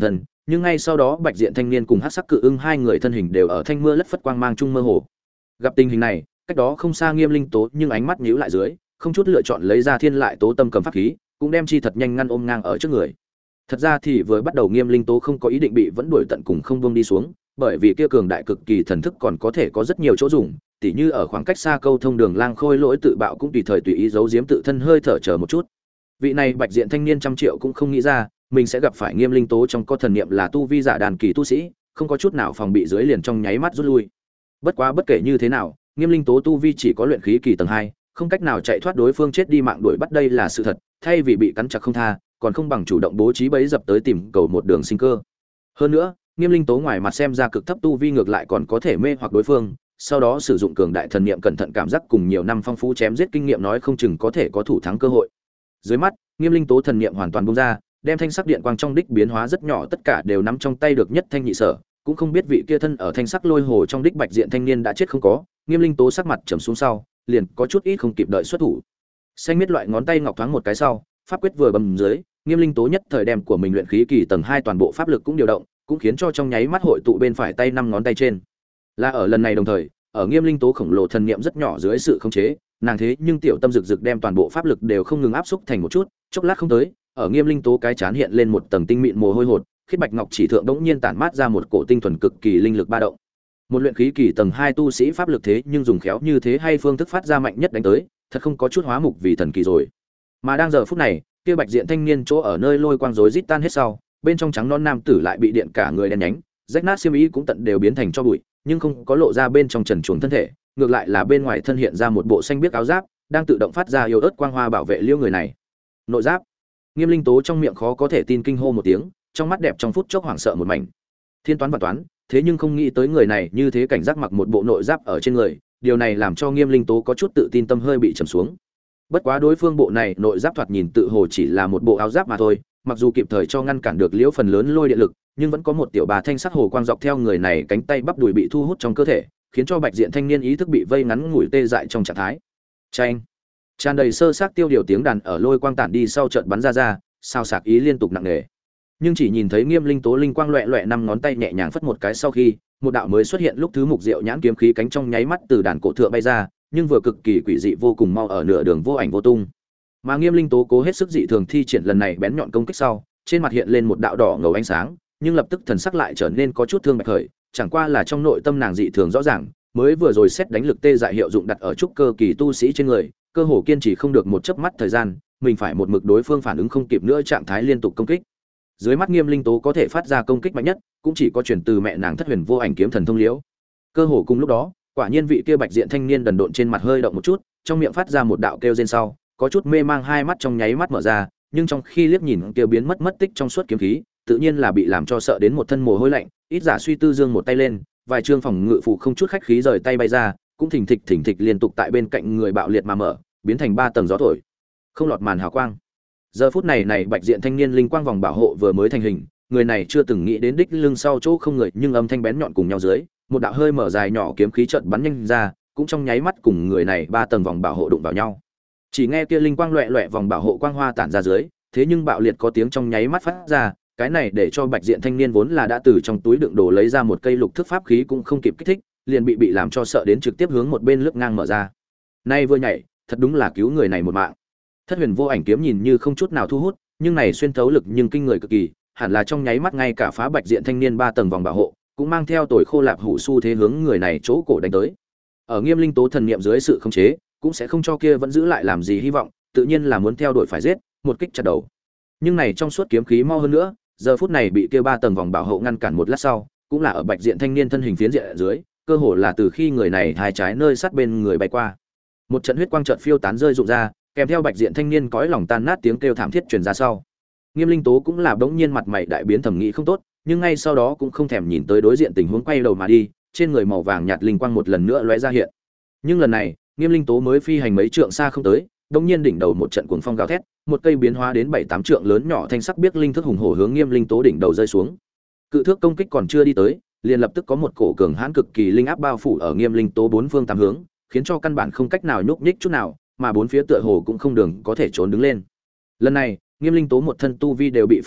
Nhưng ngay sau đó Bạch Diện thanh niên cùng Hắc Sắc Cự Ưng hai người thân hình đều ở thanh mưa lất phất quang mang chung mơ hồ. Gặp tình hình này, cách đó không xa Nghiêm Linh Tố nhưng ánh mắt nhíu lại dưới, không chút lựa chọn lấy ra Thiên Lại Tố Tâm cầm pháp khí, cũng đem chi thật nhanh ngăn ôm ngang ở trước người. Thật ra thì vừa bắt đầu Nghiêm Linh Tố không có ý định bị vẫn đuổi tận cùng không buông đi xuống, bởi vì kia cường đại cực kỳ thần thức còn có thể có rất nhiều chỗ dùng, tỉ như ở khoảng cách xa câu thông đường lang khôi lỗi tự bạo cũng tùy thời tùy ý giấu giếm tự thân hơi thở chờ một chút. Vị này Bạch Diện thanh niên trăm triệu cũng không nghĩ ra, mình sẽ gặp phải Nghiêm Linh Tố trong có thần niệm là tu vi giả đàn kỳ tu sĩ, không có chút nào phòng bị dưới liền trong nháy mắt rút lui. Bất quá bất kể như thế nào, Nghiêm Linh Tố tu vi chỉ có luyện khí kỳ tầng hai, không cách nào chạy thoát đối phương chết đi mạng đuổi bắt đây là sự thật, thay vì bị cắn chặt không tha, còn không bằng chủ động bố trí bẫy dập tới tìm cầu một đường sinh cơ. Hơn nữa, Nghiêm Linh Tố ngoài mặt xem ra cực thấp tu vi ngược lại còn có thể mê hoặc đối phương, sau đó sử dụng cường đại thần niệm cẩn thận cảm giác cùng nhiều năm phong phú chém giết kinh nghiệm nói không chừng có thể có thủ thắng cơ hội. Dưới mắt, Nghiêm Linh Tố thần niệm hoàn toàn bung ra, đem thanh sắc điện quang trong đích biến hóa rất nhỏ tất cả đều nắm trong tay được nhất thanh nhị sở, cũng không biết vị kia thân ở thanh sắc lôi hồ trong đích Bạch Diện thanh niên đã chết không có. Nghiêm Linh Tố sắc mặt trầm xuống sau, liền có chút ít không kịp đợi xuất thủ. Xanh miết loại ngón tay ngọc thoáng một cái sau, pháp quyết vừa bấm dưới, Nghiêm Linh Tố nhất thời đem của mình luyện khí kỳ tầng hai toàn bộ pháp lực cũng điều động, cũng khiến cho trong nháy mắt hội tụ bên phải tay năm ngón tay trên. Là ở lần này đồng thời, ở Nghiêm Linh Tố khổng lồ thần niệm rất nhỏ dưới sự khống chế, nàng thế nhưng tiểu tâm rực rực đem toàn bộ pháp lực đều không ngừng áp xúc thành một chút, chốc lát không tới, ở Nghiêm Linh Tố cái chán hiện lên một tầng tinh mịn mồ hôi hột, khiết bạch ngọc chỉ thượng đống nhiên tản mát ra một cổ tinh thuần cực kỳ linh lực ba động. Một luyện khí kỳ tầng hai tu sĩ pháp lực thế nhưng dùng khéo như thế hay phương thức phát ra mạnh nhất đánh tới, thật không có chút hóa mục vì thần kỳ rồi. Mà đang giờ phút này, kia Bạch Diện thanh niên chỗ ở nơi lôi quang rối rít tan hết sau, bên trong trắng non nam tử lại bị điện cả người đen nhánh, rách nát xiêm y cũng tận đều biến thành cho bụi, nhưng không có lộ ra bên trong trần truồng thân thể, ngược lại là bên ngoài thân hiện ra một bộ xanh biếc áo giáp, đang tự động phát ra yếu ớt quang hoa bảo vệ liêu người này. Nội giáp. Nghiêm Linh Tố trong miệng khó có thể tin kinh hô một tiếng, trong mắt đẹp trong phút chốc hoảng sợ một mảnh. Thiên toán và toán, thế nhưng không nghĩ tới người này như thế cảnh giác mặc một bộ nội giáp ở trên người, điều này làm cho Nghiêm Linh Tố có chút tự tin tâm hơi bị trầm xuống. Bất quá đối phương bộ này nội giáp thoạt nhìn tự hồ chỉ là một bộ áo giáp mà thôi, mặc dù kịp thời cho ngăn cản được liễu phần lớn lôi điện lực, nhưng vẫn có một tiểu bà thanh sắc hồ quang dọc theo người này cánh tay bắp đùi bị thu hút trong cơ thể, khiến cho Bạch Diện thanh niên ý thức bị vây ngắn ngủi tê dại trong trạng thái. Chanh, tràn đầy sơ xác tiêu điều tiếng đàn ở lôi quang tản đi sau chợt bắn ra ra, sao sạc ý liên tục nặng nề. Nhưng chỉ nhìn thấy Nghiêm Linh Tố linh quang loẹt loẹt năm ngón tay nhẹ nhàng phất một cái sau khi, một đạo mới xuất hiện lúc thứ mục diệu nhãn kiếm khí cánh trong nháy mắt từ đàn cổ thượng bay ra, nhưng vừa cực kỳ quỷ dị vô cùng mau ở nửa đường vô ảnh vô tung. Mà Nghiêm Linh Tố cố hết sức dị thường thi triển lần này bén nhọn công kích sau, trên mặt hiện lên một đạo đỏ ngầu ánh sáng, nhưng lập tức thần sắc lại trở nên có chút thương bạch khởi, chẳng qua là trong nội tâm nàng dị thường rõ ràng, mới vừa rồi xét đánh lực tê dại hiệu dụng đặt ở trúc cơ kỳ tu sĩ trên người, cơ hồ kiên trì không được một chớp mắt thời gian, mình phải một mực đối phương phản ứng không kịp nữa trạng thái liên tục công kích. Dưới mắt Nghiêm Linh Tố có thể phát ra công kích mạnh nhất, cũng chỉ có truyền từ mẹ nàng Thất Huyền Vô Ảnh kiếm thần thông liễu. Cơ hồ cùng lúc đó, quả nhiên vị kia Bạch Diện thanh niên đần độn trên mặt hơi động một chút, trong miệng phát ra một đạo kêu rên sau, có chút mê mang hai mắt trong nháy mắt mở ra, nhưng trong khi liếc nhìn kia biến mất mất tích trong suốt kiếm khí, tự nhiên là bị làm cho sợ đến một thân mồ hôi lạnh, ít giả suy tư dương một tay lên, vài trương phòng ngự phù không chút khách khí rời tay bay ra, cũng thình thịch thình thịch liên tục tại bên cạnh người bạo liệt mà mở, biến thành ba tầng gió thổi, không lọt màn hào quang. Giờ phút này này Bạch Diện thanh niên linh quang vòng bảo hộ vừa mới thành hình, người này chưa từng nghĩ đến đích lưng sau chỗ không người, nhưng âm thanh bén nhọn cùng nhau dưới, một đạo hơi mở dài nhỏ kiếm khí chợt bắn nhanh ra, cũng trong nháy mắt cùng người này ba tầng vòng bảo hộ đụng vào nhau. Chỉ nghe kia linh quang loẹt loẹt vòng bảo hộ quang hoa tản ra dưới, thế nhưng bạo liệt có tiếng trong nháy mắt phát ra, cái này để cho Bạch Diện thanh niên vốn là đã từ trong túi đựng đồ lấy ra một cây lục thức pháp khí cũng không kịp kích thích, liền bị bị làm cho sợ đến trực tiếp hướng một bên lướt ngang mở ra. Nay vừa nhảy, thật đúng là cứu người này một mạng. Thất Huyền Vô Ảnh kiếm nhìn như không chút nào thu hút, nhưng này xuyên thấu lực nhưng kinh người cực kỳ, hẳn là trong nháy mắt ngay cả phá Bạch Diện thanh niên ba tầng vòng bảo hộ, cũng mang theo tuổi khô lạp hủ xu thế hướng người này chỗ cổ đánh tới. Ở Nghiêm Linh Tố thần niệm dưới sự khống chế, cũng sẽ không cho kia vẫn giữ lại làm gì hy vọng, tự nhiên là muốn theo đuổi phải giết, một kích chặt đầu. Nhưng này trong suốt kiếm khí mau hơn nữa, giờ phút này bị kia ba tầng vòng bảo hộ ngăn cản một lát sau, cũng là ở Bạch Diện thanh niên thân hình phiến diện ở dưới, cơ hồ là từ khi người này hai trái nơi sát bên người bay qua. Một trận huyết quang chợt phiêu tán rơi rụng ra, kèm theo Bạch Diện thanh niên cõi lòng tan nát tiếng kêu thảm thiết truyền ra sau. Nghiêm Linh Tố cũng là bỗng nhiên mặt mày đại biến thẩm nghĩ không tốt, nhưng ngay sau đó cũng không thèm nhìn tới đối diện tình huống quay đầu mà đi, trên người màu vàng nhạt linh quang một lần nữa lóe ra hiện. Nhưng lần này, Nghiêm Linh Tố mới phi hành mấy trượng xa không tới, bỗng nhiên đỉnh đầu một trận cuồng phong gào thét, một cây biến hóa đến bảy tám trượng lớn nhỏ thanh sắc biếc linh thức hùng hổ hướng Nghiêm Linh Tố đỉnh đầu rơi xuống. Cự thước công kích còn chưa đi tới, liền lập tức có một cổ cường hãn cực kỳ linh áp bao phủ ở Nghiêm Linh Tố bốn phương tám hướng, khiến cho căn bản không cách nào nhúc nhích chút nào, mà bốn phía tựa hồ cũng không đường có thể trốn đứng lên. Lần này, Nghiêm Linh Tố một thân tu vi đều bị phong ấn,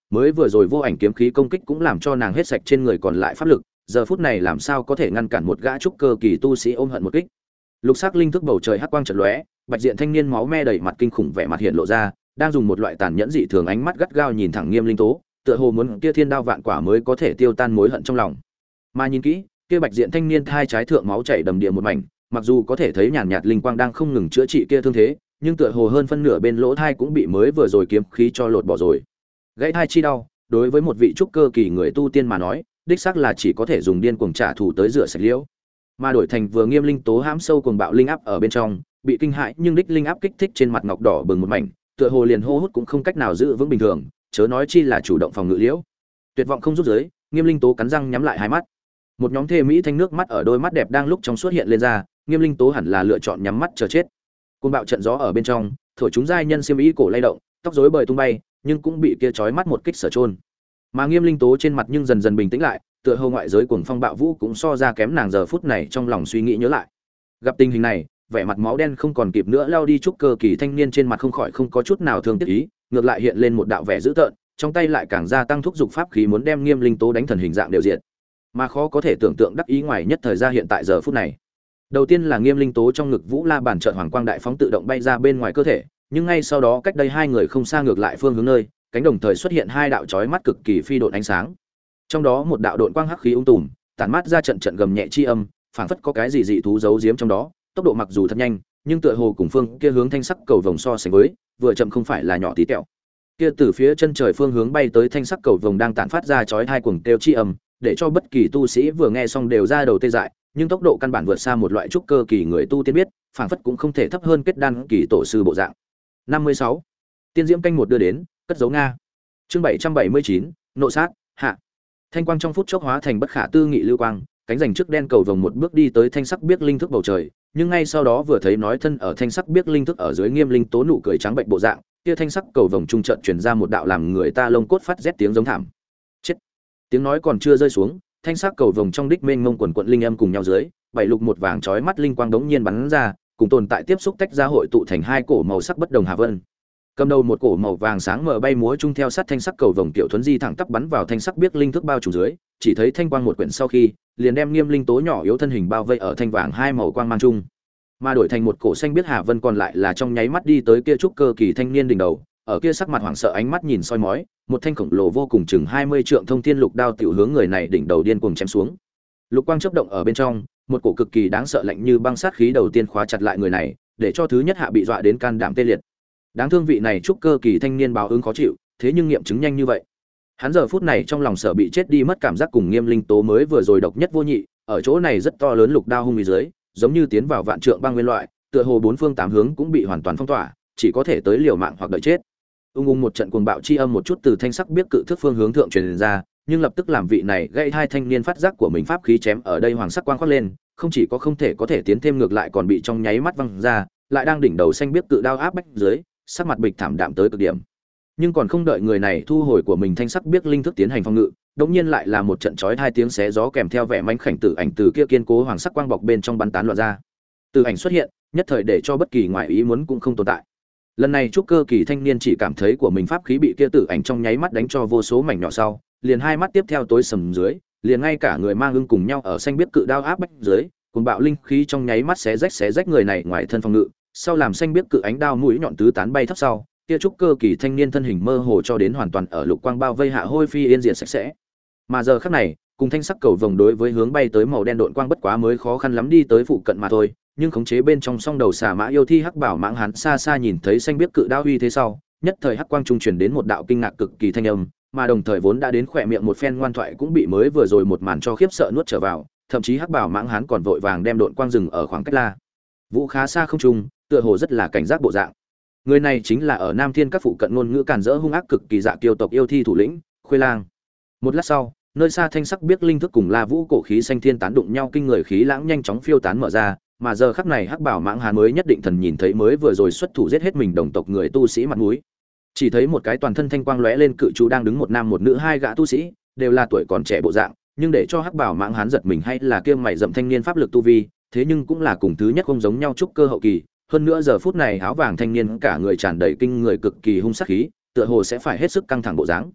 mới vừa rồi vô ảnh kiếm khí công kích cũng làm cho nàng hết sạch trên người còn lại pháp lực, giờ phút này làm sao có thể ngăn cản một gã trúc cơ kỳ tu sĩ ôm hận một kích. Lục sắc linh thức bầu trời hắc quang chợt lóe, bạch diện thanh niên máu me đầy mặt kinh khủng vẻ mặt hiện lộ ra, đang dùng một loại tàn nhẫn dị thường ánh mắt gắt gao nhìn thẳng Nghiêm Linh Tố, tựa hồ muốn kia thiên đao vạn quả mới có thể tiêu tan mối hận trong lòng. Mà nhìn kỹ, kia bạch diện thanh niên hai trái thượng máu chảy đầm địa một mảnh, mặc dù có thể thấy nhàn nhạt linh quang đang không ngừng chữa trị kia thương thế, nhưng tựa hồ hơn phân nửa bên lỗ thai cũng bị mới vừa rồi kiếm khí cho lột bỏ rồi. Gãy thai chi đau, đối với một vị trúc cơ kỳ người tu tiên mà nói, đích xác là chỉ có thể dùng điên cuồng trả thù tới rửa sạch liễu. Mà đổi thành vừa Nghiêm Linh Tố hãm sâu cuồng bạo linh áp ở bên trong, bị kinh hãi nhưng đích linh áp kích thích trên mặt ngọc đỏ bừng một mảnh, tựa hồ liền hô hút cũng không cách nào giữ vững bình thường, chớ nói chi là chủ động phòng ngự liễu. Tuyệt vọng không rút dưới, Nghiêm Linh Tố cắn răng nhắm lại hai mắt. Một nhóm thê mỹ thanh nước mắt ở đôi mắt đẹp đang lúc trong xuất hiện lên ra, Nghiêm Linh Tố hẳn là lựa chọn nhắm mắt chờ chết. Cuồng bạo trận gió ở bên trong, thổi chúng giai nhân xiêm y cổ lay động, tóc rối bời tung bay, nhưng cũng bị kia chói mắt một kích sở chôn. Mà Nghiêm Linh Tố trên mặt nhưng dần dần bình tĩnh lại, tựa hồ ngoại giới cuồng phong bạo vũ cũng so ra kém nàng giờ phút này trong lòng suy nghĩ nhớ lại. Gặp tình hình này, vẻ mặt máu đen không còn kịp nữa lao đi trúc cơ kỳ thanh niên trên mặt không khỏi không có chút nào thương tiếc ý, ngược lại hiện lên một đạo vẻ dữ tợn, trong tay lại càng gia tăng thúc dục pháp khí muốn đem Nghiêm Linh Tố đánh thần hình dạng đều diện. Mà khó có thể tưởng tượng đắc ý ngoài nhất thời ra hiện tại giờ phút này. Đầu tiên là Nghiêm Linh Tố trong ngực Vũ La bản chợt hoàng quang đại phóng tự động bay ra bên ngoài cơ thể, nhưng ngay sau đó cách đây hai người không xa ngược lại phương hướng nơi, cánh đồng thời xuất hiện hai đạo chói mắt cực kỳ phi độn ánh sáng. Trong đó một đạo độn quang hắc khí ung tùm, tản mát ra trận trận gầm nhẹ chi âm, phảng phất có cái gì dị thú giấu giếm trong đó, tốc độ mặc dù thật nhanh, nhưng tựa hồ cùng phương kia hướng thanh sắc cầu vồng so sánh với, vừa chậm không phải là nhỏ tí tẹo. Kia từ phía chân trời phương hướng bay tới thanh sắc cầu vồng đang tản phát ra chói tai cuồng kêu chi âm, để cho bất kỳ tu sĩ vừa nghe xong đều ra đầu tê dại, nhưng tốc độ căn bản vượt xa một loại trúc cơ kỳ người tu tiên biết, phảng phất cũng không thể thấp hơn kết đan kỳ tổ sư bộ dạng. năm mươi sáu. Tiên diễm canh một đưa đến, cất dấu Nga. Chương bảy trăm bảy mươi chín, nộ sát, hạ. Thanh quang trong phút chốc hóa thành bất khả tư nghị lưu quang, cánh rành trước đen cầu vồng một bước đi tới thanh sắc biếc linh thức bầu trời, nhưng ngay sau đó vừa thấy nói thân ở thanh sắc biếc linh thức ở dưới Nghiêm Linh Tố nụ cười trắng bệnh bộ dạng, kia thanh sắc cầu vồng trung trận truyền ra một đạo làm người ta lông cốt phát rét tiếng giống thảm. Chết. Tiếng nói còn chưa rơi xuống, thanh sắc cầu vồng trong đích mênh mông quần quận linh âm cùng nhau dưới, bảy lục một vàng chói mắt linh quang đống nhiên bắn ra, cùng tồn tại tiếp xúc tách ra hội tụ thành hai cổ màu sắc bất đồng hà vân. Cầm đầu một cổ màu vàng sáng mở bay múa chung theo sát thanh sắc cầu vồng tiểu thuấn di thẳng tắp bắn vào thanh sắc biếc linh thức bao trùm dưới, chỉ thấy thanh quang một quyển sau khi, liền đem Nghiêm Linh Tố nhỏ yếu thân hình bao vây ở thanh vàng hai màu quang mang chung. Mà đổi thành một cổ xanh biếc hà vân còn lại là trong nháy mắt đi tới kia trúc cơ kỳ thanh niên đỉnh đầu, ở kia sắc mặt hoảng sợ ánh mắt nhìn soi mói, một thanh khổng lồ vô cùng chừng hai mươi trượng thông thiên lục đao tiểu hướng người này đỉnh đầu điên cuồng chém xuống. Lục quang chớp động ở bên trong, một cổ cực kỳ đáng sợ lạnh như băng sát khí đầu tiên khóa chặt lại người này, để cho thứ nhất hạ bị dọa đến can đảm tê liệt. Đáng thương vị này trúc cơ kỳ thanh niên báo ứng khó chịu, thế nhưng nghiệm chứng nhanh như vậy. Hắn giờ phút này trong lòng sợ bị chết đi mất cảm giác cùng Nghiêm Linh Tố mới vừa rồi độc nhất vô nhị, ở chỗ này rất to lớn lục đao hung uy dưới, giống như tiến vào vạn trượng băng nguyên loại, tựa hồ bốn phương tám hướng cũng bị hoàn toàn phong tỏa, chỉ có thể tới liều mạng hoặc đợi chết. Ung ung một trận cuồng bạo chi âm một chút từ thanh sắc biết cự thức phương hướng thượng truyền ra, nhưng lập tức làm vị này gây hai thanh niên phát giác của mình pháp khí chém ở đây hoàng sắc quang khoác lên, không chỉ có không thể có thể tiến thêm ngược lại còn bị trong nháy mắt văng ra, lại đang đỉnh đầu xanh biết cự đao áp bách dưới, sắc mặt bịch thảm đạm tới cực điểm. Nhưng còn không đợi người này thu hồi của mình thanh sắc biết linh thức tiến hành phòng ngự, đột nhiên lại là một trận chói hai tiếng xé gió kèm theo vẻ manh khảnh tử ảnh từ kia kiên cố hoàng sắc quang bọc bên trong bắn tán loạn ra. Tử ảnh xuất hiện, nhất thời để cho bất kỳ ngoại ý muốn cũng không tồn tại. Lần này trúc cơ kỳ thanh niên chỉ cảm thấy của mình pháp khí bị kia tử ảnh trong nháy mắt đánh cho vô số mảnh nhỏ sau, liền hai mắt tiếp theo tối sầm dưới, liền ngay cả người mang ưng cùng nhau ở xanh biết cự đao áp bách dưới, cùng bạo linh khí trong nháy mắt xé rách xé rách người này ngoài thân phòng ngự, sau làm xanh biết cự ánh đao mũi nhọn tứ tán bay thấp sau, kia trúc cơ kỳ thanh niên thân hình mơ hồ cho đến hoàn toàn ở lục quang bao vây hạ hôi phi yên diệt sạch sẽ. Mà giờ khắc này, cùng thanh sắc cầu vồng đối với hướng bay tới màu đen độn quang bất quá mới khó khăn lắm đi tới phụ cận mà thôi, nhưng khống chế bên trong song đầu xà mã yêu thi hắc bảo mãng hắn xa xa nhìn thấy xanh biết cự đao uy thế sau, nhất thời hắc quang trung truyền đến một đạo kinh ngạc cực kỳ thanh âm, mà đồng thời vốn đã đến khỏe miệng một phen ngoan thoại cũng bị mới vừa rồi một màn cho khiếp sợ nuốt trở vào, thậm chí hắc bảo mãng hắn còn vội vàng đem độn quang dừng ở khoảng cách la vũ khá xa không trung, tựa hồ rất là cảnh giác bộ dạng. Người này chính là ở Nam Thiên các phụ cận ngôn ngữ càn rỡ hung ác cực kỳ dạ kiêu tộc yêu thi thủ lĩnh Khuê Lang. Một lát sau, nơi xa thanh sắc biết linh thức cùng La Vũ cổ khí xanh thiên tán đụng nhau kinh người khí lãng nhanh chóng phiêu tán mở ra, mà giờ khắc này hắc bảo mãng hán mới nhất định thần nhìn thấy mới vừa rồi xuất thủ giết hết mình đồng tộc người tu sĩ mặt mũi. Chỉ thấy một cái toàn thân thanh quang lóe lên cự chú đang đứng một nam một nữ hai gã tu sĩ, đều là tuổi còn trẻ bộ dạng, nhưng để cho hắc bảo mãng hán giật mình hay là kia mày rậm thanh niên pháp lực tu vi, thế nhưng cũng là cùng thứ nhất không giống nhau trúc cơ hậu kỳ, hơn nữa giờ phút này áo vàng thanh niên cả người tràn đầy kinh người cực kỳ hung sát khí, tựa hồ sẽ phải hết sức căng thẳng bộ dáng.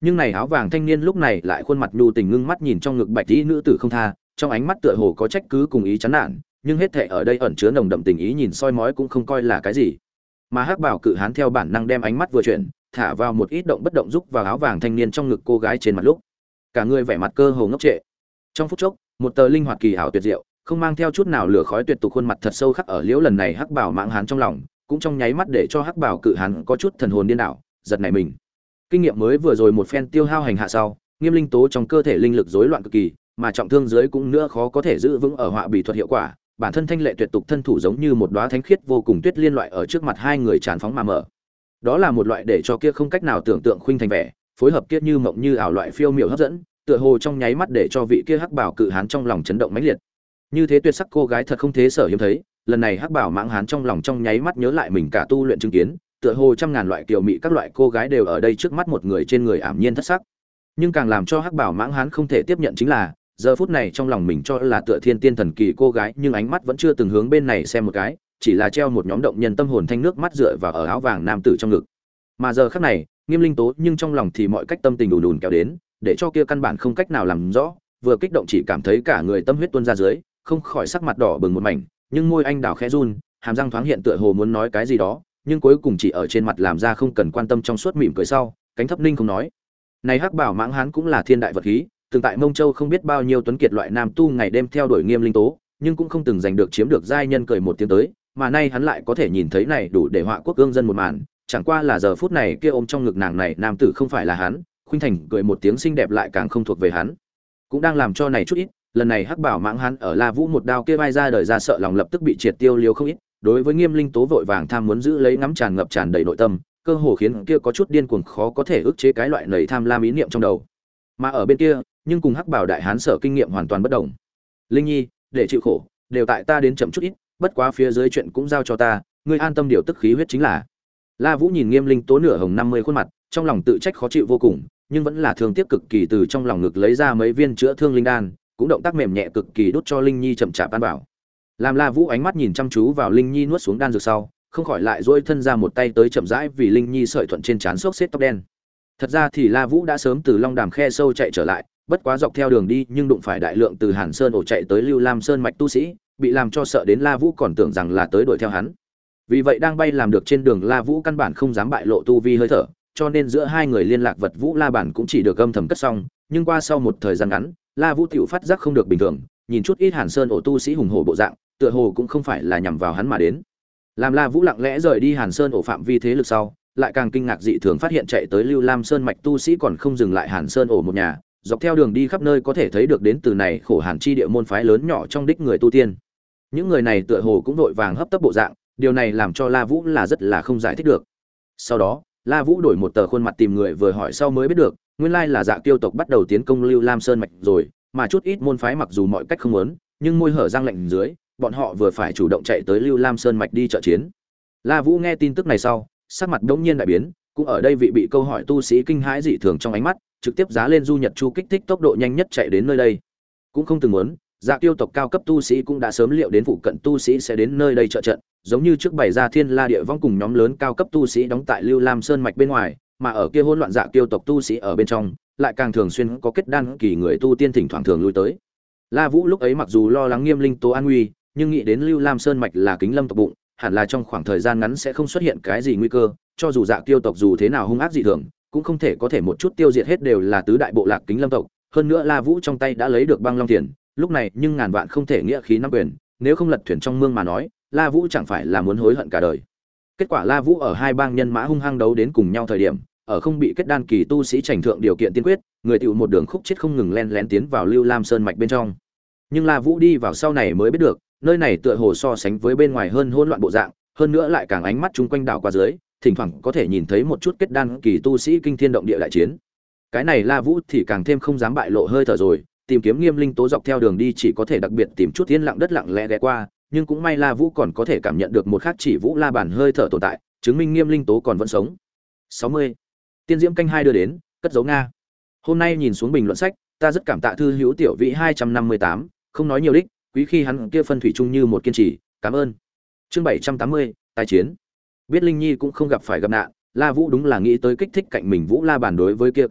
Nhưng này áo vàng thanh niên lúc này lại khuôn mặt nhu tình ngưng mắt nhìn trong ngực bạch y nữ tử không tha, trong ánh mắt tựa hồ có trách cứ cùng ý chán nản, nhưng hết thảy ở đây ẩn chứa nồng đậm tình ý nhìn soi mói cũng không coi là cái gì. Mà hắc bảo cự hán theo bản năng đem ánh mắt vừa chuyển, thả vào một ít động bất động giúp vào áo vàng thanh niên trong ngực cô gái trên mặt lúc, cả người vẻ mặt cơ hồ ngốc trệ. Trong phút chốc, một tờ linh hoạt kỳ ảo tuyệt diệu, không mang theo chút nào lửa khói tuyệt tục khuôn mặt thật sâu khắc ở liễu lần này hắc bảo mãng hán trong lòng, cũng trong nháy mắt để cho hắc bảo cự hán có chút thần hồn điên đảo, giật nảy mình. Kinh nghiệm mới vừa rồi một phen tiêu hao hành hạ sau, Nghiêm linh tố trong cơ thể linh lực rối loạn cực kỳ, mà trọng thương dưới cũng nữa khó có thể giữ vững ở họa bị thuật hiệu quả, bản thân thanh lệ tuyệt tục thân thủ giống như một đóa thánh khiết vô cùng tuyết liên loại ở trước mặt hai người tràn phóng mà mở. Đó là một loại để cho kia không cách nào tưởng tượng khuynh thành vẻ, phối hợp kia như mộng như ảo loại phiêu miểu hấp dẫn, tựa hồ trong nháy mắt để cho vị kia hắc bảo cự hán trong lòng chấn động mãnh liệt. Như thế tuyệt sắc cô gái thật không thế sở hiếm thấy, lần này hắc bảo mãng hán trong lòng trong nháy mắt nhớ lại mình cả tu luyện chứng kiến, tựa hồ trăm ngàn loại kiều mỹ các loại cô gái đều ở đây trước mắt một người trên người ảm nhiên thất sắc. Nhưng càng làm cho hắc bảo mãng hán không thể tiếp nhận chính là, giờ phút này trong lòng mình cho là tựa thiên tiên thần kỳ cô gái, nhưng ánh mắt vẫn chưa từng hướng bên này xem một cái, chỉ là treo một nhóm động nhân tâm hồn thanh nước mắt dựa vào ở áo vàng nam tử trong ngực. Mà giờ khắc này, Nghiêm linh tố nhưng trong lòng thì mọi cách tâm tình đùn đùn kéo đến, để cho kia căn bản không cách nào làm rõ, vừa kích động chỉ cảm thấy cả người tâm huyết tuôn ra dưới, không khỏi sắc mặt đỏ bừng một mảnh, nhưng môi anh đào khẽ run, hàm răng thoáng hiện tựa hồ muốn nói cái gì đó, nhưng cuối cùng chỉ ở trên mặt làm ra không cần quan tâm trong suốt mỉm cười sau, cánh thấp ninh không nói. Này hắc bảo mãng hán cũng là thiên đại vật khí, từng tại Mông Châu không biết bao nhiêu tuấn kiệt loại nam tu ngày đêm theo đuổi Nghiêm linh tố, nhưng cũng không từng giành được chiếm được giai nhân cười một tiếng tới, mà nay hắn lại có thể nhìn thấy này đủ để họa quốc ương dân một màn, chẳng qua là giờ phút này kia ôm trong ngực nàng này nam tử không phải là hắn, khuynh thành cười một tiếng xinh đẹp lại càng không thuộc về hắn, cũng đang làm cho này chút ít. Lần này hắc bảo mãng hắn ở La Vũ một đao kia vai ra đời ra sợ lòng lập tức bị triệt tiêu liêu không ít, đối với Nghiêm linh tố vội vàng tham muốn giữ lấy ngắm tràn ngập tràn đầy nội tâm, cơ hồ khiến kia có chút điên cuồng khó có thể ức chế cái loại nảy tham lam ý niệm trong đầu. Mà ở bên kia, nhưng cùng hắc bảo đại hán sở kinh nghiệm hoàn toàn bất đồng. Linh nhi, để chịu khổ, đều tại ta đến chậm chút ít, bất quá phía dưới chuyện cũng giao cho ta, ngươi an tâm điều tức khí huyết chính là. La Vũ nhìn Nghiêm linh tố nửa hồng năm mươi khuôn mặt, trong lòng tự trách khó chịu vô cùng, nhưng vẫn là thương tiếc cực kỳ từ trong lòng ngực lấy ra mấy viên chữa thương linh đan, cũng động tác mềm nhẹ cực kỳ đút cho Linh Nhi chậm chạp ăn bảo. Làm La Vũ ánh mắt nhìn chăm chú vào Linh Nhi nuốt xuống đan dược sau, không khỏi lại duỗi thân ra một tay tới chậm rãi vì Linh Nhi sợi thuận trên trán xốc xếp tóc đen. Thật ra thì La Vũ đã sớm từ Long Đàm khe sâu chạy trở lại, bất quá dọc theo đường đi nhưng đụng phải đại lượng từ Hàn Sơn ổ chạy tới Lưu Lam Sơn mạch tu sĩ, bị làm cho sợ đến La Vũ còn tưởng rằng là tới đuổi theo hắn. Vì vậy đang bay làm được trên đường, La Vũ căn bản không dám bại lộ tu vi hơi thở, cho nên giữa hai người liên lạc vật Vũ La bản cũng chỉ được âm thầm cất xong, nhưng qua sau một thời gian ngắn, La Vũ tiểu phát giác không được bình thường, nhìn chút ít Hàn Sơn ổ tu sĩ hùng hổ bộ dạng, tựa hồ cũng không phải là nhằm vào hắn mà đến. Làm La Vũ lặng lẽ rời đi Hàn Sơn ổ phạm vi thế lực sau, lại càng kinh ngạc dị thường phát hiện chạy tới Lưu Lam Sơn mạch tu sĩ còn không dừng lại Hàn Sơn ổ một nhà, dọc theo đường đi khắp nơi có thể thấy được đến từ này khổ hàn chi địa môn phái lớn nhỏ trong đích người tu tiên. Những người này tựa hồ cũng vội vàng hấp tấp bộ dạng, điều này làm cho La Vũ là rất là không giải thích được. Sau đó, La Vũ đổi một tờ khuôn mặt tìm người vừa hỏi sau mới biết được, nguyên lai là Dạ Kiêu tộc bắt đầu tiến công Lưu Lam Sơn mạch rồi, mà chút ít môn phái mặc dù mọi cách không muốn, nhưng môi hở răng lạnh dưới, bọn họ vừa phải chủ động chạy tới Lưu Lam Sơn mạch đi trợ chiến. La Vũ nghe tin tức này sau, sắc mặt đống nhiên đại biến, cũng ở đây vị bị câu hỏi tu sĩ kinh hãi dị thường trong ánh mắt, trực tiếp giá lên du nhật chu kích thích tốc độ nhanh nhất chạy đến nơi đây. Cũng không từng muốn, Dạ Kiêu tộc cao cấp tu sĩ cũng đã sớm liệu đến phụ cận tu sĩ sẽ đến nơi đây trợ trận, giống như trước bày ra Thiên La Địa Vong cùng nhóm lớn cao cấp tu sĩ đóng tại Lưu Lam Sơn mạch bên ngoài, mà ở kia hỗn loạn Dạ Kiêu tộc tu sĩ ở bên trong, lại càng thường xuyên có kết đan kỳ người tu tiên thỉnh thoảng thường lui tới. La Vũ lúc ấy mặc dù lo lắng Nghiêm linh tố an nguy, nhưng nghĩ đến Lưu Lam Sơn mạch là Kính Lâm tộc bụng, hẳn là trong khoảng thời gian ngắn sẽ không xuất hiện cái gì nguy cơ, cho dù Dạ Kiêu tộc dù thế nào hung ác dị thường, cũng không thể có thể một chút tiêu diệt hết đều là tứ đại bộ lạc Kính Lâm tộc, hơn nữa La Vũ trong tay đã lấy được băng long tiền, lúc này nhưng ngàn vạn không thể nghĩa khí nắm quyền, nếu không lật thuyền trong mương mà nói, La Vũ chẳng phải là muốn hối hận cả đời. Kết quả La Vũ ở hai bang nhân mã hung hăng đấu đến cùng nhau thời điểm, ở không bị kết đan kỳ tu sĩ chảnh thượng điều kiện tiên quyết, người tiểu một đường khúc chết không ngừng len lén tiến vào Lưu Lam Sơn mạch bên trong. Nhưng La Vũ đi vào sau này mới biết được, nơi này tựa hồ so sánh với bên ngoài hơn hỗn loạn bộ dạng, hơn nữa lại càng ánh mắt chung quanh đảo qua dưới, thỉnh thoảng có thể nhìn thấy một chút kết đan kỳ tu sĩ kinh thiên động địa đại chiến. Cái này La Vũ thì càng thêm không dám bại lộ hơi thở rồi, tìm kiếm Nghiêm linh tố dọc theo đường đi chỉ có thể đặc biệt tìm chút yên lặng đất lặng lẽ ghé qua, nhưng cũng may La Vũ còn có thể cảm nhận được một khắc chỉ Vũ La bản hơi thở tồn tại, chứng minh Nghiêm linh tố còn vẫn sống. sáu mươi. Tiên diễm canh hai đưa đến, cất dấu Nga. Hôm nay nhìn xuống bình luận sách, ta rất cảm tạ thư hữu tiểu vị hai trăm năm mươi tám, không nói nhiều đích, quý khi hắn kia phân thủy chung như một kiên trì, cảm ơn. Chương bảy trăm tám mươi, tài chiến. Biết Linh Nhi cũng không gặp phải gặp nạn, La Vũ đúng là nghĩ tới kích thích cạnh mình Vũ La bản đối với kia cảnh báo,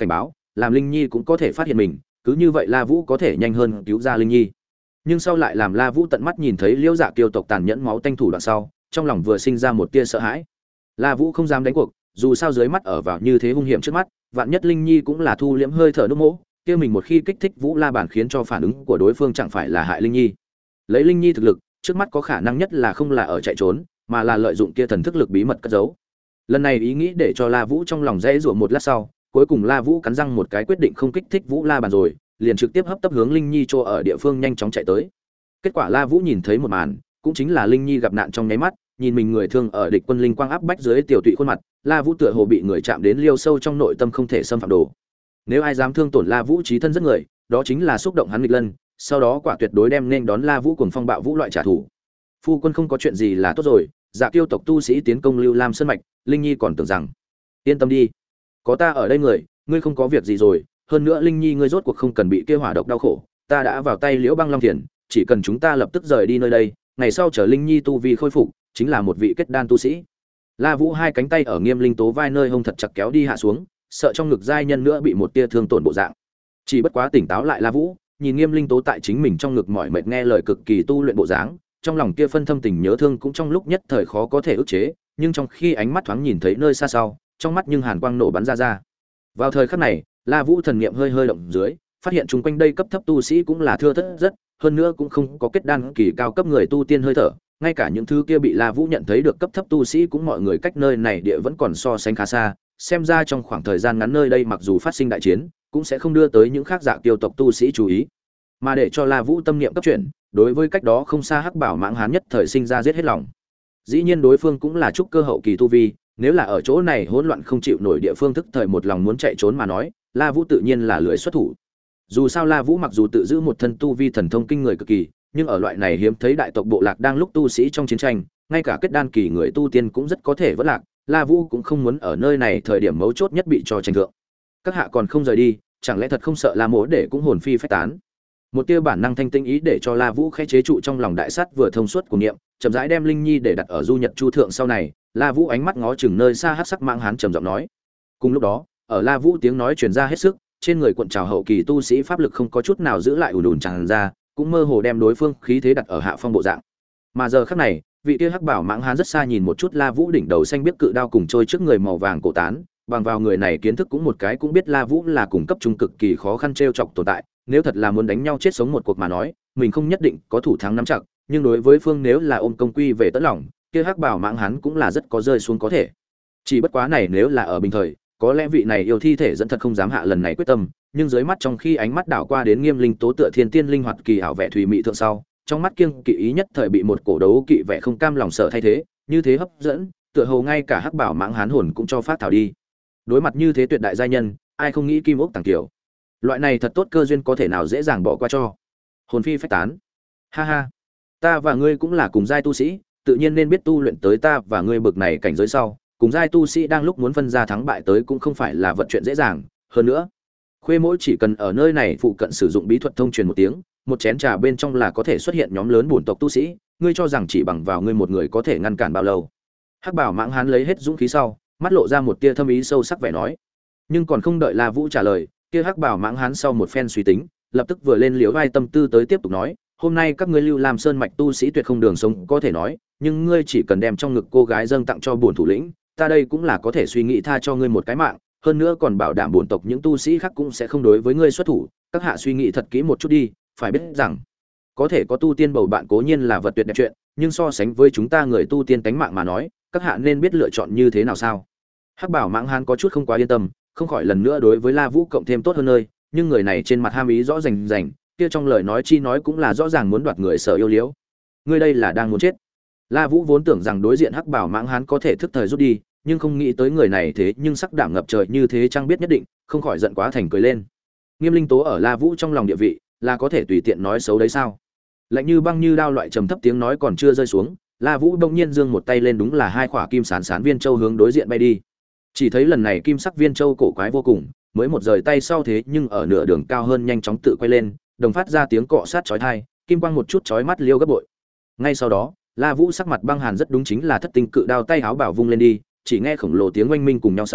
làm Linh Nhi cũng có thể phát hiện mình, cứ như vậy La Vũ có thể nhanh hơn cứu ra Linh Nhi. Nhưng sau lại làm La Vũ tận mắt nhìn thấy Liễu Dạ Kiêu tộc tàn nhẫn máu tanh thủ đoạn sau, trong lòng vừa sinh ra một tia sợ hãi. La Vũ không dám đánh cuộc, dù sao dưới mắt ở vào như thế hung hiểm trước mắt, vạn nhất Linh Nhi cũng là thu liễm hơi thở nước mỗ, kia mình một khi kích thích Vũ La bản khiến cho phản ứng của đối phương chẳng phải là hại Linh Nhi. Lấy Linh Nhi thực lực, trước mắt có khả năng nhất là không là ở chạy trốn, mà là lợi dụng kia thần thức lực bí mật cất giấu. Lần này ý nghĩ để cho La Vũ trong lòng dễ dụa một lát sau, cuối cùng La Vũ cắn răng một cái quyết định không kích thích Vũ La bản rồi, liền trực tiếp hấp tấp hướng Linh Nhi chỗ ở địa phương nhanh chóng chạy tới. Kết quả La Vũ nhìn thấy một màn, cũng chính là Linh Nhi gặp nạn trong nháy mắt, nhìn mình người thương ở địch quân linh quang áp bách dưới tiểu tụy khuôn mặt, La Vũ tựa hồ bị người chạm đến liêu sâu trong nội tâm không thể xâm phạm đồ. Nếu ai dám thương tổn La Vũ chí thân rất người, đó chính là xúc động hắn nghịch lân, sau đó quả tuyệt đối đem nên đón La Vũ cùng phong bạo vũ loại trả thù. Phu quân không có chuyện gì là tốt rồi, Dạ Kiêu tộc tu sĩ tiến công Lưu Lam sơn mạch, Linh Nhi còn tưởng rằng yên tâm đi, có ta ở đây người, ngươi không có việc gì rồi, hơn nữa Linh Nhi ngươi rốt cuộc không cần bị kia hỏa độc đau khổ, ta đã vào tay Liễu Băng Long Thiền, chỉ cần chúng ta lập tức rời đi nơi đây, ngày sau chờ Linh Nhi tu vi khôi phục, chính là một vị kết đan tu sĩ. La Vũ hai cánh tay ở Nghiêm Linh Tố vai nơi hông thật chặt kéo đi hạ xuống, sợ trong ngực giai nhân nữa bị một tia thương tổn bộ dạng. Chỉ bất quá tỉnh táo lại La Vũ, nhìn Nghiêm Linh Tố tại chính mình trong ngực mỏi mệt nghe lời cực kỳ tu luyện bộ dáng, trong lòng kia phân thâm tình nhớ thương cũng trong lúc nhất thời khó có thể ức chế, nhưng trong khi ánh mắt thoáng nhìn thấy nơi xa sau, trong mắt nhưng hàn quang nổ bắn ra ra. Vào thời khắc này, La Vũ thần niệm hơi hơi động dưới, phát hiện chung quanh đây cấp thấp tu sĩ cũng là thưa thớt rất, hơn nữa cũng không có kết đan kỳ cao cấp người tu tiên hơi thở, ngay cả những thứ kia bị La Vũ nhận thấy được cấp thấp tu sĩ cũng mọi người cách nơi này địa vẫn còn so sánh khá xa, xem ra trong khoảng thời gian ngắn nơi đây mặc dù phát sinh đại chiến, cũng sẽ không đưa tới những khác Dạ Kiêu tộc tu sĩ chú ý. Mà để cho La Vũ tâm niệm cấp chuyển, đối với cách đó không xa Hắc Bảo Mãng Hán nhất thời sinh ra giết hết lòng. Dĩ nhiên đối phương cũng là trúc cơ hậu kỳ tu vi, nếu là ở chỗ này hỗn loạn không chịu nổi địa phương thức thời một lòng muốn chạy trốn mà nói, La Vũ tự nhiên là lưỡi xuất thủ. Dù sao La Vũ mặc dù tự giữ một thân tu vi thần thông kinh người cực kỳ, nhưng ở loại này hiếm thấy đại tộc bộ lạc đang lúc tu sĩ trong chiến tranh, ngay cả kết đan kỳ người tu tiên cũng rất có thể vỡ lạc, La Vũ cũng không muốn ở nơi này thời điểm mấu chốt nhất bị cho tranh thượng. Các hạ còn không rời đi, chẳng lẽ thật không sợ La Mỗ để cũng hồn phi phách tán? Một tia bản năng thanh tinh ý để cho La Vũ khẽ chế trụ trong lòng đại sát vừa thông suốt của niệm, chậm rãi đem Linh Nhi để đặt ở du nhật chu thượng sau này, La Vũ ánh mắt ngó chừng nơi xa hắc sắc Mãng Hán trầm giọng nói. Cùng lúc đó, ở La Vũ tiếng nói truyền ra hết sức, trên người cuộn trào hậu kỳ tu sĩ pháp lực không có chút nào giữ lại ùn ùn tràn ra, cũng mơ hồ đem đối phương khí thế đặt ở hạ phong bộ dạng. Mà giờ khắc này, vị kia hắc bảo Mãng Hán rất xa nhìn một chút La Vũ đỉnh đầu xanh biết cự đao cùng trôi trước người màu vàng cổ tán, bằng vào người này kiến thức cũng một cái cũng biết La Vũ là cùng cấp trung cực kỳ khó khăn trêu chọc tồn tại, nếu thật là muốn đánh nhau chết sống một cuộc mà nói, mình không nhất định có thủ thắng nắm chặt, nhưng đối với phương nếu là ôm công quy về tận lòng, kia hắc bảo Mãng Hán cũng là rất có rơi xuống có thể. Chỉ bất quá này nếu là ở bình thời, có lẽ vị này yêu thi thể dẫn thật không dám hạ lần này quyết tâm, nhưng dưới mắt trong khi ánh mắt đảo qua đến Nghiêm Linh Tố tựa thiên tiên linh hoạt kỳ ảo vẻ thùy mị thượng sau, trong mắt kiêng kỵ ý nhất thời bị một cổ đấu kỵ vẻ không cam lòng sợ thay thế, như thế hấp dẫn, tựa hồ ngay cả hắc bảo Mãng Hán hồn cũng cho phát thảo đi. Đối mặt như thế tuyệt đại giai nhân, ai không nghĩ kim ốc tàng tiểu. Loại này thật tốt cơ duyên có thể nào dễ dàng bỏ qua cho. Hồn phi phách tán. Ha ha, ta và ngươi cũng là cùng giai tu sĩ, tự nhiên nên biết tu luyện tới ta và ngươi bực này cảnh giới sau, cùng giai tu sĩ đang lúc muốn phân ra thắng bại tới cũng không phải là vật chuyện dễ dàng, hơn nữa, Khuê Mỗi chỉ cần ở nơi này phụ cận sử dụng bí thuật thông truyền một tiếng, một chén trà bên trong là có thể xuất hiện nhóm lớn bổn tộc tu sĩ, ngươi cho rằng chỉ bằng vào ngươi một người có thể ngăn cản bao lâu? Hắc Bảo Mãng Hán lấy hết dũng khí sau, mắt lộ ra một tia thâm ý sâu sắc vẻ nói. Nhưng còn không đợi La Vũ trả lời, kia Hắc Bảo Mãng Hán sau một phen suy tính, lập tức vừa lên liếu vai tâm tư tới tiếp tục nói, hôm nay các ngươi Lưu Lam Sơn mạch tu sĩ tuyệt không đường sống có thể nói, nhưng ngươi chỉ cần đem trong ngực cô gái dâng tặng cho bổn thủ lĩnh, ta đây cũng là có thể suy nghĩ tha cho ngươi một cái mạng, hơn nữa còn bảo đảm bổn tộc những tu sĩ khác cũng sẽ không đối với ngươi xuất thủ, các hạ suy nghĩ thật kỹ một chút đi, phải biết rằng, có thể có tu tiên bầu bạn cố nhiên là vật tuyệt đẹp chuyện, nhưng so sánh với chúng ta người tu tiên tánh mạng mà nói, các hạ nên biết lựa chọn như thế nào sao? Hắc Bảo Mãng Hán có chút không quá yên tâm, không khỏi lần nữa đối với La Vũ cộng thêm tốt hơn nơi, nhưng người này trên mặt ham ý rõ rành rành, kia trong lời nói chi nói cũng là rõ ràng muốn đoạt người sở yêu liếu. Ngươi đây là đang muốn chết. La Vũ vốn tưởng rằng đối diện Hắc Bảo Mãng Hán có thể thức thời rút đi, nhưng không nghĩ tới người này thế nhưng sắc đảm ngập trời như thế chẳng biết nhất định, không khỏi giận quá thành cười lên. Nghiêm Linh Tố ở La Vũ trong lòng địa vị, là có thể tùy tiện nói xấu đấy sao? Lạnh như băng như đao loại trầm thấp tiếng nói còn chưa rơi xuống, La Vũ bỗng nhiên giương một tay lên, đúng là hai quả kim sán sán viên châu hướng đối diện bay đi. Chỉ thấy lần này kim sắc viên châu cổ quái vô cùng, mới một rời tay sau thế nhưng ở nửa đường cao hơn nhanh chóng tự quay lên, đồng phát ra tiếng cọ sát chói tai, kim quang một chút chói mắt liêu gấp bội. Ngay sau đó, La Vũ sắc mặt băng hàn rất đúng chính là thất tinh cự đao tay áo bảo vung lên đi, chỉ nghe khổng lồ tiếng oanh minh cùng nhau sau,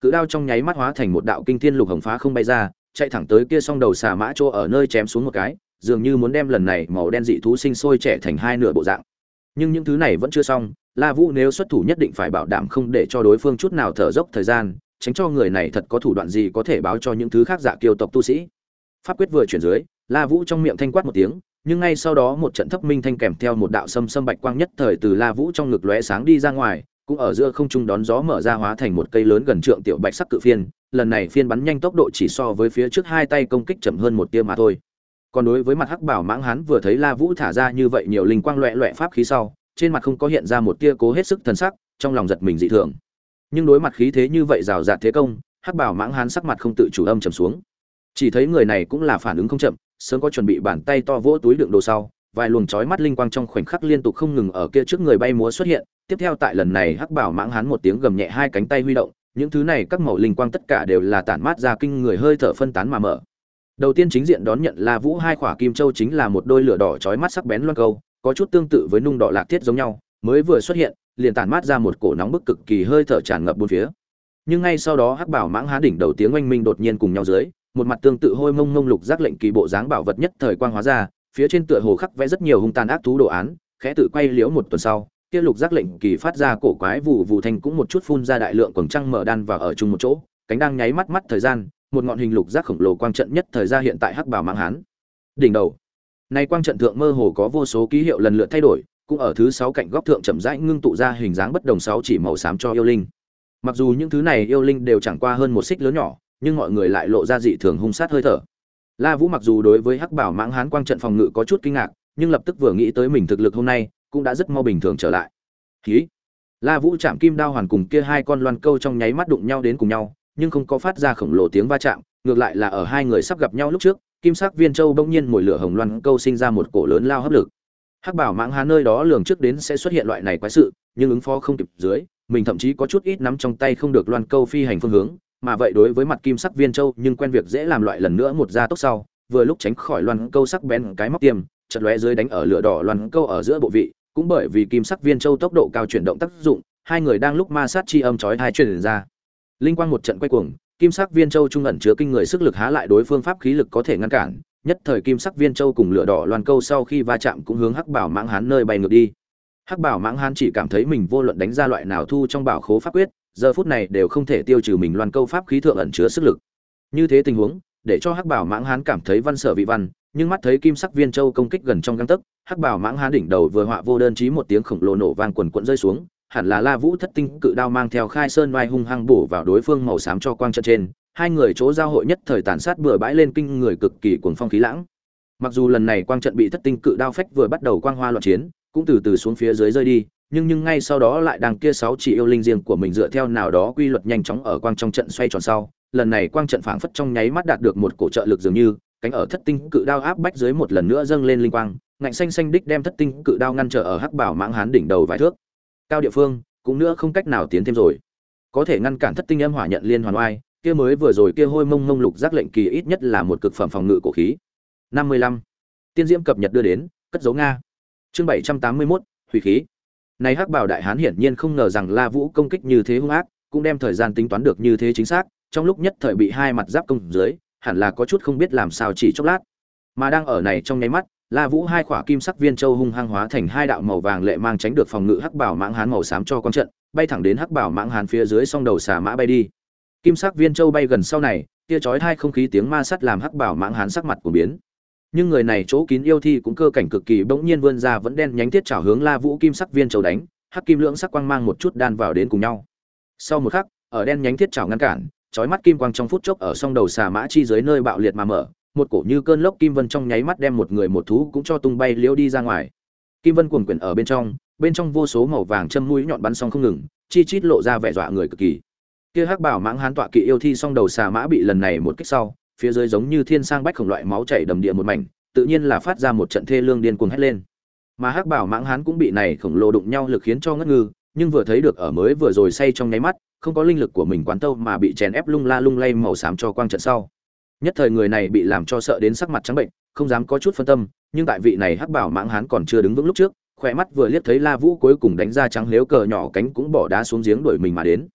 cự đao trong nháy mắt hóa thành một đạo kinh thiên lục hồng phá không bay ra, chạy thẳng tới kia song đầu xà mã chỗ ở nơi chém xuống một cái, dường như muốn đem lần này màu đen dị thú sinh sôi trẻ thành hai nửa bộ dạng. Nhưng những thứ này vẫn chưa xong, La Vũ nếu xuất thủ nhất định phải bảo đảm không để cho đối phương chút nào thở dốc thời gian, tránh cho người này thật có thủ đoạn gì có thể báo cho những thứ khác dạ kiêu tộc tu sĩ. Pháp quyết vừa chuyển dưới, La Vũ trong miệng thanh quát một tiếng, nhưng ngay sau đó một trận thấp minh thanh kèm theo một đạo sâm sâm bạch quang nhất thời từ La Vũ trong ngực lóe sáng đi ra ngoài, cũng ở giữa không trung đón gió mở ra hóa thành một cây lớn gần trượng tiểu bạch sắc cự phiên, lần này phiên bắn nhanh tốc độ chỉ so với phía trước hai tay công kích chậm hơn một tia mà thôi. Còn đối với mặt hắc bảo mãng hán vừa thấy La Vũ thả ra như vậy nhiều linh quang loẹt loẹt pháp khí sau, trên mặt không có hiện ra một tia cố hết sức thần sắc, trong lòng giật mình dị thường. Nhưng đối mặt khí thế như vậy rào rạt thế công, hắc bảo mãng hán sắc mặt không tự chủ âm trầm xuống. Chỉ thấy người này cũng là phản ứng không chậm, sớm có chuẩn bị bàn tay to vỗ túi đựng đồ sau, vài luồng chói mắt linh quang trong khoảnh khắc liên tục không ngừng ở kia trước người bay múa xuất hiện, tiếp theo tại lần này hắc bảo mãng hán một tiếng gầm nhẹ hai cánh tay huy động, những thứ này các màu linh quang tất cả đều là tản mát ra kinh người hơi thở phân tán mà mở. Đầu tiên chính diện đón nhận La Vũ hai khỏa kim châu chính là một đôi lửa đỏ chói mắt sắc bén loan câu, có chút tương tự với nung đỏ lạc thiết giống nhau, mới vừa xuất hiện, liền tản mát ra một cổ nóng bức cực kỳ hơi thở tràn ngập bốn phía. Nhưng ngay sau đó hắc bảo mãng hán đỉnh đầu tiếng oanh minh đột nhiên cùng nhau dưới, một mặt tương tự hôi mông mông lục giác lệnh kỳ bộ dáng bảo vật nhất thời quang hóa ra, phía trên tựa hồ khắc vẽ rất nhiều hung tàn ác thú đồ án, khẽ tự quay liễu một tuần sau, kia lục giác lệnh kỳ phát ra cổ quái vụ vụ thanh cũng một chút phun ra đại lượng quầng trăng mở đan vào ở chung một chỗ, cánh đang nháy mắt mắt thời gian, một ngọn hình lục giác khổng lồ quang trận nhất thời ra hiện tại hắc bảo mãng hán đỉnh đầu. Nay quang trận thượng mơ hồ có vô số ký hiệu lần lượt thay đổi, cũng ở thứ sáu cạnh góc thượng chậm rãi ngưng tụ ra hình dáng bất đồng sáu chỉ màu xám cho yêu linh. Mặc dù những thứ này yêu linh đều chẳng qua hơn một xích lớn nhỏ, nhưng mọi người lại lộ ra dị thường hung sát hơi thở. La Vũ mặc dù đối với hắc bảo mãng hán quang trận phòng ngự có chút kinh ngạc, nhưng lập tức vừa nghĩ tới mình thực lực hôm nay, cũng đã rất mau bình thường trở lại. Hí! La Vũ chạm kim đao hoàn cùng kia hai con loan câu trong nháy mắt đụng nhau đến cùng nhau, nhưng không có phát ra khổng lồ tiếng va chạm, ngược lại là ở hai người sắp gặp nhau lúc trước, kim sắc viên châu bỗng nhiên mồi lửa hồng loan câu sinh ra một cổ lớn lao hấp lực. Hắc bảo mãng hán nơi đó lường trước đến sẽ xuất hiện loại này quái sự, nhưng ứng phó không kịp dưới, mình thậm chí có chút ít nắm trong tay không được loan câu phi hành phương hướng, mà vậy đối với mặt kim sắc viên châu nhưng quen việc dễ làm loại lần nữa một gia tốc sau, vừa lúc tránh khỏi loan câu sắc bén cái móc tiêm, chợt lóe dưới đánh ở lửa đỏ loan câu ở giữa bộ vị, cũng bởi vì kim sắc viên châu tốc độ cao chuyển động tác dụng, hai người đang lúc ma sát chi âm chói tai truyền ra. Linh quang một trận quay cuồng, kim sắc viên châu trung ẩn chứa kinh người sức lực há lại đối phương pháp khí lực có thể ngăn cản, nhất thời kim sắc viên châu cùng lửa đỏ loan câu sau khi va chạm cũng hướng hắc bảo mãng hán nơi bay ngược đi. Hắc bảo mãng hán chỉ cảm thấy mình vô luận đánh ra loại nào thu trong bảo khố pháp quyết, giờ phút này đều không thể tiêu trừ mình loan câu pháp khí thượng ẩn chứa sức lực. Như thế tình huống, để cho hắc bảo mãng hán cảm thấy văn sở vị văn, nhưng mắt thấy kim sắc viên châu công kích gần trong gang tấc, hắc bảo mãng hán đỉnh đầu vừa họa vô đơn chí một tiếng khổng lồ nổ vang quần quần rơi xuống, hẳn là La Vũ thất tinh cự đao mang theo khai sơn oai hung hăng bổ vào đối phương màu xám cho quang trận trên, hai người chỗ giao hội nhất thời tàn sát bừa bãi lên kinh người cực kỳ cuồng phong khí lãng. Mặc dù lần này quang trận bị thất tinh cự đao phách vừa bắt đầu quang hoa loạn chiến, cũng từ từ xuống phía dưới rơi đi, nhưng nhưng ngay sau đó lại đang kia sáu chỉ yêu linh riêng của mình dựa theo nào đó quy luật nhanh chóng ở quang trong trận xoay tròn sau, lần này quang trận phảng phất trong nháy mắt đạt được một cổ trợ lực dường như, cánh ở thất tinh cự đao áp bách dưới một lần nữa dâng lên linh quang, ngạnh xanh xanh đích đem thất tinh cự đao ngăn trở ở hắc bảo mãng hán đỉnh đầu vài thước. Cao địa phương, cũng nữa không cách nào tiến thêm rồi. Có thể ngăn cản thất tinh âm hỏa nhận liên hoàn oai, kia mới vừa rồi kia hôi mông mông lục giác lệnh kỳ ít nhất là một cực phẩm phòng ngự cổ khí. năm mươi lăm. Tiên diễm cập nhật đưa đến, cất dấu Nga. Chương bảy trăm tám mươi mốt, hủy khí. Này hắc bảo đại hán hiển nhiên không ngờ rằng La Vũ công kích như thế hung ác, cũng đem thời gian tính toán được như thế chính xác, trong lúc nhất thời bị hai mặt giáp công dưới, hẳn là có chút không biết làm sao chỉ chốc lát. Mà đang ở này trong nháy mắt, La Vũ hai quả kim sắc viên châu hung hăng hóa thành hai đạo màu vàng lệ mang tránh được phòng ngự hắc bảo mãng hán màu xám cho quang trận, bay thẳng đến hắc bảo mãng hán phía dưới song đầu xà mã bay đi. Kim sắc viên châu bay gần sau này, kia chói tai không khí tiếng ma sắt làm hắc bảo mãng hán sắc mặt của biến. Nhưng người này chỗ kín yêu thi cũng cơ cảnh cực kỳ bỗng nhiên vươn ra vẫn đen nhánh thiết chảo hướng La Vũ kim sắc viên châu đánh, hắc kim lưỡng sắc quang mang một chút đan vào đến cùng nhau. Sau một khắc, ở đen nhánh thiết chảo ngăn cản, chói mắt kim quang trong phút chốc ở song đầu xà mã chi dưới nơi bạo liệt mà mở, một cổ như cơn lốc kim vân trong nháy mắt đem một người một thú cũng cho tung bay liễu đi ra ngoài. Kim vân cuồn quyển ở bên trong, bên trong vô số màu vàng châm mũi nhọn bắn xong không ngừng, chi chít lộ ra vẻ dọa người cực kỳ. Kia hắc bảo mãng hán tọa kỵ yêu thi song đầu xà mã bị lần này một kích sau, phía dưới giống như thiên sang bách khổng loại máu chảy đầm địa một mảnh, tự nhiên là phát ra một trận thê lương điên cuồng hét lên. Mà hắc bảo mãng hán cũng bị này khổng lồ đụng nhau lực khiến cho ngất ngư, nhưng vừa thấy được ở mới vừa rồi say trong nháy mắt, không có linh lực của mình quán tâu mà bị chèn ép lung la lung lay màu xám cho quang trận sau. Nhất thời người này bị làm cho sợ đến sắc mặt trắng bệnh, không dám có chút phân tâm, nhưng tại vị này hắc bảo mãng hán còn chưa đứng vững lúc trước, khỏe mắt vừa liếc thấy La Vũ cuối cùng đánh ra trắng lếu cờ nhỏ cánh cũng bỏ đá xuống giếng đuổi mình mà đến.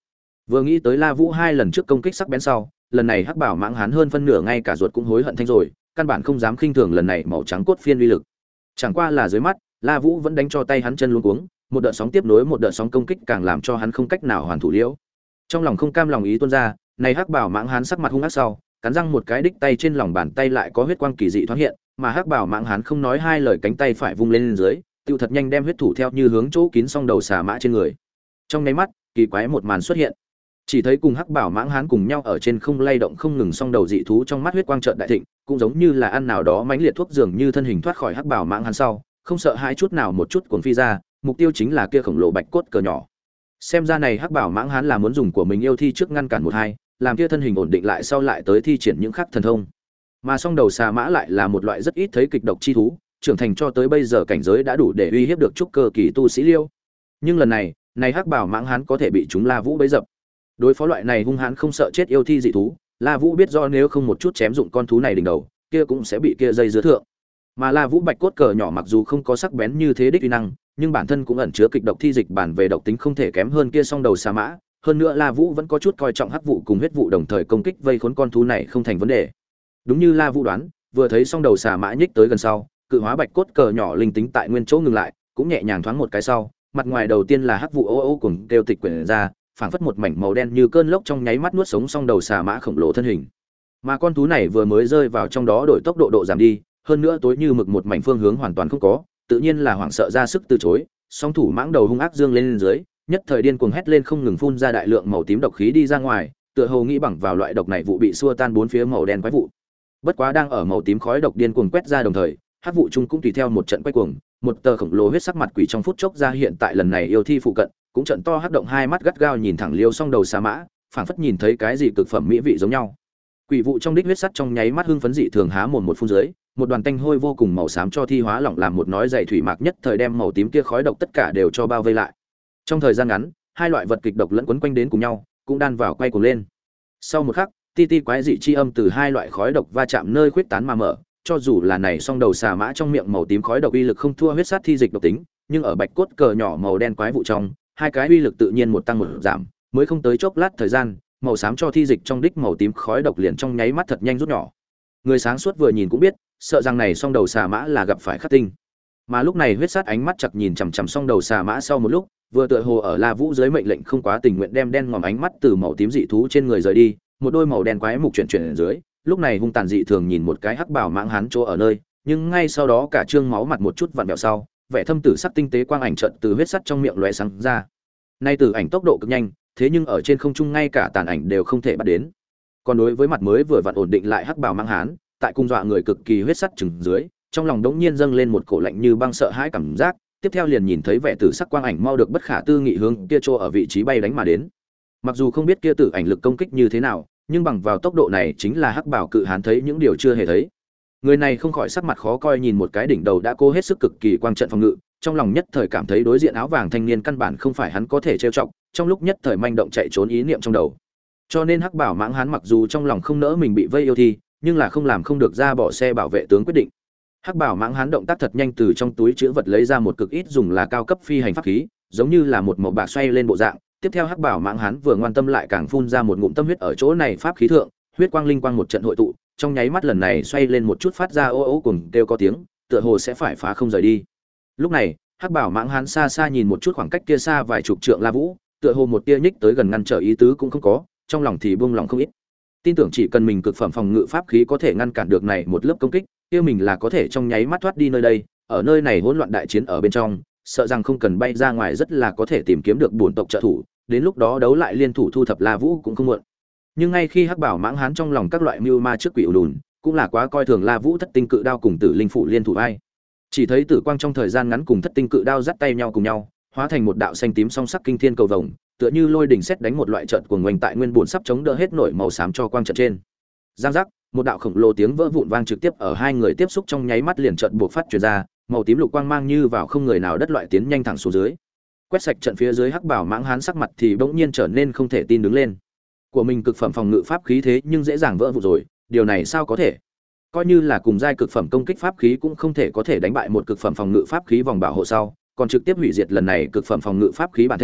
Vừa nghĩ tới La Vũ hai lần trước công kích sắc bén sau, lần này hắc bảo mãng hán hơn phân nửa ngay cả ruột cũng hối hận thanh rồi, căn bản không dám khinh thường lần này màu trắng cốt phiên uy lực. Chẳng qua là dưới mắt, La Vũ vẫn đánh cho tay hắn chân luống cuống, một đợt sóng tiếp nối một đợt sóng công kích càng làm cho hắn không cách nào hoàn thủ liễu. Trong lòng không cam lòng ý tuôn ra, này hắc bảo mãng hán sắc mặt hung ác sau, cắn răng một cái đích tay trên lòng bàn tay lại có huyết quang kỳ dị thoáng hiện, mà hắc bảo mãng hán không nói hai lời cánh tay phải vung lên, lên dưới, tiêu thật nhanh đem huyết thủ theo như hướng chỗ kín song đầu xà mã trên người. Trong nháy mắt, kỳ quái một màn xuất hiện. Chỉ thấy cùng hắc bảo mãng hán cùng nhau ở trên không lay động không ngừng song đầu dị thú trong mắt huyết quang trợn đại thịnh, cũng giống như là ăn nào đó mãnh liệt thuốc dường như thân hình thoát khỏi hắc bảo mãng hán sau, không sợ hãi chút nào một chút cuồng phi ra, mục tiêu chính là kia khổng lồ bạch cốt cờ nhỏ. Xem ra này hắc bảo mãng hán là muốn dùng của mình yêu thi trước ngăn cản một hai, làm kia thân hình ổn định lại sau lại tới thi triển những khắc thần thông. Mà song đầu xà mã lại là một loại rất ít thấy kịch độc chi thú, trưởng thành cho tới bây giờ cảnh giới đã đủ để uy hiếp được trúc cơ kỳ tu sĩ liêu. Nhưng lần này, này hắc bảo mãng hán có thể bị chúng La Vũ bấy dập. Đối phó loại này hung hãn không sợ chết yêu thi dị thú, La Vũ biết do nếu không một chút chém dụng con thú này đỉnh đầu, kia cũng sẽ bị kia dây dưa thượng. Mà La Vũ bạch cốt cờ nhỏ mặc dù không có sắc bén như thế đích uy năng, nhưng bản thân cũng ẩn chứa kịch độc thi dịch bản về độc tính không thể kém hơn kia song đầu xà mã, hơn nữa La Vũ vẫn có chút coi trọng hắc vụ cùng huyết vụ đồng thời công kích vây khốn con thú này không thành vấn đề. Đúng như La Vũ đoán, vừa thấy song đầu xà mã nhích tới gần sau, cự hóa bạch cốt cờ nhỏ linh tính tại nguyên chỗ ngừng lại, cũng nhẹ nhàng thoáng một cái sau, mặt ngoài đầu tiên là hắc vụ ô ô cùng kêu tịch quyển ra, phảng phất một mảnh màu đen như cơn lốc trong nháy mắt nuốt sống song đầu xà mã khổng lồ thân hình. Mà con thú này vừa mới rơi vào trong đó đổi tốc độ độ giảm đi, hơn nữa tối như mực một mảnh phương hướng hoàn toàn không có, tự nhiên là hoảng sợ ra sức từ chối, song thủ mãng đầu hung ác dương lên, lên dưới, nhất thời điên cuồng hét lên không ngừng phun ra đại lượng màu tím độc khí đi ra ngoài, tựa hồ nghĩ bằng vào loại độc này vụ bị xua tan bốn phía màu đen quái vụ. Bất quá đang ở màu tím khói độc điên cuồng quét ra đồng thời, hắc vụ chung cũng tùy theo một trận quay cuồng, một tờ khổng lồ huyết sắc mặt quỷ trong phút chốc ra hiện tại lần này yêu thi phụ cận, cũng trận to hắc động hai mắt gắt gao nhìn thẳng liêu song đầu xà mã, phảng phất nhìn thấy cái gì cực phẩm mỹ vị giống nhau. Quỷ vụ trong đích huyết sắt trong nháy mắt hưng phấn dị thường há mồm một phun dưới, một đoàn tanh hôi vô cùng màu xám cho thi hóa lỏng làm một nói dày thủy mạc nhất thời đem màu tím kia khói độc tất cả đều cho bao vây lại. Trong thời gian ngắn, hai loại vật kịch độc lẫn quấn quanh đến cùng nhau, cũng đan vào quay cuồng lên. Sau một khắc, ti ti quái dị chi âm từ hai loại khói độc va chạm nơi khuyết tán mà mở, cho dù là này song đầu xà mã trong miệng màu tím khói độc uy lực không thua huyết sát thi dịch độc tính, nhưng ở bạch cốt cờ nhỏ màu đen quái vụ trong, hai cái uy lực tự nhiên một tăng một giảm, mới không tới chốc lát thời gian, màu xám cho thi dịch trong đích màu tím khói độc liền trong nháy mắt thật nhanh rút nhỏ. Người sáng suốt vừa nhìn cũng biết, sợ rằng này song đầu xà mã là gặp phải khắc tinh. Mà lúc này huyết sát ánh mắt chặt nhìn chằm chằm song đầu xà mã sau một lúc, vừa tựa hồ ở La Vũ dưới mệnh lệnh không quá tình nguyện đem đen ngòm ánh mắt từ màu tím dị thú trên người rời đi, một đôi màu đen quái mục chuyển chuyển ở dưới, lúc này hung tàn dị thường nhìn một cái hắc bảo mãng hán chỗ ở nơi, nhưng ngay sau đó cả trương máu mặt một chút vặn vẹo sau, vẻ thâm tử sắc tinh tế quang ảnh trận từ huyết sắt trong miệng lóe sáng ra. Nay tử ảnh tốc độ cực nhanh, thế nhưng ở trên không trung ngay cả tàn ảnh đều không thể bắt đến. Còn đối với mặt mới vừa vặn ổn định lại hắc bảo mãng hán, tại cung dọa người cực kỳ huyết sắt chừng dưới, trong lòng đống nhiên dâng lên một cổ lạnh như băng sợ hãi cảm giác, tiếp theo liền nhìn thấy vẻ tử sắc quang ảnh mau được bất khả tư nghị hướng kia chỗ ở vị trí bay đánh mà đến. Mặc dù không biết kia tử ảnh lực công kích như thế nào, nhưng bằng vào tốc độ này chính là hắc bảo cự hán thấy những điều chưa hề thấy. Người này không khỏi sắc mặt khó coi nhìn một cái đỉnh đầu đã cố hết sức cực kỳ quang trận phòng ngự, trong lòng nhất thời cảm thấy đối diện áo vàng thanh niên căn bản không phải hắn có thể trêu chọc, trong lúc nhất thời manh động chạy trốn ý niệm trong đầu. Cho nên hắc bảo mãng hán mặc dù trong lòng không nỡ mình bị vây yêu thi, nhưng là không làm không được ra bỏ xe bảo vệ tướng quyết định. Hắc bảo mãng hán động tác thật nhanh từ trong túi chứa vật lấy ra một cực ít dùng là cao cấp phi hành pháp khí, giống như là một màu bạc xoay lên bộ dạng. Tiếp theo hắc bảo mãng hán vừa ngoan tâm lại càng phun ra một ngụm tâm huyết ở chỗ này pháp khí thượng, huyết quang linh quang một trận hội tụ, trong nháy mắt lần này xoay lên một chút phát ra ô ô cùng kêu có tiếng, tựa hồ sẽ phải phá không rời đi. Lúc này, hắc bảo mãng hán xa xa nhìn một chút khoảng cách kia xa vài chục trượng La Vũ, tựa hồ một tia nhích tới gần ngăn trở ý tứ cũng không có, trong lòng thì buông lòng không ít. Tin tưởng chỉ cần mình cực phẩm phòng ngự pháp khí có thể ngăn cản được này một lớp công kích, kia mình là có thể trong nháy mắt thoát đi nơi đây, ở nơi này hỗn loạn đại chiến ở bên trong, sợ rằng không cần bay ra ngoài rất là có thể tìm kiếm được bổn tộc trợ thủ, đến lúc đó đấu lại liên thủ thu thập La Vũ cũng không muộn. Nhưng ngay khi hắc bảo mãng hán trong lòng các loại mưu ma trước quỷ ủ đùn, cũng là quá coi thường La Vũ thất tinh cự đao cùng tử linh phụ liên thủ ai. Chỉ thấy tử quang trong thời gian ngắn cùng thất tinh cự đao dắt tay nhau cùng nhau, hóa thành một đạo xanh tím song sắc kinh thiên cầu vồng, tựa như lôi đỉnh sét đánh một loại trận cuồng ngoanh tại nguyên buồn sắp chống đỡ hết nổi màu xám cho quang trận trên. Giang giác, một đạo khổng lồ tiếng vỡ vụn vang trực tiếp ở hai người tiếp xúc trong nháy mắt liền trận buộc phát truyền ra, màu tím lục quang mang như vào không người nào đất loại tiến nhanh thẳng xuống dưới. Quét sạch trận phía dưới hắc bảo mãng hán sắc mặt thì bỗng nhiên trở nên không thể tin đứng lên. Của mình cực phẩm phòng ngự pháp khí thế nhưng dễ dàng vỡ vụn rồi, điều này sao có thể? Coi như là cùng giai cực phẩm công kích pháp khí cũng không thể có thể đánh bại một cực phẩm phòng ngự pháp khí vòng bảo hộ sau, còn trực tiếp hủy diệt lần này cực phẩm phòng ngự pháp khí bản thể,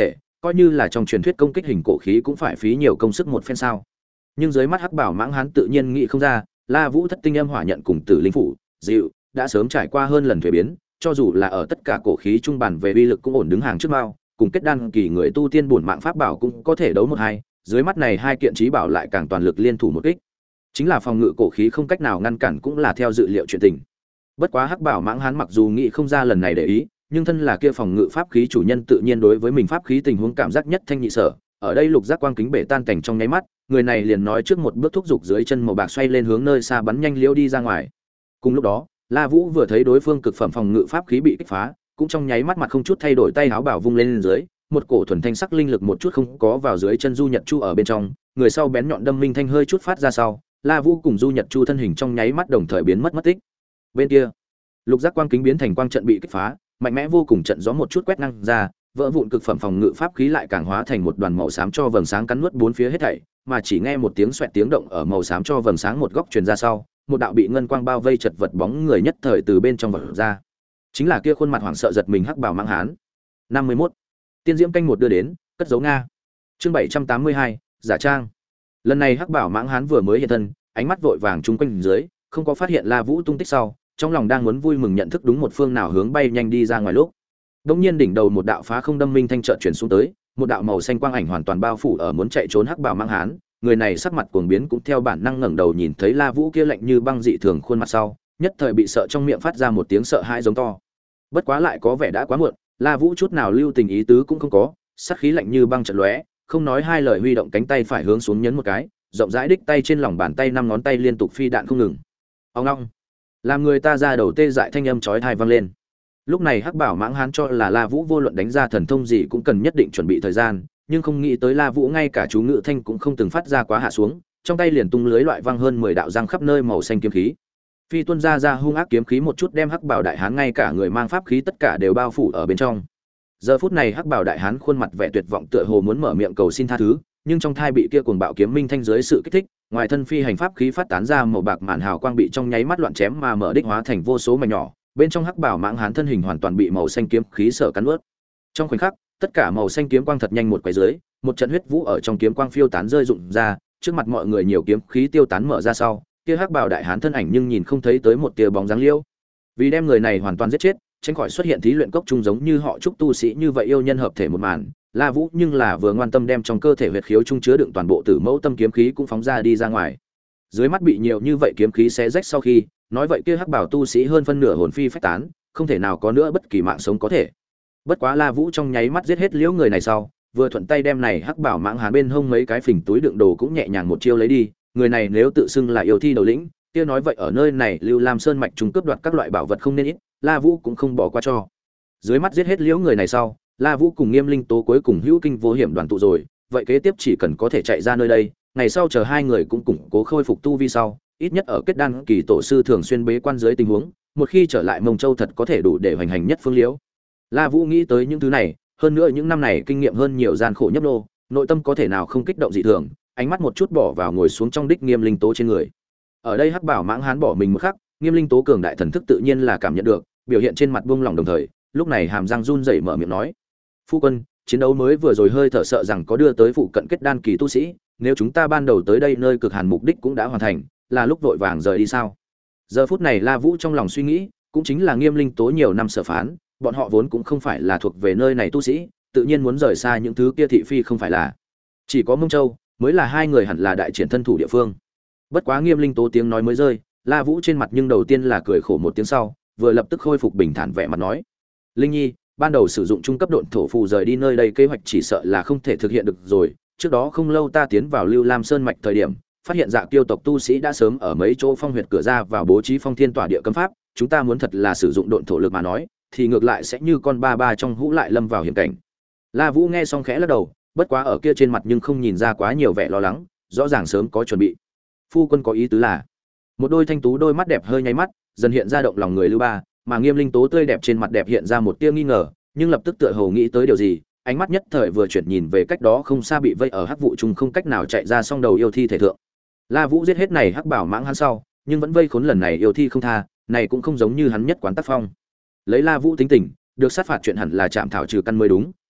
coi như là trong truyền thuyết công kích hình cổ khí cũng phải phí nhiều công sức một phen sao. Nhưng dưới mắt hắc bảo mãng hán tự nhiên nghĩ không ra, La Vũ thất tinh âm hỏa nhận cùng tử linh phủ dịu đã sớm trải qua hơn lần thuế biến, cho dù là ở tất cả cổ khí trung bản về uy lực cũng ổn đứng hàng trước mao, cùng kết đan kỳ người tu tiên bổn mạng pháp bảo cũng có thể đấu một hai, dưới mắt này hai kiện trí bảo lại càng toàn lực liên thủ một kích. Chính là phòng ngự cổ khí không cách nào ngăn cản cũng là theo dự liệu chuyện tình. Bất quá hắc bảo mãng hán mặc dù nghĩ không ra lần này để ý, nhưng thân là kia phòng ngự pháp khí chủ nhân tự nhiên đối với mình pháp khí tình huống cảm giác nhất thanh nhị sở. Ở đây lục giác quang kính bể tan cảnh trong nháy mắt, người này liền nói trước một bước thúc giục dưới chân màu bạc xoay lên hướng nơi xa bắn nhanh liễu đi ra ngoài. Cùng lúc đó, La Vũ vừa thấy đối phương cực phẩm phòng ngự pháp khí bị kích phá, cũng trong nháy mắt mặt không chút thay đổi tay áo bảo vung lên, lên dưới, một cổ thuần thanh sắc linh lực một chút không có vào dưới chân Du Nhật Chu ở bên trong, người sau bén nhọn đâm minh thanh hơi chút phát ra sau, La Vũ cùng Du Nhật Chu thân hình trong nháy mắt đồng thời biến mất mất tích. Bên kia, lục giác quang kính biến thành quang trận bị kích phá, mạnh mẽ vô cùng trận gió một chút quét ngang ra, vỡ vụn cực phẩm phòng ngự pháp khí lại càng hóa thành một đoàn màu xám cho vầng sáng cắn nuốt bốn phía hết thảy, mà chỉ nghe một tiếng xoẹt tiếng động ở màu xám cho vầng sáng một góc truyền ra sau, một đạo bị ngân quang bao vây chật vật bóng người nhất thời từ bên trong vọt ra. Chính là kia khuôn mặt hoảng sợ giật mình hắc bào mãng hán. năm mươi mốt Tiên diễm canh một đưa đến, cất giấu nga. Chương bảy trăm tám mươi hai, giả trang. Lần này hắc bảo mãng hán vừa mới hiện thân, ánh mắt vội vàng chung quanh dưới, không có phát hiện La Vũ tung tích sau, trong lòng đang muốn vui mừng nhận thức đúng một phương nào hướng bay nhanh đi ra ngoài lúc. Đột nhiên đỉnh đầu một đạo phá không đâm minh thanh chợt chuyển xuống tới, một đạo màu xanh quang ảnh hoàn toàn bao phủ ở muốn chạy trốn hắc bảo mãng hán, người này sắc mặt cuồng biến cũng theo bản năng ngẩng đầu nhìn thấy La Vũ kia lạnh như băng dị thường khuôn mặt sau, nhất thời bị sợ trong miệng phát ra một tiếng sợ hãi giống to. Bất quá lại có vẻ đã quá muộn, La Vũ chút nào lưu tình ý tứ cũng không có, sát khí lạnh như băng chợt lóe, không nói hai lời huy động cánh tay phải hướng xuống nhấn một cái, rộng rãi đích tay trên lòng bàn tay năm ngón tay liên tục phi đạn không ngừng. Ong ong, làm người ta ra đầu tê dại thanh âm chói tai vang lên. Lúc này hắc bảo mãng hán cho là La Vũ vô luận đánh ra thần thông gì cũng cần nhất định chuẩn bị thời gian, nhưng không nghĩ tới La Vũ ngay cả chú ngự thanh cũng không từng phát ra quá hạ xuống, trong tay liền tung lưới loại văng hơn mười đạo răng khắp nơi màu xanh kiếm khí. Phi tuân ra ra hung ác kiếm khí một chút đem hắc bảo đại hán ngay cả người mang pháp khí tất cả đều bao phủ ở bên trong. Giờ phút này hắc bảo đại hán khuôn mặt vẻ tuyệt vọng tựa hồ muốn mở miệng cầu xin tha thứ, nhưng trong thai bị kia cuồng bạo kiếm minh thanh dưới sự kích thích, ngoài thân phi hành pháp khí phát tán ra màu bạc màn hào quang bị trong nháy mắt loạn chém mà mở đích hóa thành vô số mảnh nhỏ, bên trong hắc bảo mãng hán thân hình hoàn toàn bị màu xanh kiếm khí sở cắn nuốt. Trong khoảnh khắc, tất cả màu xanh kiếm quang thật nhanh một quấy dưới, một trận huyết vũ ở trong kiếm quang phiêu tán rơi rụng ra, trước mặt mọi người nhiều kiếm khí tiêu tán mở ra sau, kia hắc bảo đại hán thân ảnh nhưng nhìn không thấy tới một tia bóng dáng liêu. Vì đem người này hoàn toàn giết chết, tránh khỏi xuất hiện thí luyện cốc trung giống như họ trúc tu sĩ như vậy yêu nhân hợp thể một màn, La Vũ nhưng là vừa ngoan tâm đem trong cơ thể huyết khiếu trung chứa đựng toàn bộ tử mẫu tâm kiếm khí cũng phóng ra đi ra ngoài. Dưới mắt bị nhiều như vậy kiếm khí xé rách sau khi, nói vậy kia hắc bảo tu sĩ hơn phân nửa hồn phi phách tán, không thể nào có nữa bất kỳ mạng sống có thể. Bất quá La Vũ trong nháy mắt giết hết liễu người này sau, vừa thuận tay đem này hắc bảo mãng hán bên hông mấy cái phình túi đựng đồ cũng nhẹ nhàng một chiêu lấy đi, người này nếu tự xưng là yêu thi đầu lĩnh, kia nói vậy ở nơi này Lưu Lam Sơn mạch trung cướp đoạt các loại bảo vật không nên ít, La Vũ cũng không bỏ qua cho. Dưới mắt giết hết liễu người này sau, La Vũ cùng Nghiêm Linh Tố cuối cùng hữu kinh vô hiểm đoàn tụ rồi, vậy kế tiếp chỉ cần có thể chạy ra nơi đây, ngày sau chờ hai người cũng củng cố khôi phục tu vi sau, ít nhất ở kết đan kỳ tổ sư thường xuyên bế quan dưới tình huống, một khi trở lại Mông Châu thật có thể đủ để hoành hành nhất phương liễu. La Vũ nghĩ tới những thứ này, hơn nữa những năm này kinh nghiệm hơn nhiều gian khổ nhấp nô, nội tâm có thể nào không kích động dị thường, ánh mắt một chút bỏ vào ngồi xuống trong đích Nghiêm Linh Tố trên người. Ở đây hắc bảo mãng hán bỏ mình một khắc, Nghiêm Linh Tố cường đại thần thức tự nhiên là cảm nhận được, biểu hiện trên mặt buông lỏng đồng thời, lúc này hàm răng run rẩy mở miệng nói: "Phu quân, chiến đấu mới vừa rồi hơi thở sợ rằng có đưa tới phụ cận kết đan kỳ tu sĩ, nếu chúng ta ban đầu tới đây nơi cực hàn mục đích cũng đã hoàn thành, là lúc vội vàng rời đi sao?" Giờ phút này La Vũ trong lòng suy nghĩ, cũng chính là Nghiêm Linh Tố nhiều năm sở phán, bọn họ vốn cũng không phải là thuộc về nơi này tu sĩ, tự nhiên muốn rời xa những thứ kia thị phi không phải là. Chỉ có Mông Châu mới là hai người hẳn là đại triển thân thủ địa phương. Bất quá Nghiêm Linh Tố tiếng nói mới rơi, La Vũ trên mặt nhưng đầu tiên là cười khổ một tiếng sau, vừa lập tức khôi phục bình thản vẻ mặt nói: "Linh Nhi, ban đầu sử dụng trung cấp độn thổ phù rời đi nơi đây kế hoạch chỉ sợ là không thể thực hiện được rồi, trước đó không lâu ta tiến vào Lưu Lam Sơn mạch thời điểm, phát hiện Dạ Kiêu tộc tu sĩ đã sớm ở mấy chỗ phong huyệt cửa ra vào bố trí phong thiên tỏa địa cấm pháp, chúng ta muốn thật là sử dụng độn thổ lực mà nói, thì ngược lại sẽ như con ba ba trong hũ lại lâm vào hiểm cảnh." La Vũ nghe xong khẽ lắc đầu, bất quá ở kia trên mặt nhưng không nhìn ra quá nhiều vẻ lo lắng, rõ ràng sớm có chuẩn bị. Phu quân có ý tứ là? Một đôi thanh tú đôi mắt đẹp hơi nháy mắt, dần hiện ra động lòng người Lưu Ba, mà Nghiêm Linh Tố tươi đẹp trên mặt đẹp hiện ra một tia nghi ngờ, nhưng lập tức tựa hồ nghĩ tới điều gì, ánh mắt nhất thời vừa chuyển nhìn về cách đó không xa bị vây ở hắc vụ trung không cách nào chạy ra song đầu yêu thi thể thượng. La Vũ giết hết này hắc bảo mãng hắn sau, nhưng vẫn vây khốn lần này yêu thi không tha, này cũng không giống như hắn nhất quán tác phong. Lấy La Vũ tính tình, được sát phạt chuyện hẳn là chạm thảo trừ căn mới đúng,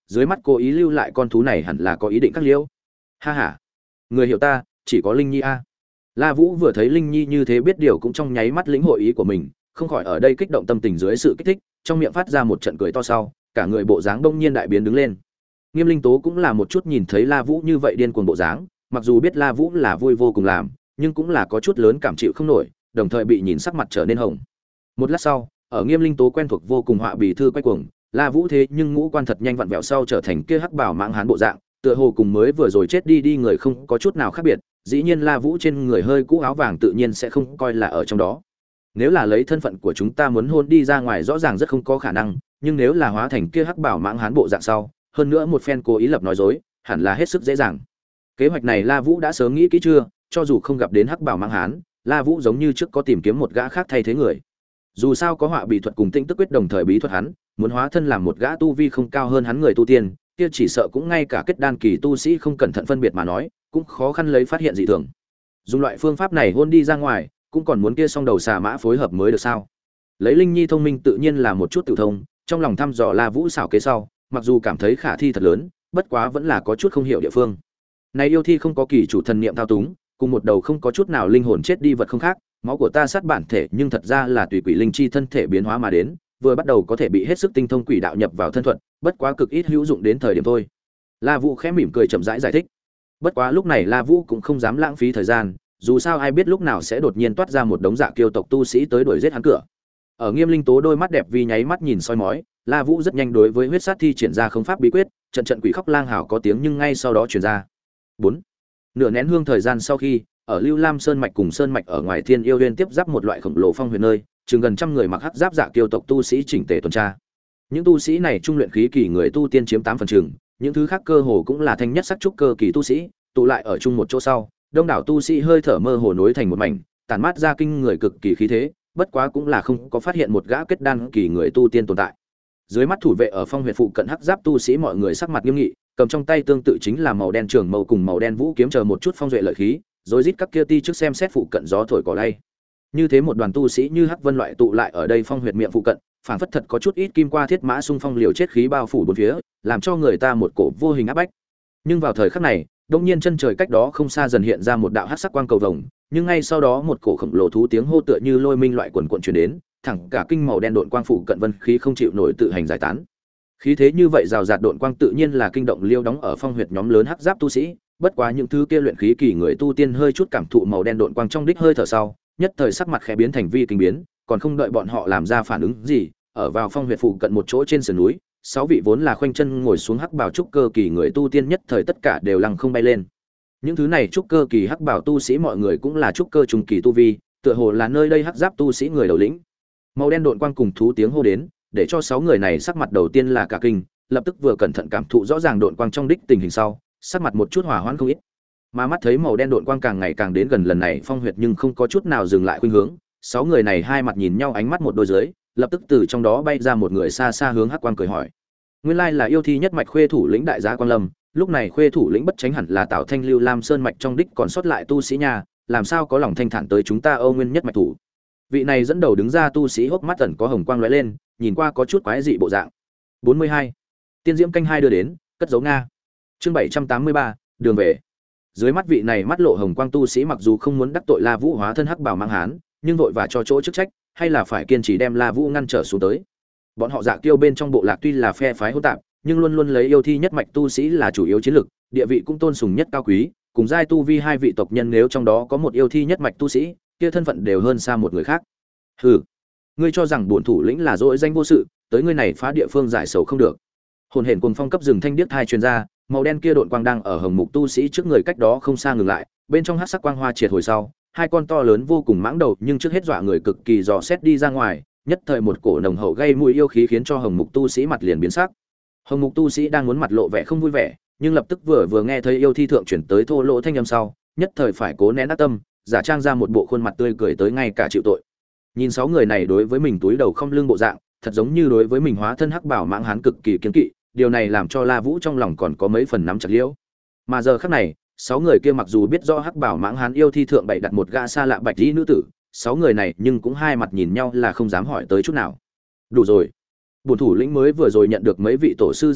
dưới mắt cố ý lưu lại con thú này hẳn là có ý định cắt liễu. Ha ha, người hiểu ta chỉ có Linh Nhi a. La Vũ vừa thấy Linh Nhi như thế biết điều cũng trong nháy mắt lĩnh hội ý của mình, không khỏi ở đây kích động tâm tình dưới sự kích thích, trong miệng phát ra một trận cười to sau, cả người bộ dáng đông nhiên đại biến đứng lên. Nghiêm Linh Tố cũng là một chút nhìn thấy La Vũ như vậy điên cuồng bộ dáng, mặc dù biết La Vũ là vui vô cùng làm, nhưng cũng là có chút lớn cảm chịu không nổi, đồng thời bị nhìn sắc mặt trở nên hồng. Một lát sau, ở Nghiêm Linh Tố quen thuộc vô cùng họa bì thư quay cuồng, La Vũ thế nhưng ngũ quan thật nhanh vặn vẹo sau trở thành kia hắc bảo mãng hán bộ dạng, tựa hồ cùng mới vừa rồi chết đi đi người không có chút nào khác biệt, dĩ nhiên La Vũ trên người hơi cũ áo vàng tự nhiên sẽ không coi là ở trong đó. Nếu là lấy thân phận của chúng ta muốn hôn đi ra ngoài rõ ràng rất không có khả năng, nhưng nếu là hóa thành kia hắc bảo mãng hán bộ dạng sau, hơn nữa một phen cố ý lập nói dối, hẳn là hết sức dễ dàng. Kế hoạch này La Vũ đã sớm nghĩ kỹ chưa, cho dù không gặp đến hắc bảo mãng hán, La Vũ giống như trước có tìm kiếm một gã khác thay thế người. Dù sao có họa bị thuật cùng tinh tức quyết đồng thời bí thuật hắn, muốn hóa thân làm một gã tu vi không cao hơn hắn người tu tiên, kia chỉ sợ cũng ngay cả kết đan kỳ tu sĩ không cẩn thận phân biệt mà nói, cũng khó khăn lấy phát hiện dị thường. Dùng loại phương pháp này hôn đi ra ngoài, cũng còn muốn kia song đầu xà mã phối hợp mới được sao? Lấy Linh Nhi thông minh tự nhiên là một chút tự thông, trong lòng thăm dò La Vũ xảo kế sau, mặc dù cảm thấy khả thi thật lớn, bất quá vẫn là có chút không hiểu địa phương. Này yêu thi không có kỳ chủ thần niệm thao túng, cùng một đầu không có chút nào linh hồn chết đi vật không khác, máu của ta sát bản thể nhưng thật ra là tùy quỷ linh chi thân thể biến hóa mà đến, vừa bắt đầu có thể bị hết sức tinh thông quỷ đạo nhập vào thân thuật, bất quá cực ít hữu dụng đến thời điểm thôi. La Vũ khẽ mỉm cười chậm rãi giải, giải thích. Bất quá lúc này La Vũ cũng không dám lãng phí thời gian, dù sao ai biết lúc nào sẽ đột nhiên toát ra một đống dạ kiêu tộc tu sĩ tới đuổi giết hắn cửa. Ở Nghiêm Linh Tố đôi mắt đẹp vi nháy mắt nhìn soi mói, La Vũ rất nhanh đối với huyết sát thi triển ra không pháp bí quyết, trận trận quỷ khóc lang hào có tiếng nhưng ngay sau đó truyền ra. bốn Nửa nén hương thời gian sau khi, ở Lưu Lam Sơn mạch cùng Sơn mạch ở ngoài Thiên Yêu Liên tiếp giáp một loại khổng lồ phong huyền nơi, chừng gần trăm người mặc hắc giáp dạ kiêu tộc tu sĩ chỉnh tề tuần tra. Những tu sĩ này trung luyện khí kỳ người tu tiên chiếm tám phần chừng, những thứ khác cơ hồ cũng là thanh nhất sắc trúc cơ kỳ tu sĩ, tụ lại ở chung một chỗ sau, đông đảo tu sĩ hơi thở mơ hồ nối thành một mảnh, tản mát ra kinh người cực kỳ khí thế, bất quá cũng là không có phát hiện một gã kết đan kỳ người tu tiên tồn tại. Dưới mắt thủ vệ ở phong huyệt phụ cận hắc giáp tu sĩ mọi người sắc mặt nghiêm nghị, cầm trong tay tương tự chính là màu đen trường màu cùng màu đen vũ kiếm chờ một chút phong duệ lợi khí, rồi rít các kia ti trước xem xét phụ cận gió thổi cỏ lay. Như thế một đoàn tu sĩ như hắc vân loại tụ lại ở đây phong huyệt miệng phụ cận, phảng phất thật có chút ít kim qua thiết mã xung phong liều chết khí bao phủ bốn phía, làm cho người ta một cổ vô hình áp bách. Nhưng vào thời khắc này, đông nhiên chân trời cách đó không xa dần hiện ra một đạo hắc sắc quang cầu vồng, nhưng ngay sau đó một cổ khổng lồ thú tiếng hô tựa như lôi minh loại quần quần truyền đến, thẳng cả kinh màu đen độn quang phủ cận vân khí không chịu nổi tự hành giải tán. Khí thế như vậy rào rạt độn quang tự nhiên là kinh động liêu đóng ở phong huyệt nhóm lớn hắc giáp tu sĩ, bất quá những thứ kia luyện khí kỳ người tu tiên hơi chút cảm thụ màu đen độn quang trong đích hơi thở sau, nhất thời sắc mặt khẽ biến thành vi kinh biến, còn không đợi bọn họ làm ra phản ứng gì, ở vào phong huyệt phụ cận một chỗ trên sườn núi, sáu vị vốn là khoanh chân ngồi xuống hắc bảo trúc cơ kỳ người tu tiên nhất thời tất cả đều lăng không bay lên. Những thứ này trúc cơ kỳ hắc bảo tu sĩ mọi người cũng là trúc cơ trung kỳ tu vi, tựa hồ là nơi đây hắc giáp tu sĩ người đầu lĩnh. Màu đen độn quang cùng thú tiếng hô đến, để cho sáu người này sắc mặt đầu tiên là cả kinh, lập tức vừa cẩn thận cảm thụ rõ ràng độn quang trong đích tình hình sau, sắc mặt một chút hòa hoãn không ít. Mà mắt thấy màu đen độn quang càng ngày càng đến gần lần này phong huyệt nhưng không có chút nào dừng lại khuynh hướng, sáu người này hai mặt nhìn nhau ánh mắt một đôi dưới, lập tức từ trong đó bay ra một người xa xa hướng hắc quang cười hỏi. Nguyên lai là yêu thi nhất mạch khuê thủ lĩnh đại gia Quang Lâm, lúc này khuê thủ lĩnh bất tránh hẳn là Tạo Thanh Lưu Lam Sơn mạch trong đích còn sót lại tu sĩ nhà, làm sao có lòng thanh thản tới chúng ta Âu Nguyên nhất mạch thủ. Vị này dẫn đầu đứng ra tu sĩ hốc mắt tẩn có hồng quang lóe lên, nhìn qua có chút quái dị bộ dạng. bốn mươi hai Tiên Diễm canh hai đưa đến, cất dấu Nga. Chương bảy trăm tám mươi ba đường về. Dưới mắt vị này mắt lộ hồng quang tu sĩ mặc dù không muốn đắc tội La Vũ hóa thân hắc bảo mang hán, nhưng vội và cho chỗ chức trách, hay là phải kiên trì đem La Vũ ngăn trở xuống tới. Bọn họ Dạ Kiêu bên trong bộ lạc tuy là phe phái hỗn tạp, nhưng luôn luôn lấy yêu thi nhất mạch tu sĩ là chủ yếu chiến lực, địa vị cũng tôn sùng nhất cao quý, cùng giai tu vi hai vị tộc nhân nếu trong đó có một yêu thi nhất mạch tu sĩ, kia thân phận đều hơn xa một người khác. Hừ, ngươi cho rằng bổn thủ lĩnh là dỗi danh vô sự, tới ngươi này phá địa phương giải sầu không được. Hồn hển cuồng phong cấp rừng thanh điếc thai truyền ra, màu đen kia độn quang đang ở hồng mục tu sĩ trước người cách đó không xa ngừng lại, bên trong hắc sắc quang hoa triệt hồi sau, hai con to lớn vô cùng mãng đầu nhưng trước hết dọa người cực kỳ dò xét đi ra ngoài, nhất thời một cổ nồng hậu gây mùi yêu khí khiến cho hồng mục tu sĩ mặt liền biến sắc. Hồng mục tu sĩ đang muốn mặt lộ vẻ không vui vẻ, nhưng lập tức vừa vừa nghe thấy yêu thi thượng chuyển tới thô lỗ thanh âm sau, nhất thời phải cố nén ác tâm, giả trang ra một bộ khuôn mặt tươi cười tới ngay cả chịu tội. Nhìn sáu người này đối với mình túi đầu không lưng bộ dạng, thật giống như đối với mình hóa thân hắc bảo mãng hán cực kỳ kiêng kỵ, điều này làm cho La Vũ trong lòng còn có mấy phần nắm chặt liễu. Mà giờ khắc này, sáu người kia mặc dù biết rõ hắc bảo mãng hán yêu thi thượng bày đặt một gã xa lạ bạch y nữ tử, sáu người này nhưng cũng hai mặt nhìn nhau là không dám hỏi tới chút nào. Đủ rồi. Bổn thủ lĩnh mới vừa rồi nhận được mấy vị tổ sư ra lệnh,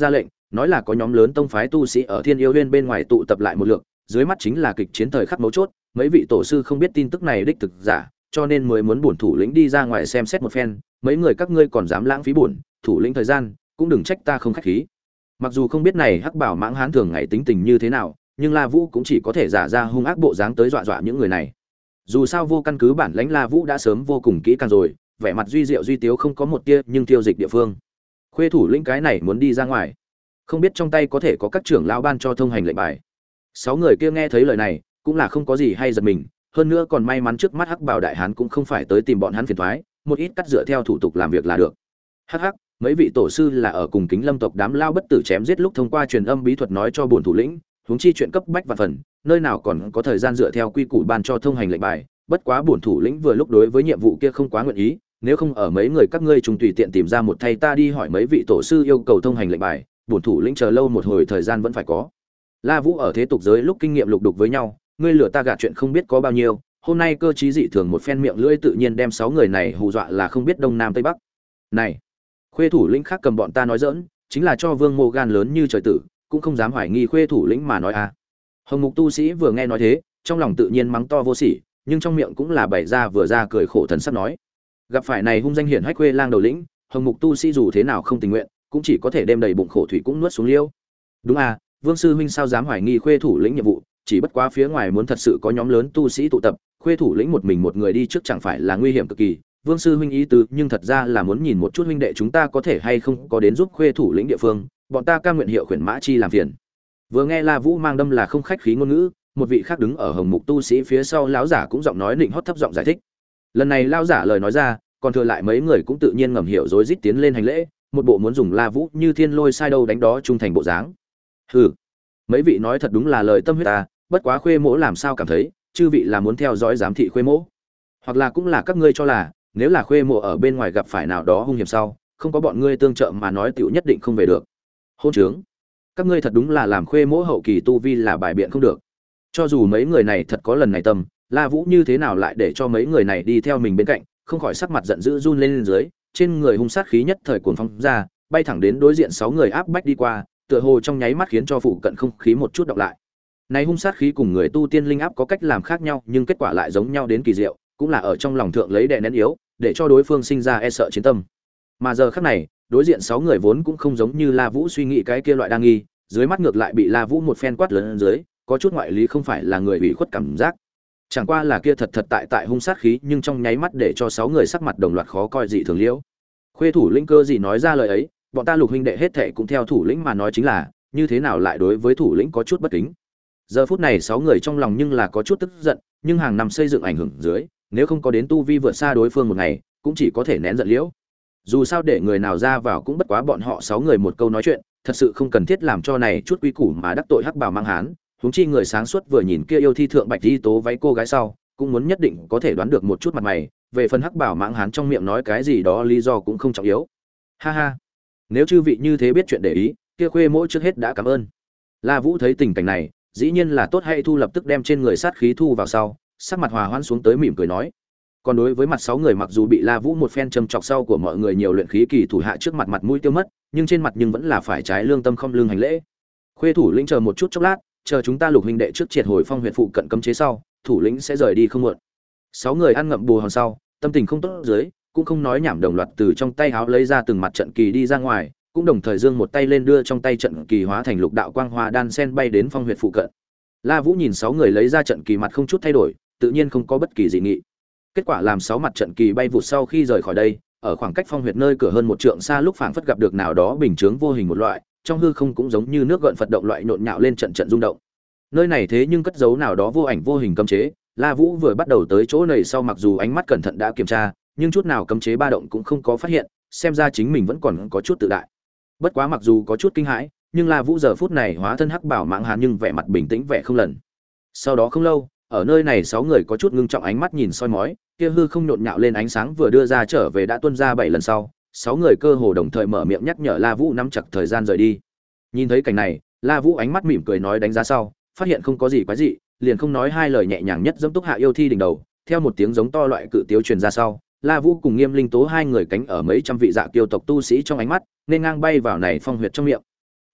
nói là có nhóm lớn tông phái tu sĩ ở Thiên Yêu Nguyên bên ngoài tụ tập lại một lượng, dưới mắt chính là kịch chiến thời khắc mấu chốt, mấy vị tổ sư không biết tin tức này đích thực giả, cho nên mới muốn bổn thủ lĩnh đi ra ngoài xem xét một phen, mấy người các ngươi còn dám lãng phí bổn thủ lĩnh thời gian, cũng đừng trách ta không khách khí. Mặc dù không biết này Hắc Bảo Mãng Hán thường ngày tính tình như thế nào, nhưng La Vũ cũng chỉ có thể giả ra hung ác bộ dáng tới dọa dọa những người này. Dù sao vô căn cứ bản lãnh La Vũ đã sớm vô cùng kỹ càng rồi, vẻ mặt duy diệu duy tiếu không có một tia nhưng tiêu dịch địa phương. Khuê thủ lĩnh cái này muốn đi ra ngoài, không biết trong tay có thể có các trưởng lão ban cho thông hành lệnh bài. Sáu người kia nghe thấy lời này, cũng là không có gì hay giật mình, hơn nữa còn may mắn trước mắt Hắc Bảo đại hán cũng không phải tới tìm bọn hắn phiền toái, một ít cắt dựa theo thủ tục làm việc là được. Hắc hắc, mấy vị tổ sư là ở cùng Kính Lâm tộc đám lao bất tử chém giết lúc thông qua truyền âm bí thuật nói cho bổn thủ lĩnh, huống chi chuyện cấp bách và phần, nơi nào còn có thời gian dựa theo quy củ ban cho thông hành lệnh bài, bất quá bổn thủ lĩnh vừa lúc đối với nhiệm vụ kia không quá nguyện ý, nếu không ở mấy người các ngươi trùng tùy tiện tìm ra một thay ta đi hỏi mấy vị tổ sư yêu cầu thông hành lệnh bài, bổn thủ lĩnh chờ lâu một hồi thời gian vẫn phải có. La Vũ ở thế tục giới lúc kinh nghiệm lục đục với nhau, ngươi lừa ta gạt chuyện không biết có bao nhiêu, hôm nay cơ trí dị thường một phen miệng lưỡi tự nhiên đem sáu người này hù dọa là không biết đông nam tây bắc. Này, Khuê thủ lĩnh khác cầm bọn ta nói giỡn, chính là cho Vương Mô gan lớn như trời tử, cũng không dám hoài nghi Khuê thủ lĩnh mà nói à. Hồng Mục tu sĩ vừa nghe nói thế, trong lòng tự nhiên mắng to vô sỉ, nhưng trong miệng cũng là bày ra vừa ra cười khổ thần sắc nói. Gặp phải này hung danh hiển hách Khuê lang đầu lĩnh, Hồng Mục tu sĩ dù thế nào không tình nguyện, cũng chỉ có thể đem đầy bụng khổ thủy cũng nuốt xuống liêu. Đúng à, Vương sư huynh sao dám hoài nghi Khuê thủ lĩnh nhiệm vụ, chỉ bất quá phía ngoài muốn thật sự có nhóm lớn tu sĩ tụ tập, Khuê thủ lĩnh một mình một người đi trước chẳng phải là nguy hiểm cực kỳ. Vương sư huynh ý tứ, nhưng thật ra là muốn nhìn một chút huynh đệ chúng ta có thể hay không có đến giúp Khuê thủ lĩnh địa phương, bọn ta cam nguyện hiệu khuyển mã chi làm phiền. Vừa nghe La Vũ mang đâm là không khách khí ngôn ngữ, một vị khác đứng ở Hồng Mục tu sĩ phía sau lão giả cũng giọng nói nịnh hót thấp giọng giải thích. Lần này lão giả lời nói ra, còn thừa lại mấy người cũng tự nhiên ngầm hiểu rối rít tiến lên hành lễ, một bộ muốn dùng La Vũ như thiên lôi sai đâu đánh đó trung thành bộ dáng. Hừ, mấy vị nói thật đúng là lời tâm huyết ta, bất quá Khuê mỗ làm sao cảm thấy, chư vị là muốn theo dõi giám thị Khuê mỗ, hoặc là cũng là các ngươi cho là, nếu là Khuê mỗ ở bên ngoài gặp phải nào đó hung hiểm sau, không có bọn ngươi tương trợ mà nói tiểu nhất định không về được. Hôn trướng, các ngươi thật đúng là làm Khuê mỗ hậu kỳ tu vi là bài biện không được. Cho dù mấy người này thật có lần này tâm, La Vũ như thế nào lại để cho mấy người này đi theo mình bên cạnh, không khỏi sắc mặt giận dữ run lên, lên dưới, trên người hung sát khí nhất thời cuồng phóng ra, bay thẳng đến đối diện sáu người áp bách đi qua, tựa hồ trong nháy mắt khiến cho phụ cận không khí một chút đọc lại. Này hung sát khí cùng người tu tiên linh áp có cách làm khác nhau, nhưng kết quả lại giống nhau đến kỳ diệu, cũng là ở trong lòng thượng lấy đè nén yếu, để cho đối phương sinh ra e sợ chiến tâm. Mà giờ khắc này, đối diện sáu người vốn cũng không giống như La Vũ suy nghĩ cái kia loại đa nghi, dưới mắt ngược lại bị La Vũ một phen quát lớn dưới, có chút ngoại lý không phải là người ủy khuất cảm giác. Chẳng qua là kia thật thật tại tại hung sát khí, nhưng trong nháy mắt để cho sáu người sắc mặt đồng loạt khó coi dị thường liễu. Khuê thủ lĩnh cơ gì nói ra lời ấy, bọn ta Lục huynh đệ hết thảy cũng theo thủ lĩnh mà nói chính là, như thế nào lại đối với thủ lĩnh có chút bất kính. Giờ phút này sáu người trong lòng nhưng là có chút tức giận, nhưng hàng năm xây dựng ảnh hưởng dưới, nếu không có đến tu vi vượt xa đối phương một ngày, cũng chỉ có thể nén giận liễu. Dù sao để người nào ra vào cũng bất quá bọn họ sáu người một câu nói chuyện, thật sự không cần thiết làm cho này chút quy củ mà đắc tội Hắc Bảo Mang Hán. Huống chi người sáng suốt vừa nhìn kia yêu thi thượng bạch y tố váy cô gái sau, cũng muốn nhất định có thể đoán được một chút mặt mày, về phần Hắc Bảo Mãng Hán trong miệng nói cái gì đó lý do cũng không trọng yếu. Ha ha, nếu chư vị như thế biết chuyện để ý, kia Khuê mỗ trước hết đã cảm ơn. La Vũ thấy tình cảnh này, dĩ nhiên là tốt hay thu lập tức đem trên người sát khí thu vào sau, sắc mặt hòa hoãn xuống tới mỉm cười nói. Còn đối với mặt sáu người mặc dù bị La Vũ một phen châm chọc sau của mọi người nhiều luyện khí kỳ thủ hạ trước mặt mặt mũi tiêu mất, nhưng trên mặt nhưng vẫn là phải trái lương tâm không lương hành lễ. Khuê thủ lĩnh chờ một chút chốc lát, chờ chúng ta Lục huynh đệ trước triệt hồi phong huyệt phụ cận cấm chế sau, thủ lĩnh sẽ rời đi không muộn. Sáu người ăn ngậm bù hòn sau, tâm tình không tốt dưới, cũng không nói nhảm đồng loạt từ trong tay háo lấy ra từng mặt trận kỳ đi ra ngoài, cũng đồng thời giương một tay lên đưa trong tay trận kỳ hóa thành lục đạo quang hoa đan sen bay đến phong huyệt phụ cận. La Vũ nhìn sáu người lấy ra trận kỳ mặt không chút thay đổi, tự nhiên không có bất kỳ dị nghị. Kết quả làm sáu mặt trận kỳ bay vụt sau khi rời khỏi đây, ở khoảng cách phong huyệt nơi cửa hơn một trượng xa lúc phảng phất gặp được nào đó bình chướng vô hình một loại, trong hư không cũng giống như nước gợn phật động loại nhộn nhạo lên trận trận rung động. Nơi này thế nhưng cất giấu nào đó vô ảnh vô hình cấm chế, La Vũ vừa bắt đầu tới chỗ này sau mặc dù ánh mắt cẩn thận đã kiểm tra, nhưng chút nào cấm chế ba động cũng không có phát hiện, xem ra chính mình vẫn còn có chút tự đại. Bất quá mặc dù có chút kinh hãi, nhưng La Vũ giờ phút này hóa thân Hắc Bảo Mãng Hán nhưng vẻ mặt bình tĩnh vẻ không lần. Sau đó không lâu, ở nơi này sáu người có chút ngưng trọng ánh mắt nhìn soi mói, kia hư không nhộn nhạo lên ánh sáng vừa đưa ra trở về đã tuôn ra bảy lần sau, sáu người cơ hồ đồng thời mở miệng nhắc nhở La Vũ nắm chặt thời gian rời đi. Nhìn thấy cảnh này, La Vũ ánh mắt mỉm cười nói đánh giá sau, phát hiện không có gì quái dị, liền không nói hai lời nhẹ nhàng nhất dẫm túc hạ yêu thi đỉnh đầu, theo một tiếng giống to loại cự tiếu truyền ra sau, La Vũ cùng Nghiêm Linh Tố hai người cánh ở mấy trăm vị dạ kiêu tộc tu sĩ trong ánh mắt, nên ngang bay vào này phong huyệt trong miệng.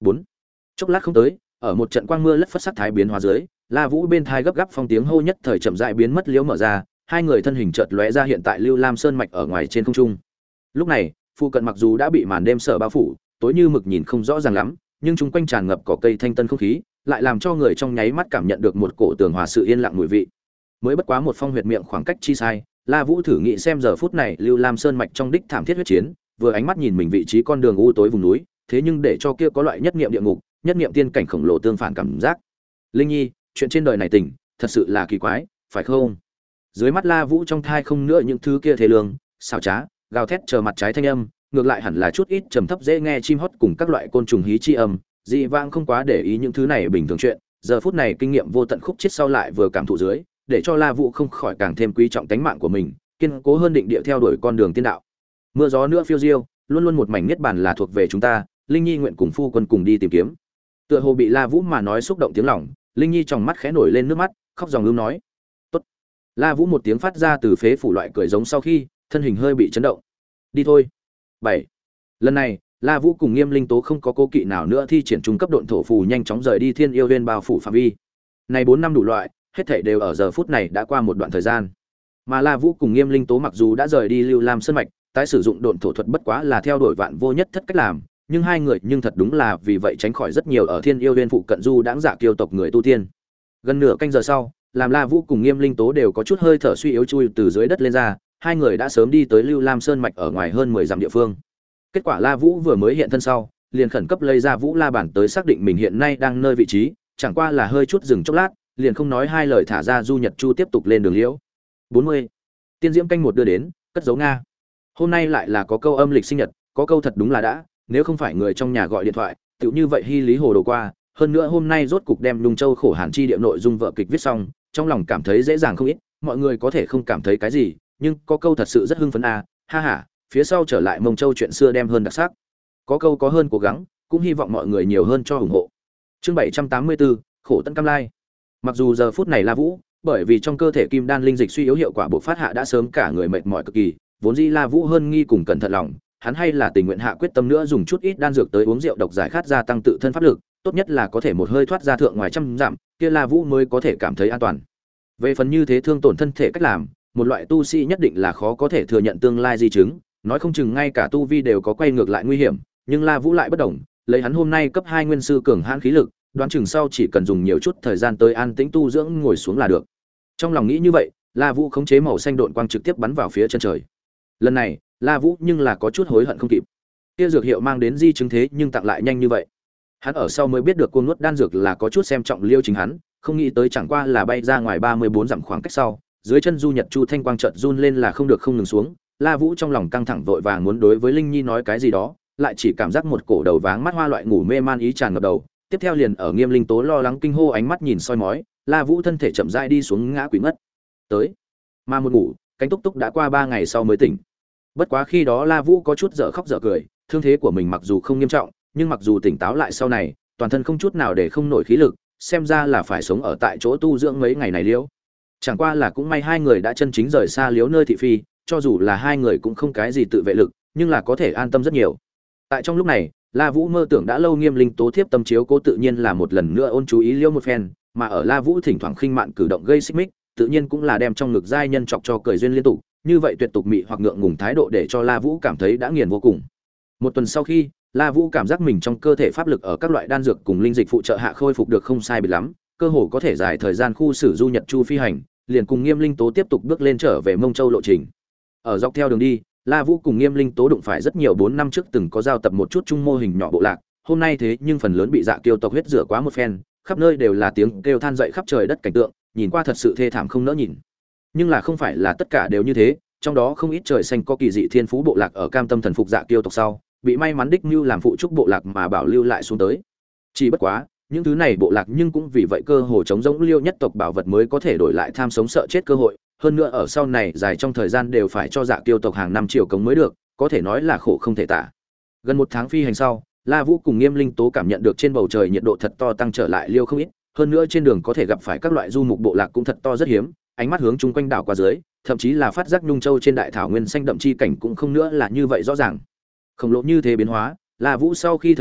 bốn. Chốc lát không tới, ở một trận quang mưa lất phất sắc thái biến hóa dưới, La Vũ bên thai gấp gáp phong tiếng hô nhất thời chậm rãi biến mất liễu mở ra, hai người thân hình chợt lóe ra hiện tại Lưu Lam Sơn mạch ở ngoài trên không trung. Lúc này, phụ cận mặc dù đã bị màn đêm sở bao phủ, tối như mực nhìn không rõ ràng lắm, nhưng chung quanh tràn ngập cỏ cây thanh tân không khí, lại làm cho người trong nháy mắt cảm nhận được một cổ tường hòa sự yên lặng mùi vị. Mới bất quá một phong huyệt miệng khoảng cách chi sai, La Vũ thử nghĩ xem giờ phút này Lưu Lam Sơn mạch trong đích thảm thiết huyết chiến, vừa ánh mắt nhìn mình vị trí con đường u tối vùng núi, thế nhưng để cho kia có loại nhất niệm địa ngục, nhất niệm tiên cảnh khổng lồ tương phản cảm giác. Linh Nhi, chuyện trên đời này tình, thật sự là kỳ quái, phải không? Dưới mắt La Vũ trong thai không nữa những thứ kia thế lương, xảo trá, gào thét chờ mặt trái thanh âm, ngược lại hẳn là chút ít trầm thấp dễ nghe chim hót cùng các loại côn trùng hí chi âm, dị vãng không quá để ý những thứ này bình thường chuyện, giờ phút này kinh nghiệm vô tận khúc chết sau lại vừa cảm thụ dưới, để cho La Vũ không khỏi càng thêm quý trọng tánh mạng của mình, kiên cố hơn định địa theo đuổi con đường tiên đạo. Mưa gió nữa phiêu diêu, luôn luôn một mảnh niết bàn là thuộc về chúng ta, Linh Nhi nguyện cùng phu quân cùng đi tìm kiếm. Tựa hồ bị La Vũ mà nói xúc động tiếng lòng, Linh Nhi trong mắt khẽ nổi lên nước mắt, khóc ròng rớm nói: "Tốt." La Vũ một tiếng phát ra từ phế phủ loại cười giống sau khi, thân hình hơi bị chấn động. "Đi thôi." bảy. Lần này, La Vũ cùng Nghiêm Linh Tố không có cố kỵ nào nữa thi triển trung cấp độn thổ phù nhanh chóng rời đi Thiên Yêu Viên bao phủ phạm vi. Này bốn năm đủ loại, hết thảy đều ở giờ phút này đã qua một đoạn thời gian. Mà La Vũ cùng Nghiêm Linh Tố mặc dù đã rời đi Lưu Lam Sơn mạch, tái sử dụng độn thổ thuật bất quá là theo đuổi vạn vô nhất thất cách làm, nhưng hai người nhưng thật đúng là vì vậy tránh khỏi rất nhiều ở Thiên Yêu Viên phụ cận du đãng giả kiêu tộc người tu tiên. Gần nửa canh giờ sau, làm La Vũ cùng Nghiêm Linh Tố đều có chút hơi thở suy yếu chui từ dưới đất lên ra, hai người đã sớm đi tới Lưu Lam Sơn mạch ở ngoài hơn mười dặm địa phương. Kết quả La Vũ vừa mới hiện thân sau, liền khẩn cấp lấy ra Vũ La bản tới xác định mình hiện nay đang nơi vị trí, chẳng qua là hơi chút dừng chốc lát, liền không nói hai lời thả ra Du Nhật Chu tiếp tục lên đường liễu. bốn mươi. Tiên diễm canh một đưa đến, cất dấu Nga. Hôm nay lại là có câu âm lịch sinh nhật, có câu thật đúng là đã, nếu không phải người trong nhà gọi điện thoại, tựu như vậy hy lý hồ đồ qua, hơn nữa hôm nay rốt cục đem Nhung Châu khổ hàn chi địa nội dung vở kịch viết xong, trong lòng cảm thấy dễ dàng không ít, mọi người có thể không cảm thấy cái gì, nhưng có câu thật sự rất hưng phấn a, ha ha, phía sau trở lại Mông Châu chuyện xưa đem hơn đặc sắc. Có câu có hơn cố gắng, cũng hy vọng mọi người nhiều hơn cho ủng hộ. Chương bảy trăm tám mươi tư, khổ tận cam lai. Mặc dù giờ phút này La Vũ, bởi vì trong cơ thể kim đan linh dịch suy yếu hiệu quả bộc phát hạ đã sớm cả người mệt mỏi cực kỳ, vốn dĩ La Vũ hơn nghi cùng cẩn thận lòng, hắn hay là tình nguyện hạ quyết tâm nữa dùng chút ít đan dược tới uống rượu độc giải khát gia tăng tự thân pháp lực, tốt nhất là có thể một hơi thoát ra thượng ngoài trăm dặm, kia La Vũ mới có thể cảm thấy an toàn. Về phần như thế thương tổn thân thể cách làm, một loại tu sĩ nhất định là khó có thể thừa nhận tương lai di chứng, nói không chừng ngay cả tu vi đều có quay ngược lại nguy hiểm, nhưng La Vũ lại bất động, lấy hắn hôm nay cấp hai nguyên sư cường hãn khí lực, đoán chừng sau chỉ cần dùng nhiều chút thời gian tới an tĩnh tu dưỡng ngồi xuống là được. Trong lòng nghĩ như vậy, La Vũ khống chế màu xanh độn quang trực tiếp bắn vào phía chân trời. Lần này, La Vũ nhưng là có chút hối hận không kịp. Kia dược hiệu mang đến di chứng thế nhưng tặng lại nhanh như vậy. Hắn ở sau mới biết được cuồng nuốt đan dược là có chút xem trọng Liêu chính hắn, không nghĩ tới chẳng qua là bay ra ngoài ba mươi bốn dặm khoảng cách sau, dưới chân Du Nhật Chu thanh quang chợt run lên là không được không ngừng xuống. La Vũ trong lòng căng thẳng vội vàng muốn đối với Linh Nhi nói cái gì đó, lại chỉ cảm giác một cổ đầu váng mắt hoa loại ngủ mê man ý tràn ngập đầu. Tiếp theo liền ở Nghiêm Linh Tố lo lắng kinh hô ánh mắt nhìn soi mói, La Vũ thân thể chậm rãi đi xuống ngã quỵ mất. Tới, mà một ngủ, cánh túc túc đã qua ba ngày sau mới tỉnh. Bất quá khi đó La Vũ có chút dở khóc dở cười, thương thế của mình mặc dù không nghiêm trọng, nhưng mặc dù tỉnh táo lại sau này, toàn thân không chút nào để không nổi khí lực, xem ra là phải sống ở tại chỗ tu dưỡng mấy ngày này liễu. Chẳng qua là cũng may hai người đã chân chính rời xa liễu nơi thị phi, cho dù là hai người cũng không cái gì tự vệ lực, nhưng là có thể an tâm rất nhiều. Tại trong lúc này, La Vũ mơ tưởng đã lâu Nghiêm Linh Tố thiếp tâm chiếu cố tự nhiên là một lần nữa ôn chú ý liễu một phen, mà ở La Vũ thỉnh thoảng khinh mạn cử động gây xích mích, tự nhiên cũng là đem trong ngực giai nhân chọc cho cười duyên liên tục, như vậy tuyệt tục mị hoặc ngượng ngùng thái độ để cho La Vũ cảm thấy đã nghiền vô cùng. Một tuần sau khi, La Vũ cảm giác mình trong cơ thể pháp lực ở các loại đan dược cùng linh dịch phụ trợ hạ khôi phục được không sai biệt lắm, cơ hồ có thể dài thời gian khu xử Du Nhật Chu phi hành, liền cùng Nghiêm Linh Tố tiếp tục bước lên trở về Mông Châu lộ trình. Ở dọc theo đường đi, La Vũ cùng Nghiêm Linh Tố đụng phải rất nhiều bốn năm trước từng có giao tập một chút chung mô hình nhỏ bộ lạc, hôm nay thế nhưng phần lớn bị Dạ Kiêu tộc huyết rửa quá một phen, khắp nơi đều là tiếng kêu than dậy khắp trời đất cảnh tượng, nhìn qua thật sự thê thảm không nỡ nhìn. Nhưng là không phải là tất cả đều như thế, trong đó không ít trời xanh có kỳ dị thiên phú bộ lạc ở cam tâm thần phục Dạ Kiêu tộc sau, bị may mắn đích mưu làm phụ trúc bộ lạc mà bảo lưu lại xuống tới. Chỉ bất quá, những thứ này bộ lạc nhưng cũng vì vậy cơ hồ chống giống Liêu nhất tộc bảo vật mới có thể đổi lại tham sống sợ chết cơ hội, hơn nữa ở sau này dài trong thời gian đều phải cho Dạ Kiêu tộc hàng năm triệu cống mới được, có thể nói là khổ không thể tả. Gần một tháng phi hành sau, La Vũ cùng Nghiêm Linh Tố cảm nhận được trên bầu trời nhiệt độ thật to tăng trở lại Liêu không ít, hơn nữa trên đường có thể gặp phải các loại du mục bộ lạc cũng thật to rất hiếm, ánh mắt hướng chung quanh đảo qua dưới, thậm chí là phát giác Nhung Châu trên đại thảo nguyên xanh đậm chi cảnh cũng không nữa là như vậy rõ ràng. Khổng lồ như thế biến hóa, La Vũ sau khi thấy được,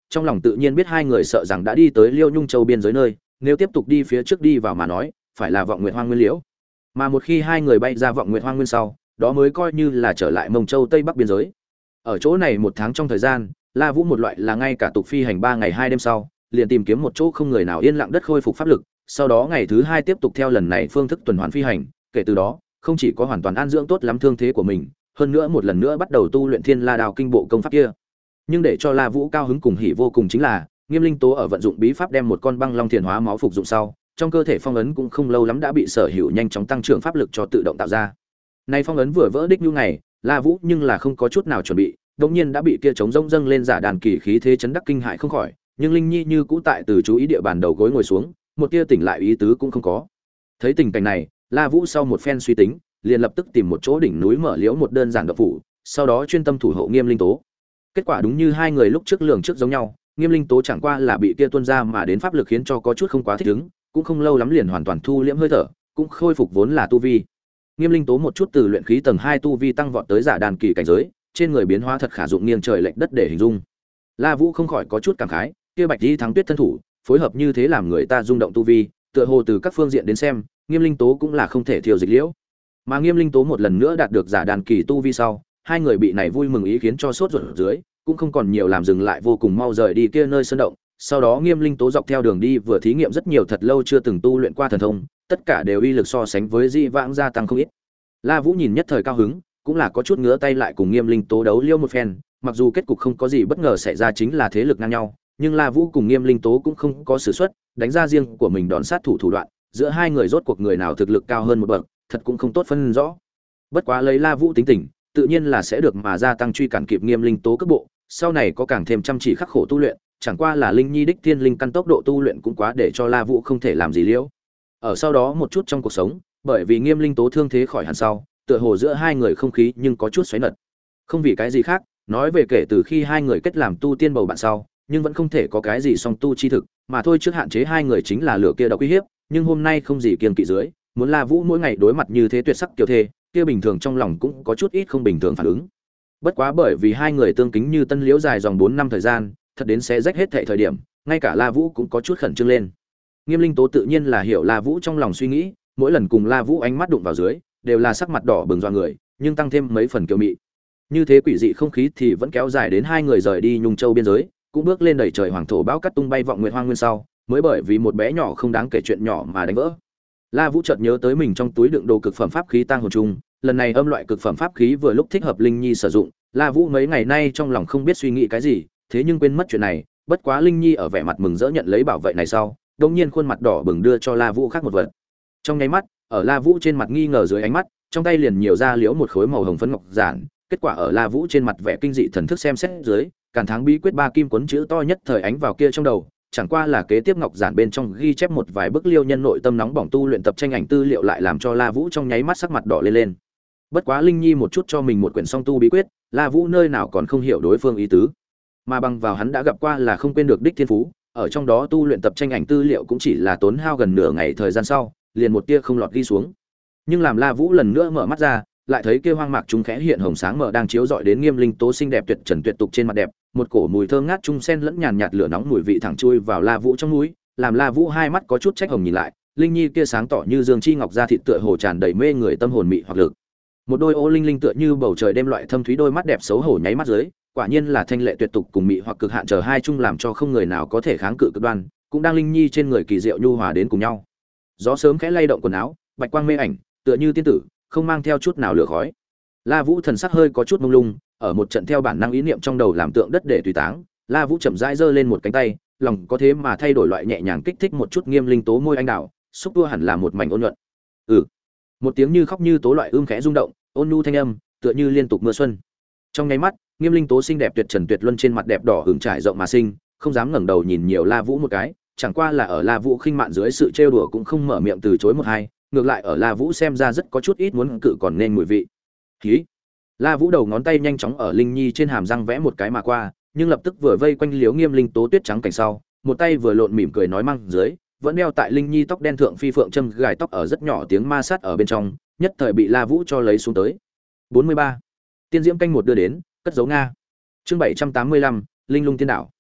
trong lòng tự nhiên biết hai người sợ rằng đã đi tới Liêu Nhung Châu biên giới nơi, nếu tiếp tục đi phía trước đi vào mà nói, phải là Vọng Nguyệt Hoang Nguyên liễu. Mà một khi hai người bay ra Vọng Nguyệt Hoang Nguyên sau, đó mới coi như là trở lại Mông Châu Tây Bắc biên giới. Ở chỗ này một tháng trong thời gian, La Vũ một loại là ngay cả tục phi hành ba ngày hai đêm sau, liền tìm kiếm một chỗ không người nào yên lặng đất khôi phục pháp lực, sau đó ngày thứ hai tiếp tục theo lần này phương thức tuần hoàn phi hành, kể từ đó, không chỉ có hoàn toàn an dưỡng tốt lắm thương thế của mình, hơn nữa một lần nữa bắt đầu tu luyện Thiên La Đao kinh bộ công pháp kia. Nhưng để cho La Vũ cao hứng cùng hỉ vô cùng chính là, Nghiêm Linh Tố ở vận dụng bí pháp đem một con băng long thiền hóa máu phục dụng sau, trong cơ thể phong ấn cũng không lâu lắm đã bị sở hữu nhanh chóng tăng trưởng pháp lực cho tự động tạo ra. Nay phong ấn vừa vỡ đích như ngày, La Vũ nhưng là không có chút nào chuẩn bị, đột nhiên đã bị kia trống rỗng dâng lên giả đàn kỳ khí thế chấn đắc kinh hại không khỏi, nhưng Linh Nhi như cũ tại từ chú ý địa bàn đầu gối ngồi xuống, một tia tỉnh lại ý tứ cũng không có. Thấy tình cảnh này, La Vũ sau một phen suy tính, liền lập tức tìm một chỗ đỉnh núi mở liễu một đơn giản động phủ, sau đó chuyên tâm thủ hộ Nghiêm Linh Tố. Kết quả đúng như hai người lúc trước lường trước giống nhau, Nghiêm Linh Tố chẳng qua là bị kia tuôn ra mà đến pháp lực khiến cho có chút không quá thích ứng, cũng không lâu lắm liền hoàn toàn thu liễm hơi thở, cũng khôi phục vốn là tu vi. Nghiêm Linh Tố một chút từ luyện khí tầng hai tu vi tăng vọt tới giả đàn kỳ cảnh giới, trên người biến hóa thật khả dụng nghiêng trời lệch đất để hình dung. La Vũ không khỏi có chút cảm khái, kia Bạch Y Thắng Tuyết thân thủ, phối hợp như thế làm người ta rung động tu vi, tựa hồ từ các phương diện đến xem, Nghiêm Linh Tố cũng là không thể thiêu dịch liễu. Mà Nghiêm Linh Tố một lần nữa đạt được giả đàn kỳ tu vi sau, hai người bị này vui mừng ý khiến cho sốt ruột ở dưới, cũng không còn nhiều làm dừng lại vô cùng mau rời đi kia nơi sơn động. Sau đó Nghiêm Linh Tố dọc theo đường đi vừa thí nghiệm rất nhiều thật lâu chưa từng tu luyện qua thần thông, tất cả đều uy lực so sánh với di vãng gia tăng không ít. La Vũ nhìn nhất thời cao hứng, cũng là có chút ngứa tay lại cùng Nghiêm Linh Tố đấu liêu một phen, mặc dù kết cục không có gì bất ngờ xảy ra chính là thế lực ngang nhau, nhưng La Vũ cùng Nghiêm Linh Tố cũng không có sử xuất, đánh ra riêng của mình đòn sát thủ thủ đoạn, giữa hai người rốt cuộc người nào thực lực cao hơn một bậc, thật cũng không tốt phân rõ. Bất quá lấy La Vũ tính tình, tự nhiên là sẽ được mà gia tăng truy cản kịp Nghiêm Linh Tố cấp bộ, sau này có càng thêm chăm chỉ khắc khổ tu luyện, chẳng qua là Linh Nhi đích thiên linh căn tốc độ tu luyện cũng quá để cho La Vũ không thể làm gì liễu. Ở sau đó một chút trong cuộc sống, bởi vì Nghiêm Linh Tố thương thế khỏi hẳn sau, tựa hồ giữa hai người không khí nhưng có chút xoáy nật. Không vì cái gì khác, nói về kể từ khi hai người kết làm tu tiên bầu bạn sau, nhưng vẫn không thể có cái gì song tu chi thực, mà thôi trước hạn chế hai người chính là lửa kia độc uy hiếp, nhưng hôm nay không gì kiêng kỵ dưới, muốn La Vũ mỗi ngày đối mặt như thế tuyệt sắc kiều thê, kia bình thường trong lòng cũng có chút ít không bình thường phản ứng. Bất quá bởi vì hai người tương kính như tân liễu dài dòng bốn năm thời gian, thật đến sẽ rách hết thảy thời điểm, ngay cả La Vũ cũng có chút khẩn trương lên. Nghiêm Linh Tố tự nhiên là hiểu La Vũ trong lòng suy nghĩ, mỗi lần cùng La Vũ ánh mắt đụng vào dưới, đều là sắc mặt đỏ bừng do người, nhưng tăng thêm mấy phần kiều mị. Như thế quỷ dị không khí thì vẫn kéo dài đến hai người rời đi Nhung Châu biên giới, cũng bước lên đầy trời hoàng thổ bão cát tung bay vọng nguyệt hoang nguyên sau, mới bởi vì một bé nhỏ không đáng kể chuyện nhỏ mà đánh vỡ. La Vũ chợt nhớ tới mình trong túi đựng đồ cực phẩm pháp khí tang hồn trùng, lần này âm loại cực phẩm pháp khí vừa lúc thích hợp Linh Nhi sử dụng, La Vũ mấy ngày nay trong lòng không biết suy nghĩ cái gì, thế nhưng quên mất chuyện này, bất quá Linh Nhi ở vẻ mặt mừng rỡ nhận lấy bảo vệ này sau, đột nhiên khuôn mặt đỏ bừng đưa cho La Vũ khác một vật. Trong nháy mắt, ở La Vũ trên mặt nghi ngờ dưới ánh mắt, trong tay liền nhiều ra liễu một khối màu hồng phấn ngọc giản, kết quả ở La Vũ trên mặt vẻ kinh dị thần thức xem xét dưới, càn tháng bí quyết ba kim cuốn chữ to nhất thời ánh vào kia trong đầu, chẳng qua là kế tiếp ngọc giản bên trong ghi chép một vài bức liêu nhân nội tâm nóng bỏng tu luyện tập tranh ảnh tư liệu lại làm cho La Vũ trong nháy mắt sắc mặt đỏ lên lên. Bất quá Linh Nhi một chút cho mình một quyển song tu bí quyết, La Vũ nơi nào còn không hiểu đối phương ý tứ, mà bằng vào hắn đã gặp qua là không quên được đích thiên phú, ở trong đó tu luyện tập tranh ảnh tư liệu cũng chỉ là tốn hao gần nửa ngày thời gian sau, liền một tia không lọt ghi xuống. Nhưng làm La Vũ lần nữa mở mắt ra, lại thấy kia hoang mạc trung khẽ hiện hồng sáng mở đang chiếu rọi đến Nghiêm Linh Tố xinh đẹp tuyệt trần tuyệt tục trên mặt đẹp, một cổ mùi thơm ngát trung sen lẫn nhàn nhạt lửa nóng mùi vị thẳng chui vào La Vũ trong mũi, làm La Vũ hai mắt có chút trách hồng nhìn lại, Linh Nhi kia sáng tỏ như dương chi ngọc da thịt tựa hồ tràn đầy mê người tâm hồn mị hoặc lực. Một đôi ô linh linh tựa như bầu trời đêm loại thâm thúy đôi mắt đẹp xấu hổ nháy mắt dưới, quả nhiên là thanh lệ tuyệt tục cùng mị hoặc cực hạn chờ hai chung làm cho không người nào có thể kháng cự cực đoan, cũng đang Linh Nhi trên người kỳ diệu nhu hòa đến cùng nhau. Gió sớm khẽ lay động quần áo, bạch quang mê ảnh, tựa như tiên tử, không mang theo chút nào lửa khói. La Vũ thần sắc hơi có chút mông lung, ở một trận theo bản năng ý niệm trong đầu làm tượng đất để tùy táng, La Vũ chậm rãi giơ lên một cánh tay, lòng có thế mà thay đổi loại nhẹ nhàng kích thích một chút Nghiêm Linh Tố môi anh đào, xúc tua hẳn là một mảnh ôn nhuận. Ừ. Một tiếng như khóc như tố loại ưm khẽ rung động, ôn nhu thanh âm, tựa như liên tục mưa xuân. Trong nháy mắt, Nghiêm Linh Tố xinh đẹp tuyệt trần tuyệt luân trên mặt đẹp đỏ hưởng trải rộng mà sinh, không dám ngẩng đầu nhìn nhiều La Vũ một cái, chẳng qua là ở La Vũ khinh mạn dưới sự trêu đùa cũng không mở miệng từ chối một hai, ngược lại ở La Vũ xem ra rất có chút ít muốn cự còn nên mùi vị. Hí. La Vũ đầu ngón tay nhanh chóng ở Linh Nhi trên hàm răng vẽ một cái mà qua, nhưng lập tức vừa vây quanh liếu Nghiêm Linh Tố tuyết trắng cảnh sau, một tay vừa lộn mỉm cười nói mang dưới, vẫn đeo tại Linh Nhi tóc đen thượng phi phượng châm gài tóc ở rất nhỏ tiếng ma sát ở bên trong, nhất thời bị La Vũ cho lấy xuống tới. bốn mươi ba. Tiên diễm canh một đưa đến, cất dấu Nga. Chương bảy trăm tám mươi lăm, Linh Lung Tiên Đảo.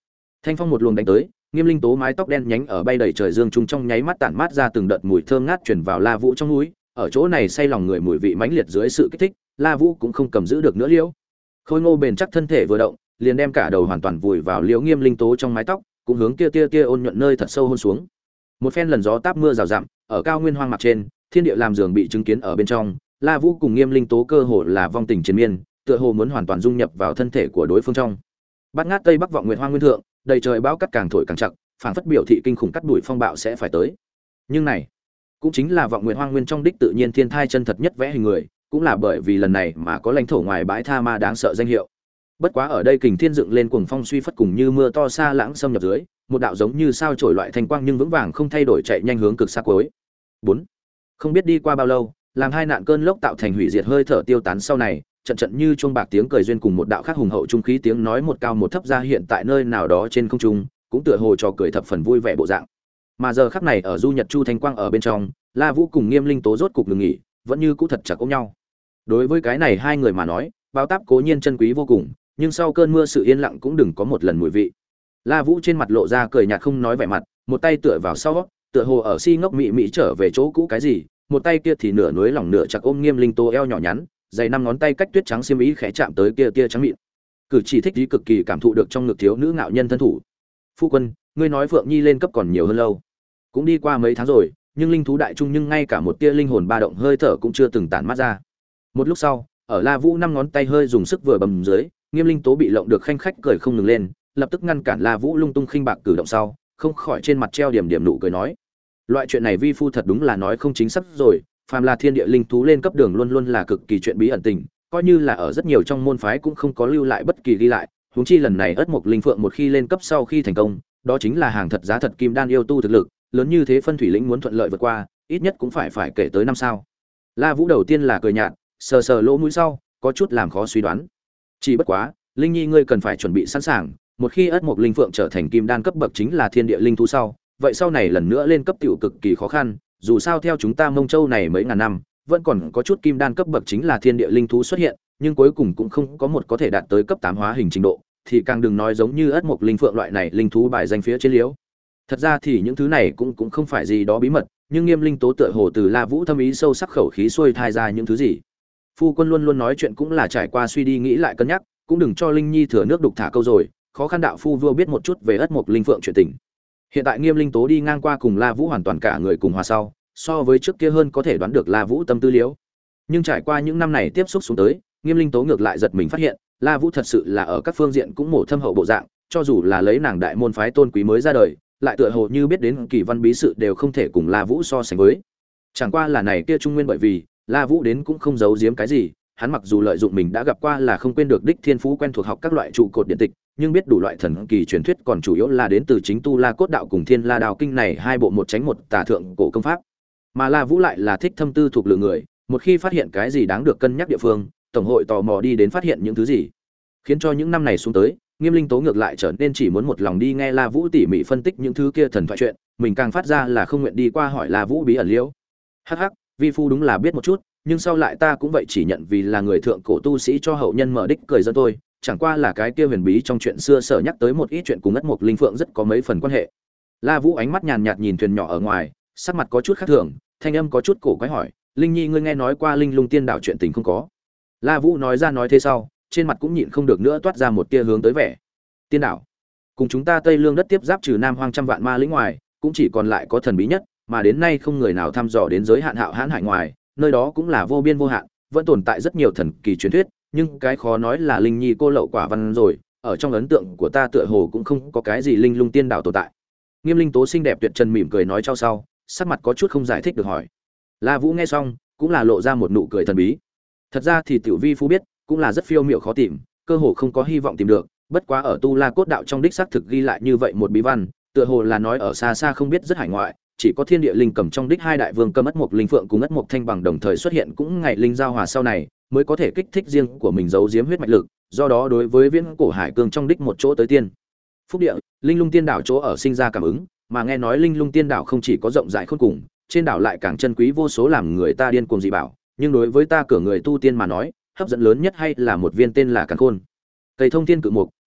Thanh phong một luồng đánh tới, Nghiêm Linh Tố mái tóc đen nhánh ở bay đầy trời dương trung trong nháy mắt tản mát ra từng đợt mùi thơm ngát truyền vào La Vũ trong mũi, ở chỗ này say lòng người mùi vị mãnh liệt dưới sự kích thích, La Vũ cũng không cầm giữ được nữa liễu. Khôi ngô bền chắc thân thể vừa động, liền đem cả đầu hoàn toàn vùi vào liễu Nghiêm Linh Tố trong mái tóc, cũng hướng kia tia tia ôn nhuận nơi thật sâu hôn xuống. Một phen lần gió táp mưa rào rạng, ở cao nguyên hoang mạc trên, thiên địa làm giường bị chứng kiến ở bên trong, La Vũ cùng Nghiêm Linh Tố cơ hồ là vong tình triền miên, tựa hồ muốn hoàn toàn dung nhập vào thân thể của đối phương trong. Bát ngát tây bắc vọng nguyệt hoang nguyên thượng, đầy trời bão cắt càng thổi càng chặt, phảng phất biểu thị kinh khủng cắt đuổi phong bạo sẽ phải tới. Nhưng này, cũng chính là vọng nguyệt hoang nguyên trong đích tự nhiên thiên thai chân thật nhất vẽ hình người, cũng là bởi vì lần này mà có lãnh thổ ngoài bãi tha ma đáng sợ danh hiệu. Bất quá ở đây kình thiên dựng lên cuồng phong suy phất cùng như mưa to xa lãng xâm nhập dưới, một đạo giống như sao chổi loại thanh quang nhưng vững vàng không thay đổi chạy nhanh hướng cực xa cuối. bốn. Không biết đi qua bao lâu, làm hai nạn cơn lốc tạo thành hủy diệt hơi thở tiêu tán sau này, trận trận như chuông bạc tiếng cười duyên cùng một đạo khác hùng hậu trung khí tiếng nói một cao một thấp ra hiện tại nơi nào đó trên không trung, cũng tựa hồ trò cười thập phần vui vẻ bộ dạng. Mà giờ khắc này ở du nhật chu thanh quang ở bên trong, La Vũ cùng Nghiêm Linh Tố rốt cục ngừng nghỉ, vẫn như cũ thật chặt ôm nhau. Đối với cái này hai người mà nói, báo táp cố nhiên chân quý vô cùng, nhưng sau cơn mưa sự yên lặng cũng đừng có một lần mùi vị. La Vũ trên mặt lộ ra cười nhạt không nói vẻ mặt, một tay tựa vào sau, tựa hồ ở si ngốc mị mị trở về chỗ cũ cái gì, một tay kia thì nửa núi lỏng nửa chặt ôm Nghiêm Linh Tố eo nhỏ nhắn, dày năm ngón tay cách tuyết trắng xiêm ý khẽ chạm tới kia kia trắng mịn. Cử chỉ thích ý cực kỳ cảm thụ được trong ngực thiếu nữ ngạo nhân thân thủ. Phu quân, ngươi nói Phượng Nhi lên cấp còn nhiều hơn lâu. Cũng đi qua mấy tháng rồi, nhưng linh thú đại trung nhưng ngay cả một tia linh hồn ba động hơi thở cũng chưa từng tản mát ra. Một lúc sau, ở La Vũ năm ngón tay hơi dùng sức vừa bầm dưới, Nghiêm Linh Tố bị lộng được khanh khách cười không ngừng lên, lập tức ngăn cản La Vũ lung tung khinh bạc cử động sau, không khỏi trên mặt treo điểm điểm nụ cười nói: "Loại chuyện này vi phu thật đúng là nói không chính xác rồi, phàm là thiên địa linh thú lên cấp đường luôn luôn là cực kỳ chuyện bí ẩn tình, coi như là ở rất nhiều trong môn phái cũng không có lưu lại bất kỳ ghi lại, huống chi lần này Ất Mộc Linh Phượng một khi lên cấp sau khi thành công, đó chính là hàng thật giá thật kim đan yêu tu thực lực, lớn như thế phân thủy lĩnh muốn thuận lợi vượt qua, ít nhất cũng phải phải kể tới năm sao." La Vũ đầu tiên là cười nhạt, sờ sờ lỗ mũi sau, có chút làm khó suy đoán. Chỉ bất quá, Linh Nhi ngươi cần phải chuẩn bị sẵn sàng, một khi Ất Mộc Linh Phượng trở thành kim đan cấp bậc chính là thiên địa linh thú sau, vậy sau này lần nữa lên cấp tiểu cực kỳ khó khăn, dù sao theo chúng ta Mông Châu này mấy ngàn năm, vẫn còn có chút kim đan cấp bậc chính là thiên địa linh thú xuất hiện, nhưng cuối cùng cũng không có một có thể đạt tới cấp tám hóa hình trình độ, thì càng đừng nói giống như Ất Mộc Linh Phượng loại này linh thú bài danh phía trên liễu. Thật ra thì những thứ này cũng cũng không phải gì đó bí mật, nhưng Nghiêm Linh Tố tựa hồ từ La Vũ thâm ý sâu sắc khẩu khí xuôi thai ra những thứ gì. Phu quân luôn luôn nói chuyện cũng là trải qua suy đi nghĩ lại cân nhắc, cũng đừng cho Linh Nhi thừa nước đục thả câu rồi, khó khăn đạo phu vua biết một chút về Ất Mộc Linh Phượng chuyện tình. Hiện tại Nghiêm Linh Tố đi ngang qua cùng La Vũ hoàn toàn cả người cùng hòa sau, so với trước kia hơn có thể đoán được La Vũ tâm tư liễu. Nhưng trải qua những năm này tiếp xúc xuống tới, Nghiêm Linh Tố ngược lại giật mình phát hiện, La Vũ thật sự là ở các phương diện cũng mổ thâm hậu bộ dạng, cho dù là lấy nàng đại môn phái tôn quý mới ra đời, lại tựa hồ như biết đến kỳ văn bí sự đều không thể cùng La Vũ so sánh với. Chẳng qua là này kia trung nguyên bởi vì, La Vũ đến cũng không giấu giếm cái gì, hắn mặc dù lợi dụng mình đã gặp qua là không quên được đích thiên phú quen thuộc học các loại trụ cột điện tịch, nhưng biết đủ loại thần kỳ truyền thuyết còn chủ yếu là đến từ chính tu La cốt đạo cùng Thiên La Đao kinh này hai bộ một tránh một tà thượng cổ công pháp. Mà La Vũ lại là thích thâm tư thuộc lựa người, một khi phát hiện cái gì đáng được cân nhắc địa phương, tổng hội tò mò đi đến phát hiện những thứ gì, khiến cho những năm này xuống tới, Nghiêm Linh Tố ngược lại trở nên chỉ muốn một lòng đi nghe La Vũ tỉ mỉ phân tích những thứ kia thần thoại chuyện, mình càng phát ra là không nguyện đi qua hỏi La Vũ bí ẩn liễu. Hắc hắc, vi phu đúng là biết một chút, nhưng sau lại ta cũng vậy chỉ nhận vì là người thượng cổ tu sĩ cho hậu nhân mở đích cười dẫn tôi, chẳng qua là cái kia huyền bí trong chuyện xưa sở nhắc tới một ít chuyện cùng Ất Mộc Linh Phượng rất có mấy phần quan hệ. La Vũ ánh mắt nhàn nhạt nhìn thuyền nhỏ ở ngoài, sắc mặt có chút khác thường, thanh âm có chút cổ quái hỏi: "Linh Nhi ngươi nghe nói qua Linh Lung Tiên Đảo chuyện tình không có?" La Vũ nói ra nói thế sau, trên mặt cũng nhịn không được nữa toát ra một tia hướng tới vẻ. Tiên đảo, cùng chúng ta Tây Lương đất tiếp giáp trừ Nam Hoang trăm vạn ma lĩnh ngoài, cũng chỉ còn lại có thần bí nhất, mà đến nay không người nào thăm dò đến giới hạn hạo hãn hải ngoài, nơi đó cũng là vô biên vô hạn, vẫn tồn tại rất nhiều thần kỳ truyền thuyết, nhưng cái khó nói là Linh Nhi cô lậu quả văn rồi, ở trong ấn tượng của ta tựa hồ cũng không có cái gì Linh Lung Tiên Đảo tồn tại. Nghiêm Linh Tố xinh đẹp tuyệt trần mỉm cười nói cho sau, sắc mặt có chút không giải thích được hỏi. La Vũ nghe xong, cũng là lộ ra một nụ cười thần bí. Thật ra thì tiểu vi phu biết, cũng là rất phiêu miểu khó tìm, cơ hồ không có hy vọng tìm được, bất quá ở tu La cốt đạo trong đích xác thực ghi lại như vậy một bí văn, tựa hồ là nói ở xa xa không biết rất hải ngoại, chỉ có thiên địa linh cầm trong đích hai đại vương cầm Ất Mộc Linh Phượng cùng Ất Mộc Thanh bằng đồng thời xuất hiện cũng ngày linh giao hòa sau này, mới có thể kích thích riêng của mình giấu giếm huyết mạch lực, do đó đối với viễn cổ hải cương trong đích một chỗ tới tiên phúc địa, Linh Lung Tiên Đảo chỗ ở sinh ra cảm ứng, mà nghe nói Linh Lung Tiên Đảo không chỉ có rộng rãi khôn cùng, trên đảo lại càng chân quý vô số làm người ta điên cuồng dị bảo, nhưng đối với ta cửa người tu tiên mà nói, hấp dẫn lớn nhất hay là một viên tên là Càn Khôn. Cây thông thiên cự mục,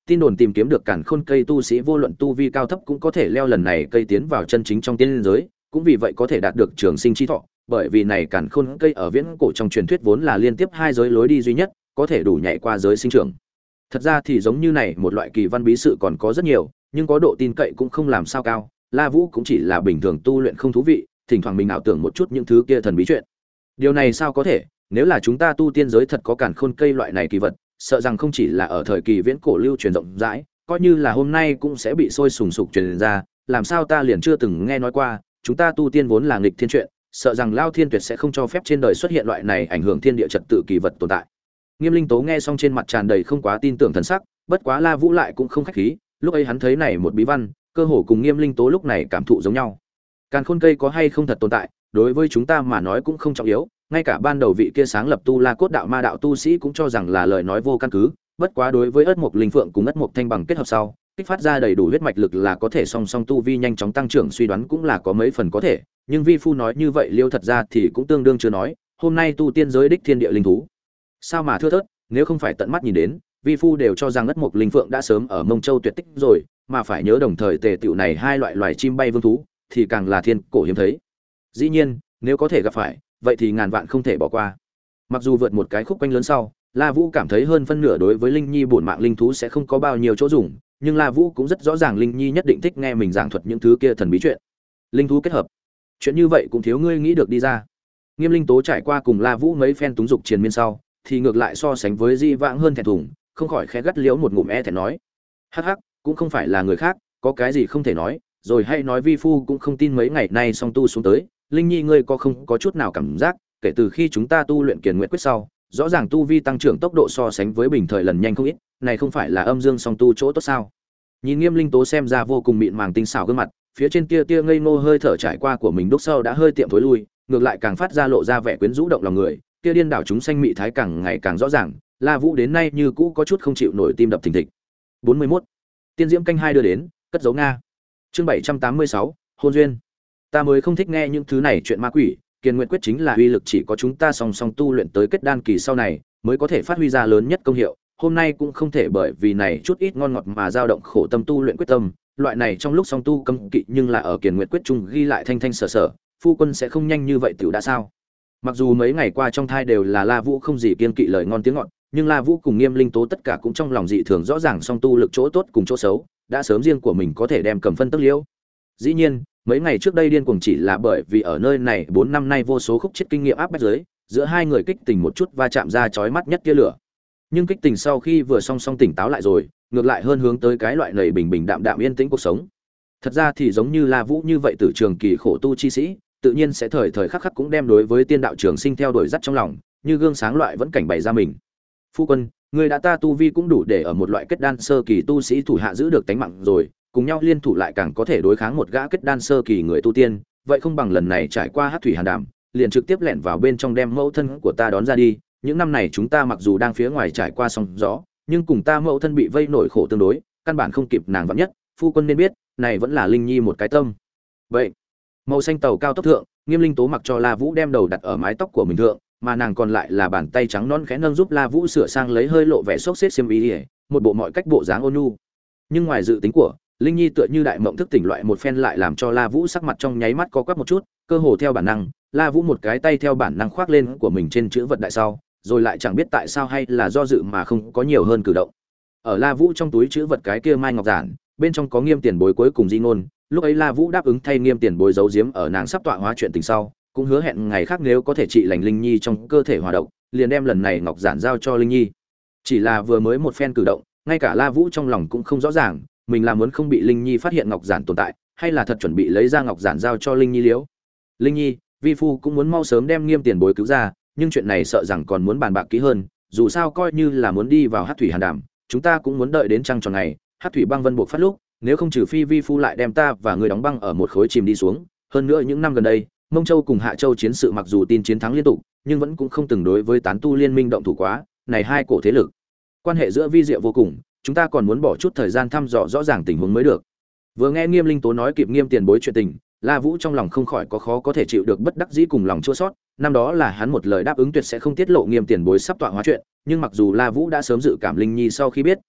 tin đồn tìm kiếm được càn khôn cây tu sĩ vô luận tu vi cao thấp cũng có thể leo lần này cây tiến vào chân chính trong tiên giới, cũng vì vậy có thể đạt được trường sinh chi thọ, bởi vì này càn khôn cây ở viễn cổ trong truyền thuyết vốn là liên tiếp hai giới lối đi duy nhất, có thể đủ nhảy qua giới sinh trưởng. Thật ra thì giống như này một loại kỳ văn bí sự còn có rất nhiều, nhưng có độ tin cậy cũng không làm sao cao. La Vũ cũng chỉ là bình thường tu luyện không thú vị, thỉnh thoảng mình ảo tưởng một chút những thứ kia thần bí chuyện. Điều này sao có thể, nếu là chúng ta tu tiên giới thật có càn khôn cây loại này kỳ vật, sợ rằng không chỉ là ở thời kỳ viễn cổ lưu truyền rộng rãi, coi như là hôm nay cũng sẽ bị sôi sùng sục truyền ra, làm sao ta liền chưa từng nghe nói qua, chúng ta tu tiên vốn là nghịch thiên chuyện, sợ rằng Lao Thiên Tuyệt sẽ không cho phép trên đời xuất hiện loại này ảnh hưởng thiên địa trật tự kỳ vật tồn tại. Nghiêm Linh Tố nghe xong trên mặt tràn đầy không quá tin tưởng thần sắc, bất quá La Vũ lại cũng không khách khí, lúc ấy hắn thấy này một bí văn, cơ hồ cùng Nghiêm Linh Tố lúc này cảm thụ giống nhau. Càn khôn cây có hay không thật tồn tại, đối với chúng ta mà nói cũng không trọng yếu, ngay cả ban đầu vị kia sáng lập tu La Cốt đạo ma đạo tu sĩ cũng cho rằng là lời nói vô căn cứ, bất quá đối với Ất Mộc Linh Phượng cùng Ất Mộc Thanh bằng kết hợp sau, kích phát ra đầy đủ huyết mạch lực là có thể song song tu vi nhanh chóng tăng trưởng, suy đoán cũng là có mấy phần có thể, nhưng vi phu nói như vậy liêu thật ra thì cũng tương đương chưa nói, hôm nay tu tiên giới đích thiên địa linh thú, sao mà thưa thớt, nếu không phải tận mắt nhìn đến, vi phu đều cho rằng Ất Mộc Linh Phượng đã sớm ở Mông Châu tuyệt tích rồi, mà phải nhớ đồng thời tề tựu này hai loại loài chim bay vương thú, thì càng là thiên cổ hiếm thấy. Dĩ nhiên, nếu có thể gặp phải, vậy thì ngàn vạn không thể bỏ qua. Mặc dù vượt một cái khúc quanh lớn sau, La Vũ cảm thấy hơn phân nửa đối với Linh Nhi bổn mạng linh thú sẽ không có bao nhiêu chỗ dùng, nhưng La Vũ cũng rất rõ ràng Linh Nhi nhất định thích nghe mình giảng thuật những thứ kia thần bí chuyện. Linh thú kết hợp, chuyện như vậy cũng thiếu ngươi nghĩ được đi ra. Nghiêm Linh Tố trải qua cùng La Vũ mấy phen túng dục triền miên sau, thì ngược lại so sánh với Di Vãng hơn thẹn thùng, không khỏi khẽ gắt liếu một ngụm e thẹn nói: "Hắc hắc, cũng không phải là người khác, có cái gì không thể nói, rồi hay nói vi phu cũng không tin mấy ngày nay song tu xuống tới, Linh Nhi ngươi có không có chút nào cảm giác, kể từ khi chúng ta tu luyện Kiền Nguyệt quyết sau, rõ ràng tu vi tăng trưởng tốc độ so sánh với bình thời lần nhanh không ít, này không phải là âm dương song tu chỗ tốt sao?" Nhìn Nghiêm Linh Tố xem ra vô cùng mịn màng tinh xảo gương mặt, phía trên kia tia ngây ngô hơi thở trải qua của mình đúc sau đã hơi tiệm thối lui, ngược lại càng phát ra lộ ra vẻ quyến rũ động lòng người, kia điên đảo chúng sanh mị thái càng ngày càng rõ ràng, La Vũ đến nay như cũ có chút không chịu nổi tim đập thình thịch. bốn mươi mốt Tiên diễm canh hai đưa đến, cất giấu Nga. Chương bảy trăm tám mươi sáu hôn duyên. Ta mới không thích nghe những thứ này chuyện ma quỷ, Kiền Nguyệt quyết chính là uy lực chỉ có chúng ta song song tu luyện tới kết đan kỳ sau này mới có thể phát huy ra lớn nhất công hiệu, hôm nay cũng không thể bởi vì này chút ít ngon ngọt mà dao động khổ tâm tu luyện quyết tâm, loại này trong lúc song tu cấm kỵ nhưng là ở Kiền Nguyệt quyết trung ghi lại thanh thanh sở sở, phu quân sẽ không nhanh như vậy tiểu đã sao? Mặc dù mấy ngày qua trong thai đều là La Vũ không gì kiên kỵ lời ngon tiếng ngọt, nhưng La Vũ cùng Nghiêm Linh Tố tất cả cũng trong lòng dị thường rõ ràng song tu lực chỗ tốt cùng chỗ xấu, đã sớm riêng của mình có thể đem cầm phân tức liễu. Dĩ nhiên, mấy ngày trước đây điên cuồng chỉ là bởi vì ở nơi này bốn năm nay vô số khúc chết kinh nghiệm áp bách dưới, giữa hai người kích tình một chút va chạm ra chói mắt nhất tia lửa. Nhưng kích tình sau khi vừa song song tỉnh táo lại rồi, ngược lại hơn hướng tới cái loại nầy bình bình đạm đạm yên tĩnh cuộc sống. Thật ra thì giống như La Vũ như vậy từ trường kỳ khổ tu chi sĩ, tự nhiên sẽ thời thời khắc khắc cũng đem đối với tiên đạo trường sinh theo đuổi dắt trong lòng, như gương sáng loại vẫn cảnh bày ra mình. Phu quân, người đã ta tu vi cũng đủ để ở một loại kết đan sơ kỳ tu sĩ thủ hạ giữ được tánh mạng rồi, cùng nhau liên thủ lại càng có thể đối kháng một gã kết đan sơ kỳ người tu tiên, vậy không bằng lần này trải qua Hắc thủy hàn đàm, liền trực tiếp lẻn vào bên trong đem mẫu thân của ta đón ra đi. Những năm này chúng ta mặc dù đang phía ngoài trải qua sóng gió, nhưng cùng ta mẫu thân bị vây nổi khổ tương đối, căn bản không kịp nàng vạn nhất, phu quân nên biết, này vẫn là Linh Nhi một cái tâm. Vậy, màu xanh tàu cao tốc thượng, Nghiêm Linh Tố mặc cho La Vũ đem đầu đặt ở mái tóc của mình thượng, mà nàng còn lại là bàn tay trắng non khẽ nâng giúp La Vũ sửa sang lấy hơi lộ vẻ xốc xếp xiêm y, một bộ mọi cách bộ dáng ôn nhu. Nhưng ngoài dự tính của, Linh Nhi tựa như đại mộng thức tỉnh loại một phen lại làm cho La Vũ sắc mặt trong nháy mắt co quắp một chút, cơ hồ theo bản năng, La Vũ một cái tay theo bản năng khoác lên của mình trên chữ vật đại sau, rồi lại chẳng biết tại sao hay là do dự mà không có nhiều hơn cử động. Ở La Vũ trong túi chữ vật cái kia mai ngọc giản, bên trong có Nghiêm tiền bối cuối cùng di ngôn, lúc ấy La Vũ đáp ứng thay Nghiêm tiền bối giấu giếm ở nàng sắp tọa hóa chuyện tình sau, cũng hứa hẹn ngày khác nếu có thể trị lành Linh Nhi trong cơ thể hòa động, liền đem lần này ngọc giản giao cho Linh Nhi. Chỉ là vừa mới một phen cử động, ngay cả La Vũ trong lòng cũng không rõ ràng, mình là muốn không bị Linh Nhi phát hiện ngọc giản tồn tại, hay là thật chuẩn bị lấy ra ngọc giản giao cho Linh Nhi liễu. Linh Nhi, vi phu cũng muốn mau sớm đem Nghiêm tiền bối cứu ra, nhưng chuyện này sợ rằng còn muốn bàn bạc kỹ hơn, dù sao coi như là muốn đi vào Hắc thủy hàn đàm, chúng ta cũng muốn đợi đến trăng tròn ngày, Hắc thủy băng vân buộc phát lúc, nếu không trừ phi vi phu lại đem ta và người đóng băng ở một khối chìm đi xuống. Hơn nữa những năm gần đây, Mông Châu cùng Hạ Châu chiến sự mặc dù tin chiến thắng liên tục, nhưng vẫn cũng không từng đối với tán tu liên minh động thủ quá, này hai cổ thế lực quan hệ giữa vi diệu vô cùng, chúng ta còn muốn bỏ chút thời gian thăm dò rõ ràng tình huống mới được. Vừa nghe Nghiêm Linh Tố nói kịp Nghiêm tiền bối chuyện tình, La Vũ trong lòng không khỏi có khó có thể chịu được bất đắc dĩ cùng lòng chua xót. Năm đó là hắn một lời đáp ứng tuyệt sẽ không tiết lộ Nghiêm tiền bối sắp tọa hóa chuyện, nhưng mặc dù La Vũ đã sớm dự cảm Linh Nhi sau khi biết,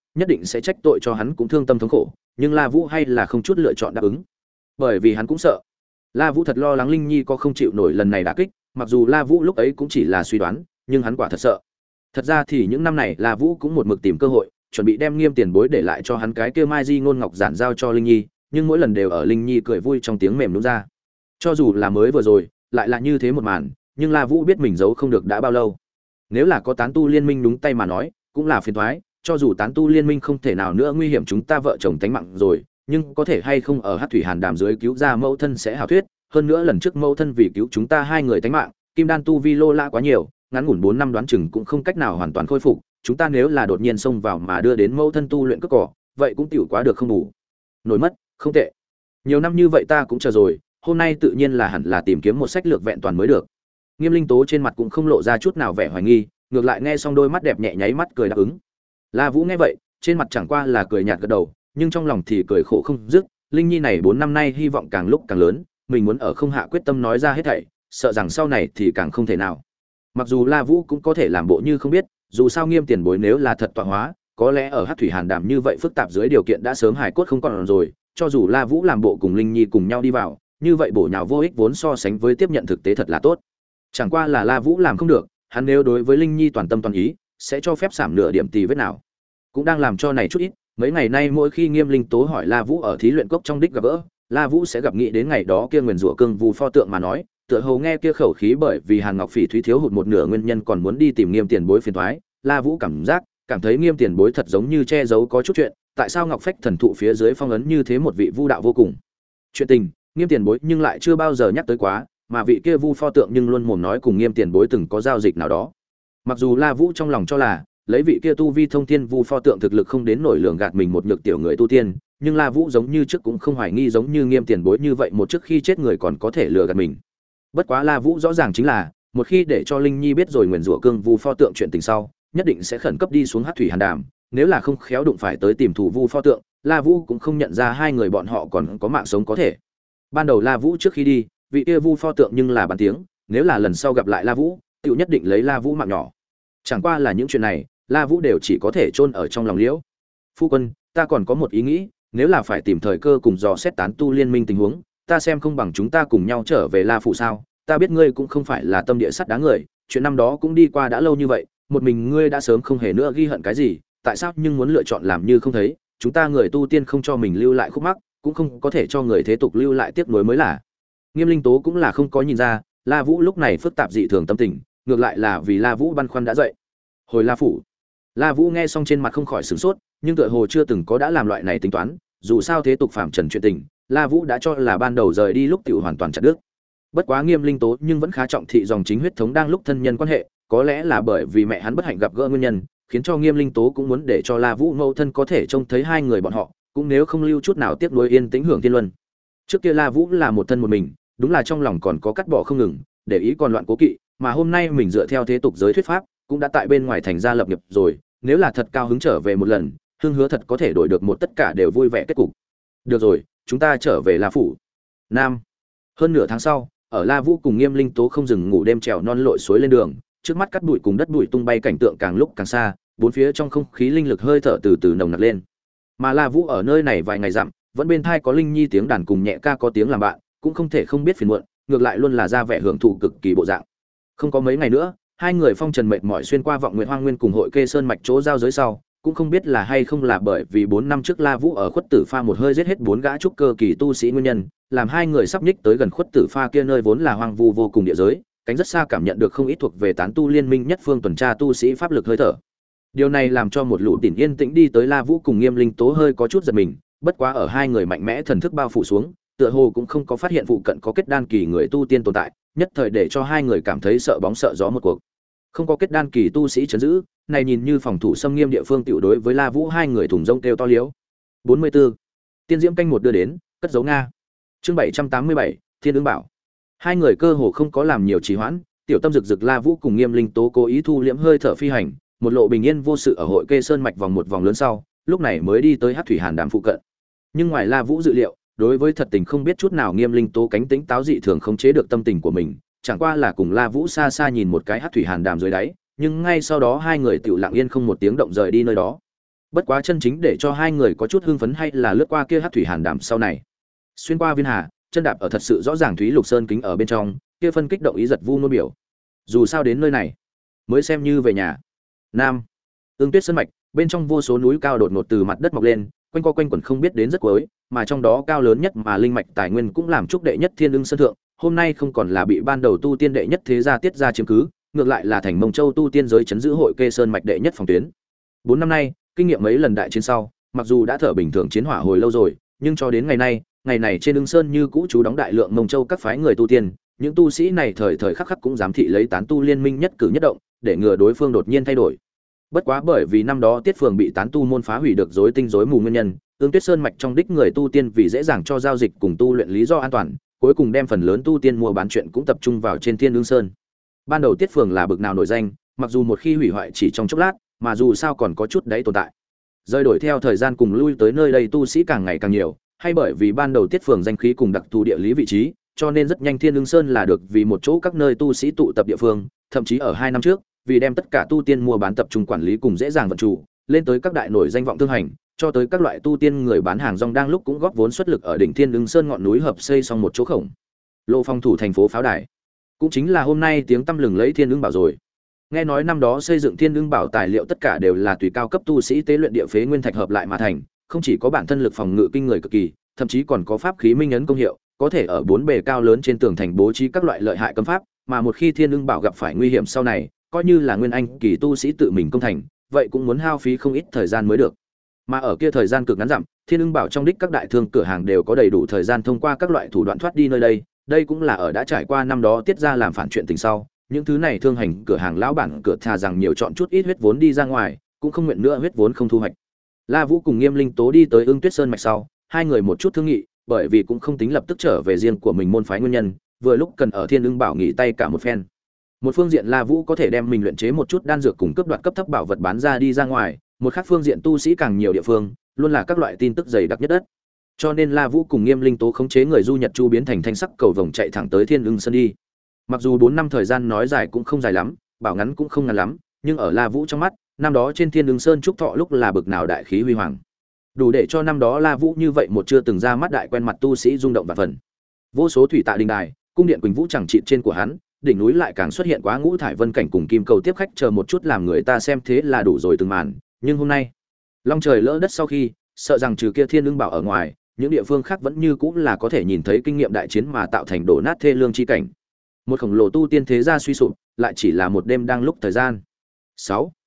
nhất định sẽ trách tội cho hắn cũng thương tâm thống khổ, nhưng La Vũ hay là không chút lựa chọn đáp ứng. Bởi vì hắn cũng sợ. La Vũ thật lo lắng Linh Nhi có không chịu nổi lần này đả kích, mặc dù La Vũ lúc ấy cũng chỉ là suy đoán, nhưng hắn quả thật sợ. Thật ra thì những năm này La Vũ cũng một mực tìm cơ hội, chuẩn bị đem Nghiêm tiền bối để lại cho hắn cái kia Mai Di ngôn ngọc giản giao cho Linh Nhi, nhưng mỗi lần đều ở Linh Nhi cười vui trong tiếng mềm nhũn ra. Cho dù là mới vừa rồi, lại là như thế một màn, nhưng La Vũ biết mình giấu không được đã bao lâu. Nếu là có tán tu liên minh đúng tay mà nói, cũng là phiền toái, cho dù tán tu liên minh không thể nào nữa nguy hiểm chúng ta vợ chồng tánh mạng rồi, nhưng có thể hay không ở Hắc Thủy Hàn Đàm dưới cứu ra mẫu thân sẽ hảo thuyết, hơn nữa lần trước mẫu thân vì cứu chúng ta hai người tánh mạng, kim đan tu vi lô la quá nhiều, ngắn ngủn bốn năm đoán chừng cũng không cách nào hoàn toàn khôi phục, chúng ta nếu là đột nhiên xông vào mà đưa đến mẫu thân tu luyện cất cỏ, vậy cũng tiểu quá được không đủ. Nổi mất, không tệ. Nhiều năm như vậy ta cũng chờ rồi, hôm nay tự nhiên là hẳn là tìm kiếm một sách lược vẹn toàn mới được. Nghiêm Linh Tố trên mặt cũng không lộ ra chút nào vẻ hoài nghi, ngược lại nghe xong đôi mắt đẹp nhẹ nháy mắt cười đáp ứng. La Vũ nghe vậy, trên mặt chẳng qua là cười nhạt gật đầu, nhưng trong lòng thì cười khổ không dứt, Linh Nhi này bốn năm nay hy vọng càng lúc càng lớn, mình muốn ở không hạ quyết tâm nói ra hết thảy, sợ rằng sau này thì càng không thể nào. Mặc dù La Vũ cũng có thể làm bộ như không biết, dù sao Nghiêm tiền bối nếu là thật tọa hóa, có lẽ ở Hắc Thủy Hàn Đàm như vậy phức tạp dưới điều kiện đã sớm hài cốt không còn rồi, cho dù La Vũ làm bộ cùng Linh Nhi cùng nhau đi vào, như vậy bổ nhào vô ích vốn so sánh với tiếp nhận thực tế thật là tốt. Chẳng qua là La Vũ làm không được, hắn nếu đối với Linh Nhi toàn tâm toàn ý, sẽ cho phép giảm nửa điểm tì vết nào. Cũng đang làm cho này chút ít, mấy ngày nay mỗi khi Nghiêm Linh Tố hỏi La Vũ ở thí luyện cốc trong đích gặp gỡ, La Vũ sẽ gặp nghĩ đến ngày đó kia nguyền rủa cương vu pho tượng mà nói, tựa hồ nghe kia khẩu khí bởi vì Hàn Ngọc Phỉ Thúy thiếu hụt một nửa nguyên nhân còn muốn đi tìm Nghiêm tiền bối phiền toái, La Vũ cảm giác, cảm thấy Nghiêm tiền bối thật giống như che giấu có chút chuyện, tại sao Ngọc Phách thần thụ phía dưới phong ấn như thế một vị vu đạo vô cùng. Chuyện tình, Nghiêm tiền bối nhưng lại chưa bao giờ nhắc tới quá, mà vị kia vu pho tượng nhưng luôn mồm nói cùng Nghiêm tiền bối từng có giao dịch nào đó. Mặc dù La Vũ trong lòng cho là lấy vị kia tu vi thông thiên vu pho tượng thực lực không đến nổi lường gạt mình một nhược tiểu người tu tiên, nhưng La Vũ giống như trước cũng không hoài nghi giống như Nghiêm tiền bối như vậy một trước khi chết người còn có thể lừa gạt mình. Bất quá La Vũ rõ ràng chính là, một khi để cho Linh Nhi biết rồi nguyền rủa cương vu pho tượng chuyện tình sau, nhất định sẽ khẩn cấp đi xuống Hắc Thủy Hàn Đàm, nếu là không khéo đụng phải tới tìm thủ vu pho tượng, La Vũ cũng không nhận ra hai người bọn họ còn có mạng sống có thể. Ban đầu La Vũ trước khi đi, vị kia vu pho tượng nhưng là bàn tiếng, nếu là lần sau gặp lại La Vũ, tiểu nhất định lấy La Vũ mạng nhỏ. Chẳng qua là những chuyện này, La Vũ đều chỉ có thể chôn ở trong lòng liễu. Phu quân, ta còn có một ý nghĩ, nếu là phải tìm thời cơ cùng dò xét tán tu liên minh tình huống, ta xem không bằng chúng ta cùng nhau trở về La phủ sao? Ta biết ngươi cũng không phải là tâm địa sắt đá người, chuyện năm đó cũng đi qua đã lâu như vậy, một mình ngươi đã sớm không hề nữa ghi hận cái gì, tại sao nhưng muốn lựa chọn làm như không thấy? Chúng ta người tu tiên không cho mình lưu lại khúc mắc, cũng không có thể cho người thế tục lưu lại tiếc nuối mới là. Nghiêm Linh Tố cũng là không có nhìn ra, La Vũ lúc này phức tạp dị thường tâm tình, ngược lại là vì La Vũ băn khoăn đã dậy. Hồi La phủ, La Vũ nghe xong trên mặt không khỏi sửng sốt, nhưng tựa hồ chưa từng có đã làm loại này tính toán, dù sao thế tục phạm trần chuyện tình, La Vũ đã cho là ban đầu rời đi lúc tiểu hoàn toàn chặt đứt. Bất quá Nghiêm Linh Tố nhưng vẫn khá trọng thị dòng chính huyết thống đang lúc thân nhân quan hệ, có lẽ là bởi vì mẹ hắn bất hạnh gặp gỡ nguyên nhân, khiến cho Nghiêm Linh Tố cũng muốn để cho La Vũ mẫu thân có thể trông thấy hai người bọn họ, cũng nếu không lưu chút nào tiếc nuối yên tĩnh hưởng thiên luân. Trước kia La Vũ là một thân một mình, đúng là trong lòng còn có cắt bỏ không ngừng, để ý còn loạn cố kỵ, mà hôm nay mình dựa theo thế tục giới thuyết pháp, cũng đã tại bên ngoài thành gia lập nghiệp rồi, nếu là thật cao hứng trở về một lần, hương hứa thật có thể đổi được một tất cả đều vui vẻ kết cục. Được rồi, chúng ta trở về La phủ. Nam. Hơn nửa tháng sau, ở La Vũ cùng Nghiêm Linh Tố không dừng ngủ đêm trèo non lội suối lên đường, trước mắt cắt bụi cùng đất bụi tung bay cảnh tượng càng lúc càng xa, bốn phía trong không khí linh lực hơi thở từ từ nồng nặc lên. Mà La Vũ ở nơi này vài ngày dặm, vẫn bên thai có Linh Nhi tiếng đàn cùng nhẹ ca có tiếng làm bạn, cũng không thể không biết phiền muộn, ngược lại luôn là ra vẻ hưởng thụ cực kỳ bộ dạng. Không có mấy ngày nữa, hai người phong trần mệt mỏi xuyên qua vọng nguyện hoang nguyên cùng hội kê sơn mạch chỗ giao giới sau, cũng không biết là hay không là bởi vì bốn năm trước La Vũ ở khuất tử pha một hơi giết hết bốn gã trúc cơ kỳ tu sĩ nguyên nhân, làm hai người sắp nhích tới gần khuất tử pha kia nơi vốn là hoang vu vô cùng địa giới, cánh rất xa cảm nhận được không ít thuộc về tán tu liên minh nhất phương tuần tra tu sĩ pháp lực hơi thở. Điều này làm cho một lũ tỉnh yên tĩnh đi tới La Vũ cùng Nghiêm Linh Tố hơi có chút giật mình, bất quá ở hai người mạnh mẽ thần thức bao phủ xuống, tựa hồ cũng không có phát hiện phụ cận có kết đan kỳ người tu tiên tồn tại, nhất thời để cho hai người cảm thấy sợ bóng sợ gió một cuộc. Không có kết đan kỳ tu sĩ trấn giữ, này nhìn như phòng thủ xâm nghiêm địa phương tiểu đối với La Vũ hai người thùng rông kêu to liếu. bốn mươi tư. Tiên diễm canh một đưa đến, cất dấu Nga. Chương bảy trăm tám mươi bảy, Thiên ứng bảo. Hai người cơ hồ không có làm nhiều trì hoãn, tiểu tâm rực rực La Vũ cùng Nghiêm Linh Tố cố ý thu liễm hơi thở phi hành, một lộ bình yên vô sự ở hội kê sơn mạch vòng một vòng lớn sau, lúc này mới đi tới Hắc Thủy Hàn Đàm phụ cận. Nhưng ngoài La Vũ dự liệu, đối với thật tình không biết chút nào Nghiêm Linh Tố cánh tĩnh táo dị thường khống chế được tâm tình của mình, chẳng qua là cùng La Vũ xa xa nhìn một cái Hắc Thủy Hàn Đàm dưới đáy, nhưng ngay sau đó hai người tiểu lặng yên không một tiếng động rời đi nơi đó. Bất quá chân chính để cho hai người có chút hưng phấn hay là lướt qua kia Hắc thủy hàn đảm sau này. Xuyên qua viên hà, chân đạp ở thật sự rõ ràng thúy lục sơn kính ở bên trong, kia phân kích động ý giật vu nôn biểu. Dù sao đến nơi này, mới xem như về nhà. Nam, Ương Tuyết sơn mạch, bên trong vô số núi cao đột ngột từ mặt đất mọc lên, quanh co quanh quẩn không biết đến rất cuối, mà trong đó cao lớn nhất mà linh mạch tài nguyên cũng làm chúc đệ nhất Thiên Ưng Sơn thượng, hôm nay không còn là bị ban đầu tu tiên đệ nhất thế gia tiết gia chiếm cứ, ngược lại là thành Mông Châu tu tiên giới trấn giữ hội kê sơn mạch đệ nhất phòng tuyến. Bốn năm nay, kinh nghiệm mấy lần đại chiến sau, mặc dù đã thở bình thường chiến hỏa hồi lâu rồi, nhưng cho đến ngày nay, ngày này trên Ưng Sơn như cũ trú đóng đại lượng Mông Châu các phái người tu tiên, những tu sĩ này thời thời khắc khắc cũng dám thị lấy tán tu liên minh nhất cử nhất động, để ngừa đối phương đột nhiên thay đổi. Bất quá bởi vì năm đó Tiết Phường bị tán tu môn phá hủy được rối tinh rối mù nguyên nhân, Ương Tuyết Sơn mạch trong đích người tu tiên vì dễ dàng cho giao dịch cùng tu luyện lý do an toàn, cuối cùng đem phần lớn tu tiên mua bán chuyện cũng tập trung vào trên Thiên Ương Sơn. Ban đầu Tiết Phường là bực nào nổi danh, mặc dù một khi hủy hoại chỉ trong chốc lát, mà dù sao còn có chút đấy tồn tại. Rơi đổi theo thời gian cùng lui tới nơi đây tu sĩ càng ngày càng nhiều, hay bởi vì ban đầu Tiết Phường danh khí cùng đặc thù địa lý vị trí, cho nên rất nhanh Thiên Ương Sơn là được vì một chỗ các nơi tu sĩ tụ tập địa phương, thậm chí ở hai năm trước, vì đem tất cả tu tiên mua bán tập trung quản lý cùng dễ dàng vận chủ, lên tới các đại nổi danh vọng thương hành, cho tới các loại tu tiên người bán hàng rong đang lúc cũng góp vốn xuất lực ở đỉnh Thiên Ưng Sơn ngọn núi hợp xây xong một chỗ khổng lồ phòng thủ thành phố pháo đài, cũng chính là hôm nay tiếng tăm lừng lấy Thiên Ưng Bảo rồi. Nghe nói năm đó xây dựng Thiên Ưng Bảo tài liệu tất cả đều là tùy cao cấp tu sĩ tế luyện địa phế nguyên thạch hợp lại mà thành, không chỉ có bản thân lực phòng ngự kinh người cực kỳ, thậm chí còn có pháp khí minh ấn công hiệu, có thể ở bốn bề cao lớn trên tường thành bố trí các loại lợi hại cấm pháp, mà một khi Thiên Ưng Bảo gặp phải nguy hiểm sau này, coi như là nguyên anh kỳ tu sĩ tự mình công thành, vậy cũng muốn hao phí không ít thời gian mới được. Mà ở kia thời gian cực ngắn dặm, Thiên Ưng Bảo trong đích các đại thương cửa hàng đều có đầy đủ thời gian thông qua các loại thủ đoạn thoát đi nơi đây, đây cũng là ở đã trải qua năm đó tiết ra làm phản chuyện tình sau, những thứ này thương hành cửa hàng lão bản cửa thà rằng nhiều chọn chút ít huyết vốn đi ra ngoài, cũng không nguyện nữa huyết vốn không thu hoạch. La Vũ cùng Nghiêm Linh Tố đi tới Ưng Tuyết Sơn mạch sau, hai người một chút thương nghị, bởi vì cũng không tính lập tức trở về riêng của mình môn phái nguyên nhân, vừa lúc cần ở Thiên Ưng Bảo nghỉ tay cả một phen. Một phương diện La Vũ có thể đem mình luyện chế một chút đan dược cùng cấp đoạt cấp thấp bảo vật bán ra đi ra ngoài, một khác phương diện tu sĩ càng nhiều địa phương, luôn là các loại tin tức dày đặc nhất đất. Cho nên La Vũ cùng Nghiêm Linh Tố khống chế người du Nhật Chu biến thành thanh sắc cầu vồng chạy thẳng tới Thiên Ưng Sơn đi. Mặc dù bốn năm thời gian nói dài cũng không dài lắm, bảo ngắn cũng không ngắn lắm, nhưng ở La Vũ trong mắt, năm đó trên Thiên Ưng Sơn trúc thọ lúc là bực nào đại khí huy hoàng. Đủ để cho năm đó La Vũ như vậy một chưa từng ra mắt đại quen mặt tu sĩ rung động và phần. Vô số thủy tạ đình đài, cung điện Quỳnh Vũ chẳng trị trên của hắn, đỉnh núi lại càng xuất hiện quá ngũ thải vân cảnh cùng kim cầu tiếp khách chờ một chút làm người ta xem thế là đủ rồi từng màn, nhưng hôm nay, long trời lỡ đất sau khi, sợ rằng trừ kia Thiên Ưng Bảo ở ngoài, những địa phương khác vẫn như cũng là có thể nhìn thấy kinh nghiệm đại chiến mà tạo thành đổ nát thê lương chi cảnh. Một khổng lồ tu tiên thế gia suy sụp, lại chỉ là một đêm đang lúc thời gian. sáu.